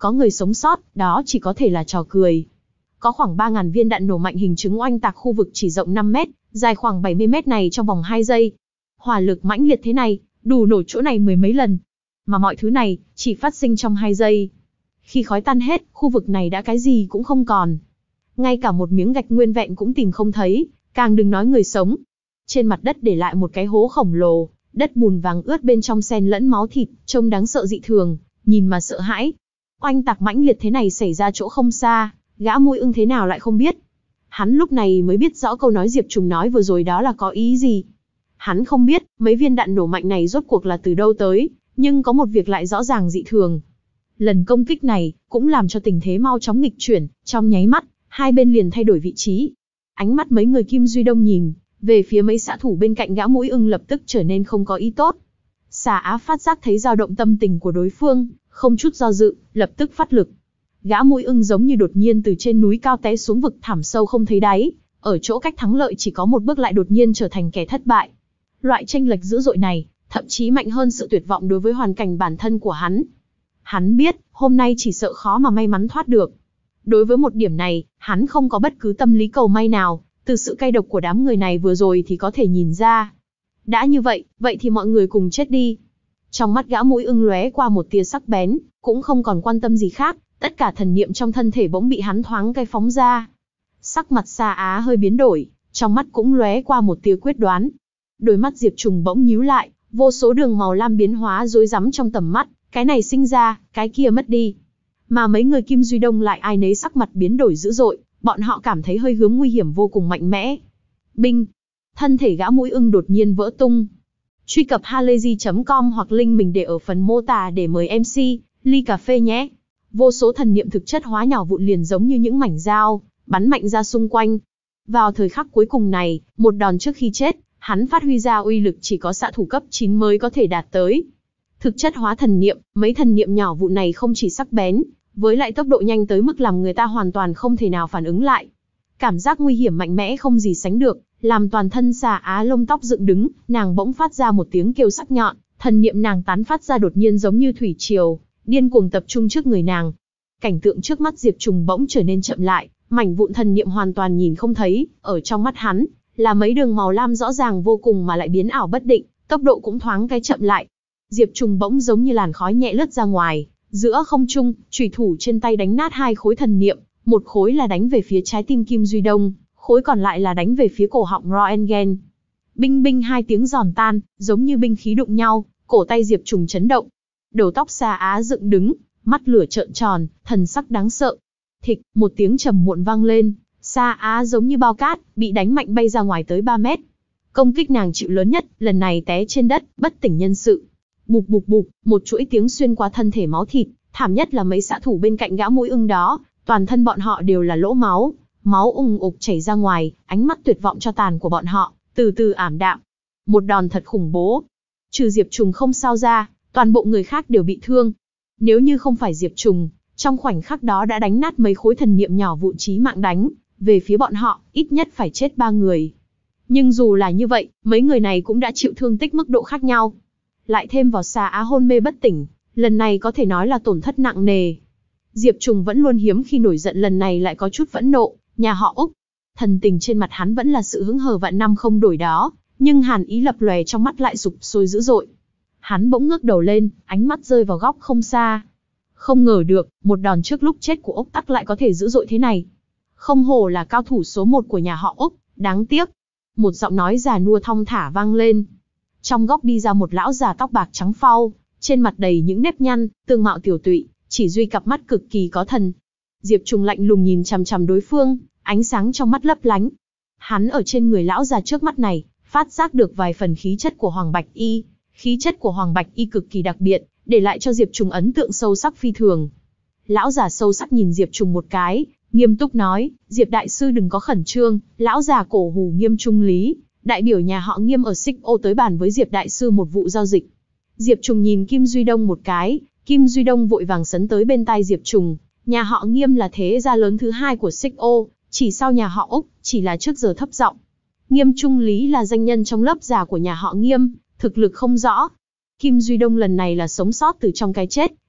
Có người sống sót, đó chỉ có thể là trò cười. Có khoảng ba nghìn viên đạn nổ mạnh hình trứng oanh tạc khu vực chỉ rộng năm mét, dài khoảng bảy mươi mét này trong vòng hai giây. Hỏa lực mãnh liệt thế này, đủ nổ chỗ này mười mấy lần. Mà mọi thứ này, chỉ phát sinh trong hai giây. Khi khói tan hết, khu vực này đã cái gì cũng không còn. Ngay cả một miếng gạch nguyên vẹn cũng tìm không thấy, càng đừng nói người sống. Trên mặt đất để lại một cái hố khổng lồ, đất bùn vàng ướt bên trong xen lẫn máu thịt, trông đáng sợ dị thường, nhìn mà sợ hãi. Oanh tạc mãnh liệt thế này xảy ra chỗ không xa, gã Mũi Ưng thế nào lại không biết. Hắn lúc này mới biết rõ câu nói Diệp Trùng nói vừa rồi đó là có ý gì. Hắn không biết, mấy viên đạn nổ mạnh này rốt cuộc là từ đâu tới, nhưng có một việc lại rõ ràng dị thường. Lần công kích này, cũng làm cho tình thế mau chóng nghịch chuyển, trong nháy mắt, hai bên liền thay đổi vị trí. Ánh mắt mấy người Kim Duy Đông nhìn về phía mấy xạ thủ bên cạnh gã Mũi Ưng lập tức trở nên không có ý tốt. Xà Á phát giác thấy dao động tâm tình của đối phương, không chút do dự, lập tức phát lực. Gã Mũi Ưng giống như đột nhiên từ trên núi cao té xuống vực thẳm sâu không thấy đáy, ở chỗ cách thắng lợi chỉ có một bước lại đột nhiên trở thành kẻ thất bại. Loại chênh lệch dữ dội này, thậm chí mạnh hơn sự tuyệt vọng đối với hoàn cảnh bản thân của hắn. Hắn biết, hôm nay chỉ sợ khó mà may mắn thoát được. Đối với một điểm này, hắn không có bất cứ tâm lý cầu may nào, từ sự cay độc của đám người này vừa rồi thì có thể nhìn ra. Đã như vậy, vậy thì mọi người cùng chết đi. Trong mắt gã Mũi Ưng lóe qua một tia sắc bén, cũng không còn quan tâm gì khác, tất cả thần niệm trong thân thể bỗng bị hắn thoáng cái phóng ra. Sắc mặt Sa Á hơi biến đổi, trong mắt cũng lóe qua một tia quyết đoán. Đôi mắt Diệp Trùng bỗng nhíu lại, vô số đường màu lam biến hóa rối rắm trong tầm mắt, cái này sinh ra, cái kia mất đi. Mà mấy người Kim Duy Đông lại ai nấy sắc mặt biến đổi dữ dội, bọn họ cảm thấy hơi hướng nguy hiểm vô cùng mạnh mẽ. Binh! Thân thể gã Mũi Ưng đột nhiên vỡ tung. Truy cập halayzi chấm com hoặc link mình để ở phần mô tả để mời em xê, ly cà phê nhé. Vô số thần niệm thực chất hóa nhỏ vụn liền giống như những mảnh dao, bắn mạnh ra xung quanh. Vào thời khắc cuối cùng này, một đòn trước khi chết, hắn phát huy ra uy lực chỉ có xạ thủ cấp chín mới có thể đạt tới. Thực chất hóa thần niệm, mấy thần niệm nhỏ vụn này không chỉ sắc bén, với lại tốc độ nhanh tới mức làm người ta hoàn toàn không thể nào phản ứng lại. Cảm giác nguy hiểm mạnh mẽ không gì sánh được, làm toàn thân Sa Á lông tóc dựng đứng, nàng bỗng phát ra một tiếng kêu sắc nhọn, thần niệm nàng tán phát ra đột nhiên giống như thủy triều, điên cuồng tập trung trước người nàng. Cảnh tượng trước mắt Diệp Trùng bỗng trở nên chậm lại, mảnh vụn thần niệm hoàn toàn nhìn không thấy, ở trong mắt hắn là mấy đường màu lam rõ ràng vô cùng mà lại biến ảo bất định, tốc độ cũng thoáng cái chậm lại. Diệp Trùng bỗng giống như làn khói nhẹ lướt ra ngoài, giữa không trung, chủy thủ trên tay đánh nát hai khối thần niệm, một khối là đánh về phía trái tim Kim Duy Đông, khối còn lại là đánh về phía cổ họng Roentgen. Binh binh hai tiếng giòn tan, giống như binh khí đụng nhau, cổ tay Diệp Trùng chấn động. Đầu tóc Sa Á dựng đứng, mắt lửa trợn tròn, thần sắc đáng sợ. Thịch, một tiếng trầm muộn vang lên, Sa Á giống như bao cát, bị đánh mạnh bay ra ngoài tới ba mét. Công kích nàng chịu lớn nhất, lần này té trên đất, bất tỉnh nhân sự. Bụp bụp bụp, một chuỗi tiếng xuyên qua thân thể máu thịt, thảm nhất là mấy xạ thủ bên cạnh gã Mũi Ưng đó, toàn thân bọn họ đều là lỗ máu, máu ùng ục chảy ra ngoài, ánh mắt tuyệt vọng cho tàn của bọn họ từ từ ảm đạm. Một đòn thật khủng bố. Trừ Diệp Trùng không sao ra, toàn bộ người khác đều bị thương. Nếu như không phải Diệp Trùng, trong khoảnh khắc đó đã đánh nát mấy khối thần niệm nhỏ vụn chí mạng đánh về phía bọn họ, ít nhất phải chết ba người. Nhưng dù là như vậy, mấy người này cũng đã chịu thương tích mức độ khác nhau. Lại thêm vào Sa Á hôn mê bất tỉnh, lần này có thể nói là tổn thất nặng nề. Diệp Trùng vẫn luôn hiếm khi nổi giận, lần này lại có chút phẫn nộ, nhà họ Úc. Thần tình trên mặt hắn vẫn là sự hững hờ vạn năm không đổi đó, nhưng hàn ý lập lòe trong mắt lại sụp sôi dữ dội. Hắn bỗng ngước đầu lên, ánh mắt rơi vào góc không xa. Không ngờ được, một đòn trước lúc chết của Úc Tắc lại có thể dữ dội thế này. Không hổ là cao thủ số một của nhà họ Úc, đáng tiếc. Một giọng nói già nua thong thả vang lên. Trong góc đi ra một lão già tóc bạc trắng phau, trên mặt đầy những nếp nhăn, tương mạo tiểu tụy, chỉ duy cặp mắt cực kỳ có thần. Diệp Trùng lạnh lùng nhìn chằm chằm đối phương, ánh sáng trong mắt lấp lánh. Hắn ở trên người lão già trước mắt này, phát giác được vài phần khí chất của Hoàng Bạch Y. Khí chất của Hoàng Bạch Y cực kỳ đặc biệt, để lại cho Diệp Trùng ấn tượng sâu sắc phi thường. Lão già sâu sắc nhìn Diệp Trùng một cái, nghiêm túc nói, Diệp đại sư đừng có khẩn trương. Lão già cổ hủ Nghiêm Trung Lý, đại biểu nhà họ Nghiêm ở Xích Ô tới bàn với Diệp đại sư một vụ giao dịch. Diệp Trùng nhìn Kim Duy Đông một cái, Kim Duy Đông vội vàng sấn tới bên tai Diệp Trùng. Nhà họ Nghiêm là thế gia lớn thứ hai của Xích Ô, chỉ sau nhà họ Úc, chỉ là trước giờ thấp giọng. Nghiêm Trung Lý là danh nhân trong lớp già của nhà họ Nghiêm, thực lực không rõ. Kim Duy Đông lần này là sống sót từ trong cái chết,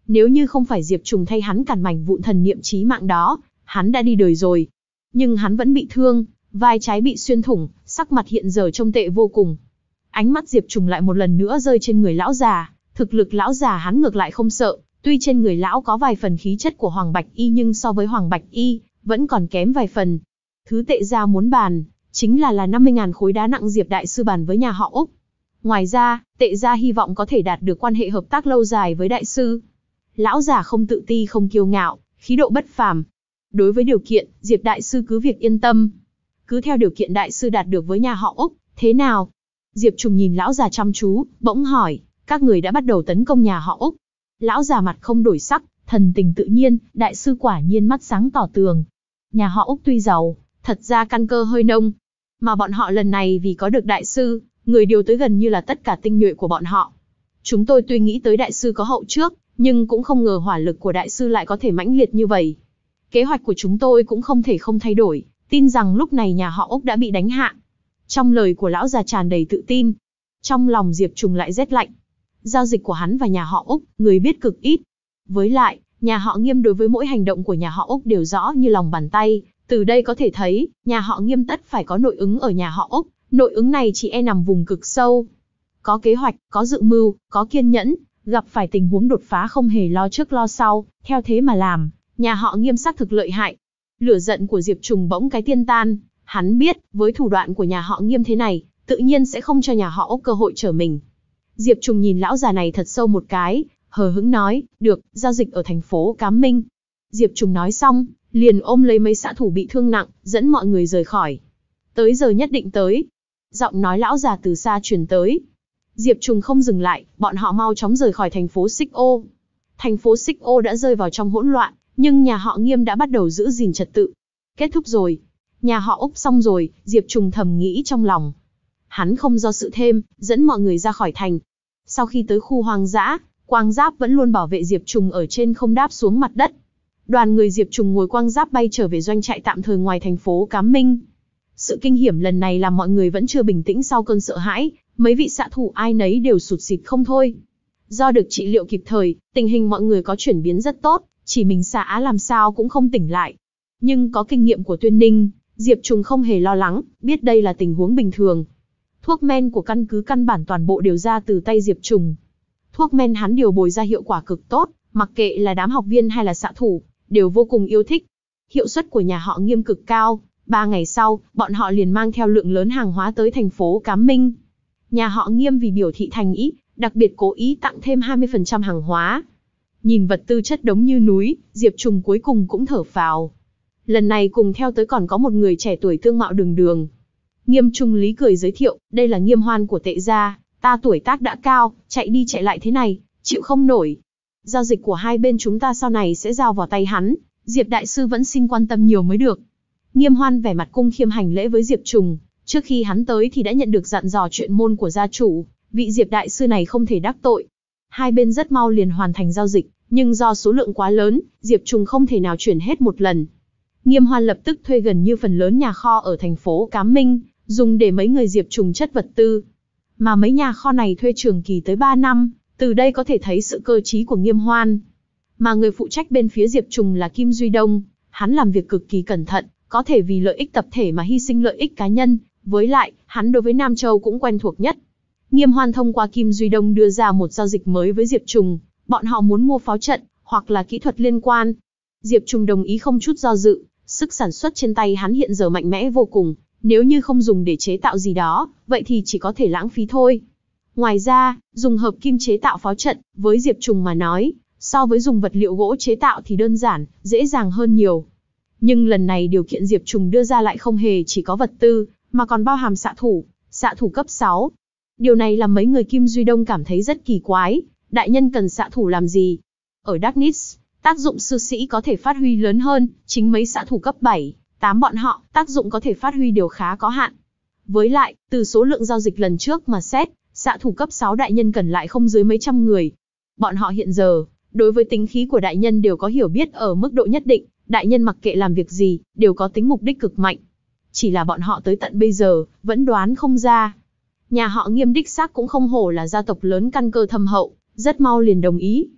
Nếu như không phải Diệp Trùng thay hắn cản mảnh vụn thần niệm chí mạng đó, hắn đã đi đời rồi. Nhưng hắn vẫn bị thương, vai trái bị xuyên thủng, sắc mặt hiện giờ trông tệ vô cùng. Ánh mắt Diệp Trùng lại một lần nữa rơi trên người lão già, thực lực lão già hắn ngược lại không sợ, tuy trên người lão có vài phần khí chất của Hoàng Bạch Y nhưng so với Hoàng Bạch Y, vẫn còn kém vài phần. Thứ Tệ gia muốn bàn, chính là là năm mươi nghìn khối đá nặng Diệp đại sư bàn với nhà họ Úc. Ngoài ra, Tệ gia hy vọng có thể đạt được quan hệ hợp tác lâu dài với đại sư. Lão già không tự ti không kiêu ngạo, khí độ bất phàm. Đối với điều kiện, Diệp đại sư cứ việc yên tâm. Cứ theo điều kiện đại sư đạt được với nhà họ Úc, thế nào? Diệp Trùng nhìn lão già chăm chú, bỗng hỏi, các người đã bắt đầu tấn công nhà họ Úc. Lão già mặt không đổi sắc, thần tình tự nhiên, đại sư quả nhiên mắt sáng tỏ tường. Nhà họ Úc tuy giàu, thật ra căn cơ hơi nông. Mà bọn họ lần này vì có được đại sư, người điều tới gần như là tất cả tinh nhuệ của bọn họ. Chúng tôi tuy nghĩ tới đại sư có hậu trước, nhưng cũng không ngờ hỏa lực của đại sư lại có thể mãnh liệt như vậy. Kế hoạch của chúng tôi cũng không thể không thay đổi, tin rằng lúc này nhà họ Úc đã bị đánh hạ. Trong lời của lão già tràn đầy tự tin. Trong lòng Diệp Trùng lại rét lạnh. Giao dịch của hắn và nhà họ Úc, người biết cực ít. Với lại, nhà họ Nghiêm đối với mỗi hành động của nhà họ Úc đều rõ như lòng bàn tay. Từ đây có thể thấy, nhà họ Nghiêm tất phải có nội ứng ở nhà họ Úc. Nội ứng này chỉ e nằm vùng cực sâu. Có kế hoạch, có dự mưu, có kiên nhẫn, gặp phải tình huống đột phá không hề lo trước lo sau, theo thế mà làm, nhà họ Nghiêm xác thực lợi hại. Lửa giận của Diệp Trùng bỗng cái tiên tan, hắn biết, với thủ đoạn của nhà họ Nghiêm thế này, tự nhiên sẽ không cho nhà họ Úc cơ hội trở mình. Diệp Trùng nhìn lão già này thật sâu một cái, hờ hững nói, được, giao dịch ở thành phố Cám Minh. Diệp Trùng nói xong, liền ôm lấy mấy xạ thủ bị thương nặng, dẫn mọi người rời khỏi. Tới giờ nhất định tới. Giọng nói lão già từ xa truyền tới. Diệp Trùng không dừng lại, bọn họ mau chóng rời khỏi thành phố Xích Ô. Thành phố Xích Ô đã rơi vào trong hỗn loạn, nhưng nhà họ Nghiêm đã bắt đầu giữ gìn trật tự. Kết thúc rồi. Nhà họ Úc xong rồi, Diệp Trùng thầm nghĩ trong lòng. Hắn không do sự thêm, dẫn mọi người ra khỏi thành. Sau khi tới khu hoang dã, Quang Giáp vẫn luôn bảo vệ Diệp Trùng ở trên không đáp xuống mặt đất. Đoàn người Diệp Trùng ngồi Quang Giáp bay trở về doanh trại tạm thời ngoài thành phố Cám Minh. Sự kinh hiểm lần này làm mọi người vẫn chưa bình tĩnh sau cơn sợ hãi, mấy vị xạ thủ ai nấy đều sụt sịt không thôi. Do được trị liệu kịp thời, tình hình mọi người có chuyển biến rất tốt, chỉ mình Xạ Á làm sao cũng không tỉnh lại. Nhưng có kinh nghiệm của Tuyên Ninh, Diệp Trùng không hề lo lắng, biết đây là tình huống bình thường. Thuốc men của căn cứ căn bản toàn bộ đều ra từ tay Diệp Trùng. Thuốc men hắn điều bồi ra hiệu quả cực tốt, mặc kệ là đám học viên hay là xạ thủ, đều vô cùng yêu thích. Hiệu suất của nhà họ Nghiêm cực cao, ba ngày sau, bọn họ liền mang theo lượng lớn hàng hóa tới thành phố Cám Minh. Nhà họ Nghiêm vì biểu thị thành ý, đặc biệt cố ý tặng thêm hai mươi phần trăm hàng hóa. Nhìn vật tư chất đống như núi, Diệp Trùng cuối cùng cũng thở phào. Lần này cùng theo tới còn có một người trẻ tuổi tương mạo đường đường. Nghiêm Trung Lý cười giới thiệu, đây là Nghiêm Hoan của Tệ gia, ta tuổi tác đã cao, chạy đi chạy lại thế này, chịu không nổi. Giao dịch của hai bên chúng ta sau này sẽ giao vào tay hắn, Diệp đại sư vẫn xin quan tâm nhiều mới được. Nghiêm Hoan vẻ mặt cung khiêm hành lễ với Diệp Trùng, trước khi hắn tới thì đã nhận được dặn dò chuyện môn của gia chủ, vị Diệp đại sư này không thể đắc tội. Hai bên rất mau liền hoàn thành giao dịch, nhưng do số lượng quá lớn, Diệp Trùng không thể nào chuyển hết một lần. Nghiêm Hoan lập tức thuê gần như phần lớn nhà kho ở thành phố Cám Minh, dùng để mấy người Diệp Trùng chất vật tư. Mà mấy nhà kho này thuê trường kỳ tới ba năm, từ đây có thể thấy sự cơ trí của Nghiêm Hoan. Mà người phụ trách bên phía Diệp Trùng là Kim Duy Đông, hắn làm việc cực kỳ cẩn thận, có thể vì lợi ích tập thể mà hy sinh lợi ích cá nhân, với lại, hắn đối với Nam Châu cũng quen thuộc nhất. Nghiêm Hoan thông qua Kim Duy Đông đưa ra một giao dịch mới với Diệp Trùng, bọn họ muốn mua pháo trận, hoặc là kỹ thuật liên quan. Diệp Trùng đồng ý không chút do dự, sức sản xuất trên tay hắn hiện giờ mạnh mẽ vô cùng, nếu như không dùng để chế tạo gì đó, vậy thì chỉ có thể lãng phí thôi. Ngoài ra, dùng hợp kim chế tạo pháo trận, với Diệp Trùng mà nói, so với dùng vật liệu gỗ chế tạo thì đơn giản, dễ dàng hơn nhiều. Nhưng lần này điều kiện Diệp Trùng đưa ra lại không hề chỉ có vật tư, mà còn bao hàm xạ thủ, xạ thủ cấp sáu. Điều này làm mấy người Kim Duy Đông cảm thấy rất kỳ quái, đại nhân cần xạ thủ làm gì? Ở Darkness, tác dụng sư sĩ có thể phát huy lớn hơn, chính mấy xạ thủ cấp bảy, tám bọn họ, tác dụng có thể phát huy đều khá có hạn. Với lại, từ số lượng giao dịch lần trước mà xét, xạ thủ cấp sáu đại nhân cần lại không dưới mấy trăm người. Bọn họ hiện giờ, đối với tính khí của đại nhân đều có hiểu biết ở mức độ nhất định, đại nhân mặc kệ làm việc gì, đều có tính mục đích cực mạnh. Chỉ là bọn họ tới tận bây giờ, vẫn đoán không ra. Nhà họ Nghiêm đích xác cũng không hổ là gia tộc lớn căn cơ thâm hậu, rất mau liền đồng ý.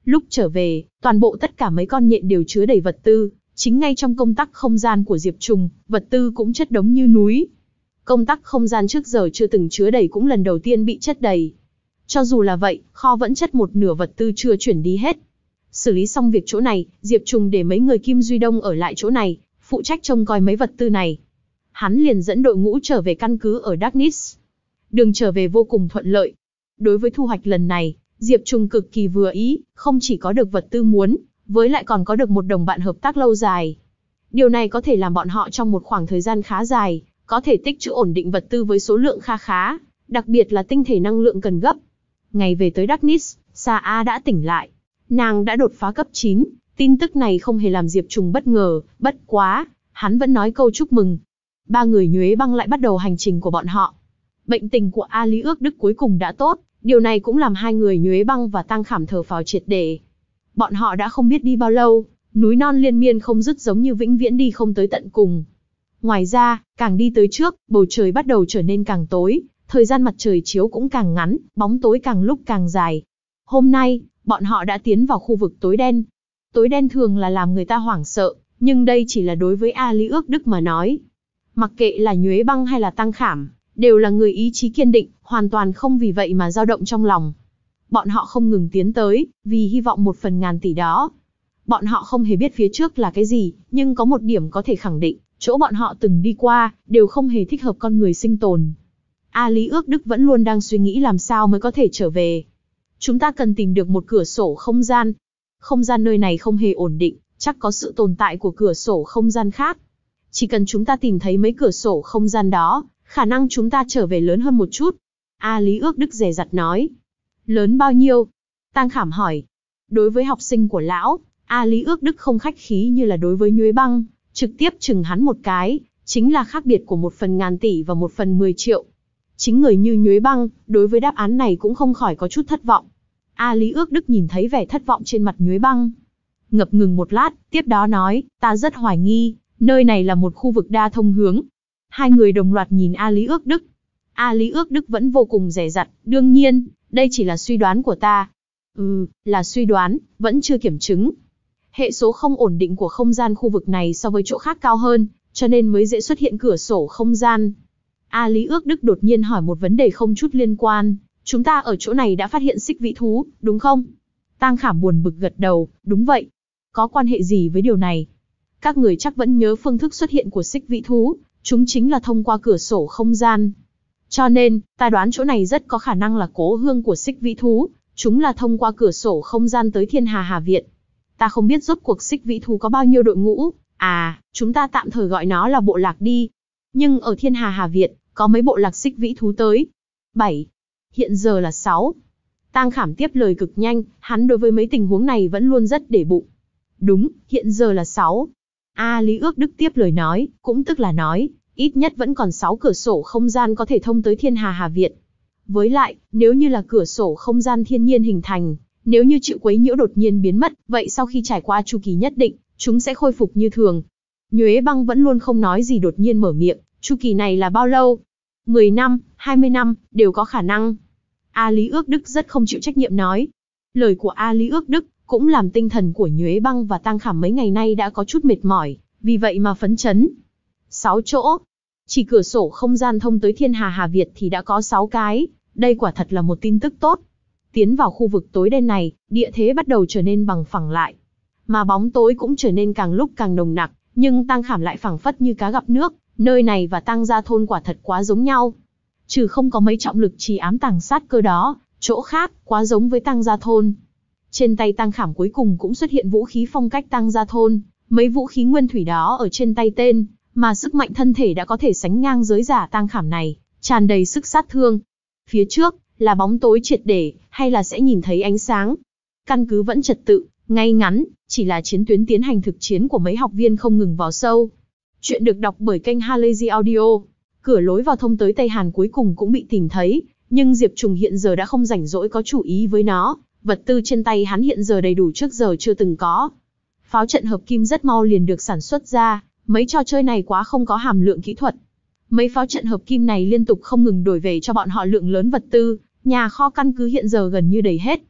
Lúc trở về, toàn bộ tất cả mấy con nhện đều chứa đầy vật tư, chính ngay trong công tắc không gian của Diệp Trùng, vật tư cũng chất đống như núi. Công tắc không gian trước giờ chưa từng chứa đầy cũng lần đầu tiên bị chất đầy. Cho dù là vậy, kho vẫn chất một nửa vật tư chưa chuyển đi hết. Xử lý xong việc chỗ này, Diệp Trùng để mấy người Kim Duy Đông ở lại chỗ này, phụ trách trông coi mấy vật tư này. Hắn liền dẫn đội ngũ trở về căn cứ ở Darkness. Đường trở về vô cùng thuận lợi. Đối với thu hoạch lần này, Diệp Trùng cực kỳ vừa ý, không chỉ có được vật tư muốn, với lại còn có được một đồng bạn hợp tác lâu dài. Điều này có thể làm bọn họ trong một khoảng thời gian khá dài, có thể tích trữ ổn định vật tư với số lượng kha khá, đặc biệt là tinh thể năng lượng cần gấp. Ngày về tới Darkness, Sa A đã tỉnh lại. Nàng đã đột phá cấp chín, tin tức này không hề làm Diệp Trùng bất ngờ, bất quá, hắn vẫn nói câu chúc mừng. Ba người Nhuế Băng lại bắt đầu hành trình của bọn họ. Bệnh tình của A Lý Ước Đức cuối cùng đã tốt, điều này cũng làm hai người Nhuế Băng và Tăng Khảm thở phào triệt để. Bọn họ đã không biết đi bao lâu, núi non liên miên không dứt giống như vĩnh viễn đi không tới tận cùng. Ngoài ra, càng đi tới trước, bầu trời bắt đầu trở nên càng tối, thời gian mặt trời chiếu cũng càng ngắn, bóng tối càng lúc càng dài. Hôm nay, bọn họ đã tiến vào khu vực tối đen. Tối đen thường là làm người ta hoảng sợ, nhưng đây chỉ là đối với A Lý Ước Đức mà nói. Mặc kệ là Nhuế Băng hay là Tăng Khảm, đều là người ý chí kiên định, hoàn toàn không vì vậy mà dao động trong lòng. Bọn họ không ngừng tiến tới, vì hy vọng một phần ngàn tỷ đó. Bọn họ không hề biết phía trước là cái gì, nhưng có một điểm có thể khẳng định, chỗ bọn họ từng đi qua, đều không hề thích hợp con người sinh tồn. A Lý Ước Đức vẫn luôn đang suy nghĩ làm sao mới có thể trở về. Chúng ta cần tìm được một cửa sổ không gian. Không gian nơi này không hề ổn định, chắc có sự tồn tại của cửa sổ không gian khác. Chỉ cần chúng ta tìm thấy mấy cửa sổ không gian đó, khả năng chúng ta trở về lớn hơn một chút. A Lý Ước Đức dè dặt nói. Lớn bao nhiêu? Tăng Khảm hỏi. Đối với học sinh của lão, A Lý Ước Đức không khách khí như là đối với Nhuế Băng, trực tiếp chừng hắn một cái, chính là khác biệt của một phần ngàn tỷ và một phần mười triệu. Chính người như Nhuế Băng, đối với đáp án này cũng không khỏi có chút thất vọng. A Lý Ước Đức nhìn thấy vẻ thất vọng trên mặt Nhuế Băng. Ngập ngừng một lát, tiếp đó nói, ta rất hoài nghi, nơi này là một khu vực đa thông hướng. Hai người đồng loạt nhìn A Lý Ước Đức. A Lý Ước Đức vẫn vô cùng dè dặt, đương nhiên, đây chỉ là suy đoán của ta. Ừ, là suy đoán, vẫn chưa kiểm chứng. Hệ số không ổn định của không gian khu vực này so với chỗ khác cao hơn, cho nên mới dễ xuất hiện cửa sổ không gian. A Lý Ước Đức đột nhiên hỏi một vấn đề không chút liên quan. Chúng ta ở chỗ này đã phát hiện xích vĩ thú, đúng không? Tăng Khảm buồn bực gật đầu, đúng vậy. Có quan hệ gì với điều này? Các người chắc vẫn nhớ phương thức xuất hiện của xích vĩ thú, chúng chính là thông qua cửa sổ không gian. Cho nên, ta đoán chỗ này rất có khả năng là cố hương của xích vĩ thú, chúng là thông qua cửa sổ không gian tới Thiên Hà Hà Viện. Ta không biết rốt cuộc xích vĩ thú có bao nhiêu đội ngũ, à, chúng ta tạm thời gọi nó là bộ lạc đi. Nhưng ở Thiên Hà Hà Viện, có mấy bộ lạc xích vĩ thú tới? bảy. Hiện giờ là sáu. Tăng Khảm tiếp lời cực nhanh, hắn đối với mấy tình huống này vẫn luôn rất để bụng. Đúng, hiện giờ là sáu. A Lý Ước Đức tiếp lời nói, cũng tức là nói, ít nhất vẫn còn sáu cửa sổ không gian có thể thông tới Thiên Hà Hà Viện. Với lại, nếu như là cửa sổ không gian thiên nhiên hình thành, nếu như chịu quấy nhiễu đột nhiên biến mất, vậy sau khi trải qua chu kỳ nhất định, chúng sẽ khôi phục như thường. Nhuế Băng vẫn luôn không nói gì đột nhiên mở miệng, chu kỳ này là bao lâu? mười năm, hai mươi năm, đều có khả năng. A Lý Ước Đức rất không chịu trách nhiệm nói. Lời của A Lý Ước Đức cũng làm tinh thần của Nhuế Băng và Tăng Khảm mấy ngày nay đã có chút mệt mỏi, vì vậy mà phấn chấn. Sáu chỗ. Chỉ cửa sổ không gian thông tới Thiên Hà Hà Việt thì đã có sáu cái, đây quả thật là một tin tức tốt. Tiến vào khu vực tối đen này, địa thế bắt đầu trở nên bằng phẳng lại. Mà bóng tối cũng trở nên càng lúc càng nồng nặc, nhưng Tăng Khảm lại phẳng phất như cá gặp nước, nơi này và Tăng Gia Thôn quả thật quá giống nhau. Trừ không có mấy trọng lực trì ám tàng sát cơ đó, chỗ khác, quá giống với Tăng Gia Thôn. Trên tay Tăng Khảm cuối cùng cũng xuất hiện vũ khí phong cách Tăng Gia Thôn, mấy vũ khí nguyên thủy đó ở trên tay tên, mà sức mạnh thân thể đã có thể sánh ngang giới giả Tăng Khảm này, tràn đầy sức sát thương. Phía trước, là bóng tối triệt để, hay là sẽ nhìn thấy ánh sáng? Căn cứ vẫn trật tự, ngay ngắn, chỉ là chiến tuyến tiến hành thực chiến của mấy học viên không ngừng vào sâu. Chuyện được đọc bởi kênh Halazy Audio. Cửa lối vào thông tới Tây Hàn cuối cùng cũng bị tìm thấy, nhưng Diệp Trùng hiện giờ đã không rảnh rỗi có chủ ý với nó, vật tư trên tay hắn hiện giờ đầy đủ trước giờ chưa từng có. Pháo trận hợp kim rất mau liền được sản xuất ra, mấy trò chơi này quá không có hàm lượng kỹ thuật. Mấy pháo trận hợp kim này liên tục không ngừng đổi về cho bọn họ lượng lớn vật tư, nhà kho căn cứ hiện giờ gần như đầy hết.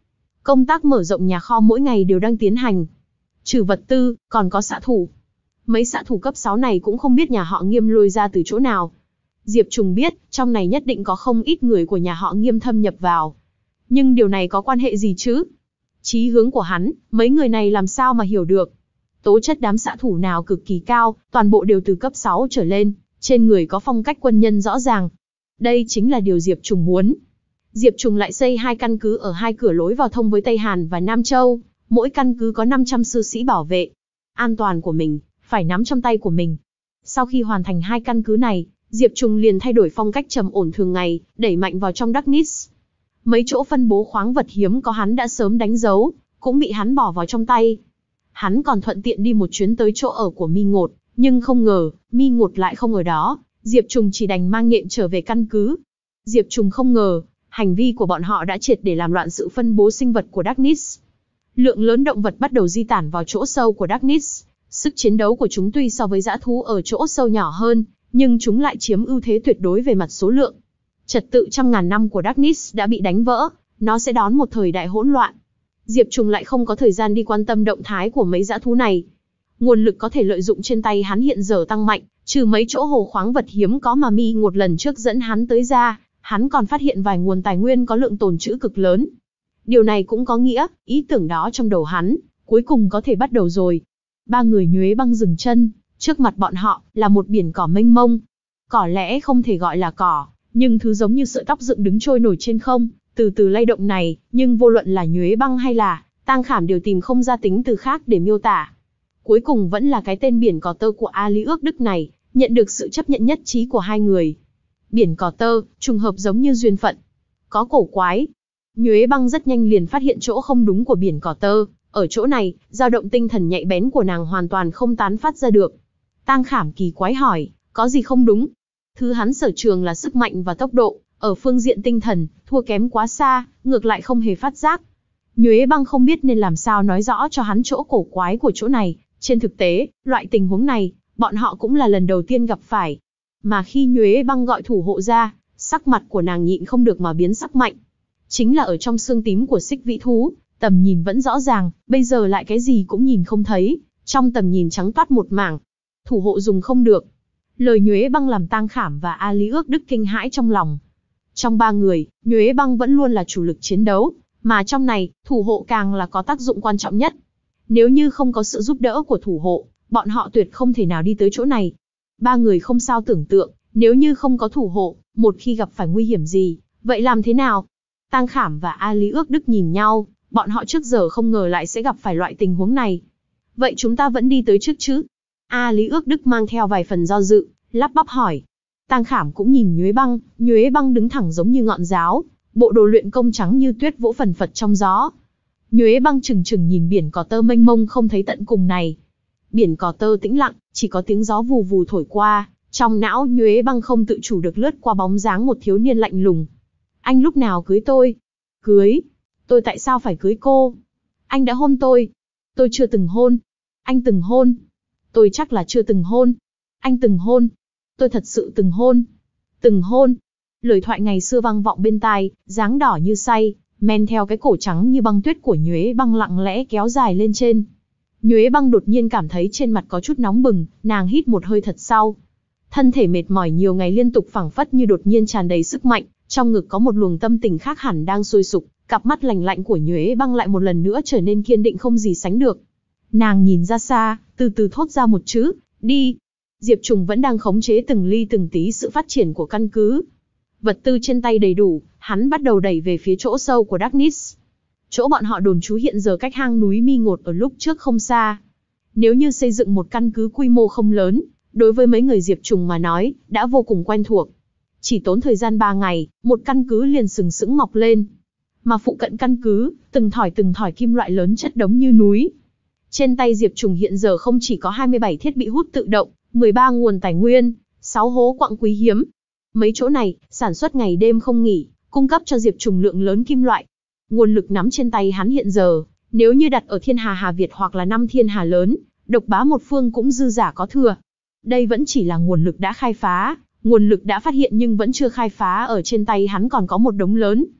Công tác mở rộng nhà kho mỗi ngày đều đang tiến hành. Trừ vật tư, còn có xạ thủ. Mấy xạ thủ cấp sáu này cũng không biết nhà họ Nghiêm lôi ra từ chỗ nào. Diệp Trùng biết, trong này nhất định có không ít người của nhà họ Nghiêm thâm nhập vào. Nhưng điều này có quan hệ gì chứ? Chí hướng của hắn, mấy người này làm sao mà hiểu được? Tố chất đám xạ thủ nào cực kỳ cao, toàn bộ đều từ cấp sáu trở lên, trên người có phong cách quân nhân rõ ràng. Đây chính là điều Diệp Trùng muốn. Diệp Trùng lại xây hai căn cứ ở hai cửa lối vào thông với Tây Hàn và Nam Châu, mỗi căn cứ có năm trăm sư sĩ bảo vệ. An toàn của mình, phải nắm trong tay của mình. Sau khi hoàn thành hai căn cứ này, Diệp Trùng liền thay đổi phong cách trầm ổn thường ngày, đẩy mạnh vào trong Darkness. Mấy chỗ phân bố khoáng vật hiếm có hắn đã sớm đánh dấu, cũng bị hắn bỏ vào trong tay. Hắn còn thuận tiện đi một chuyến tới chỗ ở của Mi Ngột, nhưng không ngờ, Mi Ngột lại không ở đó, Diệp Trùng chỉ đành mang nhện trở về căn cứ. Diệp Trùng không ngờ, hành vi của bọn họ đã triệt để làm loạn sự phân bố sinh vật của Darkness. Lượng lớn động vật bắt đầu di tản vào chỗ sâu của Darkness. Sức chiến đấu của chúng tuy so với dã thú ở chỗ sâu nhỏ hơn, nhưng chúng lại chiếm ưu thế tuyệt đối về mặt số lượng. Trật tự trăm ngàn năm của Darkness đã bị đánh vỡ, nó sẽ đón một thời đại hỗn loạn. Diệp Trùng lại không có thời gian đi quan tâm động thái của mấy dã thú này. Nguồn lực có thể lợi dụng trên tay hắn hiện giờ tăng mạnh, trừ mấy chỗ hồ khoáng vật hiếm có mà Mi một lần trước dẫn hắn tới ra, hắn còn phát hiện vài nguồn tài nguyên có lượng tồn trữ cực lớn. Điều này cũng có nghĩa, ý tưởng đó trong đầu hắn, cuối cùng có thể bắt đầu rồi. Ba người Nhuế Băng dừng chân, trước mặt bọn họ là một biển cỏ mênh mông. Cỏ lẽ không thể gọi là cỏ, nhưng thứ giống như sợi tóc dựng đứng trôi nổi trên không, từ từ lay động này, nhưng vô luận là Nhuế Băng hay là Tang Khảm đều tìm không ra tính từ khác để miêu tả. Cuối cùng vẫn là cái tên biển cỏ tơ của A Lý Ước Đức này, nhận được sự chấp nhận nhất trí của hai người. Biển cỏ tơ, trùng hợp giống như duyên phận. Có cổ quái. Nhuế Băng rất nhanh liền phát hiện chỗ không đúng của biển cỏ tơ. Ở chỗ này, dao động tinh thần nhạy bén của nàng hoàn toàn không tán phát ra được. Tang Khảm kỳ quái hỏi, có gì không đúng? Thứ hắn sở trường là sức mạnh và tốc độ, ở phương diện tinh thần, thua kém quá xa, ngược lại không hề phát giác. Nhuế Băng không biết nên làm sao nói rõ cho hắn chỗ cổ quái của chỗ này. Trên thực tế, loại tình huống này, bọn họ cũng là lần đầu tiên gặp phải. Mà khi Nhuế Băng gọi thủ hộ ra, sắc mặt của nàng nhịn không được mà biến sắc mạnh. Chính là ở trong xương tím của xích vĩ thú, tầm nhìn vẫn rõ ràng, bây giờ lại cái gì cũng nhìn không thấy, trong tầm nhìn trắng toát một mảng. Thủ hộ dùng không được. Lời Nhuế Băng làm Tang Khảm và A Lý Ước Đức kinh hãi trong lòng. Trong ba người, Nhuế Băng vẫn luôn là chủ lực chiến đấu, mà trong này, thủ hộ càng là có tác dụng quan trọng nhất. Nếu như không có sự giúp đỡ của thủ hộ, bọn họ tuyệt không thể nào đi tới chỗ này. Ba người không sao tưởng tượng, nếu như không có thủ hộ, một khi gặp phải nguy hiểm gì, vậy làm thế nào? Tang Khảm và A Lý Ước Đức nhìn nhau, bọn họ trước giờ không ngờ lại sẽ gặp phải loại tình huống này. Vậy chúng ta vẫn đi tới trước chứ? A Lý Ước Đức mang theo vài phần do dự, lắp bắp hỏi. Tang Khảm cũng nhìn Nhuế Băng, Nhuế Băng đứng thẳng giống như ngọn giáo, bộ đồ luyện công trắng như tuyết vỗ phần phật trong gió. Nhuế Băng chừng chừng nhìn biển cỏ tơ mênh mông không thấy tận cùng này. Biển cỏ tơ tĩnh lặng, chỉ có tiếng gió vù vù thổi qua, trong não Nhuế Băng không tự chủ được lướt qua bóng dáng một thiếu niên lạnh lùng. Anh lúc nào cưới tôi? Cưới? Tôi tại sao phải cưới cô? Anh đã hôn tôi. Tôi chưa từng hôn. Anh từng hôn. Tôi chắc là chưa từng hôn. Anh từng hôn. Tôi thật sự từng hôn. Từng hôn. Lời thoại ngày xưa vang vọng bên tai, dáng đỏ như say, men theo cái cổ trắng như băng tuyết của Nhuế Băng lặng lẽ kéo dài lên trên. Nhuế Băng đột nhiên cảm thấy trên mặt có chút nóng bừng, nàng hít một hơi thật sâu. Thân thể mệt mỏi nhiều ngày liên tục phảng phất như đột nhiên tràn đầy sức mạnh, trong ngực có một luồng tâm tình khác hẳn đang sôi sục, cặp mắt lạnh lạnh của Nhuế Băng lại một lần nữa trở nên kiên định không gì sánh được. Nàng nhìn ra xa, từ từ thốt ra một chữ, đi. Diệp Trùng vẫn đang khống chế từng ly từng tí sự phát triển của căn cứ. Vật tư trên tay đầy đủ, hắn bắt đầu đẩy về phía chỗ sâu của Darkness. Chỗ bọn họ đồn trú hiện giờ cách hang núi Mi Ngột ở lúc trước không xa. Nếu như xây dựng một căn cứ quy mô không lớn, đối với mấy người Diệp Trùng mà nói, đã vô cùng quen thuộc. Chỉ tốn thời gian ba ngày, một căn cứ liền sừng sững mọc lên. Mà phụ cận căn cứ, từng thỏi từng thỏi kim loại lớn chất đống như núi. Trên tay Diệp Trùng hiện giờ không chỉ có hai mươi bảy thiết bị hút tự động, mười ba nguồn tài nguyên, sáu hố quặng quý hiếm. Mấy chỗ này, sản xuất ngày đêm không nghỉ, cung cấp cho Diệp Trùng lượng lớn kim loại. Nguồn lực nắm trên tay hắn hiện giờ, nếu như đặt ở Thiên Hà Hà Việt hoặc là năm thiên hà lớn, độc bá một phương cũng dư giả có thừa. Đây vẫn chỉ là nguồn lực đã khai phá, nguồn lực đã phát hiện nhưng vẫn chưa khai phá ở trên tay hắn còn có một đống lớn.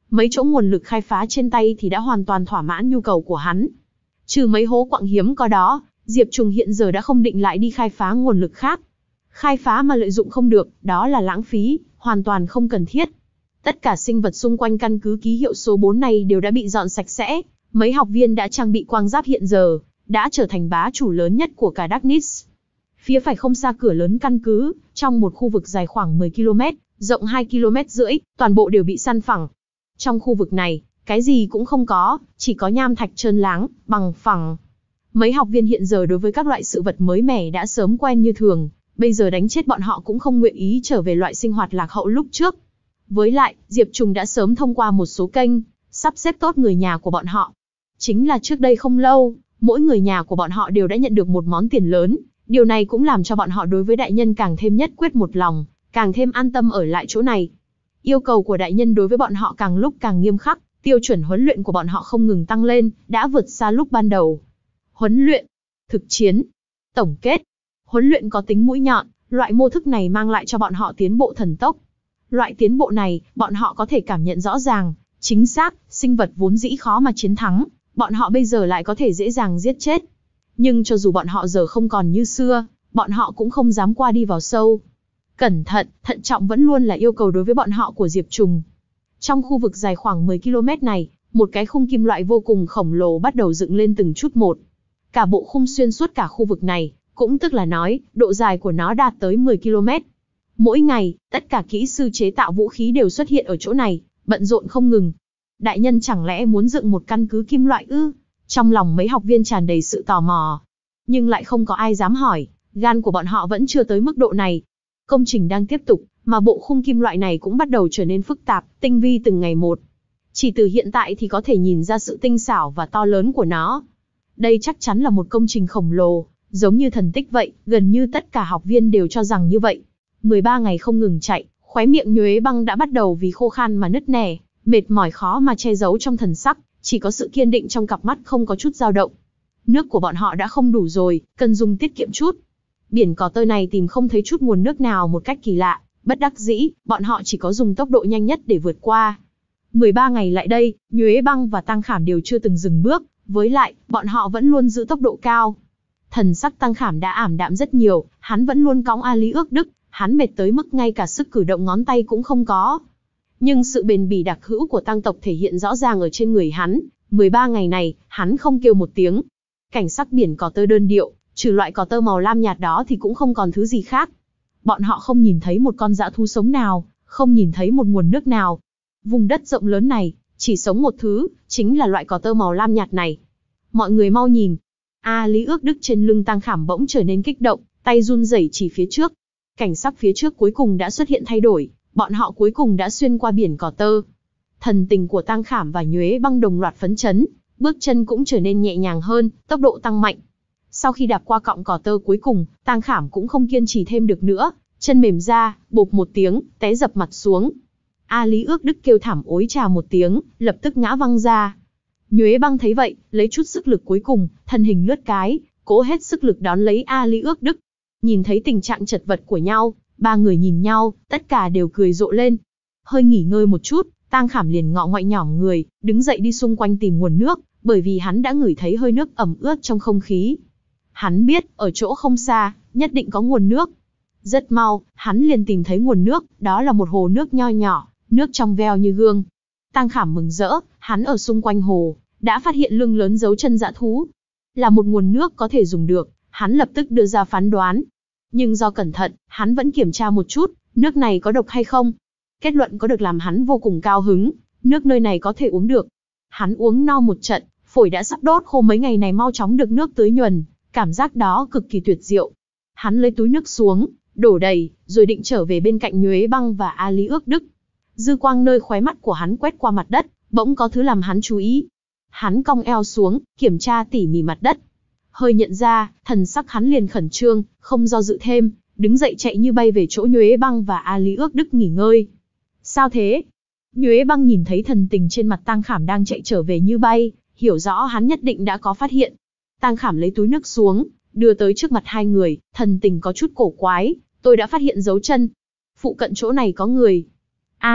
Mấy chỗ nguồn lực khai phá trên tay thì đã hoàn toàn thỏa mãn nhu cầu của hắn. Trừ mấy hố quặng hiếm có đó, Diệp Trùng hiện giờ đã không định lại đi khai phá nguồn lực khác. Khai phá mà lợi dụng không được, đó là lãng phí, hoàn toàn không cần thiết. Tất cả sinh vật xung quanh căn cứ ký hiệu số bốn này đều đã bị dọn sạch sẽ. Mấy học viên đã trang bị quang giáp hiện giờ, đã trở thành bá chủ lớn nhất của cả Darkness. Phía phải không xa cửa lớn căn cứ, trong một khu vực dài khoảng mười ki lô mét, rộng hai ki lô mét rưỡi, toàn bộ đều bị săn phẳng. Trong khu vực này, cái gì cũng không có, chỉ có nham thạch trơn láng, bằng phẳng. Mấy học viên hiện giờ đối với các loại sự vật mới mẻ đã sớm quen như thường, bây giờ đánh chết bọn họ cũng không nguyện ý trở về loại sinh hoạt lạc hậu lúc trước. Với lại, Diệp Trùng đã sớm thông qua một số kênh, sắp xếp tốt người nhà của bọn họ. Chính là trước đây không lâu, mỗi người nhà của bọn họ đều đã nhận được một món tiền lớn, điều này cũng làm cho bọn họ đối với đại nhân càng thêm nhất quyết một lòng, càng thêm an tâm ở lại chỗ này. Yêu cầu của đại nhân đối với bọn họ càng lúc càng nghiêm khắc, tiêu chuẩn huấn luyện của bọn họ không ngừng tăng lên, đã vượt xa lúc ban đầu. Huấn luyện, thực chiến, tổng kết. Huấn luyện có tính mũi nhọn, loại mô thức này mang lại cho bọn họ tiến bộ thần tốc. Loại tiến bộ này, bọn họ có thể cảm nhận rõ ràng, chính xác, sinh vật vốn dĩ khó mà chiến thắng, bọn họ bây giờ lại có thể dễ dàng giết chết. Nhưng cho dù bọn họ giờ không còn như xưa, bọn họ cũng không dám qua đi vào sâu. Cẩn thận, thận trọng vẫn luôn là yêu cầu đối với bọn họ của Diệp Trùng. Trong khu vực dài khoảng mười ki lô mét này, một cái khung kim loại vô cùng khổng lồ bắt đầu dựng lên từng chút một. Cả bộ khung xuyên suốt cả khu vực này, cũng tức là nói, độ dài của nó đạt tới mười ki lô mét. Mỗi ngày, tất cả kỹ sư chế tạo vũ khí đều xuất hiện ở chỗ này, bận rộn không ngừng. Đại nhân chẳng lẽ muốn dựng một căn cứ kim loại ư? Trong lòng mấy học viên tràn đầy sự tò mò. Nhưng lại không có ai dám hỏi, gan của bọn họ vẫn chưa tới mức độ này. Công trình đang tiếp tục, mà bộ khung kim loại này cũng bắt đầu trở nên phức tạp, tinh vi từng ngày một. Chỉ từ hiện tại thì có thể nhìn ra sự tinh xảo và to lớn của nó. Đây chắc chắn là một công trình khổng lồ, giống như thần tích vậy, gần như tất cả học viên đều cho rằng như vậy. mười ba ngày không ngừng chạy, khóe miệng Nhuế Băng đã bắt đầu vì khô khan mà nứt nẻ, mệt mỏi khó mà che giấu trong thần sắc, chỉ có sự kiên định trong cặp mắt không có chút dao động. Nước của bọn họ đã không đủ rồi, cần dùng tiết kiệm chút. Biển cỏ tơ này tìm không thấy chút nguồn nước nào một cách kỳ lạ, bất đắc dĩ, bọn họ chỉ có dùng tốc độ nhanh nhất để vượt qua. mười ba ngày lại đây, Nhuế Băng và Tăng Khảm đều chưa từng dừng bước, với lại, bọn họ vẫn luôn giữ tốc độ cao. Thần sắc Tăng Khảm đã ảm đạm rất nhiều, hắn vẫn luôn cõng A Lý Ước Đức, hắn mệt tới mức ngay cả sức cử động ngón tay cũng không có. Nhưng sự bền bỉ đặc hữu của Tăng tộc thể hiện rõ ràng ở trên người hắn, mười ba ngày này, hắn không kêu một tiếng. Cảnh sắc biển cỏ tơ đơn điệu, trừ loại cỏ tơ màu lam nhạt đó thì cũng không còn thứ gì khác. Bọn họ không nhìn thấy một con dã thú sống nào, không nhìn thấy một nguồn nước nào. Vùng đất rộng lớn này, chỉ sống một thứ, chính là loại cỏ tơ màu lam nhạt này. Mọi người mau nhìn. A Lý Ước Đức trên lưng Tăng Khảm bỗng trở nên kích động, tay run rẩy chỉ phía trước. Cảnh sắc phía trước cuối cùng đã xuất hiện thay đổi, bọn họ cuối cùng đã xuyên qua biển cỏ tơ. Thần tình của Tăng Khảm và Nhuế Băng đồng loạt phấn chấn, bước chân cũng trở nên nhẹ nhàng hơn, tốc độ tăng mạnh. Sau khi đạp qua cọng cỏ tơ cuối cùng, Tăng Khảm cũng không kiên trì thêm được nữa, chân mềm ra, bộp một tiếng, té dập mặt xuống. A Lý Ước Đức kêu thảm ối chà một tiếng, lập tức ngã văng ra. Nhuế Băng thấy vậy, lấy chút sức lực cuối cùng, thân hình lướt cái, cố hết sức lực đón lấy A Lý Ước Đức. Nhìn thấy tình trạng chật vật của nhau, ba người nhìn nhau, tất cả đều cười rộ lên. Hơi nghỉ ngơi một chút, Tăng Khảm liền ngọ ngoại nhỏm người, đứng dậy đi xung quanh tìm nguồn nước, bởi vì hắn đã ngửi thấy hơi nước ẩm ướt trong không khí. Hắn biết, ở chỗ không xa, nhất định có nguồn nước. Rất mau, hắn liền tìm thấy nguồn nước, đó là một hồ nước nho nhỏ, nước trong veo như gương. Tăng Khảm mừng rỡ, hắn ở xung quanh hồ, đã phát hiện lưng lớn dấu chân dã thú. Là một nguồn nước có thể dùng được, hắn lập tức đưa ra phán đoán. Nhưng do cẩn thận, hắn vẫn kiểm tra một chút, nước này có độc hay không. Kết luận có được làm hắn vô cùng cao hứng, nước nơi này có thể uống được. Hắn uống no một trận, phổi đã sắp đốt khô mấy ngày này mau chóng được nước tưới nhuần, cảm giác đó cực kỳ tuyệt diệu. Hắn lấy túi nước xuống, đổ đầy, rồi định trở về bên cạnh Nhuế Băng và A Lý Ước Đức. Dư quang nơi khóe mắt của hắn quét qua mặt đất, bỗng có thứ làm hắn chú ý. Hắn cong eo xuống, kiểm tra tỉ mỉ mặt đất. Hơi nhận ra, thần sắc hắn liền khẩn trương, không do dự thêm, đứng dậy chạy như bay về chỗ Nhuế Băng và A Lý Ước Đức nghỉ ngơi. Sao thế? Nhuế Băng nhìn thấy thần tình trên mặt Tăng Khảm đang chạy trở về như bay, hiểu rõ hắn nhất định đã có phát hiện. Tăng Khảm lấy túi nước xuống, đưa tới trước mặt hai người, thần tình có chút cổ quái, tôi đã phát hiện dấu chân. Phụ cận chỗ này có người. A,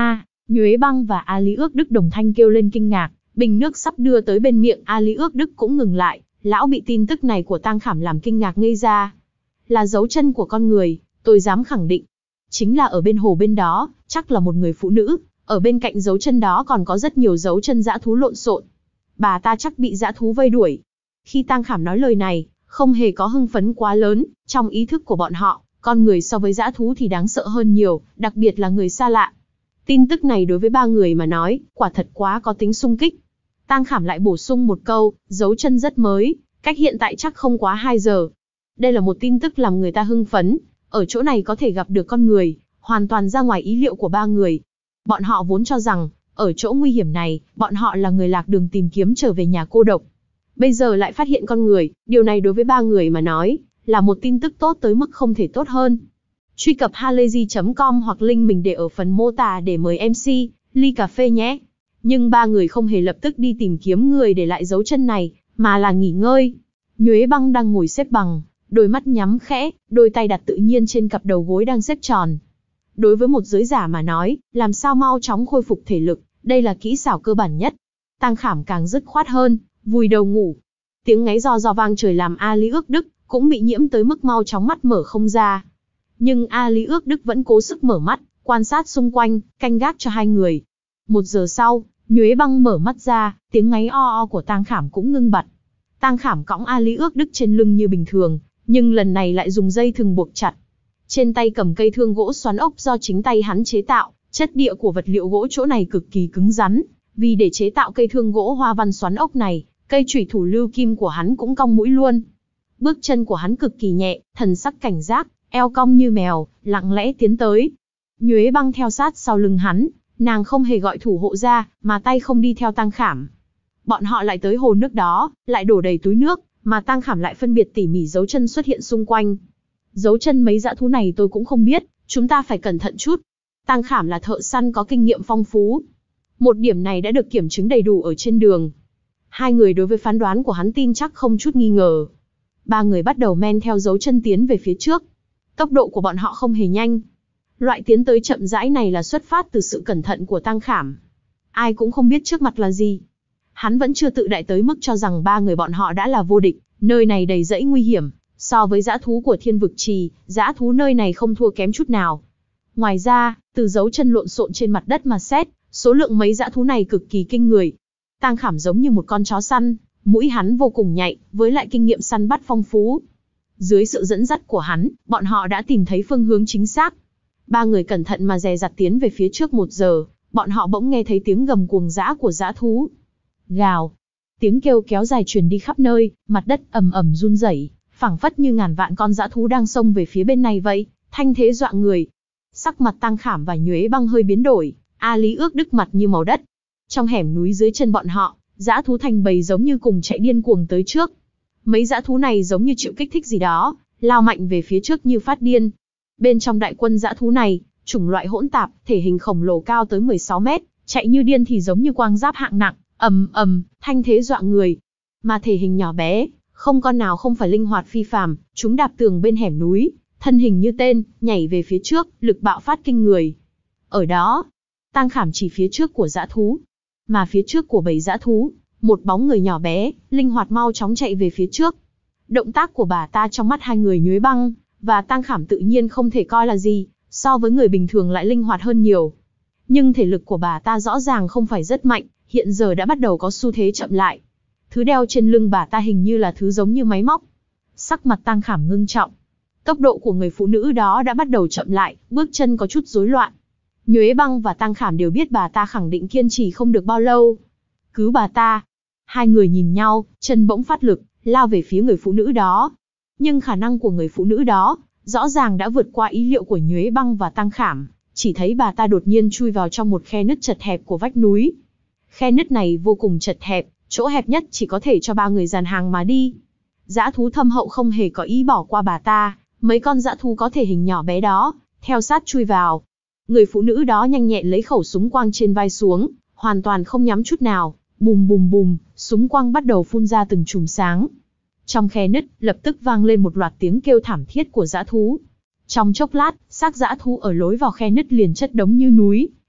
Nhuế Băng và A Lý Ước Đức đồng thanh kêu lên kinh ngạc, bình nước sắp đưa tới bên miệng A Lý Ước Đức cũng ngừng lại, lão bị tin tức này của Tang Khảm làm kinh ngạc ngây ra. Là dấu chân của con người, tôi dám khẳng định. Chính là ở bên hồ bên đó, chắc là một người phụ nữ, ở bên cạnh dấu chân đó còn có rất nhiều dấu chân dã thú lộn xộn. Bà ta chắc bị dã thú vây đuổi. Khi Tang Khảm nói lời này, không hề có hưng phấn quá lớn, trong ý thức của bọn họ, con người so với dã thú thì đáng sợ hơn nhiều, đặc biệt là người xa lạ. Tin tức này đối với ba người mà nói, quả thật quá có tính xung kích. Tang Khảm lại bổ sung một câu, dấu chân rất mới, cách hiện tại chắc không quá hai giờ. Đây là một tin tức làm người ta hưng phấn, ở chỗ này có thể gặp được con người, hoàn toàn ra ngoài ý liệu của ba người. Bọn họ vốn cho rằng, ở chỗ nguy hiểm này, bọn họ là người lạc đường tìm kiếm trở về nhà cô độc. Bây giờ lại phát hiện con người, điều này đối với ba người mà nói, là một tin tức tốt tới mức không thể tốt hơn. Truy cập halayzi chấm com hoặc link mình để ở phần mô tả để mời em xê, ly cà phê nhé. Nhưng ba người không hề lập tức đi tìm kiếm người để lại dấu chân này, mà là nghỉ ngơi. Nhuế Băng đang ngồi xếp bằng, đôi mắt nhắm khẽ, đôi tay đặt tự nhiên trên cặp đầu gối đang xếp tròn. Đối với một giới giả mà nói, làm sao mau chóng khôi phục thể lực, đây là kỹ xảo cơ bản nhất. Tang Khảm càng dứt khoát hơn, vùi đầu ngủ. Tiếng ngáy giò giò vang trời làm A Lý Ước Đức cũng bị nhiễm tới mức mau chóng mắt mở không ra. Nhưng A Lý Ước Đức vẫn cố sức mở mắt, quan sát xung quanh, canh gác cho hai người. Một giờ sau, Nhuế Băng mở mắt ra, tiếng ngáy o o của Tang Khảm cũng ngưng bặt. Tang Khảm cõng A Lý Ước Đức trên lưng như bình thường, nhưng lần này lại dùng dây thừng buộc chặt. Trên tay cầm cây thương gỗ xoắn ốc do chính tay hắn chế tạo, chất địa của vật liệu gỗ chỗ này cực kỳ cứng rắn, vì để chế tạo cây thương gỗ hoa văn xoắn ốc này, cây chủy thủ lưu kim của hắn cũng cong mũi luôn. Bước chân của hắn cực kỳ nhẹ, thần sắc cảnh giác, eo cong như mèo, lặng lẽ tiến tới. Nhuế Băng theo sát sau lưng hắn, nàng không hề gọi thủ hộ ra, mà tay không đi theo Tang Khảm. Bọn họ lại tới hồ nước đó, lại đổ đầy túi nước, mà Tang Khảm lại phân biệt tỉ mỉ dấu chân xuất hiện xung quanh. Dấu chân mấy dã thú này tôi cũng không biết, chúng ta phải cẩn thận chút. Tang Khảm là thợ săn có kinh nghiệm phong phú. Một điểm này đã được kiểm chứng đầy đủ ở trên đường. Hai người đối với phán đoán của hắn tin chắc không chút nghi ngờ. Ba người bắt đầu men theo dấu chân tiến về phía trước. Tốc độ của bọn họ không hề nhanh. Loại tiến tới chậm rãi này là xuất phát từ sự cẩn thận của Tang Khảm. Ai cũng không biết trước mặt là gì. Hắn vẫn chưa tự đại tới mức cho rằng ba người bọn họ đã là vô địch, nơi này đầy rẫy nguy hiểm. So với dã thú của Thiên Vực Trì, dã thú nơi này không thua kém chút nào. Ngoài ra, từ dấu chân lộn xộn trên mặt đất mà xét, số lượng mấy dã thú này cực kỳ kinh người. Tang Khảm giống như một con chó săn, mũi hắn vô cùng nhạy, với lại kinh nghiệm săn bắt phong phú. Dưới sự dẫn dắt của hắn, bọn họ đã tìm thấy phương hướng chính xác. Ba người cẩn thận mà dè dặt tiến về phía trước một giờ, bọn họ bỗng nghe thấy tiếng gầm cuồng dã của dã thú. Gào. Tiếng kêu kéo dài truyền đi khắp nơi, mặt đất ầm ầm run rẩy, phảng phất như ngàn vạn con dã thú đang xông về phía bên này vậy, thanh thế dọa người. Sắc mặt Tang Khảm và Nhuế Băng hơi biến đổi, A Lý Ước Đức mặt như màu đất. Trong hẻm núi dưới chân bọn họ, dã thú thành bầy giống như cùng chạy điên cuồng tới trước. Mấy dã thú này giống như chịu kích thích gì đó, lao mạnh về phía trước như phát điên. Bên trong đại quân dã thú này, chủng loại hỗn tạp, thể hình khổng lồ cao tới mười sáu mét, chạy như điên thì giống như quang giáp hạng nặng, ầm ầm, thanh thế dọa người. Mà thể hình nhỏ bé, không con nào không phải linh hoạt phi phàm, chúng đạp tường bên hẻm núi, thân hình như tên, nhảy về phía trước, lực bạo phát kinh người. Ở đó, Tang Khảm chỉ phía trước của dã thú, mà phía trước của bầy dã thú, một bóng người nhỏ bé, linh hoạt mau chóng chạy về phía trước. Động tác của bà ta trong mắt hai người Nhuế Băng và Tang Khảm tự nhiên không thể coi là gì, so với người bình thường lại linh hoạt hơn nhiều. Nhưng thể lực của bà ta rõ ràng không phải rất mạnh, hiện giờ đã bắt đầu có xu thế chậm lại. Thứ đeo trên lưng bà ta hình như là thứ giống như máy móc. Sắc mặt Tang Khảm ngưng trọng. Tốc độ của người phụ nữ đó đã bắt đầu chậm lại, bước chân có chút rối loạn. Nhuế Băng và Tang Khảm đều biết bà ta khẳng định kiên trì không được bao lâu. Cứu bà ta. Hai người nhìn nhau, chân bỗng phát lực, lao về phía người phụ nữ đó. Nhưng khả năng của người phụ nữ đó, rõ ràng đã vượt qua ý liệu của Nhuế Băng và Tang Khảm. Chỉ thấy bà ta đột nhiên chui vào trong một khe nứt chật hẹp của vách núi. Khe nứt này vô cùng chật hẹp, chỗ hẹp nhất chỉ có thể cho ba người dàn hàng mà đi. Dã thú thâm hậu không hề có ý bỏ qua bà ta, mấy con dã thú có thể hình nhỏ bé đó, theo sát chui vào. Người phụ nữ đó nhanh nhẹn lấy khẩu súng quang trên vai xuống, hoàn toàn không nhắm chút nào, bùm bùm bùm, súng quang bắt đầu phun ra từng chùm sáng. Trong khe nứt, lập tức vang lên một loạt tiếng kêu thảm thiết của dã thú. Trong chốc lát, xác dã thú ở lối vào khe nứt liền chất đống như núi,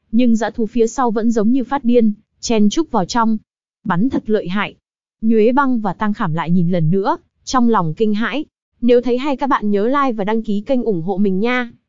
nhưng dã thú phía sau vẫn giống như phát điên, chen chúc vào trong. Bắn thật lợi hại. Nhuế Băng và Tăng Khảm lại nhìn lần nữa, trong lòng kinh hãi. Nếu thấy hay các bạn nhớ like và đăng ký kênh ủng hộ mình nha.